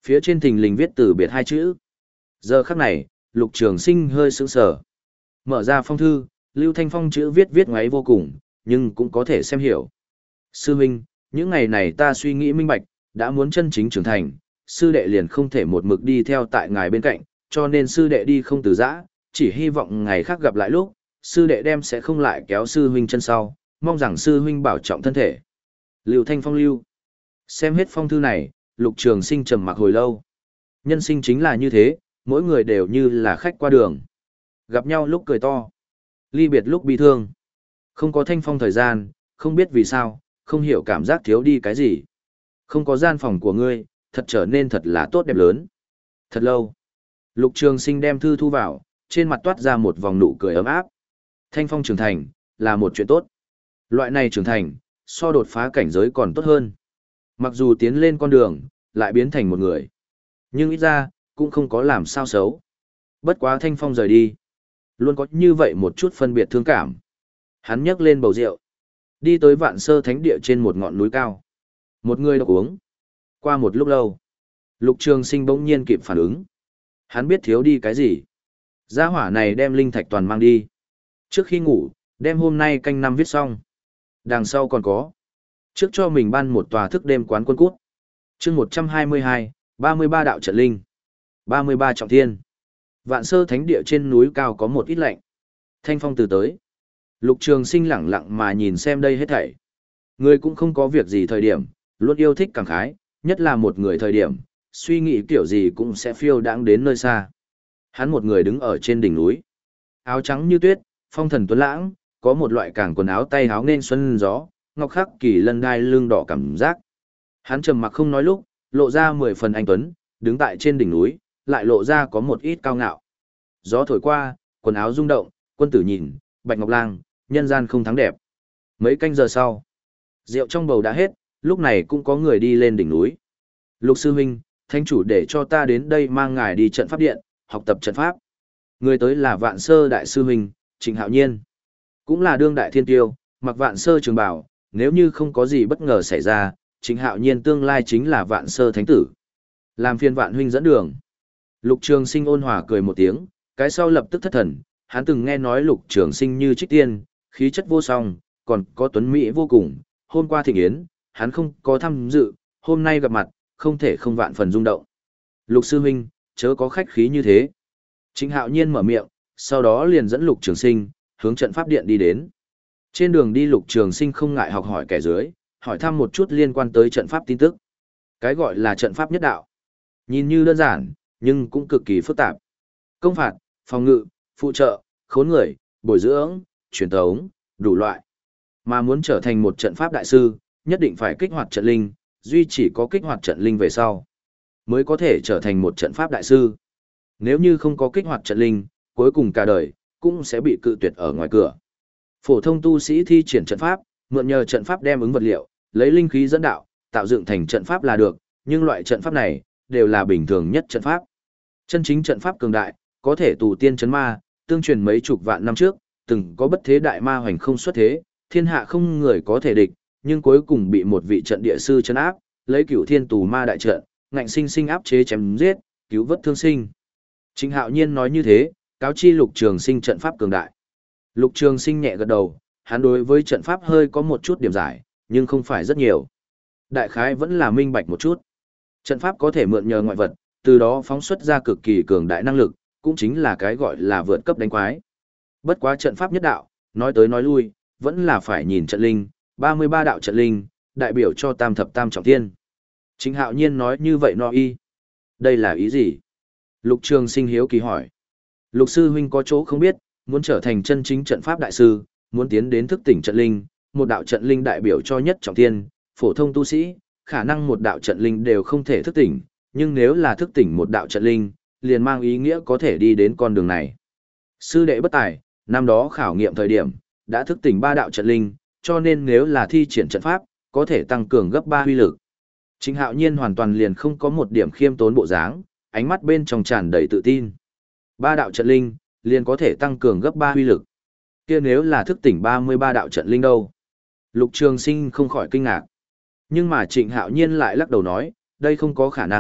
Speaker 1: Phía trên thình lình viết từ biệt hai chữ. Giờ khắc này, Lục Trường Sinh hơi sững sờ. Mở ra phong thư, Lưu Thanh Phong chữ viết viết ngoáy vô cùng, nhưng cũng có thể xem hiểu. Sư huynh, những ngày này ta suy nghĩ minh bạch, đã muốn chân chính trưởng thành, sư đệ liền không thể một mực đi theo tại ngài bên cạnh, cho nên sư đệ đi không từ giã, chỉ hy vọng ngày khác gặp lại lúc, sư đệ đem sẽ không lại kéo sư huynh chân sau, mong rằng sư huynh bảo trọng thân thể. Lưu Thanh Phong lưu. Xem hết phong thư này, Lục Trường Sinh trầm mặc hồi lâu. Nhân sinh chính là như thế, mỗi người đều như là khách qua đường. Gặp nhau lúc cười to, ly biệt lúc bi thương. Không có Thanh Phong thời gian, không biết vì sao, không hiểu cảm giác thiếu đi cái gì. Không có gian phòng của ngươi, thật trở nên thật là tốt đẹp lớn. Thật lâu. Lục Trường Sinh đem thư thu vào, trên mặt toát ra một vòng nụ cười ấm áp. Thanh Phong trưởng thành, là một chuyện tốt. Loại này trưởng thành, so đột phá cảnh giới còn tốt hơn. Mặc dù tiến lên con đường, lại biến thành một người. Nhưng ít ra, cũng không có làm sao xấu. Bất quá Thanh Phong rời đi. Luôn có như vậy một chút phân biệt thương cảm. Hắn nhấc lên bầu rượu. Đi tới Vạn Sơ Thánh Địa trên một ngọn núi cao. Một người đọc uống. Qua một lúc lâu, Lục Trường Sinh bỗng nhiên kịp phản ứng. Hắn biết thiếu đi cái gì. Gia hỏa này đem linh thạch toàn mang đi. Trước khi ngủ, đem hôm nay canh năm viết xong. Đằng sau còn có. Trước cho mình ban một tòa thức đêm quán quân cút. Chương một trăm hai mươi hai, ba mươi ba đạo trận linh. ba mươi ba trọng thiên. Vạn Sơ Thánh Địa trên núi cao có một ít lạnh. Thanh phong từ tới. Lục Trường Sinh lẳng lặng mà nhìn xem đây hết thảy. Người cũng không có việc gì thời điểm, luôn yêu thích cảm khái, nhất là một người thời điểm, suy nghĩ kiểu gì cũng sẽ phiêu đãng đến nơi xa. Hắn một người đứng ở trên đỉnh núi. Áo trắng như tuyết, phong thần tuấn lãng, có một loại càng quần áo tay áo nên xuân gió, ngọc khắc kỳ lân đai lưng đỏ cảm giác. Hắn trầm mặc không nói lúc, lộ ra mười phần anh tuấn, đứng tại trên đỉnh núi, lại lộ ra có một ít cao ngạo. Gió thổi qua, quần áo rung động, quân tử nhìn, bạch ngọc lang, nhân gian không thắng đẹp. Mấy canh giờ sau, rượu trong bầu đã hết, lúc này cũng có người đi lên đỉnh núi. Lục sư huynh, thánh chủ để cho ta đến đây mang ngài đi trận pháp điện, học tập trận pháp. Người tới là Vạn Sơ đại sư huynh, Trịnh Hạo Nhiên. Cũng là đương đại thiên tiêu, mặc Vạn Sơ trường bào, nếu như không có gì bất ngờ xảy ra, Trịnh Hạo Nhiên tương lai chính là Vạn Sơ thánh tử. Làm phiên Vạn huynh dẫn đường. Lục Trường Sinh ôn hòa cười một tiếng, cái sau lập tức thất thần, hắn từng nghe nói Lục Trường Sinh như trích tiên, khí chất vô song, còn có tuấn mỹ vô cùng, hôm qua thịnh yến, hắn không có tham dự, hôm nay gặp mặt, không thể không vạn phần rung động. Lục sư huynh, chớ có khách khí như thế. Trịnh Hạo Nhiên mở miệng, sau đó liền dẫn Lục Trường Sinh, hướng trận pháp điện đi đến. Trên đường đi Lục Trường Sinh không ngại học hỏi kẻ dưới, hỏi thăm một chút liên quan tới trận pháp tin tức. Cái gọi là trận pháp nhất đạo. Nhìn như đơn giản, nhưng cũng cực kỳ phức tạp. Công phạt, phòng ngự, phụ trợ, khốn người, bồi dưỡng, truyền tống, đủ loại. Mà muốn trở thành một trận pháp đại sư, nhất định phải kích hoạt trận linh, duy chỉ có kích hoạt trận linh về sau, mới có thể trở thành một trận pháp đại sư. Nếu như không có kích hoạt trận linh, cuối cùng cả đời, cũng sẽ bị cự tuyệt ở ngoài cửa. Phổ thông tu sĩ thi triển trận pháp, mượn nhờ trận pháp đem ứng vật liệu, lấy linh khí dẫn đạo, tạo dựng thành trận pháp là được, nhưng loại trận pháp này, đều là bình thường nhất trận pháp. Chân chính trận pháp cường đại, có thể tù tiên chấn ma, tương truyền mấy chục vạn năm trước, từng có bất thế đại ma hoành không xuất thế, thiên hạ không người có thể địch, nhưng cuối cùng bị một vị trận địa sư trấn áp, lấy cửu thiên tù ma đại trận, ngạnh sinh sinh áp chế chém giết, cứu vớt thương sinh. Trịnh Hạo Nhiên nói như thế, cáo chi Lục Trường Sinh trận pháp cường đại. Lục Trường Sinh nhẹ gật đầu, hắn đối với trận pháp hơi có một chút điểm giải, nhưng không phải rất nhiều. Đại khái vẫn là minh bạch một chút. Trận pháp có thể mượn nhờ ngoại vật, từ đó phóng xuất ra cực kỳ cường đại năng lực, cũng chính là cái gọi là vượt cấp đánh quái. Bất quá trận pháp nhất đạo, nói tới nói lui, vẫn là phải nhìn trận linh, ba mươi ba đạo trận linh, đại biểu cho tam thập tam trọng thiên. Trịnh Hạo Nhiên nói như vậy no y. Đây là ý gì? Lục Trường Sinh hiếu kỳ hỏi. Lục sư huynh có chỗ không biết, muốn trở thành chân chính trận pháp đại sư, muốn tiến đến thức tỉnh trận linh, một đạo trận linh đại biểu cho nhất trọng thiên, phổ thông tu sĩ, khả năng một đạo trận linh đều không thể thức tỉnh, nhưng nếu là thức tỉnh một đạo trận linh, liền mang ý nghĩa có thể đi đến con đường này. Sư đệ bất tài, năm đó khảo nghiệm thời điểm, đã thức tỉnh ba đạo trận linh, cho nên nếu là thi triển trận pháp, có thể tăng cường gấp ba huy lực. Trịnh Hạo Nhiên hoàn toàn liền không có một điểm khiêm tốn bộ dáng, ánh mắt bên trong tràn đầy tự tin. Ba đạo trận linh, liền có thể tăng cường gấp ba huy lực. Kia nếu là thức tỉnh ba mươi ba đạo trận linh đâu? Lục Trường Sinh không khỏi kinh ngạc. Nhưng mà Trịnh Hạo Nhiên lại lắc đầu nói, đây không có khả năng,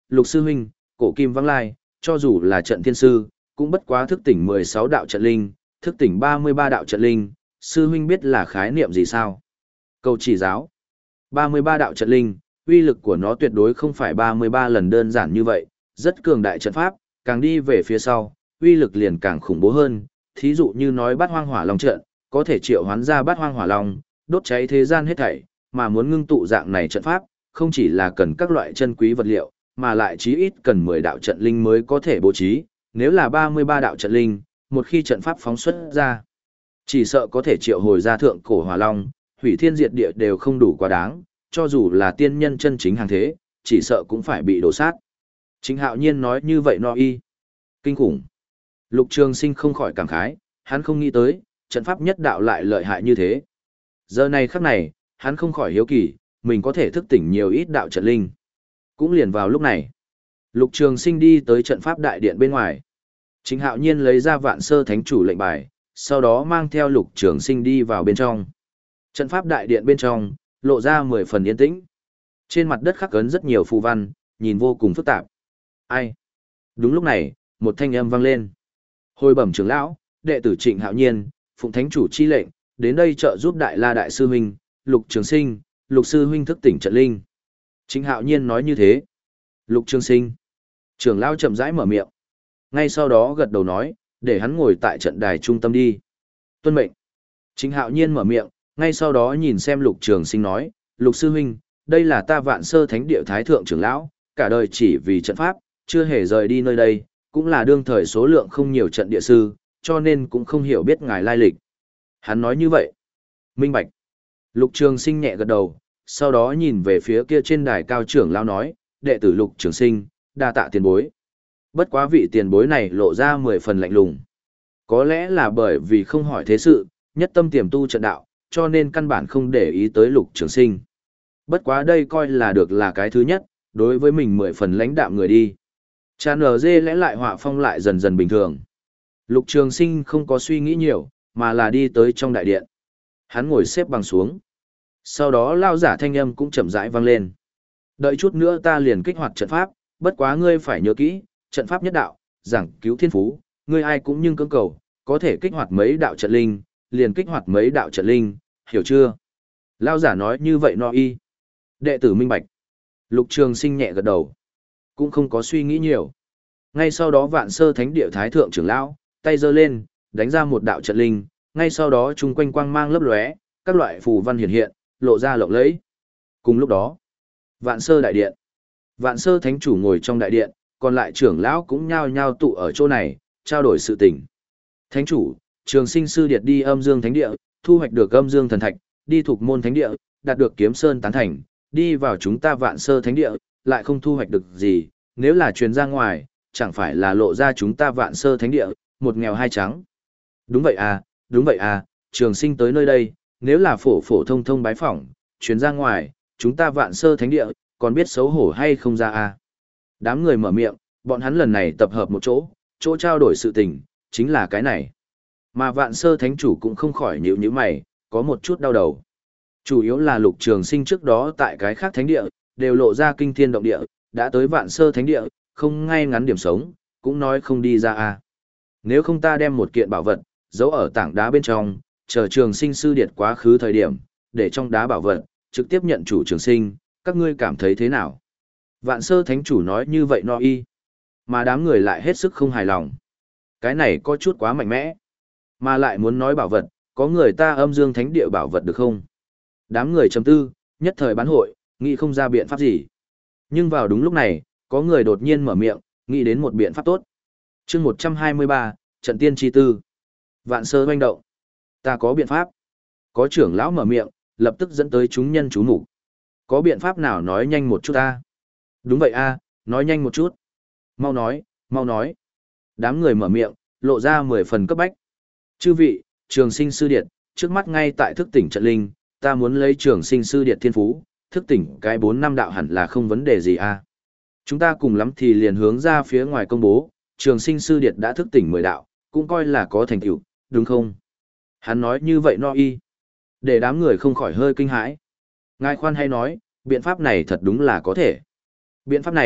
Speaker 1: Lục sư huynh, cổ kim vắng lai, cho dù là trận thiên sư, cũng bất quá thức tỉnh mười sáu đạo trận linh, thức tỉnh ba mươi ba đạo trận linh, sư huynh biết là khái niệm gì sao? Câu chỉ giáo. ba mươi ba đạo trận linh, uy lực của nó tuyệt đối không phải ba mươi ba lần đơn giản như vậy, rất cường đại trận pháp, càng đi về phía sau, uy lực liền càng khủng bố hơn, thí dụ như nói bát hoang hỏa long trận, có thể triệu hoán ra bát hoang hỏa long, đốt cháy thế gian hết thảy, mà muốn ngưng tụ dạng này trận pháp, không chỉ là cần các loại chân quý vật liệu, mà lại chí ít cần mười đạo trận linh mới có thể bố trí, nếu là ba mươi ba đạo trận linh, một khi trận pháp phóng xuất ra, chỉ sợ có thể triệu hồi ra thượng cổ hỏa long, hủy thiên diệt địa đều không đủ quá đáng, cho dù là tiên nhân chân chính hàng thế, chỉ sợ cũng phải bị đổ sát. Chính Hạo Nhiên nói như vậy no y. Kinh khủng. Lục Trường Sinh không khỏi cảm khái, hắn không nghĩ tới, trận pháp nhất đạo lại lợi hại như thế. Giờ này khắc này, hắn không khỏi hiếu kỳ, mình có thể thức tỉnh nhiều ít đạo trận linh. Cũng liền vào lúc này, Lục Trường Sinh đi tới trận pháp đại điện bên ngoài. Chính Hạo Nhiên lấy ra Vạn Sơ Thánh Chủ lệnh bài, sau đó mang theo Lục Trường Sinh đi vào bên trong. Trận pháp đại điện bên trong, lộ ra mười phần yên tĩnh. Trên mặt đất khắc ấn rất nhiều phù văn, nhìn vô cùng phức tạp. Ai? Đúng lúc này, một thanh âm vang lên. Hồi bẩm trưởng lão, đệ tử Trịnh Hạo Nhiên, phụng thánh chủ chi lệnh, đến đây trợ giúp Đại La đại sư huynh, Lục Trường Sinh, Lục sư huynh thức tỉnh trận linh. Trịnh Hạo Nhiên nói như thế. Lục Trường Sinh. Trưởng lão chậm rãi mở miệng. Ngay sau đó gật đầu nói, để hắn ngồi tại trận đài trung tâm đi. Tuân mệnh. Trịnh Hạo Nhiên mở miệng, ngay sau đó nhìn xem Lục Trường Sinh nói, Lục sư huynh, đây là ta Vạn Sơ Thánh Địa Thái Thượng trưởng lão, cả đời chỉ vì trận pháp, chưa hề rời đi nơi đây, cũng là đương thời số lượng không nhiều trận địa sư, cho nên cũng không hiểu biết ngài lai lịch. Hắn nói như vậy. Minh bạch. Lục Trường Sinh nhẹ gật đầu, sau đó nhìn về phía kia trên đài cao trưởng lão nói, đệ tử Lục Trường Sinh, đa tạ tiền bối. Bất quá vị tiền bối này lộ ra mười phần lạnh lùng. Có lẽ là bởi vì không hỏi thế sự, nhất tâm tiềm tu trận đạo, cho nên căn bản không để ý tới Lục Trường Sinh. Bất quá đây coi là được là cái thứ nhất, đối với mình mười phần lãnh đạm người đi. Chàn ở dê lẽ lại họa phong lại dần dần bình thường. Lục Trường Sinh không có suy nghĩ nhiều, mà là đi tới trong đại điện. Hắn ngồi xếp bằng xuống. Sau đó lao giả thanh âm cũng chậm rãi vang lên. Đợi chút nữa ta liền kích hoạt trận pháp, bất quá ngươi phải nhớ kỹ, trận pháp nhất đạo, giảng cứu thiên phú, ngươi ai cũng nhưng cưỡng cầu, có thể kích hoạt mấy đạo trận linh, liền kích hoạt mấy đạo trận linh, hiểu chưa? Lao giả nói như vậy no y. Đệ tử minh bạch. Lục Trường Sinh nhẹ gật đầu, cũng không có suy nghĩ nhiều. Ngay sau đó Vạn Sơ Thánh Địa Thái Thượng trưởng lão, tay giơ lên, đánh ra một đạo trận linh, ngay sau đó chung quanh quang mang lấp lóe, các loại phù văn hiện hiện, lộ ra lộng lẫy. Cùng lúc đó, Vạn Sơ đại điện. Vạn Sơ Thánh chủ ngồi trong đại điện, còn lại trưởng lão cũng nhao nhao tụ ở chỗ này, trao đổi sự tình. Thánh chủ, Trường Sinh sư điệt đi Âm Dương Thánh Địa, thu hoạch được Âm Dương thần thạch, đi Thục Môn Thánh Địa, đạt được Kiếm Sơn tán thành, đi vào chúng ta Vạn Sơ Thánh Địa, lại không thu hoạch được gì, nếu là truyền ra ngoài, chẳng phải là lộ ra chúng ta Vạn Sơ Thánh Địa, một nghèo hai trắng. Đúng vậy à, đúng vậy à, Trường Sinh tới nơi đây, nếu là phổ phổ thông thông bái phỏng, truyền ra ngoài, chúng ta Vạn Sơ Thánh Địa, còn biết xấu hổ hay không ra à. Đám người mở miệng, bọn hắn lần này tập hợp một chỗ, chỗ trao đổi sự tình, chính là cái này. Mà Vạn Sơ Thánh chủ cũng không khỏi nhíu nhíu mày, có một chút đau đầu. Chủ yếu là Lục Trường Sinh trước đó tại cái khác thánh địa, đều lộ ra kinh thiên động địa, đã tới Vạn Sơ Thánh Địa, không ngay ngắn điểm sống, cũng nói không đi ra à. Nếu không ta đem một kiện bảo vật, giấu ở tảng đá bên trong, chờ Trường Sinh sư điệt quá khứ thời điểm, để trong đá bảo vật, trực tiếp nhận chủ Trường Sinh, các ngươi cảm thấy thế nào? Vạn Sơ Thánh chủ nói như vậy no y, mà đám người lại hết sức không hài lòng. Cái này có chút quá mạnh mẽ, mà lại muốn nói bảo vật, có người ta Âm Dương Thánh Địa bảo vật được không? Đám người trầm tư, nhất thời bán hội, nghĩ không ra biện pháp gì. Nhưng vào đúng lúc này, có người đột nhiên mở miệng, nghĩ đến một biện pháp tốt. Chương một trăm hai mươi ba, Trận Tiên Chi Tư. Vạn Sơ hoành động. Ta có biện pháp. Có trưởng lão mở miệng, lập tức dẫn tới chúng nhân chú mục. Có biện pháp nào nói nhanh một chút ta? Đúng vậy a, nói nhanh một chút. Mau nói, mau nói. Đám người mở miệng, lộ ra mười phần cấp bách. Chư vị, Trường Sinh sư điệt, trước mắt ngay tại thức tỉnh trận linh, ta muốn lấy Trường Sinh sư điệt thiên phú, thức tỉnh cái bốn năm đạo hẳn là không vấn đề gì a. Chúng ta cùng lắm thì liền hướng ra phía ngoài công bố, Trường Sinh sư điệt đã thức tỉnh mười đạo, cũng coi là có thành tựu, đúng không? Hắn nói như vậy no y, để đám người không khỏi hơi kinh hãi. Ngài khoan hay nói, biện pháp này thật đúng là có thể. Biện pháp này,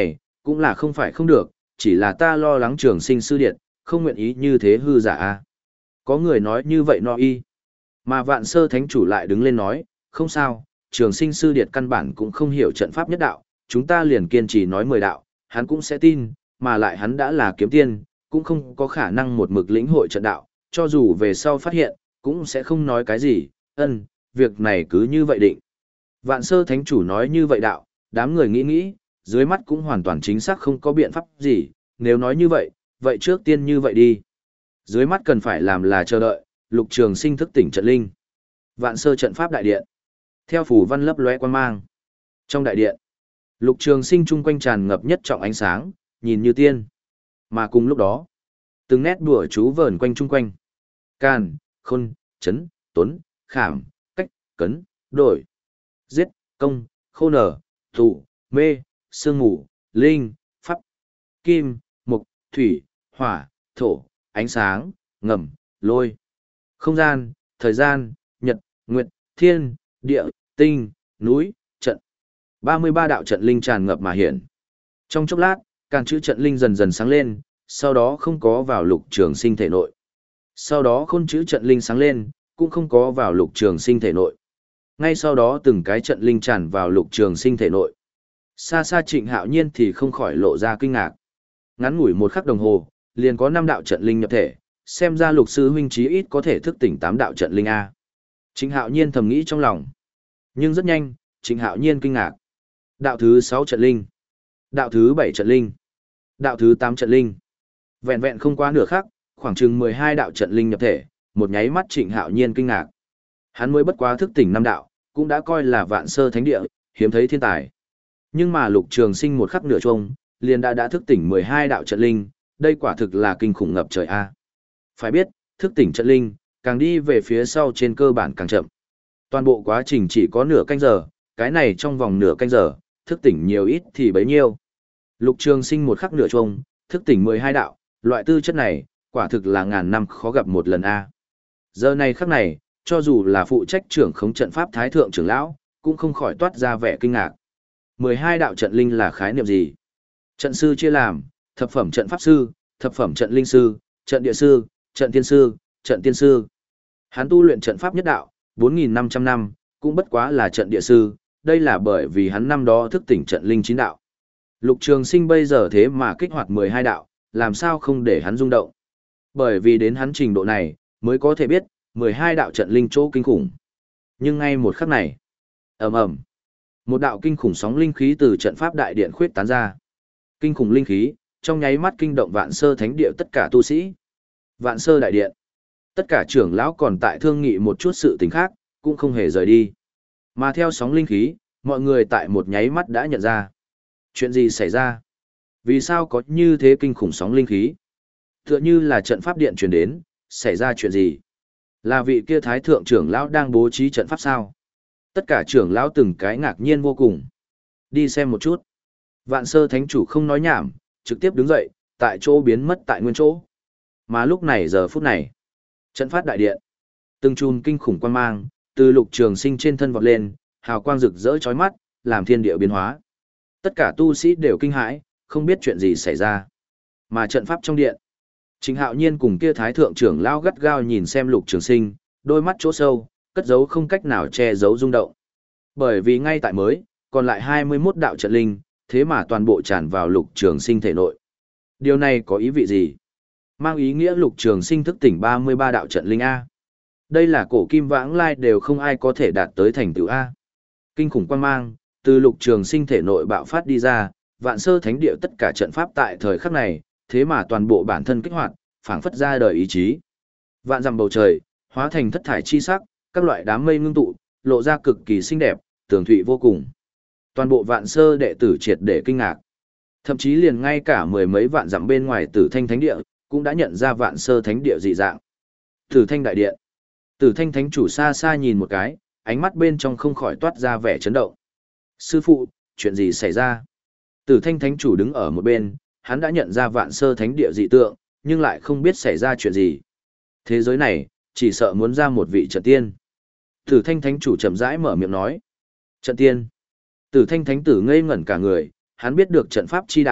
Speaker 1: cũng là không phải không được, chỉ là ta lo lắng trường sinh sư điện, không nguyện ý như thế hư giả a. Có người nói như vậy no y. Mà vạn sơ thánh chủ lại đứng lên nói, không sao, trường sinh sư điệt căn bản cũng không hiểu trận pháp nhất đạo, chúng ta liền kiên trì nói mười đạo, hắn cũng sẽ tin, mà lại hắn đã là kiếm tiên, cũng không có khả năng một mực lĩnh hội trận đạo, cho dù về sau phát hiện, cũng sẽ không nói cái gì, ân, việc này cứ như vậy định. Vạn sơ thánh chủ nói như vậy đạo, đám người nghĩ nghĩ, dưới mắt cũng hoàn toàn chính xác không có biện pháp gì, nếu nói như vậy, vậy trước tiên như vậy đi. Dưới mắt cần phải làm là chờ đợi, Lục Trường Sinh thức tỉnh trận linh. Vạn sơ trận pháp đại điện. Theo phủ văn lấp lóe quan mang. Trong đại điện, Lục Trường Sinh chung quanh tràn ngập nhất trọng ánh sáng, nhìn như tiên. Mà cùng lúc đó, từng nét đùa chú vờn quanh chung quanh. Can, khôn, chấn, tuấn, khảm, cách, cấn, đổi, giết, công, khô nở, thủ, mê, sương ngủ, linh, pháp, kim, mục, thủy, hỏa, thổ, ánh sáng, ngầm, lôi, không gian, thời gian, nhật, nguyệt, thiên, địa, tinh, núi, trận. ba mươi ba đạo trận linh tràn ngập mà hiện. Trong chốc lát, càng chữ trận linh dần dần sáng lên, sau đó không có vào Lục Trường Sinh thể nội. Sau đó khôn chữ trận linh sáng lên, cũng không có vào Lục Trường Sinh thể nội. Ngay sau đó từng cái trận linh tràn vào Lục Trường Sinh thể nội. Xa xa Trịnh Hạo Nhiên thì không khỏi lộ ra kinh ngạc. Ngắn ngủi một khắc đồng hồ, liền có năm đạo trận linh nhập thể, xem ra Lục sư huynh chí ít có thể thức tỉnh tám đạo trận linh a. Trịnh Hạo Nhiên thầm nghĩ trong lòng. Nhưng rất nhanh, Trịnh Hạo Nhiên kinh ngạc. Đạo thứ sáu trận linh, đạo thứ bảy trận linh, đạo thứ tám trận linh. Vẹn vẹn không quá nửa khắc, khoảng chừng mười hai đạo trận linh nhập thể, một nháy mắt Trịnh Hạo Nhiên kinh ngạc. Hắn mới bất quá thức tỉnh năm đạo, cũng đã coi là vạn sơ thánh địa, hiếm thấy thiên tài. Nhưng mà Lục Trường Sinh một khắc nửa chung, liền đã đã thức tỉnh mười hai đạo trận linh, đây quả thực là kinh khủng ngập trời a. Phải biết, thức tỉnh trận linh, càng đi về phía sau trên cơ bản càng chậm. Toàn bộ quá trình chỉ có nửa canh giờ, cái này trong vòng nửa canh giờ, thức tỉnh nhiều ít thì bấy nhiêu. Lục Trường Sinh một khắc nửa chung, thức tỉnh mười hai đạo, loại tư chất này, quả thực là ngàn năm khó gặp một lần a. Giờ này khắc này, cho dù là phụ trách trưởng khống trận pháp thái thượng trưởng lão, cũng không khỏi toát ra vẻ kinh ngạc. mười hai đạo trận linh là khái niệm gì? Trận sư chia làm, thập phẩm trận pháp sư, thập phẩm trận linh sư, trận địa sư, trận tiên sư, trận tiên sư. Hắn tu luyện trận pháp nhất đạo, bốn nghìn năm trăm năm, cũng bất quá là trận địa sư, đây là bởi vì hắn năm đó thức tỉnh trận linh chín đạo. Lục Trường Sinh bây giờ thế mà kích hoạt mười hai đạo, làm sao không để hắn rung động? Bởi vì đến hắn trình độ này, mới có thể biết, mười hai đạo trận linh chỗ kinh khủng. Nhưng ngay một khắc này, ầm ầm, một đạo kinh khủng sóng linh khí từ trận pháp đại điện khuyết tán ra. Kinh khủng linh khí, trong nháy mắt kinh động Vạn Sơ Thánh địa tất cả tu sĩ. Vạn Sơ đại điện, tất cả trưởng lão còn tại thương nghị một chút sự tình khác, cũng không hề rời đi. Mà theo sóng linh khí, mọi người tại một nháy mắt đã nhận ra. Chuyện gì xảy ra? Vì sao có như thế kinh khủng sóng linh khí? Tựa như là trận pháp điện truyền đến, xảy ra chuyện gì? Là vị kia thái thượng trưởng lão đang bố trí trận pháp sao? Tất cả trưởng lão từng cái ngạc nhiên vô cùng. Đi xem một chút. Vạn Sơ Thánh chủ không nói nhảm, trực tiếp đứng dậy, tại chỗ biến mất tại nguyên chỗ. Mà lúc này giờ phút này, trận pháp đại điện, từng chùm kinh khủng quang mang, từ Lục Trường Sinh trên thân vọt lên, hào quang rực rỡ chói mắt, làm thiên địa biến hóa. Tất cả tu sĩ đều kinh hãi, không biết chuyện gì xảy ra. Mà trận pháp trong điện, Trịnh Hạo Nhiên cùng kia thái thượng trưởng lão gắt gao nhìn xem Lục Trường Sinh, đôi mắt chỗ sâu, cất giấu không cách nào che giấu rung động. Bởi vì ngay tại mới, còn lại hai mươi mốt đạo trận linh, thế mà toàn bộ tràn vào Lục Trường Sinh thể nội. Điều này có ý vị gì? Mang ý nghĩa Lục Trường Sinh thức tỉnh ba mươi ba đạo trận linh A. Đây là cổ kim vãng lai đều không ai có thể đạt tới thành tựu A. Kinh khủng quang mang, từ Lục Trường Sinh thể nội bạo phát đi ra, Vạn Sơ Thánh địa tất cả trận pháp tại thời khắc này, thế mà toàn bộ bản thân kích hoạt, phảng phất ra đời ý chí. Vạn dặm bầu trời, hóa thành thất thải chi sắc, các loại đám mây ngưng tụ, lộ ra cực kỳ xinh đẹp, tường thụy vô cùng. Toàn bộ Vạn Sơ đệ tử triệt để kinh ngạc. Thậm chí liền ngay cả mười mấy vạn dặm bên ngoài Tử Thanh Thánh địa, cũng đã nhận ra Vạn Sơ Thánh địa dị dạng. Tử Thanh đại điện. Tử Thanh Thánh chủ xa xa nhìn một cái, ánh mắt bên trong không khỏi toát ra vẻ chấn động. Sư phụ, chuyện gì xảy ra? Tử Thanh Thánh chủ đứng ở một bên, hắn đã nhận ra Vạn Sơ Thánh địa dị tượng, nhưng lại không biết xảy ra chuyện gì. Thế giới này, chỉ sợ muốn ra một vị trận tiên. Tử Thanh Thánh chủ chậm rãi mở miệng nói. Trận tiên. Tử Thanh Thánh tử ngây ngẩn cả người, hắn biết được trận pháp chi đạo,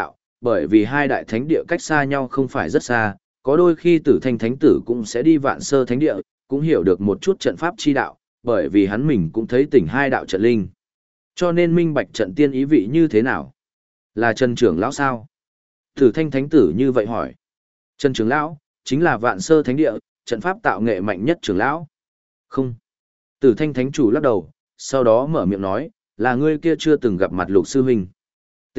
Speaker 1: bởi vì hai đại thánh địa cách xa nhau không phải rất xa, có đôi khi Tử Thanh Thánh Tử cũng sẽ đi Vạn Sơ Thánh Địa, cũng hiểu được một chút trận pháp chi đạo, bởi vì hắn mình cũng thấy tỉnh hai đạo trận linh. Cho nên minh bạch trận tiên ý vị như thế nào? Là Trần trưởng lão sao? Tử Thanh Thánh Tử như vậy hỏi. Trần trưởng lão, chính là Vạn Sơ Thánh Địa, trận pháp tạo nghệ mạnh nhất trưởng lão. Không. Tử Thanh Thánh chủ lắc đầu, sau đó mở miệng nói, là ngươi kia chưa từng gặp mặt Lục sư huynh. T.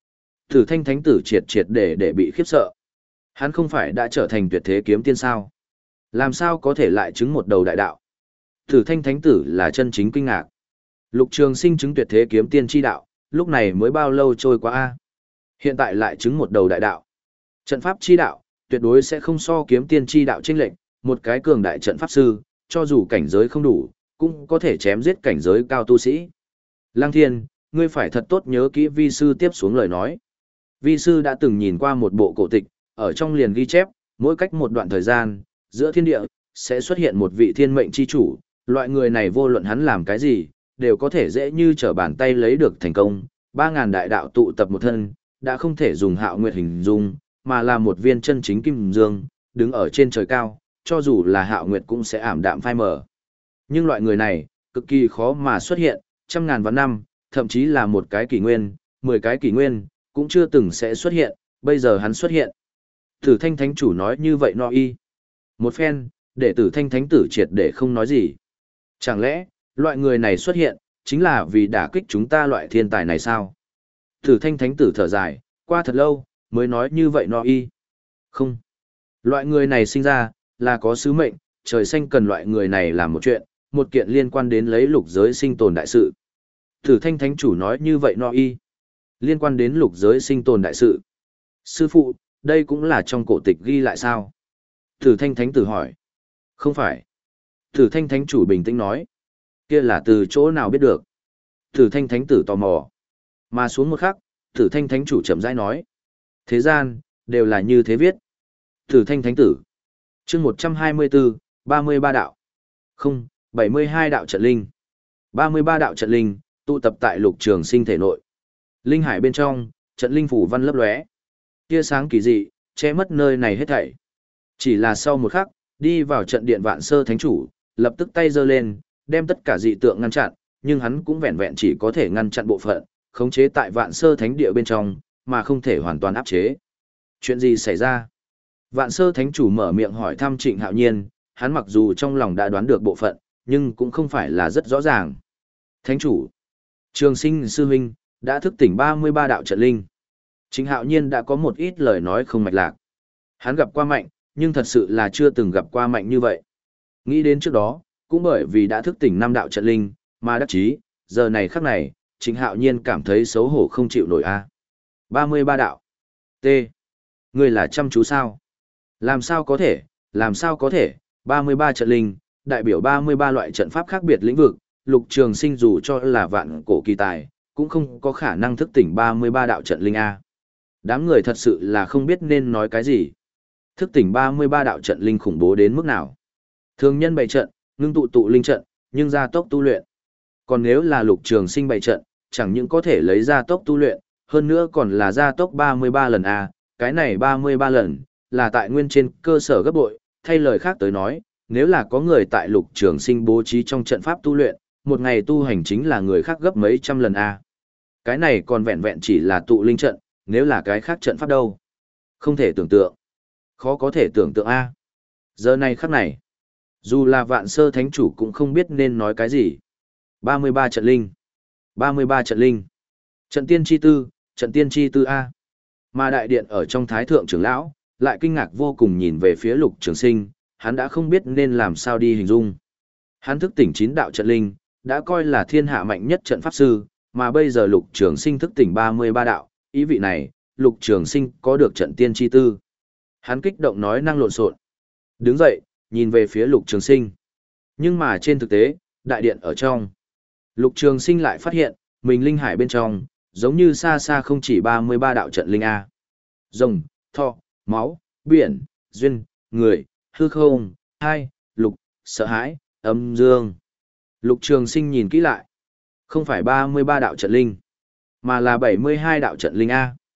Speaker 1: Tử Thanh Thánh Tử triệt triệt để để bị khiếp sợ. Hắn không phải đã trở thành tuyệt thế kiếm tiên sao? Làm sao có thể lại chứng một đầu đại đạo? Tử Thanh Thánh Tử là chân chính kinh ngạc. Lục Trường Sinh chứng tuyệt thế kiếm tiên chi đạo, lúc này mới bao lâu trôi qua a? Hiện tại lại chứng một đầu đại đạo. Trận pháp chi đạo, tuyệt đối sẽ không so kiếm tiên chi đạo chênh lệch, một cái cường đại trận pháp sư, cho dù cảnh giới không đủ, cũng có thể chém giết cảnh giới cao tu sĩ. Lăng Thiên, ngươi phải thật tốt nhớ kỹ vi sư tiếp xuống lời nói. Vi sư đã từng nhìn qua một bộ cổ tịch, ở trong liền ghi chép, mỗi cách một đoạn thời gian, giữa thiên địa, sẽ xuất hiện một vị thiên mệnh chi chủ, loại người này vô luận hắn làm cái gì, đều có thể dễ như trở bàn tay lấy được thành công. Ba ngàn đại đạo tụ tập một thân, đã không thể dùng Hạo Nguyệt hình dung, mà là một viên chân chính kim dương, đứng ở trên trời cao, cho dù là Hạo Nguyệt cũng sẽ ảm đạm phai mờ. Nhưng loại người này, cực kỳ khó mà xuất hiện, trăm ngàn vạn năm, thậm chí là một cái kỷ nguyên, mười cái kỷ nguyên, cũng chưa từng sẽ xuất hiện, bây giờ hắn xuất hiện. Tử Thanh Thánh chủ nói như vậy no y. Một phen, để Tử Thanh Thánh tử triệt để không nói gì. Chẳng lẽ, loại người này xuất hiện, chính là vì đả kích chúng ta loại thiên tài này sao? Tử Thanh Thánh tử thở dài, qua thật lâu, mới nói như vậy no y. Không. Loại người này sinh ra, là có sứ mệnh, trời xanh cần loại người này làm một chuyện, một kiện liên quan đến lấy lục giới sinh tồn đại sự. Tử Thanh Thánh chủ nói như vậy no y. Liên quan đến lục giới sinh tồn đại sự. Sư phụ, đây cũng là trong cổ tịch ghi lại sao? Tử Thanh Thánh tử hỏi. Không phải. Tử Thanh Thánh chủ bình tĩnh nói. Kia là từ chỗ nào biết được? Tử Thanh Thánh tử tò mò. Mà xuống một khắc, Tử Thanh Thánh chủ chậm rãi nói. Thế gian, đều là như thế viết. Tử Thanh Thánh tử. chương một trăm hai mươi bốn, ba mươi ba đạo. Không, bảy mươi hai đạo trận linh. ba mươi ba đạo trận linh, tụ tập tại Lục Trường Sinh thể nội. Linh hải bên trong, trận linh phủ văn lấp lóe. Tia sáng kỳ dị, che mất nơi này hết thảy. Chỉ là sau một khắc, đi vào trận điện Vạn Sơ Thánh chủ, lập tức tay giơ lên, đem tất cả dị tượng ngăn chặn, nhưng hắn cũng vẹn vẹn chỉ có thể ngăn chặn bộ phận, khống chế tại Vạn Sơ Thánh địa bên trong, mà không thể hoàn toàn áp chế. Chuyện gì xảy ra? Vạn Sơ Thánh chủ mở miệng hỏi thăm Trịnh Hạo Nhiên, hắn mặc dù trong lòng đã đoán được bộ phận, nhưng cũng không phải là rất rõ ràng. Thánh chủ, Trường Sinh sư huynh đã thức tỉnh ba mươi ba đạo trận linh. Trịnh Hạo Nhiên đã có một ít lời nói không mạch lạc. Hắn gặp qua mạnh, nhưng thật sự là chưa từng gặp qua mạnh như vậy. Nghĩ đến trước đó, cũng bởi vì đã thức tỉnh năm đạo trận linh, mà đắc chí, giờ này khắc này, Trịnh Hạo Nhiên cảm thấy xấu hổ không chịu nổi a. ba mươi ba đạo. T. Ngươi là chăm chú sao? Làm sao có thể, làm sao có thể, ba mươi ba trận linh, đại biểu ba mươi ba loại trận pháp khác biệt lĩnh vực, Lục Trường Sinh dù cho là vạn cổ kỳ tài, cũng không có khả năng thức tỉnh ba mươi ba đạo trận linh a. Đám người thật sự là không biết nên nói cái gì. Thức tỉnh ba mươi ba đạo trận linh khủng bố đến mức nào. Thường nhân bày trận, ngưng tụ tụ linh trận, nhưng gia tốc tu luyện. Còn nếu là Lục Trường Sinh bày trận, chẳng những có thể lấy gia tốc tu luyện, hơn nữa còn là gia tốc ba mươi ba lần a, cái này ba mươi ba lần là tại nguyên trên cơ sở gấp bội, thay lời khác tới nói, nếu là có người tại Lục Trường Sinh bố trí trong trận pháp tu luyện, một ngày tu hành chính là người khác gấp mấy trăm lần a. Cái này còn vẹn vẹn chỉ là tụ linh trận, nếu là cái khác trận pháp đâu? Không thể tưởng tượng. Khó có thể tưởng tượng a. Giờ này khắc này, dù là Vạn Sơ Thánh chủ cũng không biết nên nói cái gì. ba mươi ba trận linh. ba mươi ba trận linh. Trận tiên chi tư, trận tiên chi tư a. Mà đại điện ở trong Thái thượng trưởng lão, lại kinh ngạc vô cùng nhìn về phía Lục Trường Sinh, hắn đã không biết nên làm sao đi hình dung. Hắn thức tỉnh chín đạo trận linh, đã coi là thiên hạ mạnh nhất trận pháp sư, mà bây giờ Lục Trường Sinh thức tỉnh ba mươi ba đạo, ý vị này, Lục Trường Sinh có được trận tiên chi tư. Hắn kích động nói năng lộn xộn. Đứng dậy, nhìn về phía Lục Trường Sinh. Nhưng mà trên thực tế, đại điện ở trong, Lục Trường Sinh lại phát hiện, mình linh hải bên trong, giống như xa xa không chỉ ba mươi ba đạo trận linh a. Rồng, thọ, máu, biển, duyên, người, hư không, hai, lục, sợ hãi, âm dương. Lục Trường Sinh nhìn kỹ lại, không phải ba mươi ba đạo trận linh, mà là bảy mươi hai đạo trận linh a.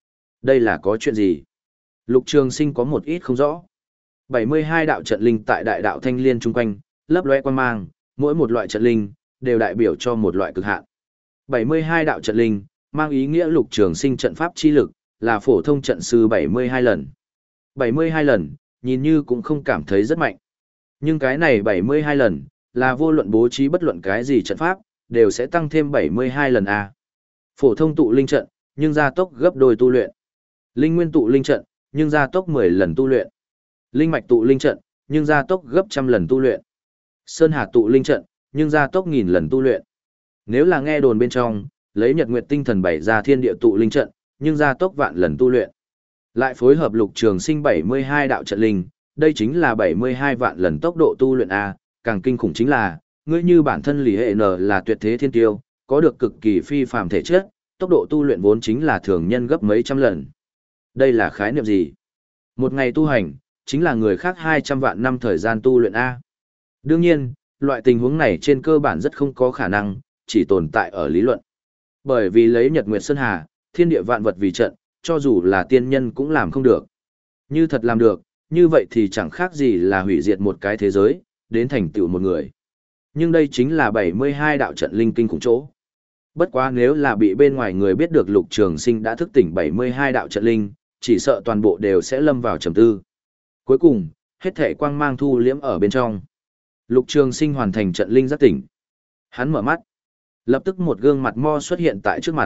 Speaker 1: Đây là có chuyện gì? Lục Trường Sinh có một ít không rõ. bảy mươi hai đạo trận linh tại đại đạo thanh liên chung quanh, lấp lóe quang mang, mỗi một loại trận linh đều đại biểu cho một loại cực hạn. bảy mươi hai đạo trận linh mang ý nghĩa Lục Trường Sinh trận pháp chi lực là phổ thông trận sư bảy mươi hai lần. bảy mươi hai lần, nhìn như cũng không cảm thấy rất mạnh. Nhưng cái này bảy mươi hai lần, là vô luận bố trí bất luận cái gì trận pháp, đều sẽ tăng thêm bảy mươi hai lần A. Phổ thông tụ linh trận, nhưng gia tốc gấp đôi tu luyện. Linh nguyên tụ linh trận, nhưng gia tốc mười lần tu luyện. Linh mạch tụ linh trận, nhưng gia tốc gấp trăm lần tu luyện. Sơn hà tụ linh trận, nhưng gia tốc nghìn lần tu luyện. Nếu là nghe đồn bên trong, lấy nhật nguyệt tinh thần bảy ra thiên địa tụ linh trận, nhưng gia tốc vạn lần tu luyện. Lại phối hợp Lục Trường Sinh bảy mươi hai đạo trận linh, đây chính là bảy mươi hai vạn lần tốc độ tu luyện A, càng kinh khủng chính là, ngươi như bản thân Lý Hệ N là tuyệt thế thiên tiêu, có được cực kỳ phi phàm thể chất, tốc độ tu luyện vốn chính là thường nhân gấp mấy trăm lần. Đây là khái niệm gì? Một ngày tu hành, chính là người khác hai trăm vạn năm thời gian tu luyện A. Đương nhiên, loại tình huống này trên cơ bản rất không có khả năng, chỉ tồn tại ở lý luận. Bởi vì lấy Nhật Nguyệt Sơn Hà, thiên địa vạn vật vì trận, cho dù là tiên nhân cũng làm không được. Như thật làm được, như vậy thì chẳng khác gì là hủy diệt một cái thế giới, đến thành tựu một người. Nhưng đây chính là bảy mươi hai đạo trận linh kinh khủng chỗ. Bất quá nếu là bị bên ngoài người biết được Lục Trường Sinh đã thức tỉnh bảy mươi hai đạo trận linh, chỉ sợ toàn bộ đều sẽ lâm vào trầm tư. Cuối cùng, hết thể quang mang thu liễm ở bên trong. Lục Trường Sinh hoàn thành trận linh giác tỉnh. Hắn mở mắt. Lập tức một gương mặt mo xuất hiện tại trước mặt.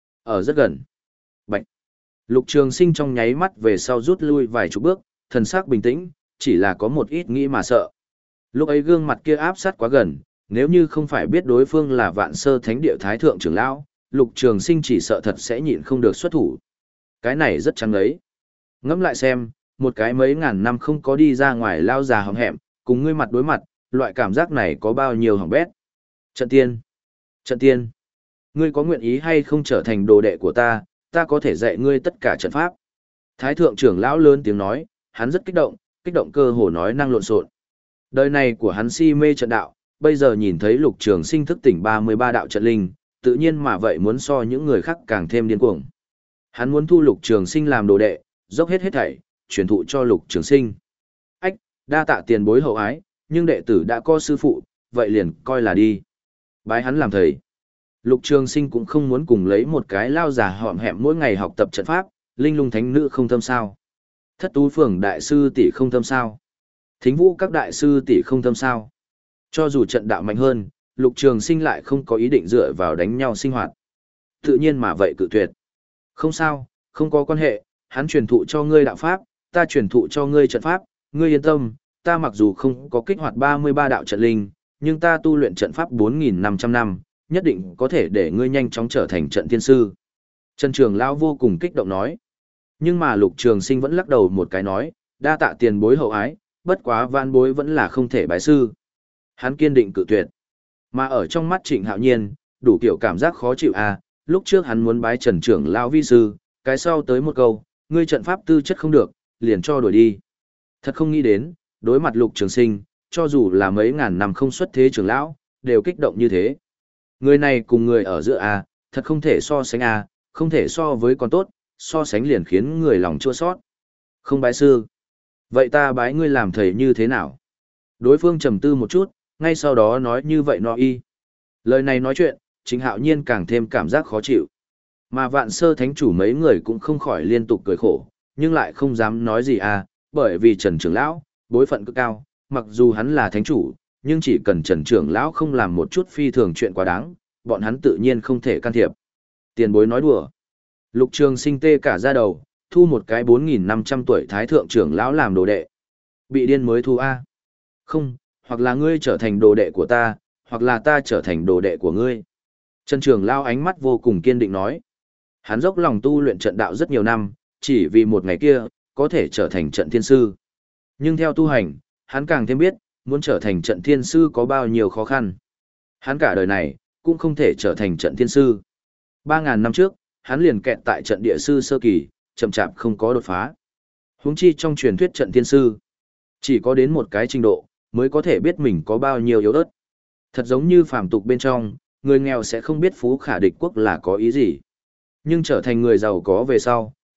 Speaker 1: Ở rất gần. Bạch. Lục Trường Sinh trong nháy mắt về sau rút lui vài chục bước, thần sắc bình tĩnh, chỉ là có một ít nghĩ mà sợ. Lúc ấy gương mặt kia áp sát quá gần, nếu như không phải biết đối phương là Vạn Sơ Thánh Địa Thái Thượng trưởng lão, Lục Trường Sinh chỉ sợ thật sẽ nhịn không được xuất thủ. Cái này rất trắng ấy. Ngẫm lại xem, một cái mấy ngàn năm không có đi ra ngoài lao già hầm hẹm, cùng ngươi mặt đối mặt, loại cảm giác này có bao nhiêu hỏng bét. Trận tiên. Trận tiên. Ngươi có nguyện ý hay không trở thành đồ đệ của ta, ta có thể dạy ngươi tất cả trận pháp. Thái Thượng trưởng lão lớn tiếng nói, hắn rất kích động, kích động cơ hồ nói năng lộn xộn. Đời này của hắn si mê trận đạo, bây giờ nhìn thấy Lục Trường Sinh thức tỉnh ba mươi ba đạo trận linh, tự nhiên mà vậy muốn so những người khác càng thêm điên cuồng. Hắn muốn thu Lục Trường Sinh làm đồ đệ, dốc hết hết thảy, truyền thụ cho Lục Trường Sinh. Ách, đa tạ tiền bối hậu ái, nhưng đệ tử đã có sư phụ, vậy liền coi là đi. Bái hắn làm thầy. Lục Trường Sinh cũng không muốn cùng lấy một cái lao già hõm hẹm mỗi ngày học tập trận pháp, linh lung thánh nữ không thâm sao. Thất tú phường đại sư tỷ không thâm sao. Thính vũ các đại sư tỷ không thâm sao. Cho dù trận đạo mạnh hơn, Lục Trường Sinh lại không có ý định dựa vào đánh nhau sinh hoạt. Tự nhiên mà vậy cự tuyệt. Không sao, không có quan hệ, hắn truyền thụ cho ngươi đạo pháp, ta truyền thụ cho ngươi trận pháp, ngươi yên tâm, ta mặc dù không có kích hoạt ba mươi ba đạo trận linh, nhưng ta tu luyện trận pháp bốn nghìn năm trăm năm, nhất định có thể để ngươi nhanh chóng trở thành trận thiên sư. Trần Trường Lão vô cùng kích động nói. Nhưng mà Lục Trường Sinh vẫn lắc đầu một cái nói, đa tạ tiền bối hậu ái, bất quá vạn bối vẫn là không thể bái sư. Hắn kiên định cự tuyệt. Mà ở trong mắt Trịnh Hạo Nhiên, đủ kiểu cảm giác khó chịu à, lúc trước hắn muốn bái Trần Trưởng Lão vi sư, cái sau tới một câu, ngươi trận pháp tư chất không được, liền cho đuổi đi. Thật không nghĩ đến, đối mặt Lục Trường Sinh, cho dù là mấy ngàn năm không xuất thế trưởng lão, đều kích động như thế. Người này cùng người ở giữa à, thật không thể so sánh à, không thể so với con tốt, so sánh liền khiến người lòng chua xót. Không bái sư. Vậy ta bái ngươi làm thầy như thế nào? Đối phương trầm tư một chút, ngay sau đó nói như vậy nó y. Lời này nói chuyện, Trịnh Hạo Nhiên càng thêm cảm giác khó chịu. Mà Vạn Sơ Thánh chủ mấy người cũng không khỏi liên tục cười khổ, nhưng lại không dám nói gì à, bởi vì Trần trưởng lão, bối phận cực cao, mặc dù hắn là thánh chủ, nhưng chỉ cần Trần trưởng lão không làm một chút phi thường chuyện quá đáng, bọn hắn tự nhiên không thể can thiệp. Tiền bối nói đùa. Lục Trường Sinh tê cả da đầu, thu một cái bốn nghìn năm trăm tuổi thái thượng trưởng lão làm đồ đệ. Bị điên mới thu a? Không, hoặc là ngươi trở thành đồ đệ của ta, hoặc là ta trở thành đồ đệ của ngươi. Trần trưởng lão ánh mắt vô cùng kiên định nói. Hắn dốc lòng tu luyện trận đạo rất nhiều năm, chỉ vì một ngày kia, có thể trở thành trận thiên sư. Nhưng theo tu hành, hắn càng thêm biết, muốn trở thành trận thiên sư có bao nhiêu khó khăn. Hắn cả đời này, cũng không thể trở thành trận thiên sư. Ba ngàn năm trước, hắn liền kẹt tại trận địa sư sơ kỳ, chậm chạp không có đột phá. Huống chi trong truyền thuyết trận thiên sư, chỉ có đến một cái trình độ, mới có thể biết mình có bao nhiêu yếu ớt. Thật giống như phàm tục bên trong, người nghèo sẽ không biết phú khả địch quốc là có ý gì. Nhưng trở thành người giàu có về sau,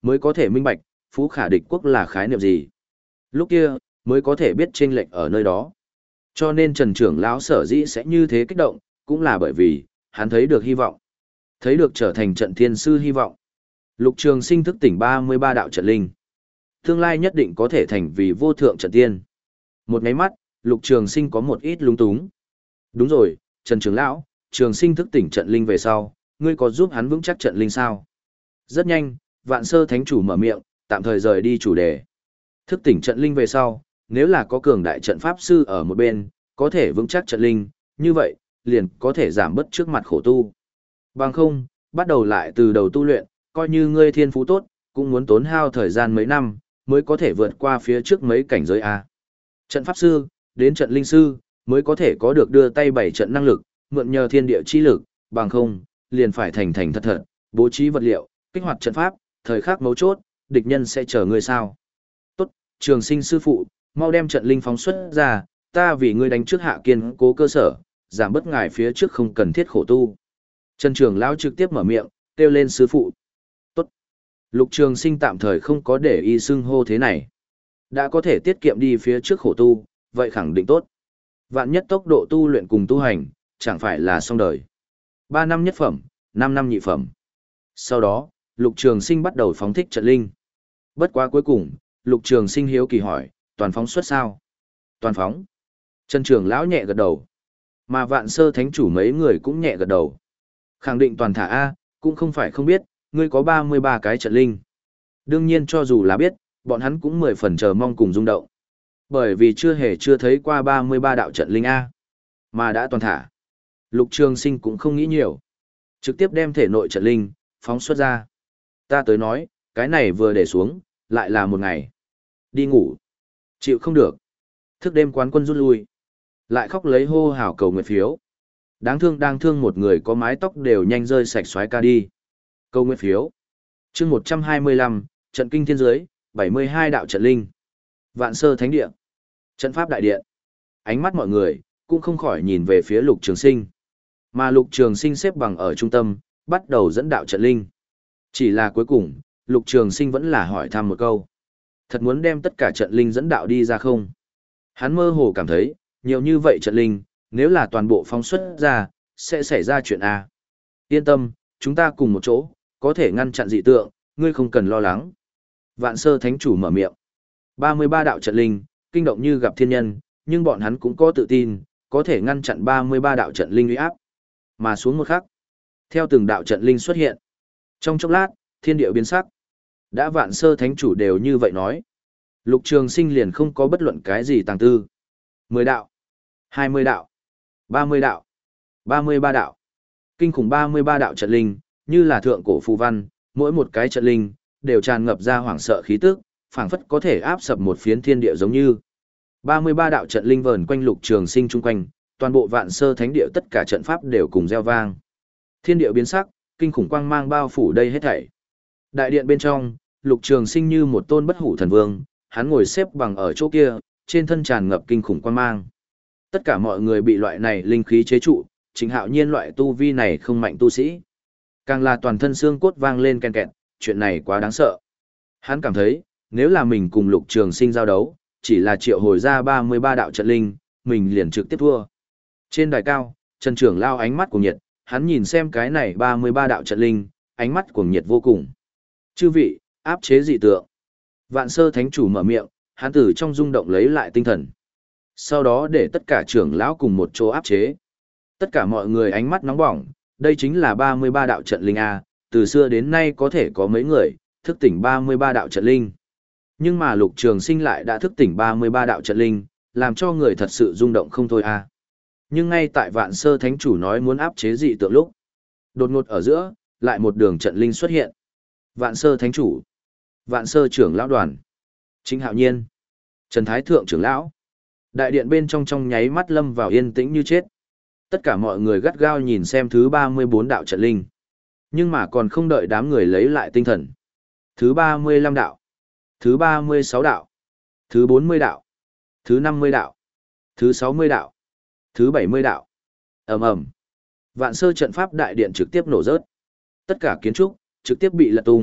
Speaker 1: mới có thể minh bạch, phú khả địch quốc là khái niệm gì. Lúc kia, mới có thể biết chênh lệch ở nơi đó. Cho nên Trần trưởng lão sở dĩ sẽ như thế kích động, cũng là bởi vì, hắn thấy được hy vọng. Thấy được trở thành trận thiên sư hy vọng. Lục Trường Sinh thức tỉnh ba mươi ba đạo trận linh. Tương lai nhất định có thể thành vì vô thượng trận tiên. Một nháy mắt, Lục Trường Sinh có một ít lúng túng. Đúng rồi, Trần trưởng lão, Trường Sinh thức tỉnh trận linh về sau, ngươi có giúp hắn vững chắc trận linh sao? Rất nhanh, Vạn Sơ Thánh chủ mở miệng, tạm thời rời đi chủ đề. Thức tỉnh trận linh về sau, nếu là có cường đại trận pháp sư ở một bên, có thể vững chắc trận linh, như vậy, liền có thể giảm bớt trước mặt khổ tu. Bằng không, bắt đầu lại từ đầu tu luyện, coi như ngươi thiên phú tốt, cũng muốn tốn hao thời gian mấy năm, mới có thể vượt qua phía trước mấy cảnh giới A. Trận pháp sư, đến trận linh sư, mới có thể có được đưa tay bảy trận năng lực, mượn nhờ thiên địa chi lực, bằng không, liền phải thành thành thật thật, bố trí vật liệu, kích hoạt trận pháp, thời khắc mấu chốt, địch nhân sẽ chờ ngươi sao. Tốt, Trường Sinh sư phụ, mau đem trận linh phóng xuất ra, ta vì ngươi đánh trước hạ kiên cố cơ sở, giảm bớt ngài phía trước không cần thiết khổ tu. Trần trưởng lão trực tiếp mở miệng, kêu lên sư phụ. Tốt. Lục Trường Sinh tạm thời không có để y xưng hô thế này. Đã có thể tiết kiệm đi phía trước khổ tu, vậy khẳng định tốt. Vạn nhất tốc độ tu luyện cùng tu hành, chẳng phải là xong đời. Ba năm nhất phẩm, năm năm nhị phẩm. Sau đó, Lục Trường Sinh bắt đầu phóng thích trận linh. Bất quá cuối cùng, Lục Trường Sinh hiếu kỳ hỏi, toàn phóng xuất sao? Toàn phóng. Trần trưởng lão nhẹ gật đầu. Mà Vạn Sơ Thánh chủ mấy người cũng nhẹ gật đầu. Khẳng định toàn thả A, cũng không phải không biết, ngươi có ba mươi ba cái trận linh. Đương nhiên cho dù là biết, bọn hắn cũng mười phần chờ mong cùng rung động. Bởi vì chưa hề chưa thấy qua ba mươi ba đạo trận linh A. Mà đã toàn thả. Lục Trường Sinh cũng không nghĩ nhiều. Trực tiếp đem thể nội trận linh, phóng xuất ra. Ta tới nói, cái này vừa để xuống, lại là một ngày. Đi ngủ. Chịu không được. Thức đêm quán quân rút lui. Lại khóc lấy hô hào cầu nguyện phiếu. Đáng thương đang thương một người có mái tóc đều nhanh rơi sạch xoái ca đi. Cầu nguyện phiếu. Chương một trăm hai mươi lăm, trận kinh thiên giới, bảy mươi hai đạo trận linh. Vạn Sơ Thánh địa. Trận pháp đại điện. Ánh mắt mọi người cũng không khỏi nhìn về phía Lục Trường Sinh. Mà Lục Trường Sinh xếp bằng ở trung tâm, bắt đầu dẫn đạo trận linh. Chỉ là cuối cùng, Lục Trường Sinh vẫn là hỏi thăm một câu. Thật muốn đem tất cả trận linh dẫn đạo đi ra không? Hắn mơ hồ cảm thấy, nhiều như vậy trận linh, nếu là toàn bộ phóng xuất ra, sẽ xảy ra chuyện A. Yên tâm, chúng ta cùng một chỗ, có thể ngăn chặn dị tượng, ngươi không cần lo lắng. Vạn Sơ Thánh chủ mở miệng. ba mươi ba đạo trận linh, kinh động như gặp thiên nhân, nhưng bọn hắn cũng có tự tin, có thể ngăn chặn ba mươi ba đạo trận linh uy áp. Mà xuống một khắc, theo từng đạo trận linh xuất hiện. Trong chốc lát, thiên địa biến sắc. Đã Vạn Sơ Thánh chủ đều như vậy nói. Lục Trường Sinh liền không có bất luận cái gì tàng tư. Mười đạo, hai mươi đạo, ba mươi đạo, ba mươi ba đạo. Kinh khủng ba mươi ba đạo trận linh, như là thượng cổ phù văn, mỗi một cái trận linh đều tràn ngập ra hoảng sợ khí tức, phảng phất có thể áp sập một phiến thiên địa giống như. ba mươi ba đạo trận linh vờn quanh Lục Trường Sinh chung quanh, toàn bộ Vạn Sơ Thánh địa tất cả trận pháp đều cùng reo vang. Thiên địa biến sắc, kinh khủng quang mang bao phủ đây hết thảy. Đại điện bên trong, Lục Trường Sinh như một tôn bất hủ thần vương, hắn ngồi xếp bằng ở chỗ kia, trên thân tràn ngập kinh khủng quang mang. Tất cả mọi người bị loại này linh khí chế trụ, Trình Hạo Nhiên loại tu vi này không mạnh tu sĩ. Càng là toàn thân xương cốt vang lên ken kẹt, chuyện này quá đáng sợ. Hắn cảm thấy, nếu là mình cùng Lục Trường Sinh giao đấu, chỉ là triệu hồi ra ba mươi ba đạo trận linh, mình liền trực tiếp thua. Trên đài cao, Trần Trưởng lao ánh mắt cuồng nhiệt, hắn nhìn xem cái này ba mươi ba đạo trận linh, ánh mắt cuồng nhiệt vô cùng. Chư vị, áp chế dị tượng. Vạn Sơ Thánh chủ mở miệng, hắn từ trong rung động lấy lại tinh thần. Sau đó để tất cả trưởng lão cùng một chỗ áp chế. Tất cả mọi người ánh mắt nóng bỏng, đây chính là ba mươi ba đạo trận linh A, từ xưa đến nay có thể có mấy người, thức tỉnh ba mươi ba đạo trận linh. Nhưng mà Lục Trường Sinh lại đã thức tỉnh ba mươi ba đạo trận linh, làm cho người thật sự rung động không thôi A. Nhưng ngay tại Vạn Sơ Thánh chủ nói muốn áp chế dị tượng lúc, đột ngột ở giữa, lại một đường trận linh xuất hiện. Vạn Sơ Thánh chủ, Vạn Sơ trưởng lão đoàn, Chính Hạo Nhiên, Trần Thái Thượng trưởng lão. Đại điện bên trong trong nháy mắt lâm vào yên tĩnh như chết. Tất cả mọi người gắt gao nhìn xem thứ ba mươi bốn đạo trận linh. Nhưng mà còn không đợi đám người lấy lại tinh thần. Thứ ba mươi lăm đạo, thứ ba mươi sáu đạo, thứ bốn mươi đạo, thứ năm mươi đạo, thứ sáu mươi đạo, thứ bảy mươi đạo. Ầm ầm. Vạn Sơ trận pháp đại điện trực tiếp nổ rớt. Tất cả kiến trúc trực tiếp bị lật tung,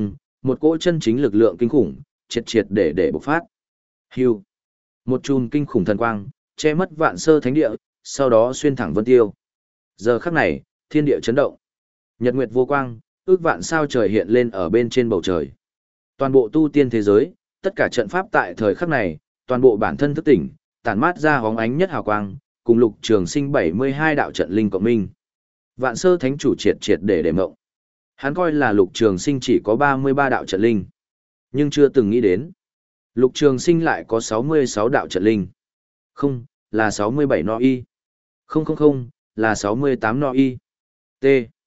Speaker 1: một cỗ chân chính lực lượng kinh khủng, triệt triệt để để bộc phát. Hưu. Một chùm kinh khủng thần quang, che mất Vạn Sơ Thánh địa, sau đó xuyên thẳng vân tiêu. Giờ khắc này, thiên địa chấn động. Nhật nguyệt vô quang, ước vạn sao trời hiện lên ở bên trên bầu trời. Toàn bộ tu tiên thế giới, tất cả trận pháp tại thời khắc này, toàn bộ bản thân thức tỉnh, tản mát ra hóng ánh nhất hào quang, cùng Lục Trường Sinh bảy mươi hai đạo trận linh cộng minh. Vạn Sơ Thánh chủ triệt triệt để để mộng. Hắn coi là Lục Trường Sinh chỉ có ba mươi ba đạo trận linh, nhưng chưa từng nghĩ đến, Lục Trường Sinh lại có sáu mươi sáu đạo trận linh. Không, là sáu mươi bảy no y. Không không không, là sáu mươi tám no y. T.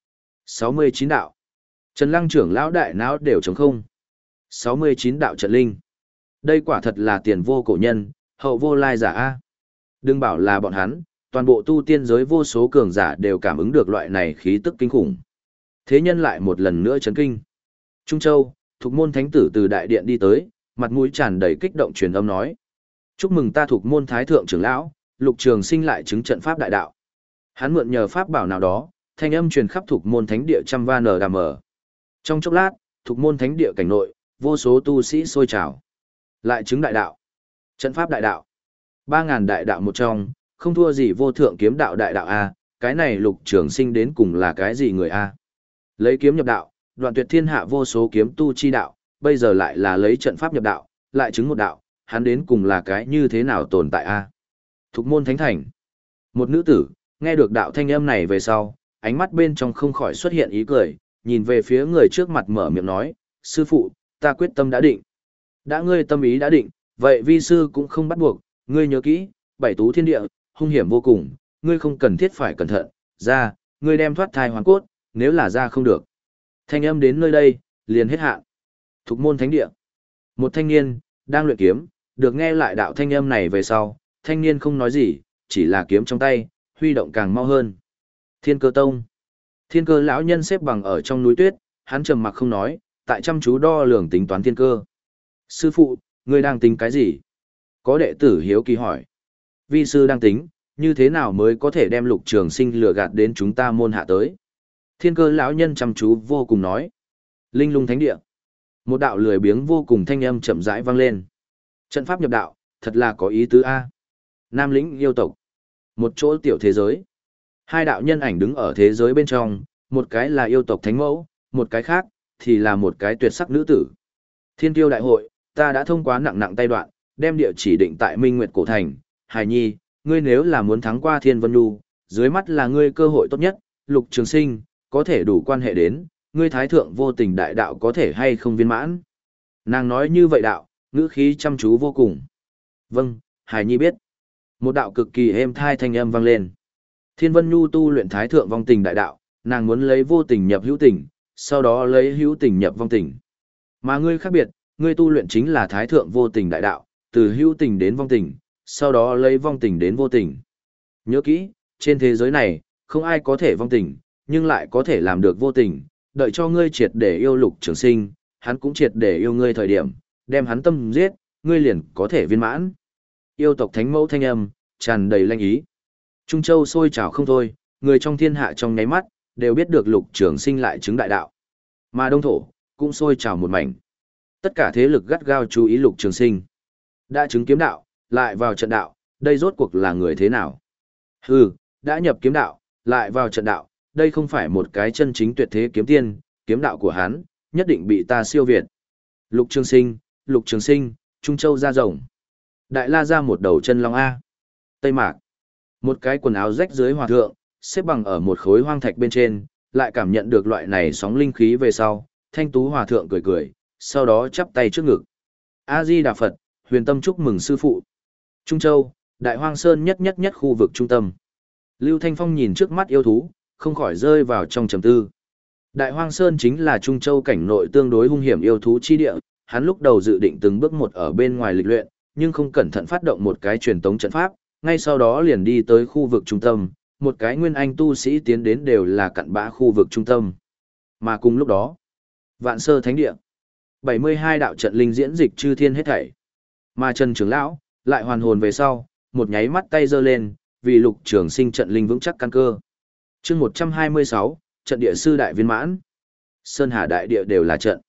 Speaker 1: sáu mươi chín đạo. Trần Lăng trưởng lão đại não đều trống không. sáu mươi chín đạo trận linh. Đây quả thật là tiền vô cổ nhân, hậu vô lai giả A. Đừng bảo là bọn hắn, toàn bộ tu tiên giới vô số cường giả đều cảm ứng được loại này khí tức kinh khủng. Thế nhân lại một lần nữa chấn kinh. Trung Châu, Thục Môn Thánh tử từ đại điện đi tới, mặt mũi tràn đầy kích động truyền âm nói: "Chúc mừng ta Thục Môn Thái thượng trưởng lão, Lục Trường Sinh lại chứng trận pháp đại đạo." Hắn mượn nhờ pháp bảo nào đó, thanh âm truyền khắp Thục Môn Thánh địa trăm va nở đàm mở. Trong chốc lát, Thục Môn Thánh địa cảnh nội, vô số tu sĩ sôi trào. Lại chứng đại đạo, trận pháp đại đạo, ba ngàn đại đạo một trong, không thua gì vô thượng kiếm đạo đại đạo a, cái này Lục Trường Sinh đến cùng là cái gì người a? Lấy kiếm nhập đạo, đoạn tuyệt thiên hạ vô số kiếm tu chi đạo, bây giờ lại là lấy trận pháp nhập đạo, lại chứng một đạo, hắn đến cùng là cái như thế nào tồn tại a? Thục Môn Thánh thành. Một nữ tử, nghe được đạo thanh âm này về sau, ánh mắt bên trong không khỏi xuất hiện ý cười, nhìn về phía người trước mặt mở miệng nói: "Sư phụ, ta quyết tâm đã định." "Đã ngươi tâm ý đã định, vậy vi sư cũng không bắt buộc, ngươi nhớ kỹ, bảy tú thiên địa, hung hiểm vô cùng, ngươi không cần thiết phải cẩn thận, ra, ngươi đem thoát thai hoàn cốt, nếu là ra không được." Thanh âm đến nơi đây, liền hết hạn. Thục Môn Thánh địa. Một thanh niên, đang luyện kiếm, được nghe lại đạo thanh âm này về sau, thanh niên không nói gì, chỉ là kiếm trong tay, huy động càng mau hơn. Thiên Cơ Tông. Thiên Cơ lão nhân xếp bằng ở trong núi tuyết, hắn trầm mặc không nói, tại chăm chú đo lường tính toán thiên cơ. "Sư phụ, ngươi đang tính cái gì?" Có đệ tử hiếu kỳ hỏi. "Vi sư đang tính, như thế nào mới có thể đem Lục Trường Sinh lừa gạt đến chúng ta môn hạ tới." Thiên Cơ lão nhân chăm chú vô cùng nói. Linh Lung Thánh địa. Một đạo lười biếng vô cùng thanh âm chậm rãi vang lên. "Trận pháp nhập đạo, thật là có ý tứ a." Nam lĩnh yêu tộc. Một chỗ tiểu thế giới. Hai đạo nhân ảnh đứng ở thế giới bên trong, một cái là yêu tộc thánh mẫu, một cái khác thì là một cái tuyệt sắc nữ tử. "Thiên Tiêu đại hội, ta đã thông qua nặng nặng tay đoạn, đem địa chỉ định tại Minh Nguyệt cổ thành. Hài nhi, ngươi nếu là muốn thắng qua Thiên Vân Nhu, dưới mắt là ngươi cơ hội tốt nhất. Lục Trường Sinh có thể đủ quan hệ đến, ngươi thái thượng vô tình đại đạo có thể hay không viên mãn." Nàng nói như vậy đạo, ngữ khí chăm chú vô cùng. "Vâng, hài nhi biết." Một đạo cực kỳ êm thai thanh âm vang lên. Thiên Vân Nhu tu luyện thái thượng vong tình đại đạo, nàng muốn lấy vô tình nhập hữu tình, sau đó lấy hữu tình nhập vong tình. Mà ngươi khác biệt, ngươi tu luyện chính là thái thượng vô tình đại đạo, từ hữu tình đến vong tình, sau đó lấy vong tình đến vô tình. Nhớ kỹ, trên thế giới này, không ai có thể vong tình, nhưng lại có thể làm được vô tình, đợi cho ngươi triệt để yêu Lục Trường Sinh, hắn cũng triệt để yêu ngươi thời điểm, đem hắn tâm giết, ngươi liền có thể viên mãn. Yêu tộc thánh mẫu thanh âm, tràn đầy lanh ý. Trung Châu sôi trào không thôi, người trong thiên hạ trong nháy mắt, đều biết được Lục Trường Sinh lại chứng đại đạo. Mà Đông Thổ, cũng sôi trào một mảnh. Tất cả thế lực gắt gao chú ý Lục Trường Sinh. Đã chứng kiếm đạo, lại vào trận đạo, đây rốt cuộc là người thế nào? Hừ, đã nhập kiếm đạo, lại vào trận đạo, đây không phải một cái chân chính tuyệt thế kiếm tiên, kiếm đạo của hắn, nhất định bị ta siêu việt. Lục Trường Sinh, Lục Trường Sinh, Trung Châu ra rồng. Đại La ra một đầu chân long A. Tây Mạc. Một cái quần áo rách dưới hòa thượng, xếp bằng ở một khối hoang thạch bên trên, lại cảm nhận được loại này sóng linh khí về sau, thanh tú hòa thượng cười cười, sau đó chắp tay trước ngực. A-di-đà Phật, huyền tâm chúc mừng sư phụ. Trung Châu, Đại Hoang Sơn nhất nhất nhất khu vực trung tâm. Lưu Thanh Phong nhìn trước mắt yêu thú, không khỏi rơi vào trong trầm tư. Đại Hoang Sơn chính là Trung Châu cảnh nội tương đối hung hiểm yêu thú chi địa, hắn lúc đầu dự định từng bước một ở bên ngoài lịch luyện, nhưng không cẩn thận phát động một cái truyền tống trận pháp, ngay sau đó liền đi tới khu vực trung tâm, một cái nguyên anh tu sĩ tiến đến đều là cặn bã khu vực trung tâm. Mà cùng lúc đó, Vạn Sơ Thánh địa, bảy mươi hai đạo trận linh diễn dịch chư thiên hết thảy. Mà Trần trưởng lão lại hoàn hồn về sau, một nháy mắt tay giơ lên, vì Lục Trường Sinh trận linh vững chắc căn cơ. Chương một trăm hai mươi sáu, trận địa sư đại viên mãn. Sơn Hà đại địa đều là trận.